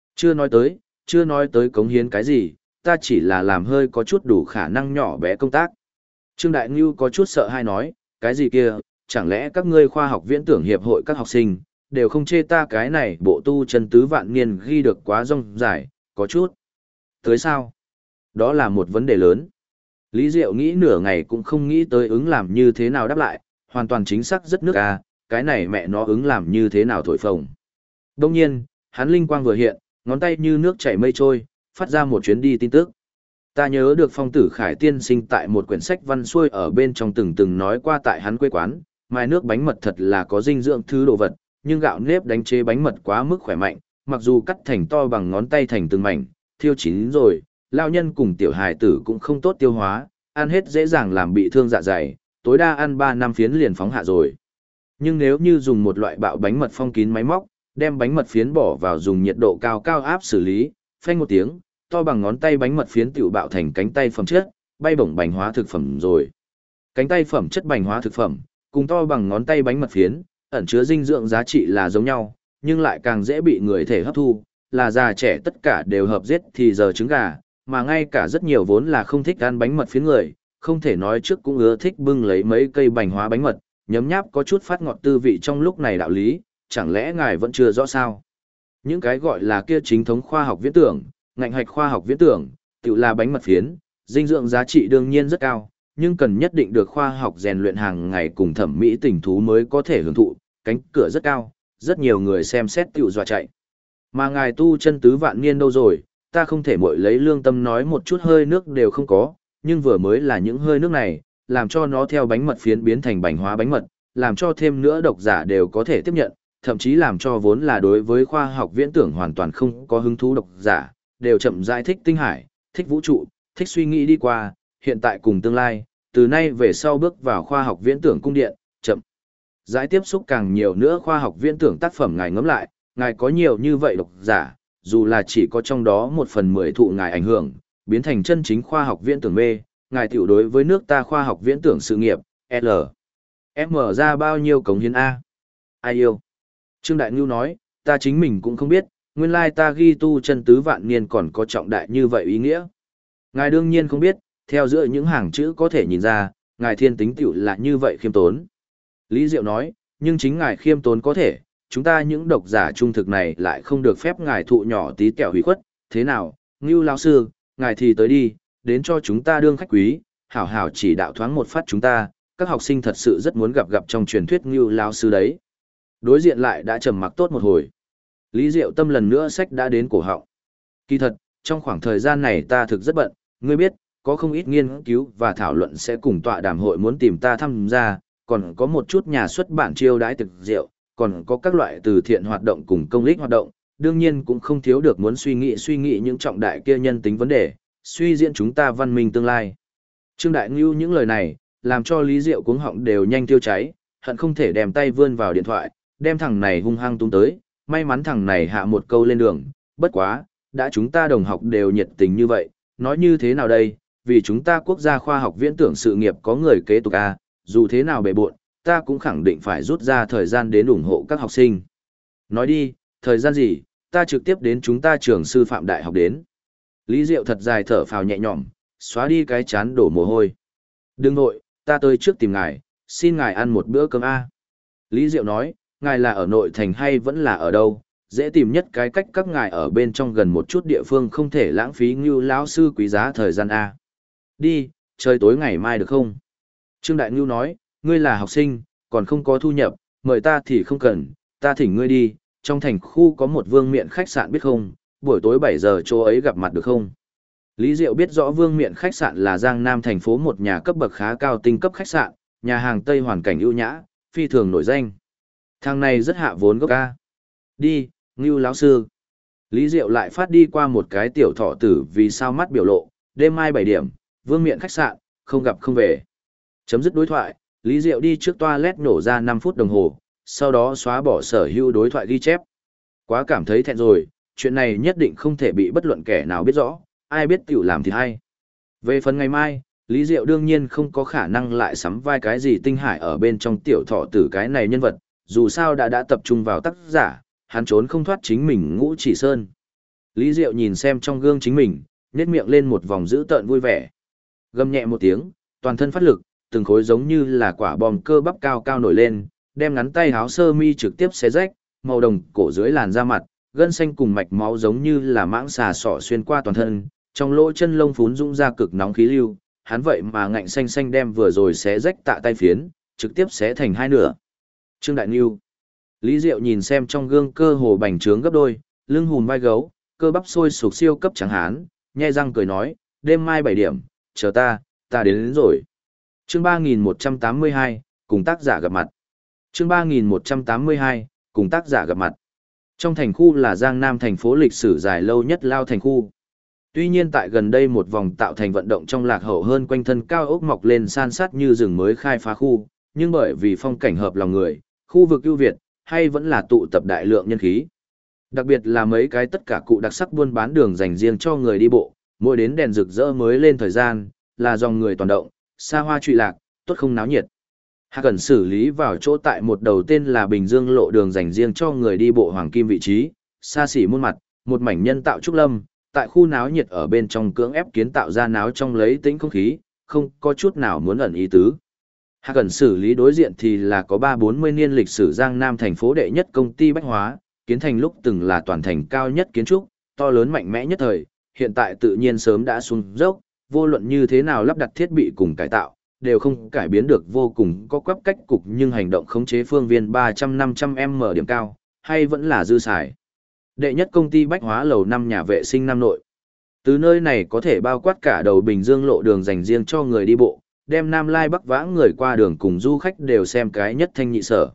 Chưa nói tới cống hiến cái gì, ta chỉ là làm hơi có chút đủ khả năng nhỏ bé công tác. Trương Đại Ngưu có chút sợ hay nói, cái gì kia, chẳng lẽ các ngươi khoa học viễn tưởng hiệp hội các học sinh, đều không chê ta cái này bộ tu chân tứ vạn niên ghi được quá rong dài, có chút. Tới sao? Đó là một vấn đề lớn. Lý Diệu nghĩ nửa ngày cũng không nghĩ tới ứng làm như thế nào đáp lại, hoàn toàn chính xác rất nước cái này mẹ nó ứng làm như thế nào thổi phồng. Đông nhiên, hắn linh quang vừa hiện, ngón tay như nước chảy mây trôi, phát ra một chuyến đi tin tức. Ta nhớ được Phong Tử Khải tiên sinh tại một quyển sách văn xuôi ở bên trong từng nói qua tại hắn quê quán, mai nước bánh mật thật là có dinh dưỡng thứ đồ vật, nhưng gạo nếp đánh chế bánh mật quá mức khỏe mạnh, mặc dù cắt thành to bằng ngón tay thành từng mảnh, thiêu chín rồi, lao nhân cùng tiểu hài tử cũng không tốt tiêu hóa, ăn hết dễ dàng làm bị thương dạ dày, tối đa ăn 3 năm phiến liền phóng hạ rồi. Nhưng nếu như dùng một loại bạo bánh mật phong kín máy móc, đem bánh mật phiến bỏ vào dùng nhiệt độ cao cao áp xử lý, phanh một tiếng, to bằng ngón tay bánh mật phiến tiểu bạo thành cánh tay phẩm chất, bay bổng bánh hóa thực phẩm rồi. Cánh tay phẩm chất bánh hóa thực phẩm, cùng to bằng ngón tay bánh mật phiến, ẩn chứa dinh dưỡng giá trị là giống nhau, nhưng lại càng dễ bị người thể hấp thu, là già trẻ tất cả đều hợp giết thì giờ trứng gà, mà ngay cả rất nhiều vốn là không thích ăn bánh mật phiến người, không thể nói trước cũng ưa thích bưng lấy mấy cây bánh hóa bánh mật, nhấm nháp có chút phát ngọt tư vị trong lúc này đạo lý, chẳng lẽ ngài vẫn chưa rõ sao? Những cái gọi là kia chính thống khoa học viễn tưởng, ngành hạch khoa học viễn tưởng, tự là bánh mật phiến, dinh dưỡng giá trị đương nhiên rất cao, nhưng cần nhất định được khoa học rèn luyện hàng ngày cùng thẩm mỹ tình thú mới có thể hưởng thụ, cánh cửa rất cao, rất nhiều người xem xét tiểu dọa chạy. Mà ngài tu chân tứ vạn niên đâu rồi, ta không thể mội lấy lương tâm nói một chút hơi nước đều không có, nhưng vừa mới là những hơi nước này, làm cho nó theo bánh mật phiến biến thành bánh hóa bánh mật, làm cho thêm nữa độc giả đều có thể tiếp nhận, thậm chí làm cho vốn là đối với khoa học viễn tưởng hoàn toàn không có hứng thú độc giả, đều chậm rãi thích tinh hải, thích vũ trụ, thích suy nghĩ đi qua, hiện tại cùng tương lai, từ nay về sau bước vào khoa học viễn tưởng cung điện, chậm rãi tiếp xúc càng nhiều nữa khoa học viễn tưởng tác phẩm ngài ngẫm lại, ngài có nhiều như vậy độc giả, dù là chỉ có trong đó 1/10 thụ ngài ảnh hưởng, biến thành chân chính khoa học viễn tưởng mê, ngài tiểu đối với nước ta khoa học viễn tưởng sự nghiệp, mở ra bao nhiêu cống hiến A. Ai yêu? Trương Đại Ngưu nói, ta chính mình cũng không biết, nguyên lai ta ghi tu chân tứ vạn niên còn có trọng đại như vậy ý nghĩa. Ngài đương nhiên không biết, theo giữa những hàng chữ có thể nhìn ra, ngài thiên tính tiểu là như vậy khiêm tốn. Lý Diệu nói, nhưng chính ngài khiêm tốn có thể, chúng ta những độc giả trung thực này lại không được phép ngài thụ nhỏ tí kẹo hủy khuất, thế nào, Ngưu lão sư, ngài thì tới đi, đến cho chúng ta đương khách quý, hảo hảo chỉ đạo thoáng một phát chúng ta, các học sinh thật sự rất muốn gặp trong truyền thuyết Ngưu lão sư đấy. Đối diện lại đã trầm mặc tốt một hồi. Lý Diệu Tâm lần nữa sách đã đến cổ họng. Kỳ thật, trong khoảng thời gian này ta thực rất bận, ngươi biết, có không ít nghiên cứu và thảo luận sẽ cùng tọa đàm hội muốn tìm ta tham gia, còn có một chút nhà xuất bản chiêu đãi thực rượu, còn có các loại từ thiện hoạt động cùng công ích hoạt động, đương nhiên cũng không thiếu được muốn suy nghĩ những trọng đại kia nhân tính vấn đề, suy diễn chúng ta văn minh tương lai. Trương Đại Ngưu những lời này, làm cho Lý Diệu cuống họng đều nhanh tiêu cháy, hận không thể đem tay vươn vào điện thoại, đem thằng này hung hăng tung tới, may mắn thằng này hạ một câu lên đường, bất quá, đã chúng ta đồng học đều nhiệt tình như vậy, nói như thế nào đây, vì chúng ta quốc gia khoa học viễn tưởng sự nghiệp có người kế tục A, dù thế nào bề bộn, ta cũng khẳng định phải rút ra thời gian đến ủng hộ các học sinh. Nói đi, thời gian gì, ta trực tiếp đến chúng ta trường sư phạm đại học đến. Lý Diệu thật dài thở phào nhẹ nhõm, xóa đi cái chán đổ mồ hôi. Đừng nội, ta tới trước tìm ngài, xin ngài ăn một bữa cơm A. Lý Diệu nói, ngài là ở nội thành hay vẫn là ở đâu, dễ tìm nhất cái cách các ngài ở bên trong gần một chút địa phương không thể lãng phí Ngưu lão sư quý giá thời gian A. Đi, trời tối ngày mai được không? Trương Đại Ngưu nói, ngươi là học sinh, còn không có thu nhập, mời ta thì không cần, ta thỉnh ngươi đi, trong thành khu có một vương miện khách sạn biết không, buổi tối 7 giờ chỗ ấy gặp mặt được không? Lý Diệu biết rõ vương miện khách sạn là Giang Nam thành phố một nhà cấp bậc khá cao tinh cấp khách sạn, nhà hàng Tây hoàn cảnh ưu nhã, phi thường nổi danh. Thằng này rất hạ vốn gốc ca. Đi, Ngưu lão sư. Lý Diệu lại phát đi qua một cái tiểu thọ tử vì sao mắt biểu lộ, đêm mai 7 điểm, vương miện khách sạn, không gặp không về. Chấm dứt đối thoại, Lý Diệu đi trước toilet nổ ra 5 phút đồng hồ, sau đó xóa bỏ sở hữu đối thoại ghi chép. Quá cảm thấy thẹn rồi, chuyện này nhất định không thể bị bất luận kẻ nào biết rõ, ai biết tiểu làm thì hay. Về phần ngày mai, Lý Diệu đương nhiên không có khả năng lại sắm vai cái gì tinh hải ở bên trong tiểu thọ tử cái này nhân vật, dù sao đã tập trung vào tác giả, hắn trốn không thoát chính mình Ngũ Chỉ Sơn. Lý Diệu nhìn xem trong gương chính mình, nhếch miệng lên một vòng dữ tợn vui vẻ. Gầm nhẹ một tiếng, toàn thân phát lực, từng khối giống như là quả bom cơ bắp cao cao nổi lên, đem ngắn tay áo sơ mi trực tiếp xé rách, màu đồng cổ dưới làn da mặt, gân xanh cùng mạch máu giống như là mãng xà sọ xuyên qua toàn thân, trong lỗ chân lông phún dũng ra cực nóng khí lưu, hắn vậy mà ngạnh xanh xanh đem vừa rồi xé rách tạ tay phiến, trực tiếp xé thành hai nửa. Trương Đại Nưu. Lý Diệu nhìn xem trong gương cơ hồ bành trướng gấp đôi, lưng hùm vai gấu, cơ bắp sôi sục siêu cấp trắng hán, nhe răng cười nói, đêm mai 7 điểm, chờ ta đến rồi. Chương 3182, cùng tác giả gặp mặt. Chương 3182, cùng tác giả gặp mặt. Trong thành khu là Giang Nam thành phố lịch sử dài lâu nhất lao thành khu. Tuy nhiên tại gần đây một vòng tạo thành vận động trong lạc hậu hơn quanh thân cao ốc mọc lên san sát như rừng mới khai phá khu, nhưng bởi vì phong cảnh hợp lòng người, khu vực ưu việt, hay vẫn là tụ tập đại lượng nhân khí. Đặc biệt là mấy cái tất cả cụ đặc sắc buôn bán đường dành riêng cho người đi bộ, mỗi đến đèn rực rỡ mới lên thời gian, là dòng người toàn động, xa hoa trụy lạc, tốt không náo nhiệt. Hạ cần xử lý vào chỗ tại một đầu tên là Bình Dương lộ đường dành riêng cho người đi bộ hoàng kim vị trí, xa xỉ muôn mặt, một mảnh nhân tạo trúc lâm, tại khu náo nhiệt ở bên trong cưỡng ép kiến tạo ra náo trong lấy tĩnh không khí, không có chút nào muốn ẩn ý tứ. Hạ cần xử lý đối diện thì là có 340 niên lịch sử Giang Nam thành phố đệ nhất công ty bách hóa, kiến thành lúc từng là toàn thành cao nhất kiến trúc, to lớn mạnh mẽ nhất thời, hiện tại tự nhiên sớm đã xuống dốc, vô luận như thế nào lắp đặt thiết bị cùng cải tạo, đều không cải biến được vô cùng có quắp cách cục nhưng hành động khống chế phương viên 300-500m điểm cao, hay vẫn là dư xài. Đệ nhất công ty bách hóa lầu 5 nhà vệ sinh Nam Nội. Từ nơi này có thể bao quát cả đầu Bình Dương lộ đường dành riêng cho người đi bộ, đem Nam Lai Bắc vãng người qua đường cùng du khách đều xem cái nhất thanh nhị sở.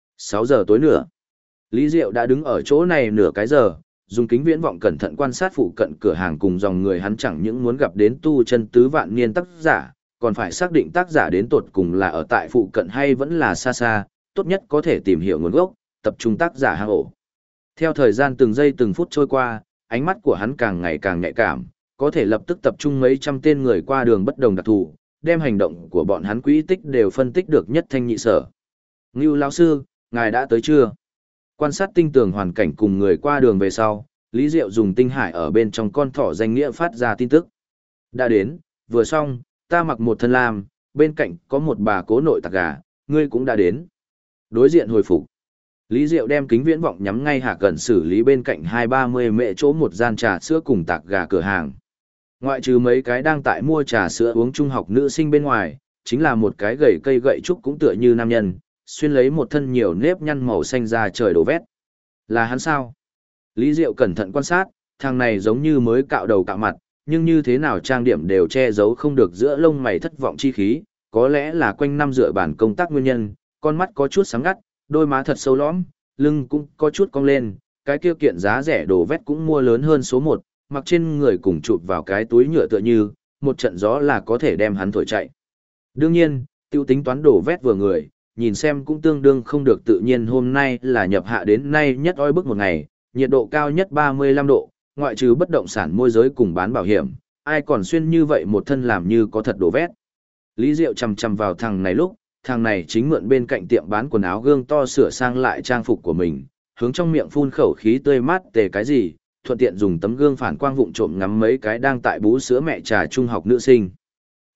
6 giờ tối nữa, Lý Diệu đã đứng ở chỗ này nửa cái giờ, dùng kính viễn vọng cẩn thận quan sát phụ cận cửa hàng cùng dòng người hắn chẳng những muốn gặp đến tu chân tứ vạn niên tác giả, còn phải xác định tác giả đến tột cùng là ở tại phụ cận hay vẫn là xa xa, tốt nhất có thể tìm hiểu nguồn gốc, tập trung tác giả hang ổ. Theo thời gian từng giây từng phút trôi qua, ánh mắt của hắn càng ngày càng nhạy cảm, có thể lập tức tập trung mấy trăm tên người qua đường bất đồng đặc thù, đem hành động của bọn hắn quỹ tích đều phân tích được nhất thanh nhị sở. Ngưu lão sư, ngài đã tới chưa? Quan sát tinh tường hoàn cảnh cùng người qua đường về sau, Lý Diệu dùng tinh hải ở bên trong con thỏ danh nghĩa phát ra tin tức. Đã đến, vừa xong, ta mặc một thân lam, bên cạnh có một bà cố nội tạc gà, ngươi cũng đã đến. Đối diện hồi phục. Lý Diệu đem kính viễn vọng nhắm ngay Hạ Cẩn xử lý bên cạnh 230 mẹ chỗ một gian trà sữa cùng tạc gà cửa hàng. Ngoại trừ mấy cái đang tại mua trà sữa uống trung học nữ sinh bên ngoài, chính là một cái gậy cây gậy trúc cũng tựa như nam nhân, xuyên lấy một thân nhiều nếp nhăn màu xanh ra trời đổ vét. Là hắn sao? Lý Diệu cẩn thận quan sát, thằng này giống như mới cạo đầu cạo mặt, nhưng như thế nào trang điểm đều che giấu không được giữa lông mày thất vọng chi khí, có lẽ là quanh năm dựa bản công tác nguyên nhân, con mắt có chút sáng ngắt, đôi má thật sâu lõm, lưng cũng có chút cong lên, cái kia kiện giá rẻ đồ vét cũng mua lớn hơn số 1, mặc trên người cùng chụp vào cái túi nhựa tựa như, một trận gió là có thể đem hắn thổi chạy. Đương nhiên, tiêu tính toán đồ vét vừa người, nhìn xem cũng tương đương không được tự nhiên hôm nay là nhập hạ đến nay nhất oi bức một ngày, nhiệt độ cao nhất 35 độ, ngoại trừ bất động sản môi giới cùng bán bảo hiểm, ai còn xuyên như vậy một thân làm như có thật đồ vét. Lý Diệu chầm chầm vào thằng này lúc, thằng này chính mượn bên cạnh tiệm bán quần áo gương to sửa sang lại trang phục của mình, hướng trong miệng phun khẩu khí tươi mát tề cái gì, thuận tiện dùng tấm gương phản quang vụng trộm ngắm mấy cái đang tại bú sữa mẹ trà trung học nữ sinh.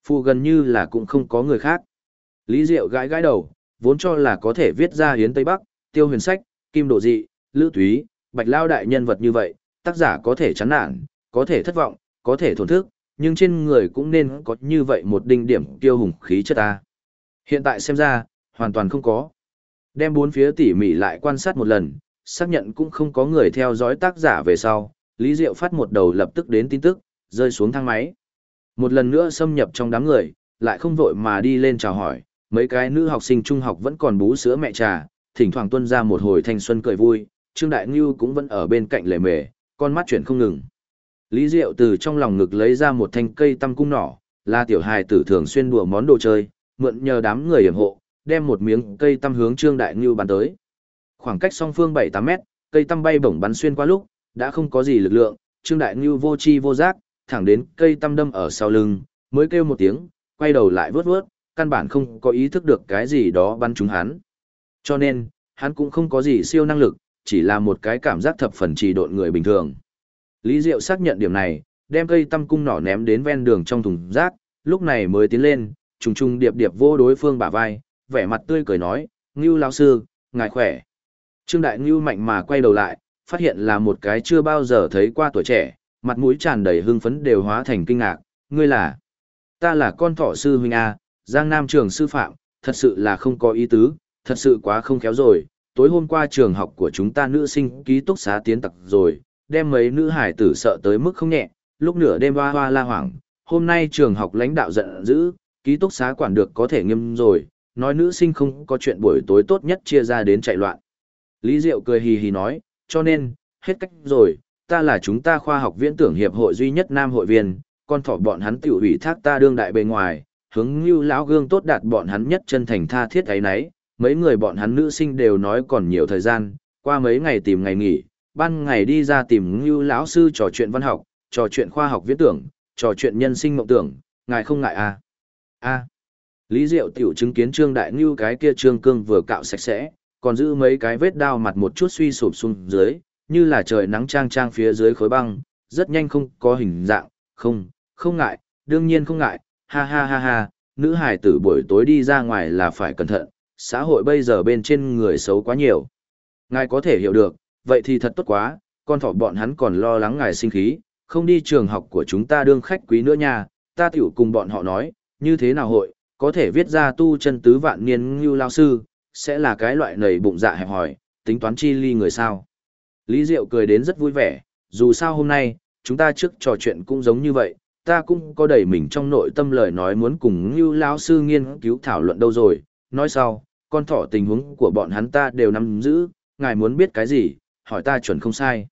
Phụ gần như là cũng không có người khác. Lý Diệu gãi gãi đầu, vốn cho là có thể viết ra Hiến Tây Bắc, Tiêu Huyền Sách, Kim Độ Dị, Lữ Túy, Bạch Lao đại nhân vật như vậy, tác giả có thể chán nản, có thể thất vọng, có thể thổn thức, nhưng trên người cũng nên có như vậy một đinh điểm tiêu hùng khí chất ta. Hiện tại xem ra, hoàn toàn không có. Đem bốn phía tỉ mỉ lại quan sát một lần, xác nhận cũng không có người theo dõi tác giả về sau, Lý Diệu phát một đầu lập tức đến tin tức, rơi xuống thang máy. Một lần nữa xâm nhập trong đám người, lại không vội mà đi lên chào hỏi, mấy cái nữ học sinh trung học vẫn còn bú sữa mẹ trà, thỉnh thoảng tuân ra một hồi thanh xuân cười vui, Trương Đại Ngưu cũng vẫn ở bên cạnh lề mề, con mắt chuyển không ngừng. Lý Diệu từ trong lòng ngực lấy ra một thanh cây tăm cung nỏ, là tiểu hài tử thường xuyên đùa món đồ chơi, mượn nhờ đám người yểm hộ, đem một miếng cây tăm hướng Trương Đại Ngưu bắn tới. Khoảng cách song phương 7-8 mét, cây tăm bay bổng bắn xuyên qua lúc, đã không có gì lực lượng, Trương Đại Ngưu vô chi vô giác, thẳng đến cây tăm đâm ở sau lưng, mới kêu một tiếng, quay đầu lại vớt vớt, căn bản không có ý thức được cái gì đó bắn trúng hắn. Cho nên, hắn cũng không có gì siêu năng lực, chỉ là một cái cảm giác thập phần trì độn người bình thường. Lý Diệu xác nhận điểm này, đem cây tăm cung nỏ ném đến ven đường trong thùng rác, lúc này mới tiến lên, trùng trùng điệp điệp vô đối phương bả vai, vẻ mặt tươi cười nói, Ngưu lão sư, ngài khỏe. Trương Đại Ngưu mạnh mà quay đầu lại, phát hiện là một cái chưa bao giờ thấy qua tuổi trẻ, mặt mũi tràn đầy hưng phấn đều hóa thành kinh ngạc, ngươi là? Ta là con thỏ sư huynh A, Giang Nam trường sư phạm, thật sự là không có ý tứ, thật sự quá không khéo rồi, tối hôm qua trường học của chúng ta nữ sinh ký túc xá tiến tặc rồi, đem mấy nữ hải tử sợ tới mức không nhẹ, lúc nửa đêm hoa hoa la hoảng, hôm nay trường học lãnh đạo giận dữ, ký túc xá quản được có thể nghiêm rồi, nói nữ sinh không có chuyện buổi tối tốt nhất chia ra đến chạy loạn. Lý Diệu cười hì hì nói, cho nên, hết cách rồi, ta là chúng ta khoa học viễn tưởng hiệp hội duy nhất nam hội viên, con thỏ bọn hắn tiểu ủy thác ta đương đại bề ngoài, hướng như lão gương tốt đạt bọn hắn nhất chân thành tha thiết ấy nấy, mấy người bọn hắn nữ sinh đều nói còn nhiều thời gian, qua mấy ngày tìm ngày nghỉ, ban ngày đi ra tìm như lão sư trò chuyện văn học, trò chuyện khoa học viễn tưởng, trò chuyện nhân sinh mộng tưởng, ngài không ngại à? A. Lý Diệu tiểu chứng kiến Trương Đại Ngưu cái kia trương cương vừa cạo sạch sẽ, còn giữ mấy cái vết đao mặt một chút suy sụp xuống dưới, như là trời nắng trang trang phía dưới khối băng, rất nhanh không có hình dạng, không ngại, đương nhiên không ngại, ha ha ha ha, nữ hài tử buổi tối đi ra ngoài là phải cẩn thận, xã hội bây giờ bên trên người xấu quá nhiều. Ngài có thể hiểu được, vậy thì thật tốt quá, con thỏ bọn hắn còn lo lắng ngài sinh khí, không đi trường học của chúng ta đương khách quý nữa nha, ta tiểu cùng bọn họ nói, như thế nào hội, có thể viết ra tu chân tứ vạn niên như lao sư, sẽ là cái loại nầy bụng dạ hẹp hòi, tính toán chi ly người sao. Lý Diệu cười đến rất vui vẻ, dù sao hôm nay, chúng ta trước trò chuyện cũng giống như vậy, ta cũng có đẩy mình trong nội tâm lời nói muốn cùng như lão sư nghiên cứu thảo luận đâu rồi, nói sau, con thỏ tình huống của bọn hắn ta đều nắm giữ, ngài muốn biết cái gì, hỏi ta chuẩn không sai.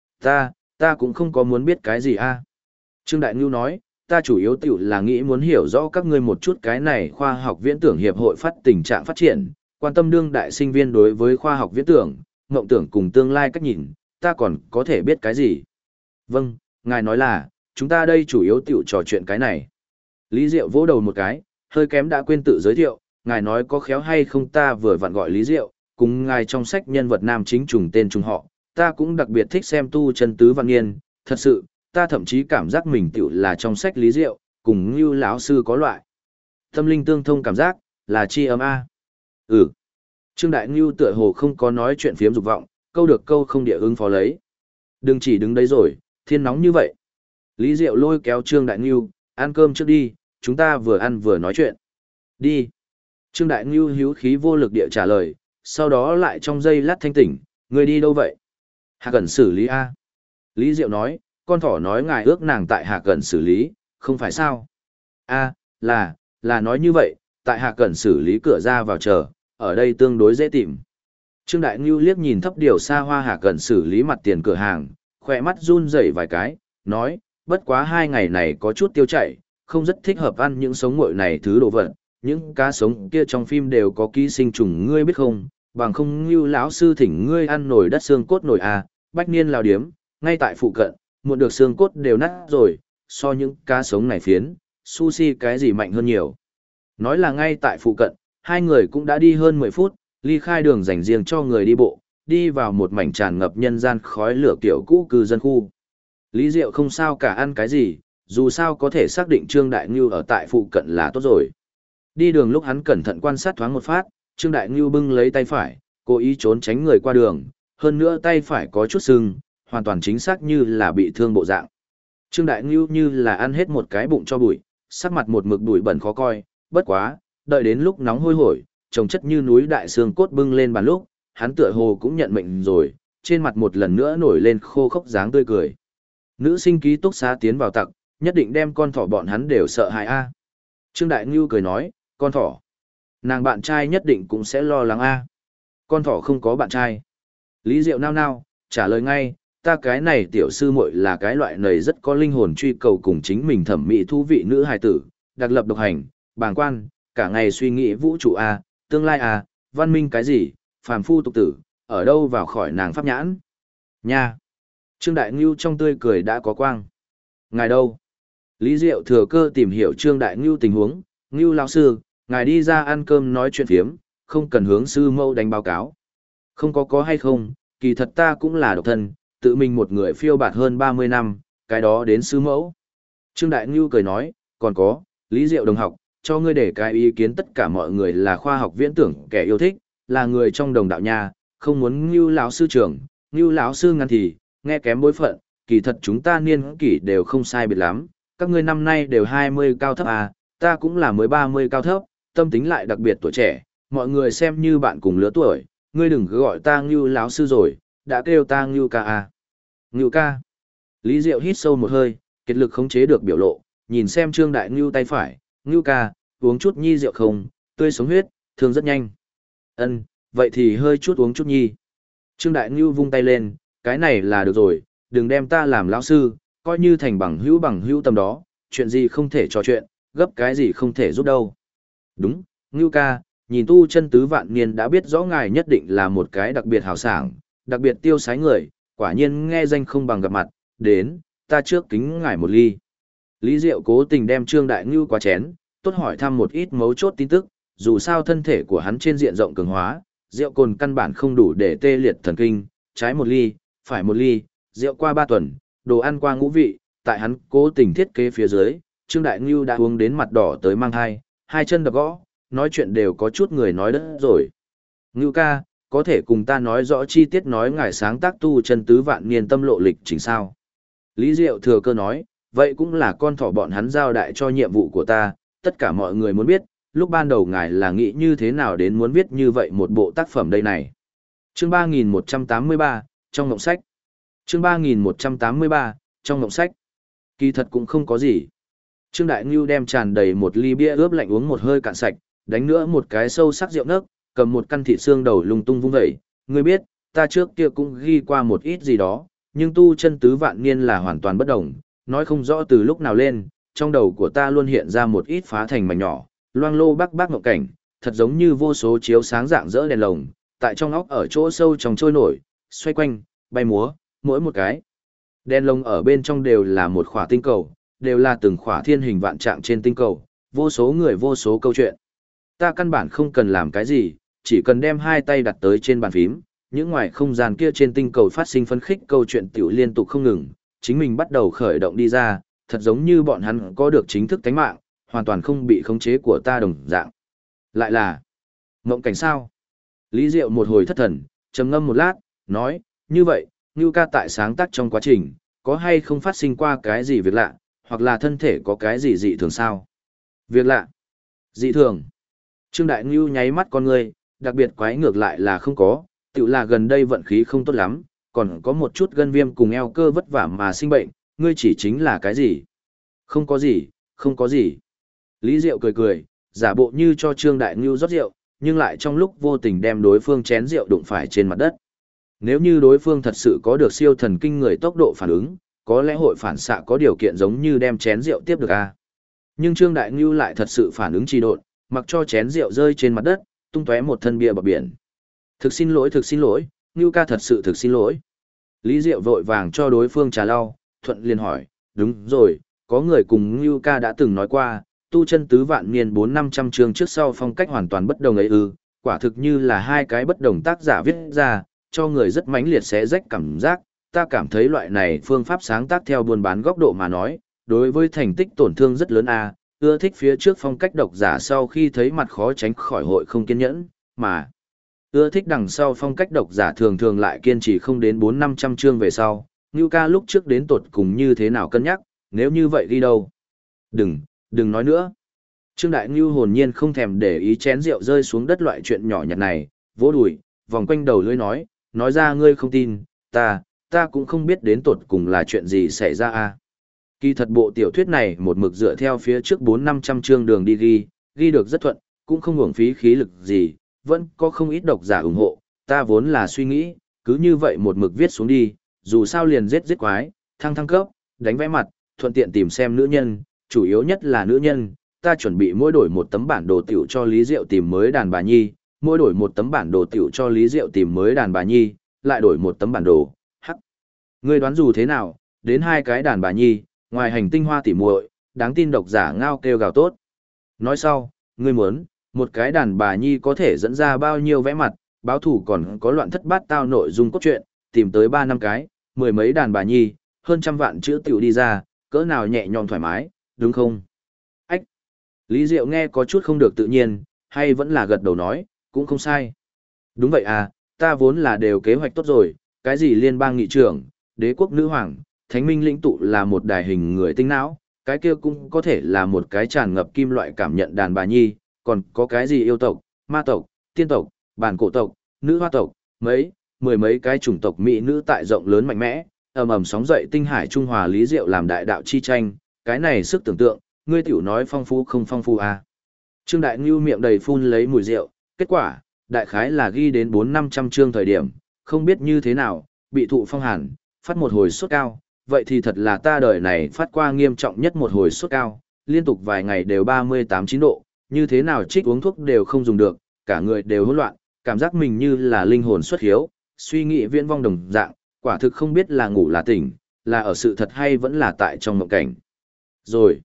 Ta cũng không có muốn biết cái gì a. Trương Đại Ngưu nói, ta chủ yếu tiểu là nghĩ muốn hiểu rõ các ngươi một chút cái này khoa học viễn tưởng hiệp hội phát tình trạng phát triển, quan tâm đương đại sinh viên đối với khoa học viễn tưởng, ngộng tưởng cùng tương lai cách nhìn, ta còn có thể biết cái gì. Vâng, ngài nói là, chúng ta đây chủ yếu tiểu trò chuyện cái này. Lý Diệu vỗ đầu một cái, hơi kém đã quên tự giới thiệu, ngài nói có khéo hay không ta vừa vặn gọi Lý Diệu, cùng ngài trong sách nhân vật nam chính trùng tên trùng họ, ta cũng đặc biệt thích xem tu chân tứ văn nghiên, thật sự, ta thậm chí cảm giác mình tiểu là trong sách Lý Diệu, cùng như lão sư có loại. Tâm linh tương thông cảm giác, là chi âm A. Ừ. Trương Đại Ngưu tựa hồ không có nói chuyện phiếm dục vọng, câu được câu không địa ứng phó lấy. Đừng chỉ đứng đấy rồi, thiên nóng như vậy. Lý Diệu lôi kéo Trương Đại Ngưu, ăn cơm trước đi, chúng ta vừa ăn vừa nói chuyện. Đi. Trương Đại Ngưu hữu khí vô lực địa trả lời, sau đó lại trong giây lát thanh tỉnh, người đi đâu vậy? Hạ Cẩn xử lý A. Lý Diệu nói, con thỏ nói ngài ước nàng tại Hạ Cẩn xử lý, không phải sao? A, là nói như vậy, tại Hạ Cẩn xử lý cửa ra vào chờ, ở đây tương đối dễ tìm. Trương Đại Ngưu liếc nhìn thấp điều xa hoa Hạ Cẩn xử lý mặt tiền cửa hàng, khỏe mắt run rẩy vài cái, nói, bất quá 2 ngày này có chút tiêu chảy, không rất thích hợp ăn những sống nguội này thứ đồ vật, những cá sống kia trong phim đều có ký sinh trùng ngươi biết không, bằng không như lão sư thỉnh ngươi ăn nồi đất xương cốt nồi à, bách niên lào điếm, ngay tại phụ cận, muộn được xương cốt đều nát rồi, so những cá sống này phiến, sushi cái gì mạnh hơn nhiều. Nói là ngay tại phụ cận, hai người cũng đã đi hơn 10 phút, ly khai đường dành riêng cho người đi bộ, đi vào một mảnh tràn ngập nhân gian khói lửa kiểu cũ cư dân khu. Lý Diệu không sao cả ăn cái gì, dù sao có thể xác định Trương Đại Ngưu ở tại phụ cận là tốt rồi. Đi đường lúc hắn cẩn thận quan sát thoáng một phát, Trương Đại Ngưu bưng lấy tay phải, cố ý trốn tránh người qua đường, hơn nữa tay phải có chút sưng, hoàn toàn chính xác như là bị thương bộ dạng. Trương Đại Ngưu như là ăn hết một cái bụng cho bụi, sắc mặt một mực bụi bẩn khó coi, bất quá, đợi đến lúc nóng hôi hổi, trồng chất như núi đại xương cốt bưng lên bàn lúc, hắn tựa hồ cũng nhận mệnh rồi, trên mặt một lần nữa nổi lên khô khốc dáng tươi cười. Nữ sinh ký túc xá tiến vào tặc, nhất định đem con thỏ bọn hắn đều sợ hãi a. Trương Đại Ngưu cười nói, con thỏ. Nàng bạn trai nhất định cũng sẽ lo lắng a. Con thỏ không có bạn trai. Lý Diệu nao nao, trả lời ngay, ta cái này tiểu sư muội là cái loại này rất có linh hồn truy cầu cùng chính mình thẩm mỹ thú vị nữ hài tử, đặc lập độc hành, bàng quan, cả ngày suy nghĩ vũ trụ a, tương lai a, văn minh cái gì, phàm phu tục tử, ở đâu vào khỏi nàng pháp nhãn. Nha. Trương Đại Ngưu trong tươi cười đã có quang. Ngài đâu? Lý Diệu thừa cơ tìm hiểu Trương Đại Ngưu tình huống, Ngưu lão sư, ngài đi ra ăn cơm nói chuyện phiếm, không cần hướng sư mẫu đánh báo cáo. Không có hay không, kỳ thật ta cũng là độc thân, tự mình một người phiêu bạt hơn 30 năm, cái đó đến sư mẫu. Trương Đại Ngưu cười nói, còn có, Lý Diệu đồng học, cho ngươi để cái ý kiến tất cả mọi người là khoa học viễn tưởng kẻ yêu thích, là người trong đồng đạo nha, không muốn Ngưu lão sư trưởng, Ngưu lão sư ngăn thì, nghe kém bối phận, kỳ thật chúng ta niên kỷ đều không sai biệt lắm, các ngươi năm nay đều 20 cao thấp à, ta cũng là mới 30 cao thấp, tâm tính lại đặc biệt tuổi trẻ, mọi người xem như bạn cùng lứa tuổi, ngươi đừng cứ gọi ta Ngưu lão sư rồi, đã kêu ta Ngưu ca à. Ngưu ca. Lý Diệu hít sâu một hơi, kiệt lực khống chế được biểu lộ, nhìn xem Trương Đại Ngưu tay phải, Ngưu ca, uống chút nhi rượu không, tươi sống huyết, thương rất nhanh. Ân, vậy thì hơi chút uống chút nhi. Trương Đại Ngưu vung tay lên, cái này là được rồi, đừng đem ta làm lão sư, coi như thành bằng hữu tầm đó, chuyện gì không thể trò chuyện, gấp cái gì không thể giúp đâu. Đúng, Ngưu ca, nhìn tu chân tứ vạn niên đã biết rõ ngài nhất định là một cái đặc biệt hào sảng, đặc biệt tiêu sái người, quả nhiên nghe danh không bằng gặp mặt, đến, ta trước kính ngài một ly. Lý Diệu cố tình đem Trương Đại Ngưu qua chén, tốt hỏi thăm một ít mấu chốt tin tức, dù sao thân thể của hắn trên diện rộng cường hóa, rượu cồn căn bản không đủ để tê liệt thần kinh, trái một ly, phải một ly, rượu qua 3 tuần, đồ ăn qua ngũ vị, tại hắn cố tình thiết kế phía dưới, Trương Đại Ngưu đã uống đến mặt đỏ tới mang hai chân đập gõ, nói chuyện đều có chút người nói đất rồi. Ngưu ca, có thể cùng ta nói rõ chi tiết nói ngài sáng tác tu chân tứ vạn niên tâm lộ lịch trình sao? Lý Diệu thừa cơ nói, vậy cũng là con thỏ bọn hắn giao đại cho nhiệm vụ của ta, tất cả mọi người muốn biết, lúc ban đầu ngài là nghĩ như thế nào đến muốn viết như vậy một bộ tác phẩm đây này. Chương 3183, trong mộng sách. Chương 3183, trong mộng sách. Kỳ thật cũng không có gì. Trương Đại Ngưu đem tràn đầy một ly bia ướp lạnh uống một hơi cạn sạch, đánh nữa một cái sâu sắc rượu nấc, cầm một căn thịt xương đầu lung tung vung vẩy. Ngươi biết, ta trước kia cũng ghi qua một ít gì đó, nhưng tu chân tứ vạn niên là hoàn toàn bất đồng, nói không rõ từ lúc nào lên, trong đầu của ta luôn hiện ra một ít phá thành mảnh nhỏ, loang lô bắc mộng cảnh, thật giống như vô số chiếu sáng dạng rỡ đèn lồng, tại trong óc ở chỗ sâu trong trôi nổi, xoay quanh, bay múa, mỗi một cái. Đèn lồng ở bên trong đều là một khỏa tinh cầu, đều là từng khỏa thiên hình vạn trạng trên tinh cầu, vô số người vô số câu chuyện. Ta căn bản không cần làm cái gì, chỉ cần đem hai tay đặt tới trên bàn phím, những ngoài không gian kia trên tinh cầu phát sinh phấn khích câu chuyện tiểu liên tục không ngừng, chính mình bắt đầu khởi động đi ra, thật giống như bọn hắn có được chính thức tánh mạng, hoàn toàn không bị khống chế của ta đồng dạng. Lại là mộng cảnh sao? Lý Diệu một hồi thất thần, trầm ngâm một lát, nói, như vậy, Ngưu ca tại sáng tác trong quá trình, có hay không phát sinh qua cái gì việc lạ, hoặc là thân thể có cái gì dị thường sao? Việc lạ? Dị thường? Trương Đại Ngưu nháy mắt con người, đặc biệt quái ngược lại là không có, tự là gần đây vận khí không tốt lắm, còn có một chút gân viêm cùng eo cơ vất vả mà sinh bệnh, ngươi chỉ chính là cái gì? Không có gì, không có gì. Lý Diệu cười cười, giả bộ như cho Trương Đại Ngưu rót rượu, nhưng lại trong lúc vô tình đem đối phương chén rượu đụng phải trên mặt đất. Nếu như đối phương thật sự có được siêu thần kinh người tốc độ phản ứng, có lẽ hội phản xạ có điều kiện giống như đem chén rượu tiếp được a. Nhưng Trương Đại Ngưu lại thật sự phản ứng trì độn, mặc cho chén rượu rơi trên mặt đất, tung tóe một thân bia bọt biển. Thực xin lỗi, Ngưu ca thật sự thực xin lỗi. Lý Diệu vội vàng cho đối phương trà lau, thuận liền hỏi, đúng rồi, có người cùng Ngưu ca đã từng nói qua, tu chân tứ vạn niên 400-500 chương trước sau phong cách hoàn toàn bất đồng ấy ư, quả thực như là hai cái bất đồng tác giả viết ra, cho người rất mãnh liệt xé rách cảm giác, ta cảm thấy loại này phương pháp sáng tác theo buôn bán góc độ mà nói, đối với thành tích tổn thương rất lớn a, ưa thích phía trước phong cách độc giả sau khi thấy mặt khó tránh khỏi hội không kiên nhẫn, mà ưa thích đằng sau phong cách độc giả thường thường lại kiên trì không đến 400-500 chương về sau, Ngưu ca lúc trước đến tột cùng như thế nào cân nhắc, nếu như vậy đi đâu. Đừng nói nữa. Trương Đại Ngưu hồn nhiên không thèm để ý chén rượu rơi xuống đất loại chuyện nhỏ nhặt này, vỗ đùi, vòng quanh đầu lưỡi nói ra ngươi không tin, ta cũng không biết đến tột cùng là chuyện gì xảy ra a. Kỳ thật bộ tiểu thuyết này một mực dựa theo phía trước 400-500 chương đường đi ghi được rất thuận, cũng không uổng phí khí lực gì, vẫn có không ít độc giả ủng hộ, ta vốn là suy nghĩ, cứ như vậy một mực viết xuống đi, dù sao liền giết quái, thăng cấp, đánh vẽ mặt, thuận tiện tìm xem nữ nhân, chủ yếu nhất là nữ nhân, ta chuẩn bị mỗi đổi một tấm bản đồ tiểu cho Lý Diệu tìm mới đàn bà nhi, mỗi đổi một tấm bản đồ tiểu cho Lý Diệu tìm mới đàn bà nhi, lại đổi một tấm bản đồ, hắc. Ngươi đoán dù thế nào, đến 2 cái đàn bà nhi, ngoài hành tinh hoa tỉ muội, đáng tin độc giả ngao kêu gào tốt. Nói sau, ngươi muốn, một cái đàn bà nhi có thể dẫn ra bao nhiêu vẽ mặt, báo thủ còn có loạn thất bát tao nội dung cốt truyện, tìm tới 3-5 cái, 10 mấy đàn bà nhi, hơn trăm vạn chữ tiểu đi ra, cỡ nào nhẹ nhõm thoải mái, đúng không? Ách! Lý Diệu nghe có chút không được tự nhiên, hay vẫn là gật đầu nói, cũng không sai. Đúng vậy à, ta vốn là đều kế hoạch tốt rồi, cái gì liên bang nghị trưởng, đế quốc nữ hoàng, thánh minh lĩnh tụ là một đài hình người tinh não, cái kia cũng có thể là một cái tràn ngập kim loại cảm nhận đàn bà nhi, còn có cái gì yêu tộc, ma tộc, tiên tộc, bản cổ tộc, nữ hoa tộc, mười mấy cái chủng tộc mỹ nữ tại rộng lớn mạnh mẽ, ầm ầm sóng dậy tinh hải trung hòa Lý Diệu làm đại đạo chi tranh, cái này sức tưởng tượng, ngươi tiểu nói phong phú không phong phú à. Trương Đại Ngưu miệng đầy phun lấy mùi rượu, kết quả, đại khái là ghi đến 400-500 chương thời điểm, không biết như thế nào, bị thụ phong hàn, phát một hồi sốt cao, vậy thì thật là ta đời này phát qua nghiêm trọng nhất một hồi sốt cao, liên tục vài ngày đều 38-9 độ, như thế nào trích uống thuốc đều không dùng được, cả người đều hỗn loạn, cảm giác mình như là linh hồn xuất hiếu, suy nghĩ viễn vong đồng dạng, quả thực không biết là ngủ là tỉnh, là ở sự thật hay vẫn là tại trong mộng cảnh. Rồi.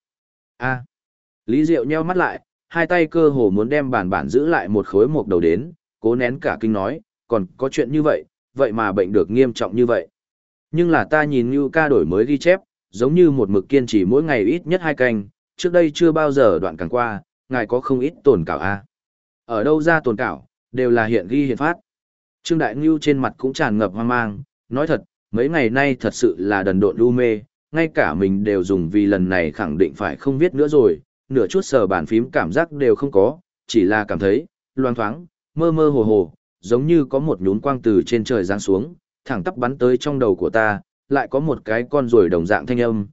Lý Diệu nheo mắt lại, hai tay cơ hồ muốn đem bản giữ lại một khối mộc đầu đến, cố nén cả kinh nói, còn có chuyện như vậy, vậy mà bệnh được nghiêm trọng như vậy. Nhưng là ta nhìn như ca đổi mới ghi chép, giống như một mực kiên trì mỗi ngày ít nhất 2 canh, trước đây chưa bao giờ đoạn càng qua, ngài có không ít tồn cảo a. Ở đâu ra tồn cảo, đều là hiện ghi hiện phát. Trương Đại Ngưu trên mặt cũng tràn ngập hoang mang, nói thật, mấy ngày nay thật sự là đần độn lu mê, ngay cả mình đều dùng vì lần này khẳng định phải không viết nữa rồi, nửa chút sờ bàn phím cảm giác đều không có, chỉ là cảm thấy, loang thoáng, mơ mơ hồ hồ, giống như có một nhún quang từ trên trời giáng xuống, thẳng tắp bắn tới trong đầu của ta, lại có một cái con ruồi đồng dạng thanh âm,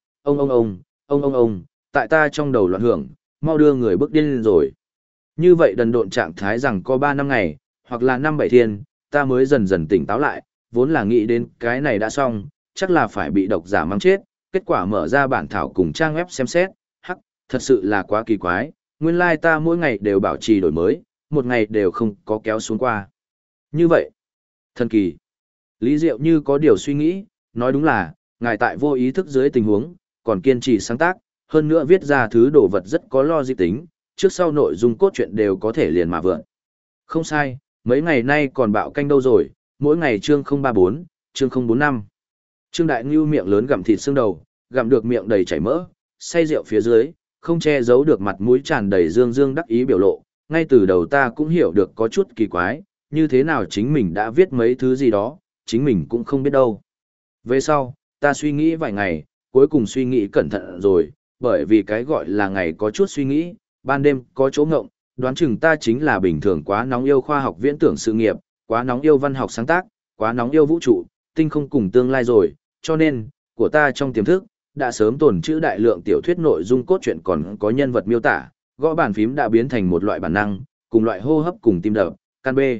ông, tại ta trong đầu loạn hưởng, mau đưa người bước điên lên rồi. Như vậy đần độn trạng thái rằng có 3 năm ngày, hoặc là 5-7 thiên, ta mới dần dần tỉnh táo lại, vốn là nghĩ đến cái này đã xong, chắc là phải bị độc giả mắng chết, kết quả mở ra bản thảo cùng trang web xem xét, thật sự là quá kỳ quái, nguyên lai ta mỗi ngày đều bảo trì đổi mới, một ngày đều không có kéo xuống qua. Như vậy, thần kỳ. Lý Diệu như có điều suy nghĩ, nói đúng là, ngài tại vô ý thức dưới tình huống, còn kiên trì sáng tác, hơn nữa viết ra thứ đồ vật rất có logic tính, trước sau nội dung cốt truyện đều có thể liền mà vượn. Không sai, mấy ngày nay còn bạo canh đâu rồi, mỗi ngày chương 034, chương 045. Trương Đại Ngưu miệng lớn gặm thịt xương đầu, gặm được miệng đầy chảy mỡ, say rượu phía dưới, không che giấu được mặt mũi tràn đầy dương dương đắc ý biểu lộ, ngay từ đầu ta cũng hiểu được có chút kỳ quái, như thế nào chính mình đã viết mấy thứ gì đó, chính mình cũng không biết đâu. Về sau, ta suy nghĩ vài ngày, cuối cùng suy nghĩ cẩn thận rồi, bởi vì cái gọi là ngày có chút suy nghĩ, ban đêm có chỗ ngộng, đoán chừng ta chính là bình thường quá nóng yêu khoa học viễn tưởng sự nghiệp, quá nóng yêu văn học sáng tác, quá nóng yêu vũ trụ, tinh không cùng tương lai rồi, cho nên, của ta trong tiềm thức, đã sớm tồn trữ đại lượng tiểu thuyết nội dung cốt truyện còn có nhân vật miêu tả, gõ bàn phím đã biến thành một loại bản năng, cùng loại hô hấp cùng tim đập, can B.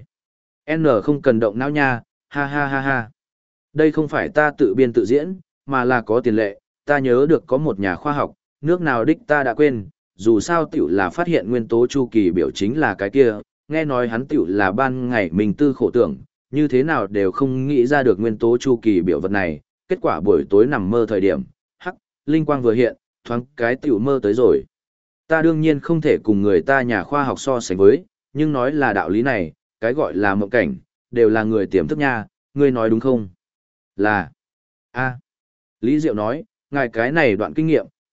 N không cần động não nha, ha ha ha ha. Đây không phải ta tự biên tự diễn, mà là có tiền lệ, ta nhớ được có một nhà khoa học, nước nào đích ta đã quên, dù sao tiểu là phát hiện nguyên tố chu kỳ biểu chính là cái kia, nghe nói hắn tiểu là ban ngày mình tư khổ tưởng, như thế nào đều không nghĩ ra được nguyên tố chu kỳ biểu vật này, kết quả buổi tối nằm mơ thời điểm, linh quang vừa hiện, thoáng cái tiểu mơ tới rồi. Ta đương nhiên không thể cùng người ta nhà khoa học so sánh với, nhưng nói là đạo lý này, cái gọi là mộng cảnh, đều là người tiềm thức nha, ngươi nói đúng không? Là. Lý Diệu nói, ngài cái này đoạn kinh nghiệm,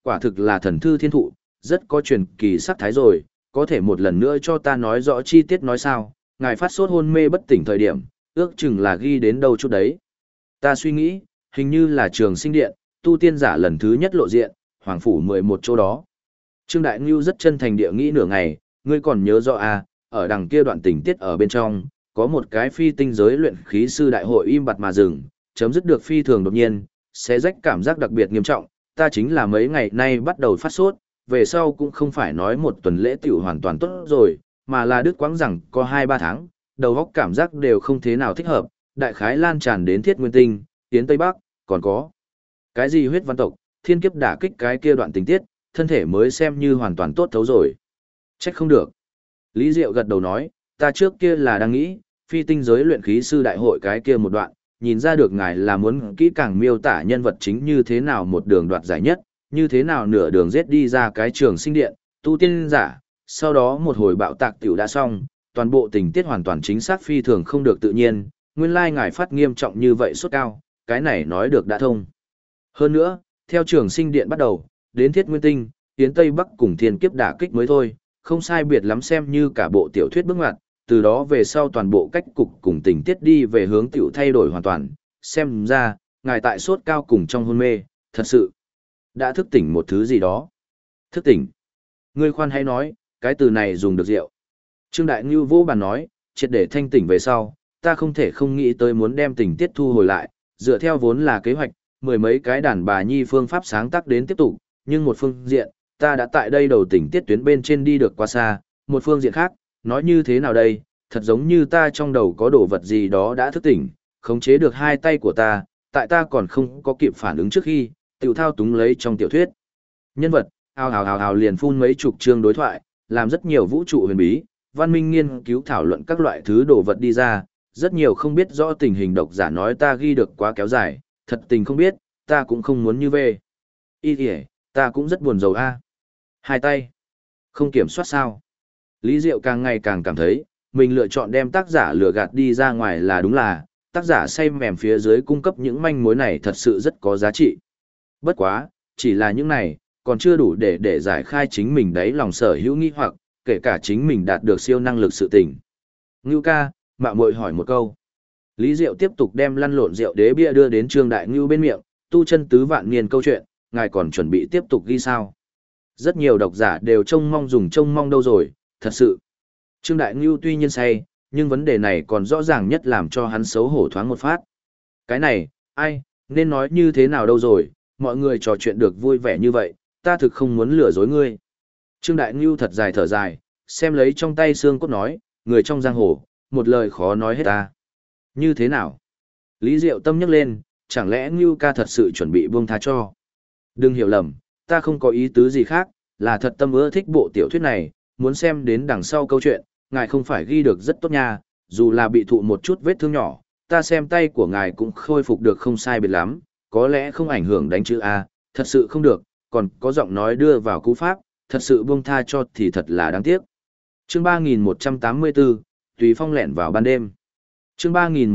quả thực là thần thư thiên thụ, rất có truyền kỳ sắc thái rồi, có thể một lần nữa cho ta nói rõ chi tiết nói sao, ngài phát sốt hôn mê bất tỉnh thời điểm, ước chừng là ghi đến đâu chút đấy. Ta suy nghĩ, hình như là Trường Sinh Điện, tu tiên giả lần thứ nhất lộ diện, Hoàng Phủ 11 chỗ đó. Trương Đại Ngưu rất chân thành địa nghĩ nửa ngày, ngươi còn nhớ rõ à, ở đằng kia đoạn tình tiết ở bên trong, có một cái phi tinh giới luyện khí sư đại hội im bặt mà dừng, chấm dứt được phi thường đột nhiên, sẽ rách cảm giác đặc biệt nghiêm trọng, ta chính là mấy ngày nay bắt đầu phát sốt, về sau cũng không phải nói một tuần lễ tiểu hoàn toàn tốt rồi, mà là đứt quãng rằng có 2-3 tháng, đầu óc cảm giác đều không thế nào thích hợp, đại khái lan tràn đến Thiết Nguyên Tinh, tiến Tây Bắc, còn có cái gì huyết văn tộc, thiên kiếp đả kích cái kia đoạn tình tiết, thân thể mới xem như hoàn toàn tốt thấu rồi. Trách không được. Lý Diệu gật đầu nói, ta trước kia là đang nghĩ, phi tinh giới luyện khí sư đại hội cái kia một đoạn, nhìn ra được ngài là muốn kỹ càng miêu tả nhân vật chính như thế nào một đường đoạt giải nhất, như thế nào nửa đường giết đi ra cái Trường Sinh Điện, tu tiên giả, sau đó một hồi bạo tạc tiểu đã xong, toàn bộ tình tiết hoàn toàn chính xác phi thường không được tự nhiên, nguyên lai ngài phát nghiêm trọng như vậy sốt cao, cái này nói được đã thông. Hơn nữa, theo Trường Sinh Điện bắt đầu, đến Thiết Nguyên Tinh, tiến Tây Bắc cùng thiên kiếp đả kích mới thôi, không sai biệt lắm xem như cả bộ tiểu thuyết bước ngoặt, từ đó về sau toàn bộ cách cục cùng tình tiết đi về hướng tiểu thay đổi hoàn toàn, xem ra, ngài tại sốt cao cùng trong hôn mê, thật sự, đã thức tỉnh một thứ gì đó. Thức tỉnh. Ngươi khoan hãy nói, cái từ này dùng được rượu. Trương Đại Ngưu vô bàn nói, triệt để thanh tỉnh về sau, ta không thể không nghĩ tới muốn đem tình tiết thu hồi lại, dựa theo vốn là kế hoạch, mười mấy cái đàn bà nhi phương pháp sáng tác đến tiếp tục, nhưng một phương diện, ta đã tại đây đầu tình tiết tuyến bên trên đi được quá xa, một phương diện khác, nói như thế nào đây, thật giống như ta trong đầu có đồ vật gì đó đã thức tỉnh, khống chế được hai tay của ta, tại ta còn không có kịp phản ứng trước khi, tiểu thao túng lấy trong tiểu thuyết. Nhân vật, ào liền phun mấy chục chương đối thoại, làm rất nhiều vũ trụ huyền bí, văn minh nghiên cứu thảo luận các loại thứ đồ vật đi ra, rất nhiều không biết rõ tình hình độc giả nói ta ghi được quá kéo dài, thật tình không biết, ta cũng không muốn như về. Ý kìa, ta cũng rất buồn rầu a. Hai tay, không kiểm soát sao. Lý Diệu càng ngày càng cảm thấy, mình lựa chọn đem tác giả lừa gạt đi ra ngoài là đúng là, tác giả say mềm phía dưới cung cấp những manh mối này thật sự rất có giá trị. Bất quá, chỉ là những này, còn chưa đủ để giải khai chính mình đấy lòng sở hữu nghi hoặc, kể cả chính mình đạt được siêu năng lực sự tình. Ngưu ca, mạo muội hỏi một câu. Lý Diệu tiếp tục đem lăn lộn rượu đế bia đưa đến Trương Đại Ngưu bên miệng, tu chân tứ vạn niên câu chuyện, ngài còn chuẩn bị tiếp tục ghi sao? Rất nhiều độc giả đều trông mong đâu rồi, thật sự. Trương Đại Ngưu tuy nhiên say, nhưng vấn đề này còn rõ ràng nhất làm cho hắn xấu hổ thoáng một phát. Cái này, ai, nên nói như thế nào đâu rồi, mọi người trò chuyện được vui vẻ như vậy, ta thực không muốn lừa dối ngươi. Trương Đại Ngưu thật dài thở dài, xem lấy trong tay xương cốt nói, người trong giang hồ, một lời khó nói hết ta. Như thế nào? Lý Diệu tâm nhắc lên, chẳng lẽ Ngưu ca thật sự chuẩn bị buông tha cho? Đừng hiểu lầm, ta không có ý tứ gì khác, là thật tâm ưa thích bộ tiểu thuyết này, muốn xem đến đằng sau câu chuyện, ngài không phải ghi được rất tốt nha, dù là bị thụ một chút vết thương nhỏ, ta xem tay của ngài cũng khôi phục được không sai biệt lắm, có lẽ không ảnh hưởng đánh chữ A, thật sự không được, còn có giọng nói đưa vào cú pháp, thật sự buông tha cho thì thật là đáng tiếc. Chương 3184, Tùy Phong lẻn vào ban đêm. Chương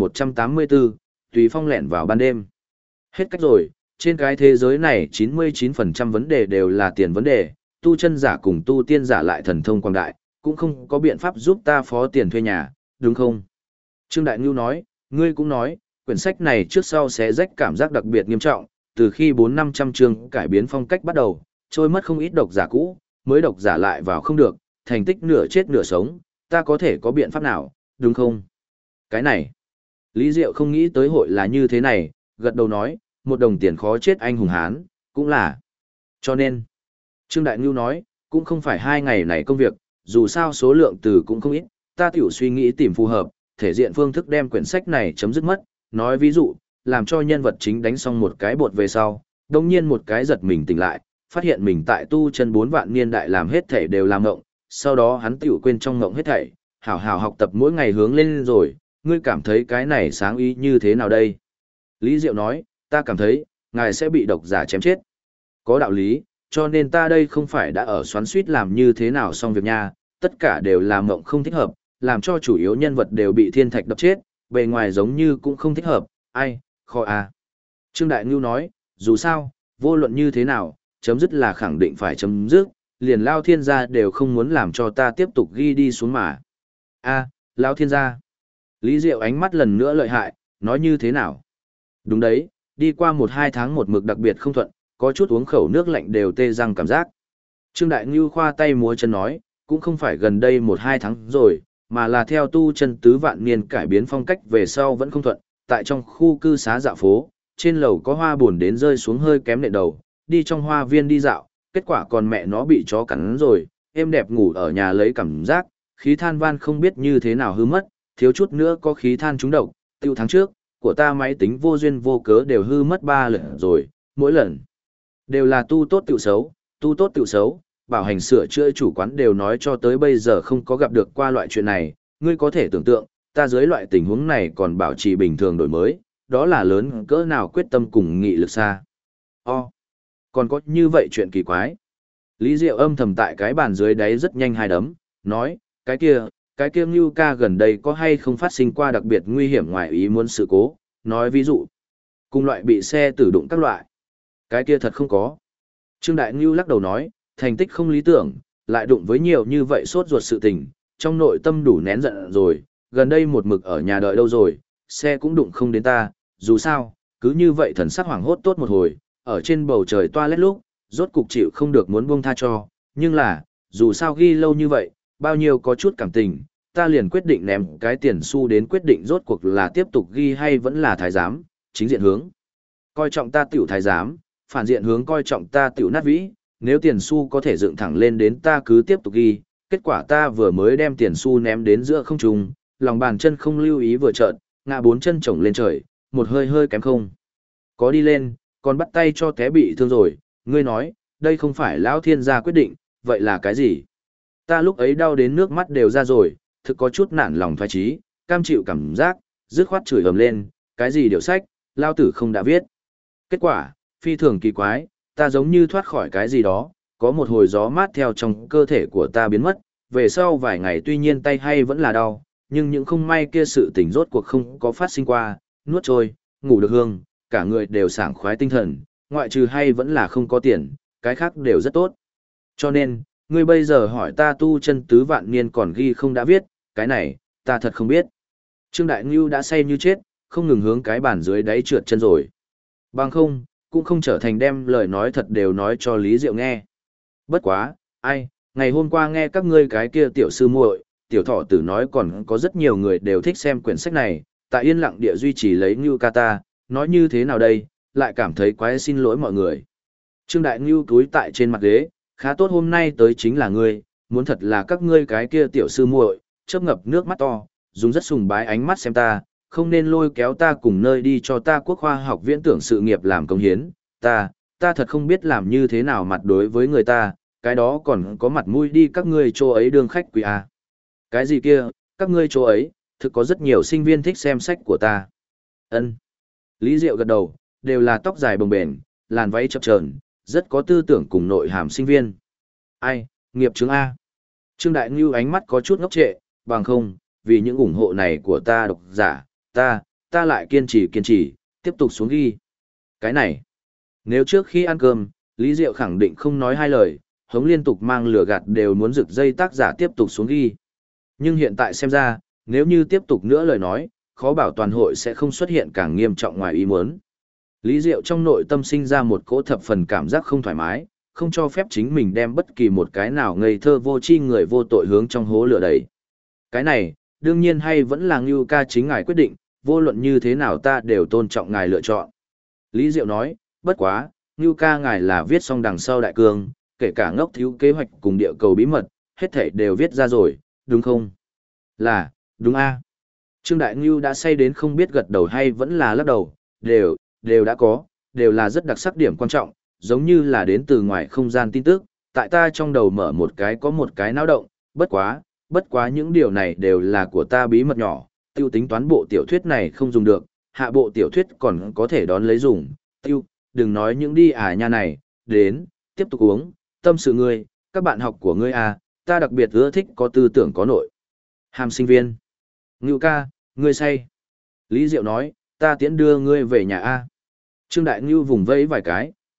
3184, Tùy Phong lẻn vào ban đêm. Hết cách rồi, trên cái thế giới này 99% vấn đề đều là tiền vấn đề, tu chân giả cùng tu tiên giả lại thần thông quang đại, cũng không có biện pháp giúp ta phó tiền thuê nhà, đúng không? Trương Đại Ngưu nói, ngươi cũng nói, quyển sách này trước sau sẽ rách cảm giác đặc biệt nghiêm trọng, từ khi 400-500 chương cải biến phong cách bắt đầu, trôi mất không ít độc giả cũ, mới độc giả lại vào không được, thành tích nửa chết nửa sống, ta có thể có biện pháp nào, đúng không? Cái này, Lý Diệu không nghĩ tới hội là như thế này, gật đầu nói, một đồng tiền khó chết anh hùng hán, cũng là. Cho nên, Trương Đại Ngưu nói, cũng không phải 2 ngày này công việc, dù sao số lượng từ cũng không ít, ta tiểu suy nghĩ tìm phù hợp, thể diện phương thức đem quyển sách này chấm dứt mất, nói ví dụ, làm cho nhân vật chính đánh xong một cái bột về sau, đồng nhiên một cái giật mình tỉnh lại, phát hiện mình tại tu chân 4 vạn niên đại làm hết thể đều làm ngộng, sau đó hắn tiểu quên trong ngộng hết thảy, hảo hảo học tập mỗi ngày hướng lên rồi, ngươi cảm thấy cái này sáng ý như thế nào đây? Lý Diệu nói, ta cảm thấy, ngài sẽ bị độc giả chém chết. Có đạo lý, cho nên ta đây không phải đã ở xoắn suýt làm như thế nào xong việc nha, tất cả đều là mộng không thích hợp, làm cho chủ yếu nhân vật đều bị thiên thạch đập chết, bề ngoài giống như cũng không thích hợp, ai, khó à. Trương Đại Ngưu nói, dù sao, vô luận như thế nào, chấm dứt là khẳng định phải chấm dứt, liền Lao Thiên gia đều không muốn làm cho ta tiếp tục ghi đi xuống mà. A, Lao Thiên gia. Lý Diệu ánh mắt lần nữa lợi hại, nói như thế nào? Đúng đấy, đi qua 1-2 tháng một mực đặc biệt không thuận, có chút uống khẩu nước lạnh đều tê răng cảm giác. Trương Đại Ngưu khoa tay múa chân nói, cũng không phải gần đây 1-2 tháng rồi, mà là theo tu chân tứ vạn niên cải biến phong cách về sau vẫn không thuận, tại trong khu cư xá dạo phố, trên lầu có hoa buồn đến rơi xuống hơi kém nệ đầu, đi trong hoa viên đi dạo, kết quả còn mẹ nó bị chó cắn rồi, êm đẹp ngủ ở nhà lấy cảm giác, khí than van không biết như thế nào hư mất, thiếu chút nữa có khí than trúng độc, tiêu tháng trước, của ta máy tính vô duyên vô cớ đều hư mất 3 lần rồi, mỗi lần đều là tu tốt tự xấu, tu tốt tự xấu, bảo hành sửa chữa chủ quán đều nói cho tới bây giờ không có gặp được qua loại chuyện này, ngươi có thể tưởng tượng, ta dưới loại tình huống này còn bảo trì bình thường đổi mới, đó là lớn cỡ nào quyết tâm cùng nghị lực xa. Còn có như vậy chuyện kỳ quái. Lý Diệu âm thầm tại cái bàn dưới đáy rất nhanh hai đấm, nói, cái kia Ngưu ca gần đây có hay không phát sinh qua đặc biệt nguy hiểm ngoài ý muốn sự cố, nói ví dụ, cùng loại bị xe tử đụng các loại. Cái kia thật không có. Trương Đại Ngưu lắc đầu nói, thành tích không lý tưởng, lại đụng với nhiều như vậy sốt ruột sự tình, trong nội tâm đủ nén giận rồi, gần đây một mực ở nhà đợi đâu rồi, xe cũng đụng không đến ta, dù sao, cứ như vậy thần sắc hoảng hốt tốt một hồi, ở trên bầu trời toilet lúc, rốt cục chịu không được muốn buông tha cho, nhưng là, dù sao ghi lâu như vậy, bao nhiêu có chút cảm tình, ta liền quyết định ném cái tiền xu đến quyết định rốt cuộc là tiếp tục ghi hay vẫn là thái giám, chính diện hướng. Coi trọng ta tiểu thái giám, phản diện hướng coi trọng ta tiểu nát vĩ, nếu tiền xu có thể dựng thẳng lên đến ta cứ tiếp tục ghi, kết quả ta vừa mới đem tiền xu ném đến giữa không trung, lòng bàn chân không lưu ý vừa trợn, ngã 4 chân chổng lên trời, một hơi hơi kém không. Có đi lên, còn bắt tay cho té bị thương rồi, ngươi nói, đây không phải lão thiên gia quyết định, vậy là cái gì? Ta lúc ấy đau đến nước mắt đều ra rồi, thực có chút nản lòng thoái trí, cam chịu cảm giác, dứt khoát chửi ầm lên, cái gì điều sách, lao tử không đã viết. Kết quả, phi thường kỳ quái, ta giống như thoát khỏi cái gì đó, có một hồi gió mát theo trong cơ thể của ta biến mất, về sau vài ngày tuy nhiên tay hay vẫn là đau, nhưng những không may kia sự tình rốt cuộc không có phát sinh qua, nuốt trôi, ngủ được hương, cả người đều sảng khoái tinh thần, ngoại trừ hay vẫn là không có tiền, cái khác đều rất tốt. Cho nên, ngươi bây giờ hỏi ta tu chân tứ vạn niên còn ghi không đã viết, cái này, ta thật không biết. Trương Đại Ngưu đã say như chết, không ngừng hướng cái bàn dưới đáy trượt chân rồi. Bằng không, cũng không trở thành đem lời nói thật đều nói cho Lý Diệu nghe. Bất quá, ngày hôm qua nghe các ngươi cái kia tiểu sư muội, tiểu thọ tử nói còn có rất nhiều người đều thích xem quyển sách này, tại yên lặng địa duy trì lấy Ngưu ca ta, nói như thế nào đây, lại cảm thấy quái xin lỗi mọi người. Trương Đại Ngưu túi tại trên mặt ghế, khá tốt hôm nay tới chính là ngươi, muốn thật là các ngươi cái kia tiểu sư muội, chớp ngập nước mắt to, dùng rất sùng bái ánh mắt xem ta, không nên lôi kéo ta cùng nơi đi cho ta quốc khoa học viễn tưởng sự nghiệp làm công hiến, ta thật không biết làm như thế nào mặt đối với người ta, cái đó còn có mặt mũi đi các ngươi chỗ ấy đương khách quý à. Cái gì kia, các ngươi chỗ ấy, thực có rất nhiều sinh viên thích xem sách của ta. Ân. Lý Diệu gật đầu, đều là tóc dài bồng bềnh, làn váy chập chờn, rất có tư tưởng cùng nội hàm sinh viên. Nghiệp chứng A. Trương Đại Ngưu ánh mắt có chút ngốc trệ, bằng không, vì những ủng hộ này của ta độc giả, ta lại kiên trì, tiếp tục xuống ghi. Cái này, nếu trước khi ăn cơm, Lý Diệu khẳng định không nói hai lời, hống liên tục mang lửa gạt đều muốn rực dây tác giả tiếp tục xuống ghi. Nhưng hiện tại xem ra, nếu như tiếp tục nữa lời nói, khó bảo toàn hội sẽ không xuất hiện càng nghiêm trọng ngoài ý muốn. Lý Diệu trong nội tâm sinh ra một cỗ thập phần cảm giác không thoải mái, không cho phép chính mình đem bất kỳ một cái nào ngây thơ vô tri người vô tội hướng trong hố lửa đẩy. Cái này, đương nhiên hay vẫn là Ngưu ca chính ngài quyết định, vô luận như thế nào ta đều tôn trọng ngài lựa chọn. Lý Diệu nói, bất quá, Ngưu ca ngài là viết xong đằng sau đại cương, kể cả ngốc thiếu kế hoạch cùng địa cầu bí mật, hết thảy đều viết ra rồi, đúng không? Là, đúng a. Trương Đại Ngưu đã say đến không biết gật đầu hay vẫn là lắc đầu, đều đã có, đều là rất đặc sắc điểm quan trọng, giống như là đến từ ngoài không gian tin tức, tại ta trong đầu mở một cái có một cái náo động, bất quá những điều này đều là của ta bí mật nhỏ, tiêu tính toán bộ tiểu thuyết này không dùng được, hạ bộ tiểu thuyết còn có thể đón lấy dùng, đừng nói những đi nha này, đến, tiếp tục uống, tâm sự ngươi, các bạn học của ngươi ta đặc biệt ưa thích có tư tưởng có nội hàm sinh viên. Ngưu ca, ngươi say. Lý Diệu nói, ta tiễn đưa ngươi về nhà a. Trương Đại Ngưu vùng vẫy vài cái,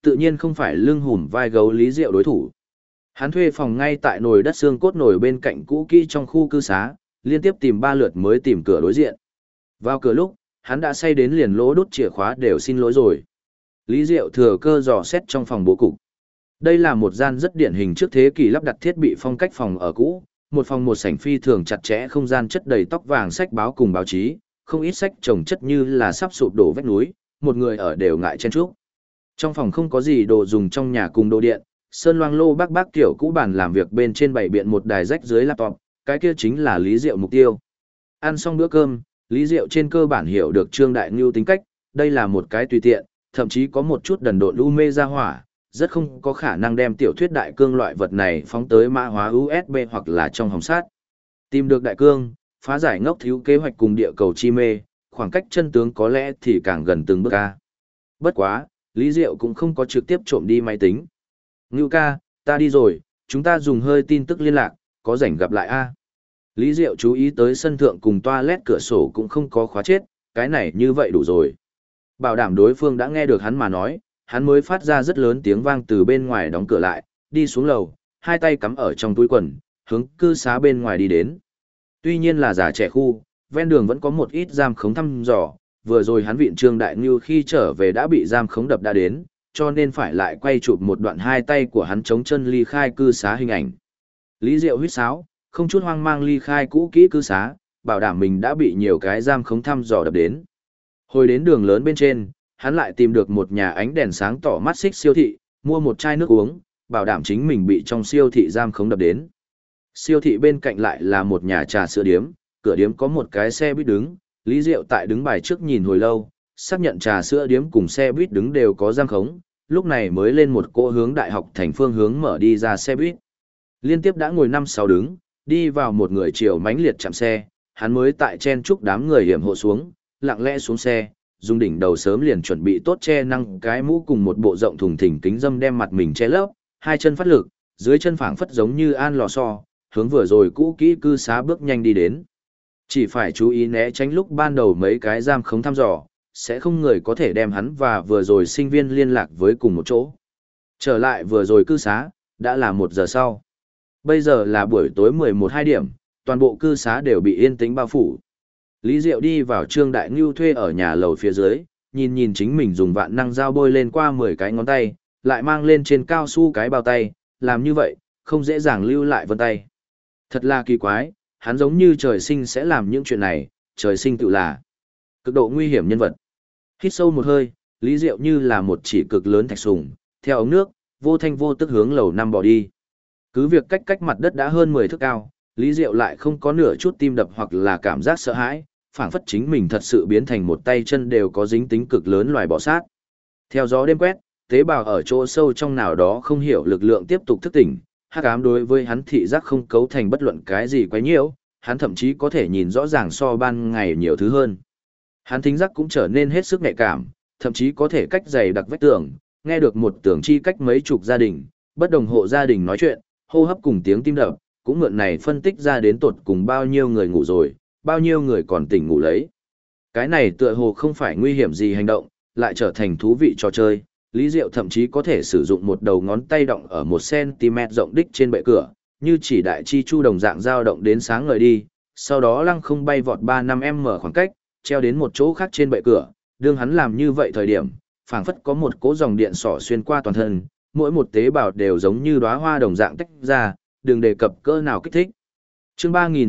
tự nhiên không phải lưng hùm vai gấu Lý Diệu đối thủ. Hắn thuê phòng ngay tại nồi đất xương cốt nổi bên cạnh cũ kỹ trong khu cư xá, liên tiếp tìm 3 lượt mới tìm cửa đối diện. Vào cửa lúc, hắn đã say đến liền lỗ đút chìa khóa đều xin lỗi rồi. Lý Diệu thừa cơ dò xét trong phòng bố cục. Đây là một gian rất điển hình trước thế kỷ lắp đặt thiết bị phong cách phòng ở cũ, một phòng một sảnh phi thường chặt chẽ, không gian chất đầy tóc vàng sách báo cùng báo chí, không ít sách chồng chất như là sắp sụp đổ vách núi, một người ở đều ngại chen chúc. Trong phòng không có gì đồ dùng trong nhà cùng đồ điện, sơn loang lô bác kiểu cũ bàn làm việc bên trên bày biện một đài rách dưới laptop, cái kia chính là Lý Diệu mục tiêu. Ăn xong bữa cơm, Lý Diệu trên cơ bản hiểu được Trương Đại Ngưu tính cách, đây là một cái tùy tiện, thậm chí có một chút đần độn u mê ra hỏa, rất không có khả năng đem tiểu thuyết đại cương loại vật này phóng tới mã hóa USB hoặc là trong hồng sát. Tìm được đại cương, phá giải ngốc thiếu kế hoạch cùng địa cầu chi mê, khoảng cách chân tướng có lẽ thì càng gần từng bước ca. Bất quá, Lý Diệu cũng không có trực tiếp trộm đi máy tính. Ngưu ca, ta đi rồi, chúng ta dùng hơi tin tức liên lạc, có rảnh gặp lại a. Lý Diệu chú ý tới sân thượng cùng toilet cửa sổ cũng không có khóa chết, cái này như vậy đủ rồi. Bảo đảm đối phương đã nghe được hắn mà nói, hắn mới phát ra rất lớn tiếng vang từ bên ngoài đóng cửa lại, đi xuống lầu, hai tay cắm ở trong túi quần, hướng cư xá bên ngoài đi đến. Tuy nhiên là già trẻ khu, ven đường vẫn có một ít giam khống thăm dò, vừa rồi hắn viện Trương Đại Ngưu khi trở về đã bị giam khống đập đã đến, cho nên phải lại quay chụp một đoạn hai tay của hắn chống chân ly khai cư xá hình ảnh. Lý Diệu huýt sáo, không chút hoang mang ly khai cũ kỹ cư xá, bảo đảm mình đã bị nhiều cái giam khống thăm dò đập đến. Hồi đến đường lớn bên trên, hắn lại tìm được một nhà ánh đèn sáng tỏ mắt xích siêu thị, mua một chai nước uống, bảo đảm chính mình bị trong siêu thị giam khống đập đến. Siêu thị bên cạnh lại là một nhà trà sữa điếm, cửa điếm có một cái xe buýt đứng, Lý Diệu tại đứng bài trước nhìn hồi lâu, xác nhận trà sữa điếm cùng xe buýt đứng đều có giam khống, lúc này mới lên một cỗ hướng đại học thành phương hướng mở đi ra xe buýt. Liên tiếp đã ngồi 5-6 đứng, đi vào một người chiều mãnh liệt chạm xe, hắn mới tại chen chúc đám người hiểm hộ xuống, lặng lẽ xuống xe, dùng đỉnh đầu sớm liền chuẩn bị tốt che năng cái mũ cùng một bộ rộng thùng thình kính dâm đem mặt mình che lấp, hai chân phát lực, dưới chân phảng phất giống như an lò xo, hướng vừa rồi cũ kỹ cư xá bước nhanh đi đến. Chỉ phải chú ý né tránh lúc ban đầu mấy cái giam khống thăm dò, sẽ không người có thể đem hắn và vừa rồi sinh viên liên lạc với cùng một chỗ. Trở lại vừa rồi cư xá, đã là 1 giờ sau. Bây giờ là buổi tối 11-2 điểm, toàn bộ cư xá đều bị yên tĩnh bao phủ. Lý Diệu đi vào Trương Đại Ngưu thuê ở nhà lầu phía dưới, nhìn nhìn chính mình dùng vạn năng dao bôi lên qua 10 cái ngón tay, lại mang lên trên cao su cái bao tay, làm như vậy, không dễ dàng lưu lại vân tay. Thật là kỳ quái, hắn giống như trời sinh sẽ làm những chuyện này, trời sinh tự là cực độ nguy hiểm nhân vật. Hít sâu một hơi, Lý Diệu như là một chỉ cực lớn thạch sùng, theo ống nước, vô thanh vô tức hướng lầu 5 bỏ đi. Cứ việc cách mặt đất đã hơn 10 thước cao, Lý Diệu lại không có nửa chút tim đập hoặc là cảm giác sợ hãi, phảng phất chính mình thật sự biến thành một tay chân đều có dính tính cực lớn loài bò sát. Theo gió đêm quét, tế bào ở chỗ sâu trong nào đó không hiểu lực lượng tiếp tục thức tỉnh, hắc ám đối với hắn thị giác không cấu thành bất luận cái gì quấy nhiễu, hắn thậm chí có thể nhìn rõ ràng so ban ngày nhiều thứ hơn. Hắn thính giác cũng trở nên hết sức nhạy cảm, thậm chí có thể cách dày đặc vách tường, nghe được một tường chi cách mấy chục gia đình, bất đồng hộ gia đình nói chuyện, hô hấp cùng tiếng tim đập, cũng mượn này phân tích ra đến tột cùng bao nhiêu người ngủ rồi, bao nhiêu người còn tỉnh ngủ lấy. Cái này tựa hồ không phải nguy hiểm gì hành động, lại trở thành thú vị trò chơi. Lý Diệu thậm chí có thể sử dụng một đầu ngón tay động ở 1 cm rộng đích trên bệ cửa, như chỉ đại chi chu đồng dạng dao động đến sáng ngời đi, sau đó lăng không bay vọt 3-5 m khoảng cách, treo đến một chỗ khác trên bệ cửa. Đương hắn làm như vậy thời điểm, phảng phất có một cỗ dòng điện xỏ xuyên qua toàn thân, mỗi một tế bào đều giống như đóa hoa đồng dạng tách ra, đừng đề cập cỡ nào kích thích. Chương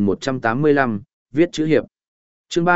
3185, viết chữ hiệp. Chương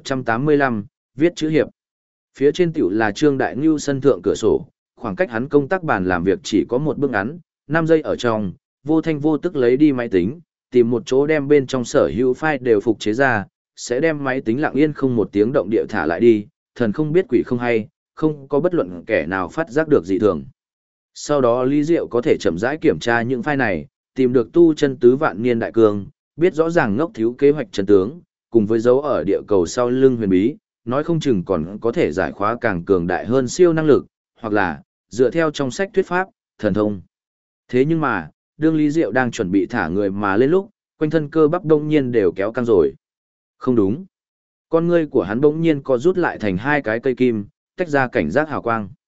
3185, viết chữ hiệp. Phía trên tiểu là Trương Đại Ngưu sân thượng cửa sổ, khoảng cách hắn công tác bàn làm việc chỉ có một bước ngắn, 5 giây ở trong, vô thanh vô tức lấy đi máy tính, tìm một chỗ đem bên trong sở hữu file đều phục chế ra, sẽ đem máy tính lặng yên không một tiếng động địa thả lại đi, thần không biết quỷ không hay, không có bất luận kẻ nào phát giác được dị thường. Sau đó Lý Diệu có thể chậm rãi kiểm tra những file này, tìm được tu chân tứ vạn niên đại cương, biết rõ ràng ngốc thiếu kế hoạch chân tướng, cùng với dấu ở địa cầu sau lưng huyền bí, nói không chừng còn có thể giải khóa càng cường đại hơn siêu năng lực, hoặc là, dựa theo trong sách thuyết pháp, thần thông. Thế nhưng mà, đương Lý Diệu đang chuẩn bị thả người mà lên lúc, quanh thân cơ bắp đông nhiên đều kéo căng rồi. Không đúng. Con ngươi của hắn bỗng nhiên co rút lại thành 2 cái cây kim, tách ra cảnh giác hào quang.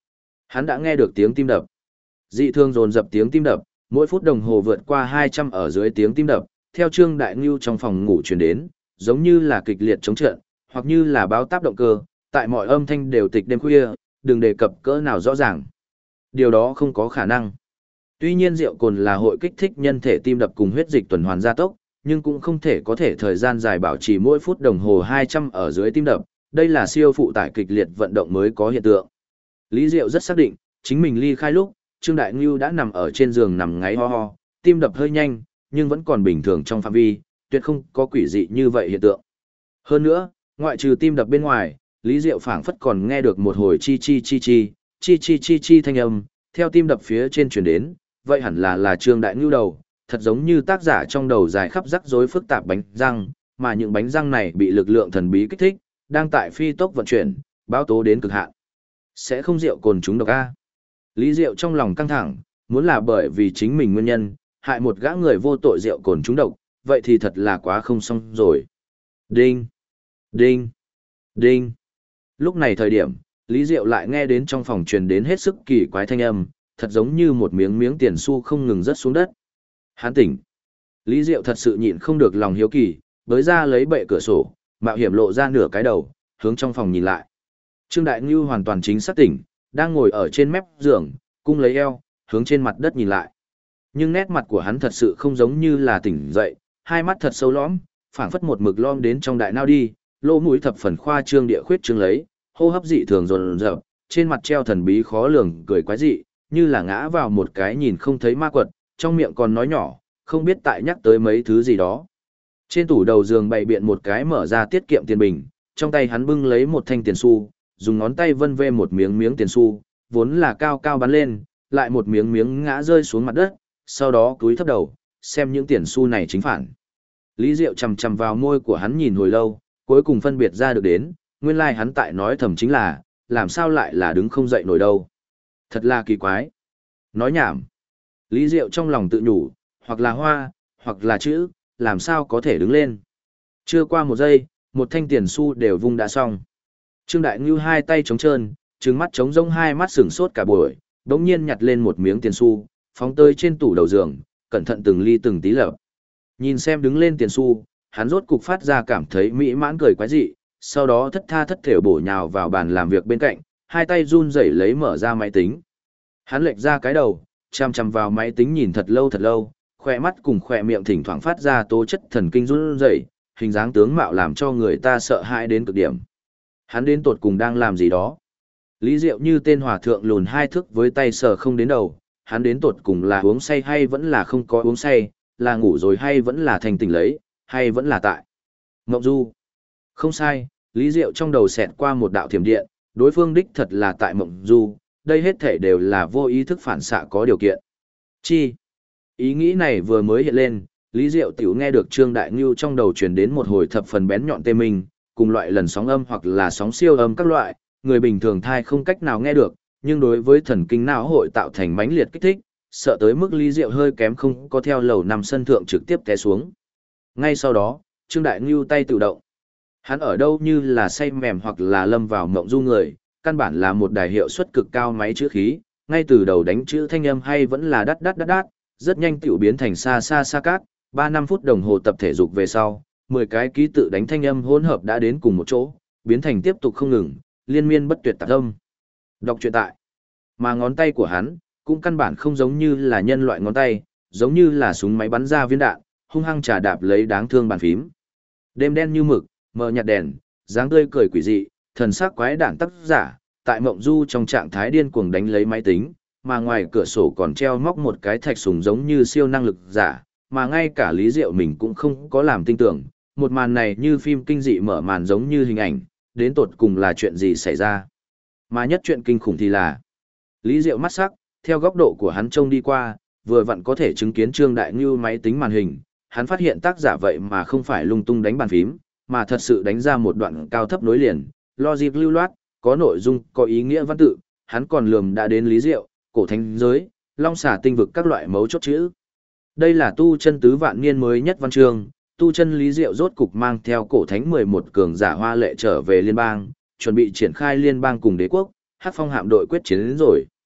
Hắn đã nghe được tiếng tim đập. Dị thường dồn dập tiếng tim đập, mỗi phút đồng hồ vượt qua 200 ở dưới tiếng tim đập, theo Trương Đại Ngưu trong phòng ngủ truyền đến, giống như là kịch liệt chống trận, hoặc như là báo táp động cơ, tại mọi âm thanh đều tịch đêm khuya, đừng đề cập cỡ nào rõ ràng. Điều đó không có khả năng. Tuy nhiên rượu cồn là hội kích thích nhân thể tim đập cùng huyết dịch tuần hoàn gia tốc, nhưng cũng không thể có thể thời gian dài bảo trì mỗi phút đồng hồ 200 ở dưới tim đập, đây là siêu phụ tải kịch liệt vận động mới có hiện tượng. Lý Diệu rất xác định, chính mình ly khai lúc, Trương Đại Ngưu đã nằm ở trên giường nằm ngáy ho ho, tim đập hơi nhanh, nhưng vẫn còn bình thường trong phạm vi, tuyệt không có quỷ dị như vậy hiện tượng. Hơn nữa, ngoại trừ tim đập bên ngoài, Lý Diệu phảng phất còn nghe được một hồi chi chi chi chi, chi chi chi chi thanh âm, theo tim đập phía trên truyền đến, vậy hẳn là Trương Đại Ngưu đầu, thật giống như tác giả trong đầu dài khắp rắc rối phức tạp bánh răng, mà những bánh răng này bị lực lượng thần bí kích thích, đang tại phi tốc vận chuyển, báo tố đến cực hạn. Sẽ không rượu cồn trúng độc a? Lý Diệu trong lòng căng thẳng, muốn là bởi vì chính mình nguyên nhân, hại một gã người vô tội rượu cồn trúng độc, vậy thì thật là quá không xong rồi. Đinh, đinh, đinh. Lúc này thời điểm, Lý Diệu lại nghe đến trong phòng truyền đến hết sức kỳ quái thanh âm, thật giống như một miếng miếng tiền xu không ngừng rớt xuống đất. Hắn tỉnh. Lý Diệu thật sự nhịn không được lòng hiếu kỳ, bới ra lấy bệ cửa sổ, mạo hiểm lộ ra nửa cái đầu, hướng trong phòng nhìn lại. Trương Đại Ngưu hoàn toàn chính xác tỉnh, đang ngồi ở trên mép giường, cung lấy eo, hướng trên mặt đất nhìn lại. Nhưng nét mặt của hắn thật sự không giống như là tỉnh dậy, hai mắt thật sâu lõm, phảng phất một mực lom đến trong đại nao đi, lỗ mũi thập phần khoa trương địa khuyết trương lấy, hô hấp dị thường dồn dập, trên mặt treo thần bí khó lường cười quái dị, như là ngã vào một cái nhìn không thấy ma quật, trong miệng còn nói nhỏ, không biết tại nhắc tới mấy thứ gì đó. Trên tủ đầu giường bày biện một cái mở ra tiết kiệm tiền bình, trong tay hắn bưng lấy một thanh tiền xu, dùng ngón tay vân vê một miếng miếng tiền xu, vốn là cao cao bắn lên, lại một miếng miếng ngã rơi xuống mặt đất, sau đó cúi thấp đầu, xem những tiền xu này chính phản. Lý Diệu chằm chằm vào môi của hắn nhìn hồi lâu, cuối cùng phân biệt ra được đến, nguyên lai hắn tại nói thầm chính là, làm sao lại là đứng không dậy nổi đâu. Thật là kỳ quái. Nói nhảm. Lý Diệu trong lòng tự nhủ, hoặc là hoa, hoặc là chữ, làm sao có thể đứng lên. Chưa qua một giây, một thanh tiền xu đều vung đã xong. Trương Đại Ngưu hai tay trống trơn, trừng mắt trống rỗng hai mắt sửng sốt cả buổi, đống nhiên nhặt lên một miếng tiền xu, phóng tới trên tủ đầu giường, cẩn thận từng ly từng tí lợp. Nhìn xem đứng lên tiền xu, hắn rốt cục phát ra cảm thấy mỹ mãn cười quái dị, sau đó thất tha thất thểu bổ nhào vào bàn làm việc bên cạnh, hai tay run rẩy lấy mở ra máy tính. Hắn lệch ra cái đầu, chằm chằm vào máy tính nhìn thật lâu, khỏe mắt cùng khỏe miệng thỉnh thoảng phát ra tố chất thần kinh run rẩy, hình dáng tướng mạo làm cho người ta sợ hãi đến cực điểm. Hắn đến tột cùng đang làm gì đó? Lý Diệu như tên hòa thượng lùn hai thước với tay sờ không đến đầu, hắn đến tột cùng là uống say hay vẫn là không có uống say, là ngủ rồi hay vẫn là thành tỉnh lấy, hay vẫn là tại mộng du. Không sai, Lý Diệu trong đầu xẹt qua một đạo thiểm điện, đối phương đích thật là tại mộng du, đây hết thể đều là vô ý thức phản xạ có điều kiện. Chi? Ý nghĩ này vừa mới hiện lên, Lý Diệu tiểu nghe được Trương Đại Ngưu trong đầu truyền đến một hồi thập phần bén nhọn tê minh, cùng loại lần sóng âm hoặc là sóng siêu âm các loại, người bình thường thai không cách nào nghe được, nhưng đối với thần kinh não hội tạo thành mãnh liệt kích thích, sợ tới mức Lý Diệu hơi kém không có theo lầu nằm sân thượng trực tiếp té xuống. Ngay sau đó, Trương Đại Ngưu tay tự động. Hắn ở đâu như là say mềm hoặc là lâm vào mộng du người, căn bản là một đài hiệu suất cực cao máy chữ khí, ngay từ đầu đánh chữ thanh âm hay vẫn là đắt đắt, rất nhanh tiểu biến thành xa cát, 3-5 phút đồng hồ tập thể dục về sau, 10 cái ký tự đánh thanh âm hỗn hợp đã đến cùng một chỗ, biến thành tiếp tục không ngừng, liên miên bất tuyệt tạp âm. Đọc truyện tại. Mà ngón tay của hắn, cũng căn bản không giống như là nhân loại ngón tay, giống như là súng máy bắn ra viên đạn, hung hăng trà đạp lấy đáng thương bàn phím. Đêm đen như mực, mờ nhạt đèn, dáng tươi cười quỷ dị, thần sắc quái đản tác giả, tại mộng du trong trạng thái điên cuồng đánh lấy máy tính, mà ngoài cửa sổ còn treo móc một cái thạch súng giống như siêu năng lực giả, mà ngay cả Lý Diệu mình cũng không có làm tin tưởng, một màn này như phim kinh dị mở màn giống như hình ảnh, đến tột cùng là chuyện gì xảy ra. Mà nhất chuyện kinh khủng thì là, Lý Diệu mắt sắc, theo góc độ của hắn trông đi qua, vừa vặn có thể chứng kiến Trương Đại Ngưu máy tính màn hình, hắn phát hiện tác giả vậy mà không phải lung tung đánh bàn phím, mà thật sự đánh ra một đoạn cao thấp nối liền, logic lưu loát, có nội dung, có ý nghĩa văn tự, hắn còn lườm đã đến Lý Diệu, cổ thánh giới, long xà tinh vực các loại mấu chốt chữ. Đây là tu chân tứ vạn niên mới nhất văn chương, tu chân Lý Diệu rốt cục mang theo cổ thánh 11 cường giả hoa lệ trở về liên bang, chuẩn bị triển khai liên bang cùng đế quốc, Hắc Phong hạm đội quyết chiến đến rồi.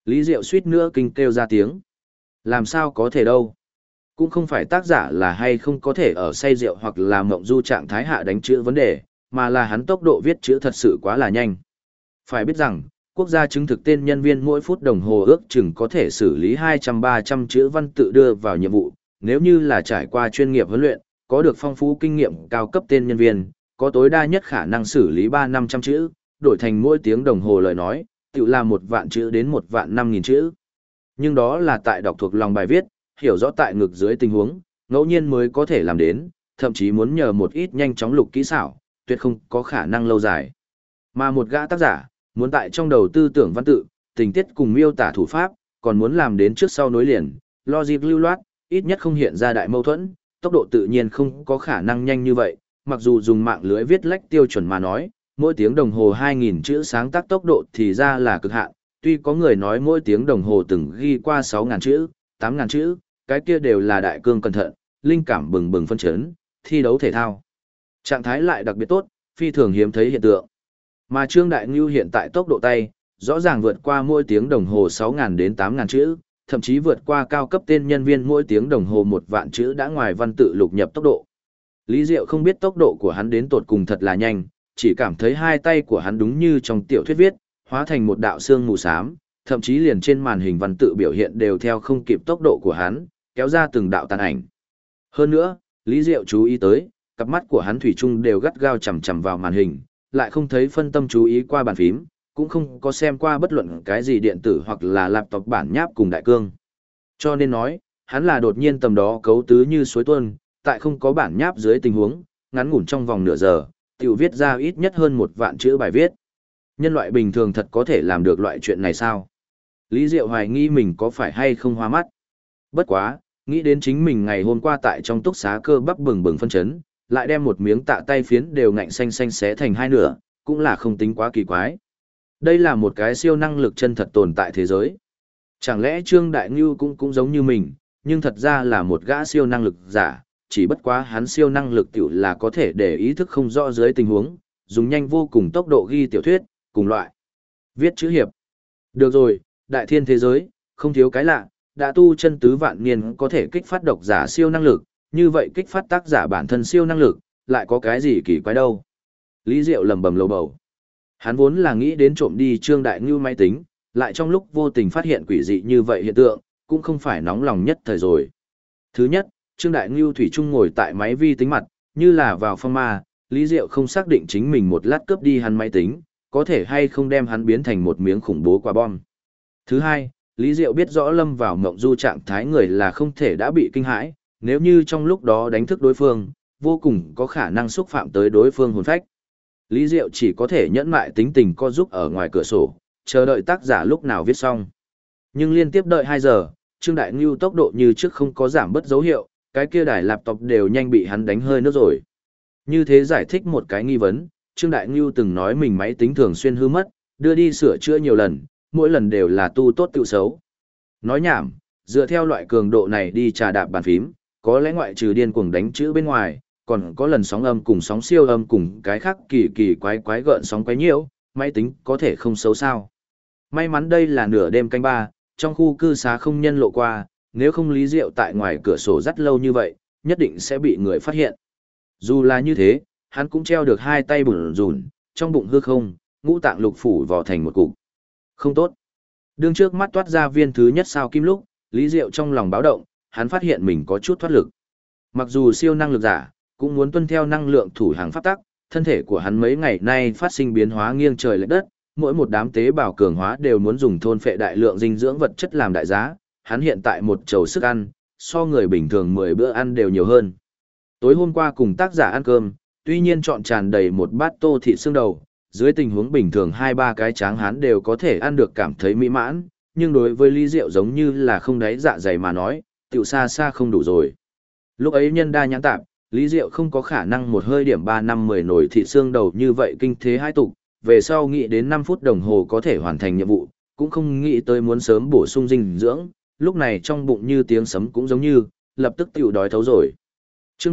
Lý Diệu suýt nữa kinh kêu ra tiếng. Làm sao có thể đâu. Cũng không phải tác giả là hay không có thể ở say rượu hoặc là mộng du trạng thái hạ đánh chữ vấn đề, mà là hắn tốc độ viết chữ thật sự quá là nhanh. Phải biết rằng, quốc gia chứng thực tên nhân viên mỗi phút đồng hồ ước chừng có thể xử lý 200-300 chữ văn tự đưa vào nhiệm vụ, nếu như là trải qua chuyên nghiệp huấn luyện, có được phong phú kinh nghiệm cao cấp tên nhân viên, có tối đa nhất khả năng xử lý 300-500 chữ, đổi thành mỗi tiếng đồng hồ lời nói, tự là 1.000 chữ đến 1.005.000 chữ. Nhưng đó là tại đọc thuộc lòng bài viết, hiểu rõ tại ngực dưới tình huống, ngẫu nhiên mới có thể làm đến, thậm chí muốn nhờ một ít nhanh chóng lục kỹ xảo, tuyệt không có khả năng lâu dài. Mà một gã tác giả, muốn tại trong đầu tư tưởng văn tự, tình tiết cùng miêu tả thủ pháp, còn muốn làm đến trước sau nối liền, logic lưu loát, ít nhất không hiện ra đại mâu thuẫn, tốc độ tự nhiên không có khả năng nhanh như vậy, mặc dù dùng mạng lưới viết lách tiêu chuẩn mà nói, mỗi tiếng đồng hồ 2.000 chữ sáng tác tốc độ thì ra là cực hạn, tuy có người nói mỗi tiếng đồng hồ từng ghi qua 6.000 chữ, 8.000 chữ, cái kia đều là đại cương cẩn thận, linh cảm bừng bừng phân chấn, thi đấu thể thao. Trạng thái lại đặc biệt tốt, phi thường hiếm thấy hiện tượng. Mà Trương Đại Ngưu hiện tại tốc độ tay, rõ ràng vượt qua mỗi tiếng đồng hồ 6.000 đến 8.000 chữ, thậm chí vượt qua cao cấp tên nhân viên mỗi tiếng đồng hồ 1.000 chữ đã ngoài văn tự lục nhập tốc độ. Lý Diệu không biết tốc độ của hắn đến tột cùng thật là nhanh, chỉ cảm thấy hai tay của hắn đúng như trong tiểu thuyết viết, hóa thành một đạo xương mù xám, thậm chí liền trên màn hình văn tự biểu hiện đều theo không kịp tốc độ của hắn, kéo ra từng đạo tàn ảnh. Hơn nữa, Lý Diệu chú ý tới, cặp mắt của hắn thủy chung đều gắt gao chằm chằm vào màn hình, lại không thấy phân tâm chú ý qua bàn phím, cũng không có xem qua bất luận cái gì điện tử hoặc là laptop bản nháp cùng đại cương. Cho nên nói, hắn là đột nhiên tầm đó cấu tứ như suối tuôn, tại không có bản nháp dưới tình huống, ngắn ngủn trong vòng nửa giờ, tiểu viết ra ít nhất hơn 1.000 chữ bài viết. Nhân loại bình thường thật có thể làm được loại chuyện này sao? Lý Diệu hoài nghi mình có phải hay không hoa mắt. Bất quá, nghĩ đến chính mình ngày hôm qua tại trong túc xá cơ bắp bừng bừng phân chấn, lại đem một miếng tạ tay phiến đều ngạnh xanh xanh xé thành hai nửa, cũng là không tính quá kỳ quái. Đây là một cái siêu năng lực chân thật tồn tại thế giới. Chẳng lẽ Trương Đại Ngưu cũng giống như mình, nhưng thật ra là một gã siêu năng lực giả, chỉ bất quá hắn siêu năng lực tiểu là có thể để ý thức không rõ dưới tình huống, dùng nhanh vô cùng tốc độ ghi tiểu thuyết, cùng loại. Viết chữ hiệp. Được rồi, đại thiên thế giới, không thiếu cái lạ, đã tu chân tứ vạn niên có thể kích phát độc giả siêu năng lực, như vậy kích phát tác giả bản thân siêu năng lực, lại có cái gì kỳ quái đâu. Lý Diệu lầm bầm lầu bầu. Hắn vốn là nghĩ đến trộm đi Trương Đại Ngưu máy tính, lại trong lúc vô tình phát hiện quỷ dị như vậy hiện tượng, cũng không phải nóng lòng nhất thời rồi. Thứ nhất, Trương Đại Ngưu thủy chung ngồi tại máy vi tính mặt, như là vào phong ma, Lý Diệu không xác định chính mình một lát cướp đi hắn máy tính, có thể hay không đem hắn biến thành một miếng khủng bố quả bom. Thứ hai, Lý Diệu biết rõ lâm vào mộng du trạng thái người là không thể đã bị kinh hãi, nếu như trong lúc đó đánh thức đối phương, vô cùng có khả năng xúc phạm tới đối phương hồn phách. Lý Diệu chỉ có thể nhẫn mại tính tình co giúp ở ngoài cửa sổ, chờ đợi tác giả lúc nào viết xong. Nhưng liên tiếp đợi 2 giờ, Trương Đại Ngưu tốc độ như trước không có giảm bất dấu hiệu, cái kia đài laptop đều nhanh bị hắn đánh hơi nước rồi. Như thế giải thích một cái nghi vấn, Trương Đại Ngưu từng nói mình máy tính thường xuyên hư mất, đưa đi sửa chữa nhiều lần, mỗi lần đều là tu tốt tự xấu. Nói nhảm, dựa theo loại cường độ này đi trà đạp bàn phím, có lẽ ngoại trừ điên cuồng đánh chữ bên ngoài, còn có lần sóng âm cùng sóng siêu âm cùng cái khác kỳ kỳ quái quái gợn sóng quái nhiễu, máy tính có thể không xấu sao. May mắn đây là nửa đêm canh ba, trong khu cư xá không nhân lộ qua, nếu không Lý Diệu tại ngoài cửa sổ rất lâu như vậy, nhất định sẽ bị người phát hiện. Dù là như thế, hắn cũng treo được hai tay bủn rủn, trong bụng hư không, ngũ tạng lục phủ vò thành một cục. Không tốt. Đương trước mắt toát ra viên thứ nhất sao kim lúc, Lý Diệu trong lòng báo động, hắn phát hiện mình có chút thoát lực. Mặc dù siêu năng lực giả, cũng muốn tuân theo năng lượng thủ hàng pháp tắc, thân thể của hắn mấy ngày nay phát sinh biến hóa nghiêng trời lệch đất, mỗi một đám tế bào cường hóa đều muốn dùng thôn phệ đại lượng dinh dưỡng vật chất làm đại giá, hắn hiện tại một chầu sức ăn, so người bình thường 10 bữa ăn đều nhiều hơn. Tối hôm qua cùng tác giả ăn cơm, tuy nhiên chọn tràn đầy một bát tô thịt xương đầu, dưới tình huống bình thường 2-3 cái tráng hán đều có thể ăn được cảm thấy mỹ mãn, nhưng đối với Lý Diệu giống như là không đáy dạ dày mà nói, tiểu xa xa không đủ rồi. Lúc ấy nhân đa nhãn tạp, Lý Diệu không có khả năng một hơi điểm 3-5-10 nồi thịt xương đầu như vậy kinh thế hai tục, về sau nghĩ đến 5 phút đồng hồ có thể hoàn thành nhiệm vụ, cũng không nghĩ tới muốn sớm bổ sung dinh dưỡng, lúc này trong bụng như tiếng sấm cũng giống như, lập tức tiểu đói thấu rồi. Chương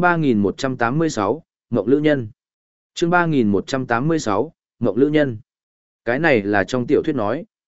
3186, Mộng Lữ Nhân. Chương 3186, Mộng Lữ Nhân. Cái này là trong tiểu thuyết nói,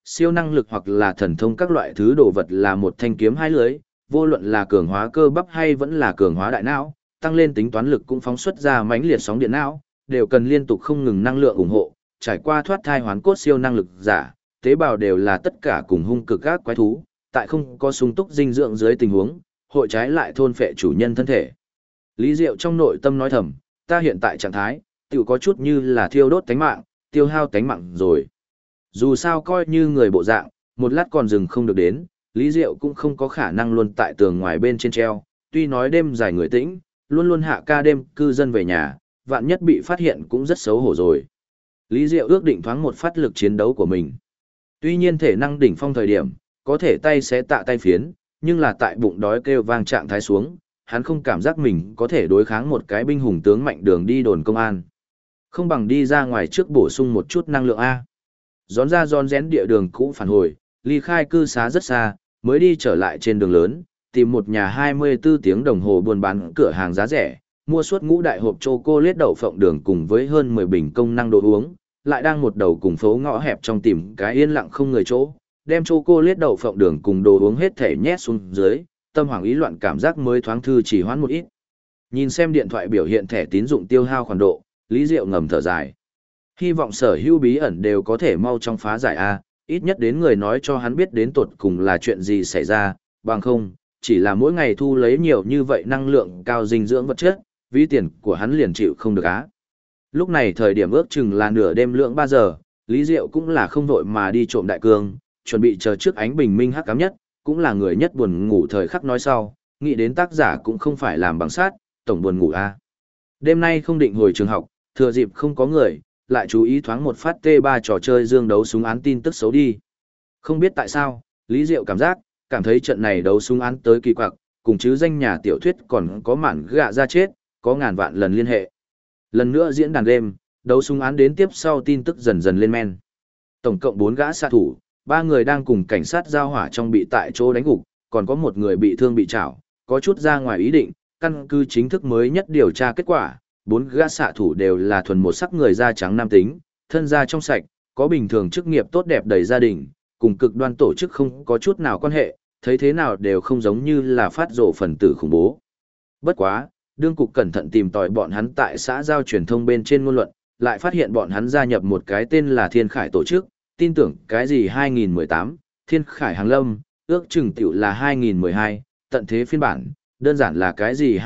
siêu năng lực hoặc là thần thông các loại thứ đồ vật là một thanh kiếm hai lưới, vô luận là cường hóa cơ bắp hay vẫn là cường hóa đại não, tăng lên tính toán lực cũng phóng xuất ra mãnh liệt sóng điện não, đều cần liên tục không ngừng năng lượng ủng hộ, trải qua thoát thai hoán cốt siêu năng lực giả, tế bào đều là tất cả cùng hung cực các quái thú, tại không có sung túc dinh dưỡng dưới tình huống, hội trái lại thôn phệ chủ nhân thân thể. Lý Diệu trong nội tâm nói thầm, ta hiện tại trạng thái, tiểu có chút như là thiêu đốt tánh mạng, tiêu hao tánh mạng rồi. Dù sao coi như người bộ dạng, một lát còn dừng không được đến, Lý Diệu cũng không có khả năng luôn tại tường ngoài bên trên treo, tuy nói đêm dài người tĩnh, luôn luôn hạ ca đêm cư dân về nhà, vạn nhất bị phát hiện cũng rất xấu hổ rồi. Lý Diệu ước định thoáng một phát lực chiến đấu của mình. Tuy nhiên thể năng đỉnh phong thời điểm, có thể tay xé tạ tay phiến, nhưng là tại bụng đói kêu vang trạng thái xuống, hắn không cảm giác mình có thể đối kháng một cái binh hùng tướng mạnh đường đi đồn công an. Không bằng đi ra ngoài trước bổ sung một chút năng lượng A. Rón ra rón rén địa đường cũ phản hồi, ly khai cư xá rất xa, mới đi trở lại trên đường lớn, tìm một nhà 24 tiếng đồng hồ buôn bán cửa hàng giá rẻ, mua suốt ngũ đại hộp chocolate đậu phộng đường cùng với hơn 10 bình công năng đồ uống, lại đang một đầu cùng phố ngõ hẹp trong tìm cái yên lặng không người chỗ, đem chocolate đậu phộng đường cùng đồ uống hết thể nhét xuống dưới, tâm hoảng ý loạn cảm giác mới thoáng thư chỉ hoãn một ít. Nhìn xem điện thoại biểu hiện thẻ tín dụng tiêu hao khoản độ, Lý Diệu ngầm thở dài. Hy vọng sở hữu bí ẩn đều có thể mau chóng phá giải A, ít nhất đến người nói cho hắn biết đến tột cùng là chuyện gì xảy ra, bằng không, chỉ là mỗi ngày thu lấy nhiều như vậy năng lượng cao dinh dưỡng vật chất, ví tiền của hắn liền chịu không được á. Lúc này thời điểm ước chừng là nửa đêm lượng 3 giờ, Lý Diệu cũng là không vội mà đi trộm đại cương, chuẩn bị chờ trước ánh bình minh hắc ám nhất, cũng là người nhất buồn ngủ thời khắc nói sau, nghĩ đến tác giả cũng không phải làm bằng sát, tổng buồn ngủ a. Đêm nay không định hồi trường học, thừa dịp không có người, lại chú ý thoáng một phát T3 trò chơi dương đấu súng án tin tức xấu đi. Không biết tại sao, Lý Diệu cảm thấy trận này đấu súng án tới kỳ quặc, cùng chứ danh nhà tiểu thuyết còn có mản gạ ra chết, có ngàn vạn lần liên hệ. Lần nữa diễn đàn game, đấu súng án đến tiếp sau tin tức dần dần lên men. Tổng cộng 4 gã xạ thủ, 3 người đang cùng cảnh sát giao hỏa trong bị tại chỗ đánh gục, còn có một người bị thương bị trảo, có chút ra ngoài ý định, căn cứ chính thức mới nhất điều tra kết quả, 4 gã xạ thủ đều là thuần một sắc người da trắng nam tính, thân da trong sạch, có bình thường chức nghiệp tốt đẹp đầy gia đình, cùng cực đoan tổ chức không có chút nào quan hệ, thấy thế nào đều không giống như là phát rồ phần tử khủng bố. Bất quá, đương cục cẩn thận tìm tòi bọn hắn tại xã giao truyền thông bên trên ngôn luận, lại phát hiện bọn hắn gia nhập một cái tên là Thiên Khải tổ chức, tin tưởng cái gì 2018, Thiên Khải Hàng Lâm, ước chừng tiểu là 2012, tận thế phiên bản, đơn giản là cái gì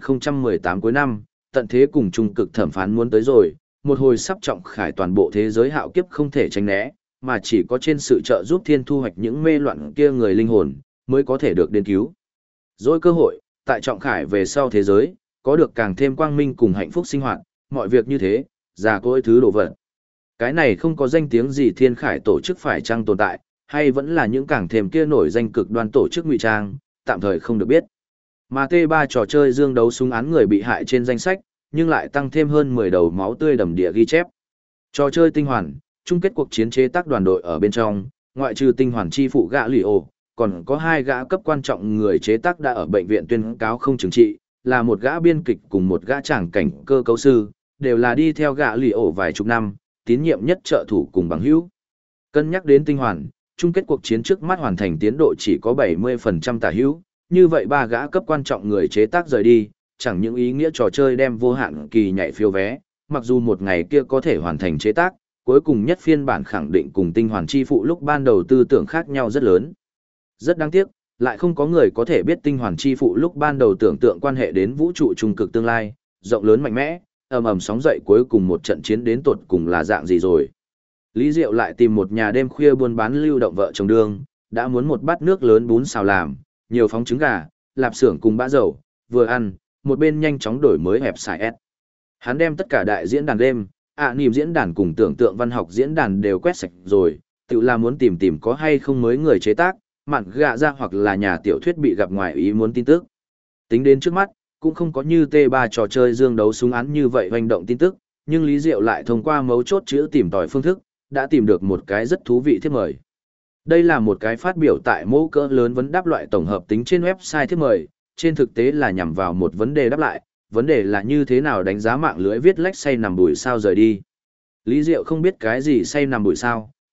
2018 cuối năm, tận thế cùng trung cực thẩm phán muốn tới rồi, một hồi sắp trọng khải toàn bộ thế giới hạo kiếp không thể tránh né, mà chỉ có trên sự trợ giúp thiên thu hoạch những mê loạn kia người linh hồn, mới có thể được đến cứu. Rồi cơ hội, tại trọng khải về sau thế giới, có được càng thêm quang minh cùng hạnh phúc sinh hoạt, mọi việc như thế, già cỗi thứ đồ vật. Cái này không có danh tiếng gì Thiên Khải tổ chức phải chăng tồn tại, hay vẫn là những càng thêm kia nổi danh cực đoan tổ chức ngụy trang, tạm thời không được biết. Mà T3 trò chơi dương đấu súng án người bị hại trên danh sách, nhưng lại tăng thêm hơn 10 đầu máu tươi đầm địa ghi chép. Trò chơi tinh hoàn, chung kết cuộc chiến chế tác đoàn đội ở bên trong, ngoại trừ tinh hoàn chi phụ gã lì ổ, còn có 2 gã cấp quan trọng người chế tác đã ở bệnh viện tuyên cáo không chứng trị, là một gã biên kịch cùng một gã tràng cảnh cơ cấu sư, đều là đi theo gã lì ổ vài chục năm, tín nhiệm nhất trợ thủ cùng bằng hữu. Cân nhắc đến tinh hoàn, chung kết cuộc chiến trước mắt hoàn thành tiến độ chỉ có 70% tả hữu, như vậy 3 gã cấp quan trọng người chế tác rời đi, chẳng những ý nghĩa trò chơi đem vô hạn kỳ nhảy phiếu vé, mặc dù một ngày kia có thể hoàn thành chế tác, cuối cùng nhất phiên bản khẳng định cùng tinh hoàn chi phụ lúc ban đầu tư tưởng khác nhau rất lớn. Rất đáng tiếc, lại không có người có thể biết tinh hoàn chi phụ lúc ban đầu tưởng tượng quan hệ đến vũ trụ trung cực tương lai, rộng lớn mạnh mẽ, ầm ầm sóng dậy cuối cùng một trận chiến đến tột cùng là dạng gì rồi. Lý Diệu lại tìm một nhà đêm khuya buôn bán lưu động vợ chồng đường, đã muốn một bát nước lớn bún xào làm, nhiều phóng trứng gà, lạp xưởng cùng bã dầu, vừa ăn, một bên nhanh chóng đổi mới hẹp xài S. Hắn đem tất cả đại diễn đàn đêm, niềm diễn đàn cùng tưởng tượng văn học diễn đàn đều quét sạch rồi, tự là muốn tìm có hay không mới người chế tác, mạn gạ ra hoặc là nhà tiểu thuyết bị gặp ngoài ý muốn tin tức. Tính đến trước mắt, cũng không có như T3 trò chơi dương đấu súng án như vậy hoành động tin tức, nhưng Lý Diệu lại thông qua mấu chốt chữ tìm tòi phương thức, đã tìm được một cái rất thú vị thiếp mời. Đây là một cái phát biểu tại mẫu cỡ lớn vấn đáp loại tổng hợp tính trên website thiếp mời, trên thực tế là nhằm vào một vấn đề đáp lại, vấn đề là như thế nào đánh giá mạng lưới viết lách say nằm bụi sao rời đi. Lý Diệu không biết cái gì say nằm bụi sao,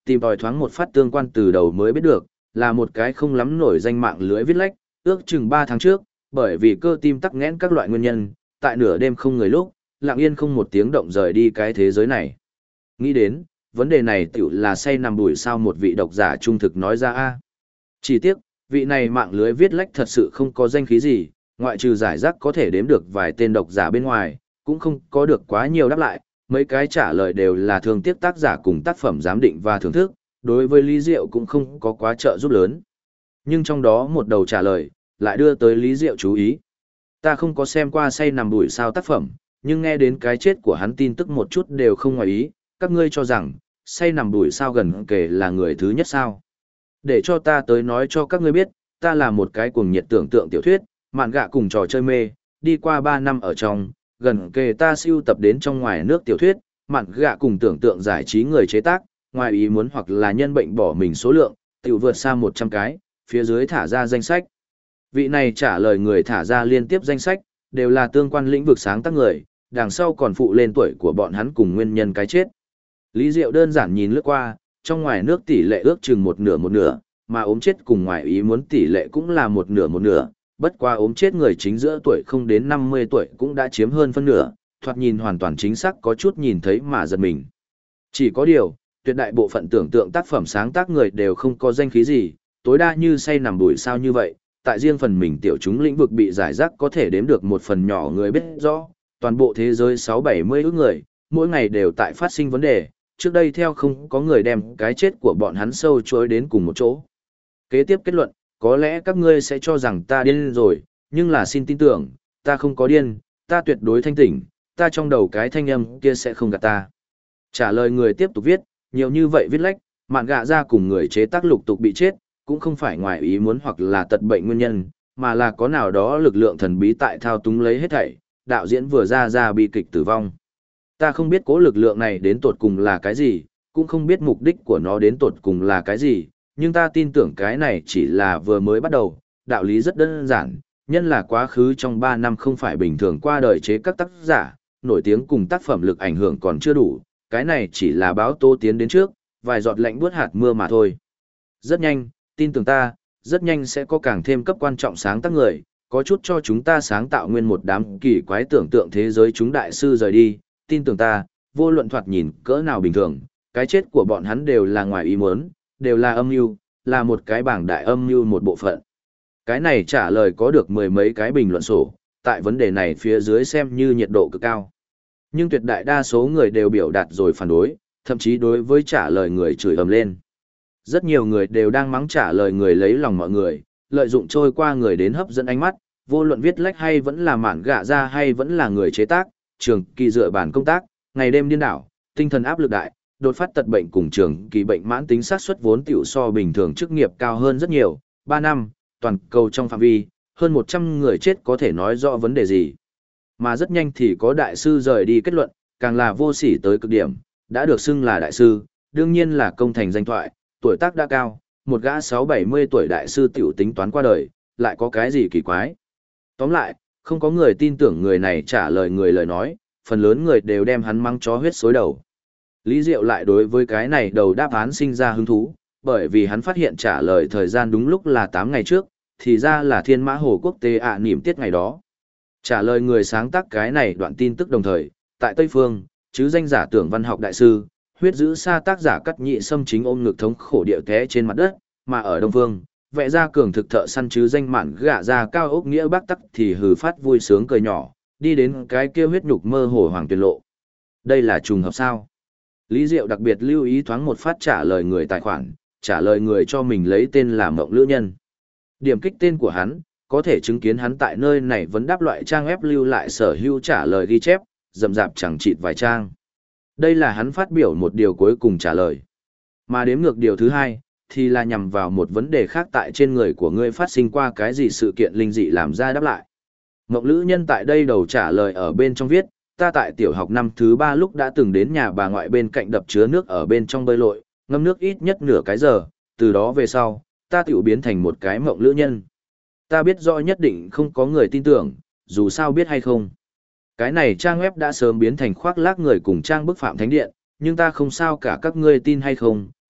tìm tòi thoáng một phát tương quan từ đầu mới biết được, là một cái không lắm nổi danh mạng lưới viết lách, ước chừng 3 tháng trước, bởi vì cơ tim tắc nghẽn các loại nguyên nhân, tại nửa đêm không người lúc, lặng yên không một tiếng động rời đi cái thế giới này. Nghĩ đến, vấn đề này tiểu là say nằm đuổi sao một vị độc giả trung thực nói ra a. Chỉ tiếc, vị này mạng lưới viết lách thật sự không có danh khí gì, ngoại trừ giải rác có thể đếm được vài tên độc giả bên ngoài, cũng không có được quá nhiều đáp lại, mấy cái trả lời đều là thương tiếc tác giả cùng tác phẩm giám định và thưởng thức, đối với Lý Diệu cũng không có quá trợ giúp lớn. Nhưng trong đó một đầu trả lời, lại đưa tới Lý Diệu chú ý. Ta không có xem qua say nằm đuổi sao tác phẩm, nhưng nghe đến cái chết của hắn tin tức một chút đều không ngoài ý, các ngươi cho rằng, say nằm đuổi sao gần kể là người thứ nhất sao. Để cho ta tới nói cho các ngươi biết, ta là một cái cuồng nhiệt tưởng tượng tiểu thuyết, mạn gạ cùng trò chơi mê, đi qua 3 năm ở trong, gần kề ta siêu tập đến trong ngoài nước tiểu thuyết, mạn gạ cùng tưởng tượng giải trí người chế tác, ngoài ý muốn hoặc là nhân bệnh bỏ mình số lượng, tiểu vượt xa 100 cái, phía dưới thả ra danh sách. Vị này trả lời người thả ra liên tiếp danh sách, đều là tương quan lĩnh vực sáng tác người, đằng sau còn phụ lên tuổi của bọn hắn cùng nguyên nhân cái chết. Lý Diệu đơn giản nhìn lướt qua, trong ngoài nước tỷ lệ ước chừng một nửa, mà ốm chết cùng ngoài ý muốn tỷ lệ cũng là một nửa, bất qua ốm chết người chính giữa tuổi không đến 50 tuổi cũng đã chiếm hơn phân nửa, thoạt nhìn hoàn toàn chính xác có chút nhìn thấy mà giật mình. Chỉ có điều, tuyệt đại bộ phận tưởng tượng tác phẩm sáng tác người đều không có danh khí gì, tối đa như say nằm đuổi sao như vậy, tại riêng phần mình tiểu chúng lĩnh vực bị giải rác có thể đếm được một phần nhỏ người biết rõ, toàn bộ thế giới 6-70 ước người, mỗi ngày đều tại phát sinh vấn đề, trước đây theo không có người đem cái chết của bọn hắn sâu chối đến cùng một chỗ. Kế tiếp kết luận, có lẽ các ngươi sẽ cho rằng ta điên rồi, nhưng là xin tin tưởng, ta không có điên, ta tuyệt đối thanh tỉnh, ta trong đầu cái thanh âm kia sẽ không gạt ta. Trả lời người tiếp tục viết, nhiều như vậy viết lách, mạn gạ ra cùng người chế tác lục tục bị chết, cũng không phải ngoài ý muốn hoặc là tật bệnh nguyên nhân, mà là có nào đó lực lượng thần bí tại thao túng lấy hết thảy, đạo diễn vừa ra bi kịch tử vong. Ta không biết cố lực lượng này đến tột cùng là cái gì, cũng không biết mục đích của nó đến tột cùng là cái gì, nhưng ta tin tưởng cái này chỉ là vừa mới bắt đầu, đạo lý rất đơn giản, nhân là quá khứ trong 3 năm không phải bình thường qua đời chế các tác giả, nổi tiếng cùng tác phẩm lực ảnh hưởng còn chưa đủ, cái này chỉ là báo tố tiến đến trước, vài giọt lạnh buốt hạt mưa mà thôi. Rất nhanh, tin tưởng ta, rất nhanh sẽ có càng thêm cấp quan trọng sáng tác người, có chút cho chúng ta sáng tạo nguyên một đám kỳ quái tưởng tượng thế giới chúng đại sư rời đi, tin tưởng ta, vô luận thoạt nhìn cỡ nào bình thường, cái chết của bọn hắn đều là ngoài ý muốn, đều là âm mưu, là một cái bảng đại âm mưu một bộ phận. Cái này trả lời có được 10 mấy cái bình luận sổ, tại vấn đề này phía dưới xem như nhiệt độ cực cao. Nhưng tuyệt đại đa số người đều biểu đạt rồi phản đối, thậm chí đối với trả lời người chửi ầm lên. Rất nhiều người đều đang mắng trả lời người lấy lòng mọi người, lợi dụng trôi qua người đến hấp dẫn ánh mắt, vô luận viết lách hay vẫn là mạn gạ ra hay vẫn là người chế tác, trường kỳ dựa bản công tác, ngày đêm điên đảo, tinh thần áp lực đại, đột phát tật bệnh cùng trường kỳ bệnh mãn tính xác suất vốn tiểu so bình thường chức nghiệp cao hơn rất nhiều, 3 năm, toàn cầu trong phạm vi, hơn 100 người chết có thể nói rõ vấn đề gì. Mà rất nhanh thì có đại sư rời đi kết luận, càng là vô sỉ tới cực điểm, đã được xưng là đại sư, đương nhiên là công thành danh thoại, tuổi tác đã cao, một gã 6-70 tuổi đại sư tiểu tính toán qua đời, lại có cái gì kỳ quái. Tóm lại, không có người tin tưởng người này trả lời người lời nói, phần lớn người đều đem hắn mắng chó huyết xối đầu. Lý Diệu lại đối với cái này đầu đáp án sinh ra hứng thú, bởi vì hắn phát hiện trả lời thời gian đúng lúc là 8 ngày trước, thì ra là Thiên Mã Hồ quốc tế niệm tiết ngày đó. Trả lời người sáng tác cái này đoạn tin tức đồng thời, tại Tây Phương, chứ danh giả tưởng văn học đại sư, huyết giữ xa tác giả cắt nhị xâm chính ôm ngực thống khổ địa té trên mặt đất, mà ở Đông Phương, vẽ ra cường thực thợ săn chứ danh mạn gạ ra cao ốc nghĩa bác tắc thì hừ phát vui sướng cười nhỏ, đi đến cái kia huyết nhục mơ hồ hoàng tuyệt lộ. Đây là trùng hợp sao? Lý Diệu đặc biệt lưu ý thoáng một phát trả lời người tài khoản, trả lời người cho mình lấy tên là Mộng Lữ Nhân. Điểm kích tên của hắn, có thể chứng kiến hắn tại nơi này vẫn đáp loại trang web lưu lại sở hữu trả lời ghi chép, rậm rạp chẳng chịt vài trang. Đây là hắn phát biểu một điều cuối cùng trả lời. Mà đếm ngược điều thứ hai, thì là nhằm vào một vấn đề khác tại trên người của ngươi phát sinh qua cái gì sự kiện linh dị làm ra đáp lại. Mộng Lữ Nhân tại đây đầu trả lời ở bên trong viết, ta tại tiểu học năm thứ 3 lúc đã từng đến nhà bà ngoại bên cạnh đập chứa nước ở bên trong bơi lội, ngâm nước ít nhất nửa cái giờ, từ đó về sau, ta tiểu biến thành một cái mộng lữ nhân. Ta biết rõ nhất định không có người tin tưởng, dù sao biết hay không. Cái này trang web đã sớm biến thành khoác lác người cùng trang bức phạm thánh điện, nhưng ta không sao cả các ngươi tin hay không,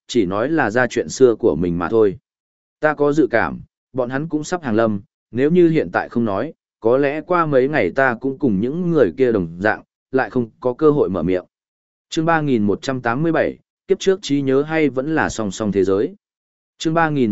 chỉ nói là ra chuyện xưa của mình mà thôi. Ta có dự cảm, bọn hắn cũng sắp hàng lâm, nếu như hiện tại không nói, có lẽ qua mấy ngày ta cũng cùng những người kia đồng dạng, lại không có cơ hội mở miệng. Chương 3187, kiếp trước trí nhớ hay vẫn là song song thế giới. Chương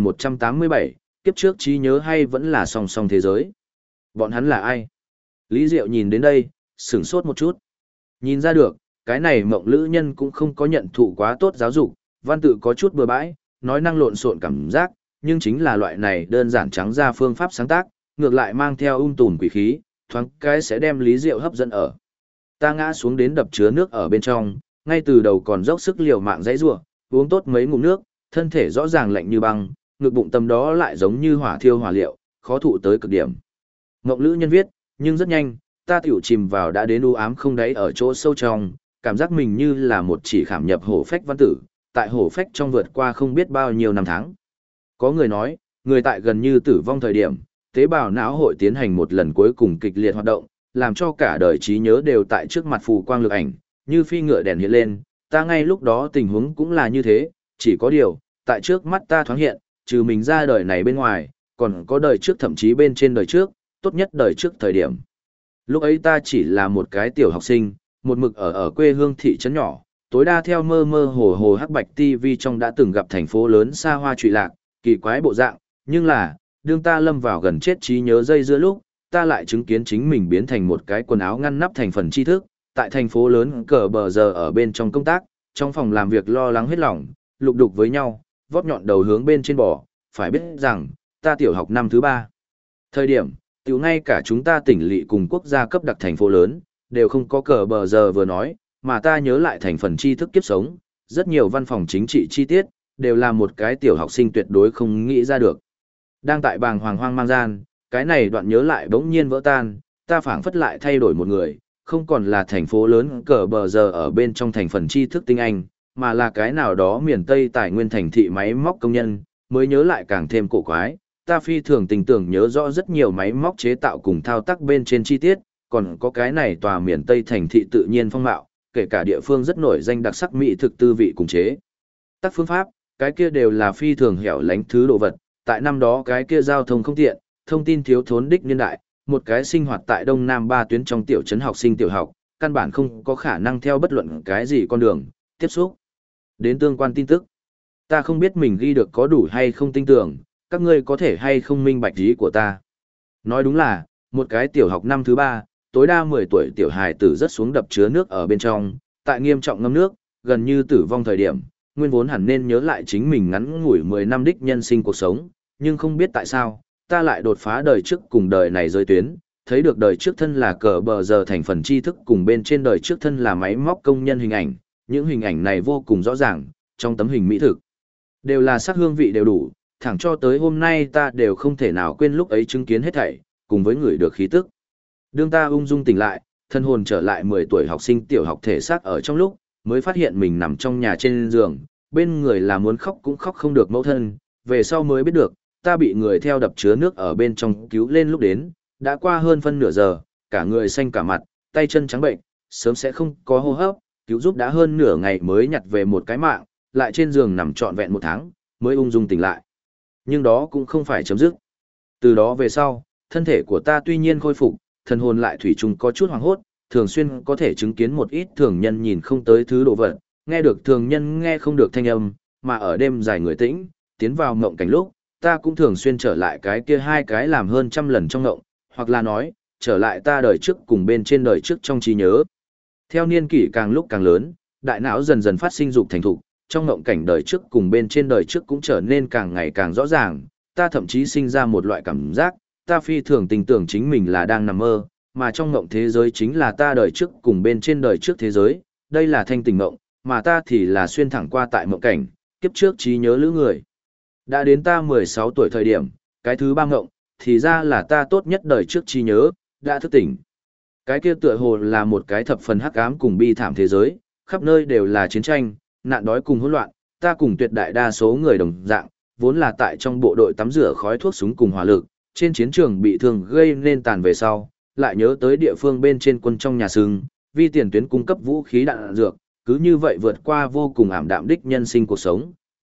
3187, kiếp trước trí nhớ hay vẫn là song song thế giới. Bọn hắn là ai? Lý Diệu nhìn đến đây, sửng sốt một chút. Nhìn ra được, cái này mộng lữ nhân cũng không có nhận thụ quá tốt giáo dục, văn tự có chút bừa bãi, nói năng lộn xộn cảm giác, nhưng chính là loại này đơn giản trắng ra phương pháp sáng tác, ngược lại mang theo tùn quỷ khí, thoáng cái sẽ đem Lý Diệu hấp dẫn ở. Ta ngã xuống đến đập chứa nước ở bên trong, ngay từ đầu còn dốc sức liều mạng dãy rủa, uống tốt mấy ngụm nước, thân thể rõ ràng lạnh như băng, ngực bụng tầm đó lại giống như hỏa thiêu hỏa liệu, khó thụ tới cực điểm. Ngộng lữ nhân viết, nhưng rất nhanh, ta tiểu chìm vào đã đến u ám không đáy ở chỗ sâu trong, cảm giác mình như là một chỉ khảm nhập hổ phách văn tử, tại hổ phách trong vượt qua không biết bao nhiêu năm tháng. Có người nói, người tại gần như tử vong thời điểm, tế bào não hội tiến hành một lần cuối cùng kịch liệt hoạt động, làm cho cả đời trí nhớ đều tại trước mặt phù quang lực ảnh, như phi ngựa đèn hiện lên, ta ngay lúc đó tình huống cũng là như thế, chỉ có điều, tại trước mắt ta thoáng hiện, trừ mình ra đời này bên ngoài, còn có đời trước thậm chí bên trên đời trước, tốt nhất đời trước thời điểm. Lúc ấy ta chỉ là một cái tiểu học sinh, một mực ở quê hương thị trấn nhỏ, tối đa theo mơ mơ hồ hồ hắc bạch TV trong đã từng gặp thành phố lớn xa hoa trụy lạc, kỳ quái bộ dạng, nhưng là, đương ta lâm vào gần chết trí nhớ dây giữa lúc, ta lại chứng kiến chính mình biến thành một cái quần áo ngăn nắp thành phần tri thức, tại thành phố lớn cờ bờ giờ ở bên trong công tác, trong phòng làm việc lo lắng hết lòng, lục đục với nhau, vót nhọn đầu hướng bên trên bò, phải biết rằng, ta tiểu học năm thứ 3. Thời điểm, tiểu ngay cả chúng ta tỉnh lỵ cùng quốc gia cấp đặc thành phố lớn, đều không có cờ bờ giờ vừa nói, mà ta nhớ lại thành phần tri thức kiếp sống, rất nhiều văn phòng chính trị chi tiết, đều là một cái tiểu học sinh tuyệt đối không nghĩ ra được. Đang tại bàng hoàng hoang mang gian, cái này đoạn nhớ lại bỗng nhiên vỡ tan, ta phảng phất lại thay đổi một người, không còn là thành phố lớn cờ bờ giờ ở bên trong thành phần tri thức tinh anh, mà là cái nào đó miền Tây tài nguyên thành thị máy móc công nhân, mới nhớ lại càng thêm cổ quái. Ta phi thường tình tưởng nhớ rõ rất nhiều máy móc chế tạo cùng thao tác bên trên chi tiết, còn có cái này tòa miền Tây thành thị tự nhiên phong mạo, kể cả địa phương rất nổi danh đặc sắc mỹ thực tư vị cùng chế. Tác phương pháp, cái kia đều là phi thường hẻo lánh thứ đồ vật, tại năm đó cái kia giao thông không tiện, thông tin thiếu thốn đích niên đại, một cái sinh hoạt tại Đông Nam 3 tuyến trong tiểu trấn học sinh tiểu học, căn bản không có khả năng theo bất luận cái gì con đường, tiếp xúc đến tương quan tin tức. Ta không biết mình ghi được có đủ hay không tin tưởng, các ngươi có thể hay không minh bạch ý của ta. Nói đúng là, một cái tiểu học năm thứ 3, tối đa 10 tuổi tiểu hài tử rất xuống đập chứa nước ở bên trong, tại nghiêm trọng ngâm nước, gần như tử vong thời điểm, nguyên vốn hẳn nên nhớ lại chính mình ngắn ngủi 10 năm đích nhân sinh cuộc sống, nhưng không biết tại sao, ta lại đột phá đời trước cùng đời này giới tuyến, thấy được đời trước thân là cờ bờ giờ thành phần tri thức cùng bên trên đời trước thân là máy móc công nhân hình ảnh, những hình ảnh này vô cùng rõ ràng, trong tấm hình mỹ thực. Đều là sắc hương vị đều đủ, thẳng cho tới hôm nay ta đều không thể nào quên lúc ấy chứng kiến hết thảy, cùng với người được khí tức. Đương ta ung dung tỉnh lại, thân hồn trở lại 10 tuổi học sinh tiểu học thể xác ở trong lúc, mới phát hiện mình nằm trong nhà trên giường, bên người là muốn khóc cũng khóc không được mẫu thân, về sau mới biết được, ta bị người theo đập chứa nước ở bên trong cứu lên lúc đến, đã qua hơn phân nửa giờ, cả người xanh cả mặt, tay chân trắng bệnh, sớm sẽ không có hô hấp, cứu giúp đã hơn nửa ngày mới nhặt về một cái mạng, lại trên giường nằm trọn vẹn một tháng, mới ung dung tỉnh lại. Nhưng đó cũng không phải chấm dứt. Từ đó về sau, thân thể của ta tuy nhiên khôi phục, thần hồn lại thủy chung có chút hoảng hốt, thường xuyên có thể chứng kiến một ít thường nhân nhìn không tới thứ đồ vật, nghe được thường nhân nghe không được thanh âm, mà ở đêm dài người tĩnh, tiến vào mộng cảnh lúc, ta cũng thường xuyên trở lại cái kia hai cái làm hơn trăm lần trong mộng, hoặc là nói, trở lại ta đời trước cùng bên trên đời trước trong trí nhớ. Theo niên kỷ càng lúc càng lớn, đại não dần dần phát sinh dục thành thục, trong mộng cảnh đời trước cùng bên trên đời trước cũng trở nên càng ngày càng rõ ràng, ta thậm chí sinh ra một loại cảm giác, ta phi thường tình tưởng chính mình là đang nằm mơ, mà trong mộng thế giới chính là ta đời trước cùng bên trên đời trước thế giới, đây là thanh tỉnh mộng, mà ta thì là xuyên thẳng qua tại mộng cảnh, kiếp trước trí nhớ lữ người. Đã đến ta 16 tuổi thời điểm, cái thứ ba mộng, thì ra là ta tốt nhất đời trước trí nhớ, đã thức tỉnh. Cái kia tựa hồ là một cái thập phần hắc ám cùng bi thảm thế giới, khắp nơi đều là chiến tranh, nạn đói cùng hỗn loạn, ta cùng tuyệt đại đa số người đồng dạng, vốn là tại trong bộ đội tắm rửa khói thuốc súng cùng hỏa lực, trên chiến trường bị thương gây nên tàn về sau, lại nhớ tới địa phương bên trên quân trong nhà sưng, vì tiền tuyến cung cấp vũ khí đạn dược, cứ như vậy vượt qua vô cùng ảm đạm đích nhân sinh cuộc sống,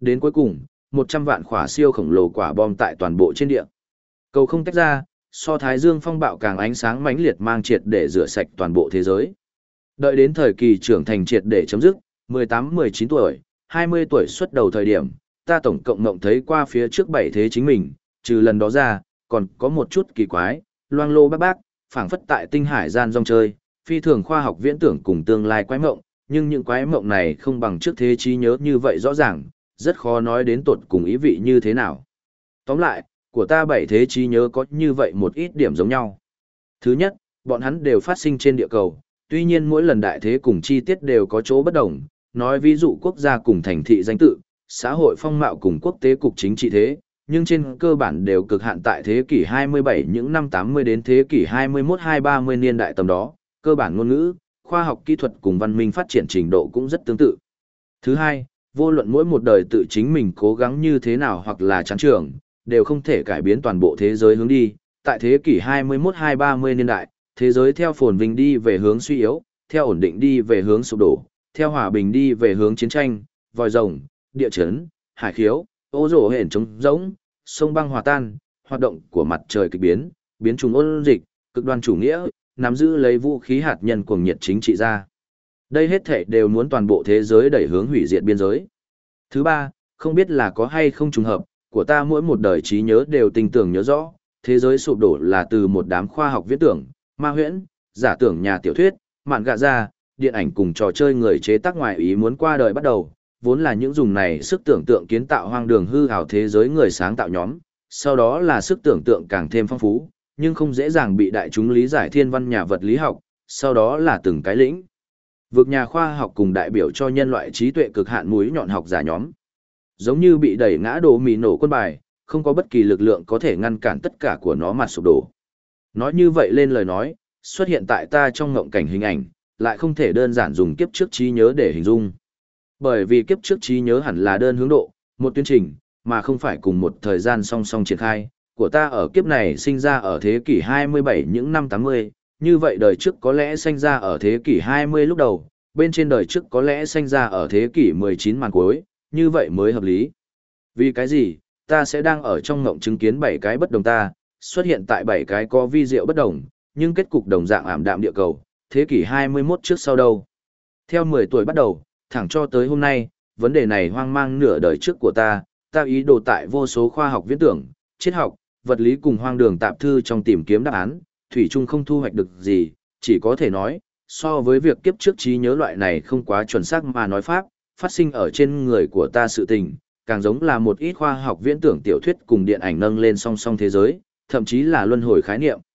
Đến cuối cùng, 100 vạn quả siêu khổng lồ quả bom tại toàn bộ trên địa. Cầu không tách ra, so thái dương phong bạo càng ánh sáng mãnh liệt mang triệt để rửa sạch toàn bộ thế giới. Đợi đến thời kỳ trưởng thành triệt để chấm dứt, 18-19 tuổi, 20 tuổi xuất đầu thời điểm, ta tổng cộng mộng thấy qua phía trước 7 thế chính mình, trừ lần đó ra, còn có một chút kỳ quái, loang lô bác bác, phảng phất tại tinh hải gian rong chơi, phi thường khoa học viễn tưởng cùng tương lai quái mộng, nhưng những quái mộng này không bằng trước thế trí nhớ như vậy rõ ràng, rất khó nói đến tột cùng ý vị như thế nào. Tóm lại, của ta 7 thế trí nhớ có như vậy một ít điểm giống nhau. Thứ nhất, bọn hắn đều phát sinh trên địa cầu, tuy nhiên mỗi lần đại thế cùng chi tiết đều có chỗ bất đồng, nói ví dụ quốc gia cùng thành thị danh tự, xã hội phong mạo cùng quốc tế cục chính trị thế, nhưng trên cơ bản đều cực hạn tại thế kỷ 27 những năm 80 đến thế kỷ 21-230 niên đại tầm đó, cơ bản ngôn ngữ, khoa học kỹ thuật cùng văn minh phát triển trình độ cũng rất tương tự. Thứ hai, vô luận mỗi một đời tự chính mình cố gắng như thế nào hoặc là chán trường, đều không thể cải biến toàn bộ thế giới hướng đi. Tại thế kỷ 21-230 niên đại, thế giới theo phồn vinh đi về hướng suy yếu, theo ổn định đi về hướng sụp đổ, theo hòa bình đi về hướng chiến tranh, vòi rồng, địa chấn, hải khiếu, ô rổ hển trống rỗng, sông băng hòa tan, hoạt động của mặt trời kịch biến, biến chủng ôn dịch, cực đoan chủ nghĩa, nắm giữ lấy vũ khí hạt nhân cuồng nhiệt chính trị ra. Đây hết thể đều muốn toàn bộ thế giới đẩy hướng hủy diệt biên giới. Thứ ba, không biết là có hay không trùng hợp, của ta mỗi một đời trí nhớ đều tinh tường nhớ rõ, thế giới sụp đổ là từ một đám khoa học viễn tưởng, ma huyễn, giả tưởng nhà tiểu thuyết, mạn gạ ra, điện ảnh cùng trò chơi người chế tác ngoài ý muốn qua đời bắt đầu, vốn là những dùng này sức tưởng tượng kiến tạo hoang đường hư ảo thế giới người sáng tạo nhóm, sau đó là sức tưởng tượng càng thêm phong phú, nhưng không dễ dàng bị đại chúng lý giải thiên văn nhà vật lý học, sau đó là từng cái lĩnh vực nhà khoa học cùng đại biểu cho nhân loại trí tuệ cực hạn mũi nhọn học giả nhóm. Giống như bị đẩy ngã đổ mì nổ quân bài, không có bất kỳ lực lượng có thể ngăn cản tất cả của nó mặt sụp đổ. Nói như vậy lên lời nói, xuất hiện tại ta trong ngộng cảnh hình ảnh, lại không thể đơn giản dùng kiếp trước trí nhớ để hình dung. Bởi vì kiếp trước trí nhớ hẳn là đơn hướng độ, một tuyến trình, mà không phải cùng một thời gian song song triển khai. Của ta ở kiếp này sinh ra ở thế kỷ 27 những năm 80, như vậy đời trước có lẽ sinh ra ở thế kỷ 20 lúc đầu, bên trên đời trước có lẽ sinh ra ở thế kỷ 19 màn cuối, như vậy mới hợp lý. Vì cái gì, ta sẽ đang ở trong ngộng chứng kiến 7 cái bất đồng ta, xuất hiện tại 7 cái có vi diệu bất đồng, nhưng kết cục đồng dạng ảm đạm địa cầu, thế kỷ 21 trước sau đâu. Theo 10 tuổi bắt đầu, thẳng cho tới hôm nay, vấn đề này hoang mang nửa đời trước của ta ý đồ tại vô số khoa học viễn tưởng, triết học, vật lý cùng hoang đường tạp thư trong tìm kiếm đáp án, thủy chung không thu hoạch được gì, chỉ có thể nói, so với việc kiếp trước trí nhớ loại này không quá chuẩn xác mà nói pháp, phát sinh ở trên người của ta sự tình, càng giống là một ít khoa học viễn tưởng tiểu thuyết cùng điện ảnh nâng lên song song thế giới, thậm chí là luân hồi khái niệm.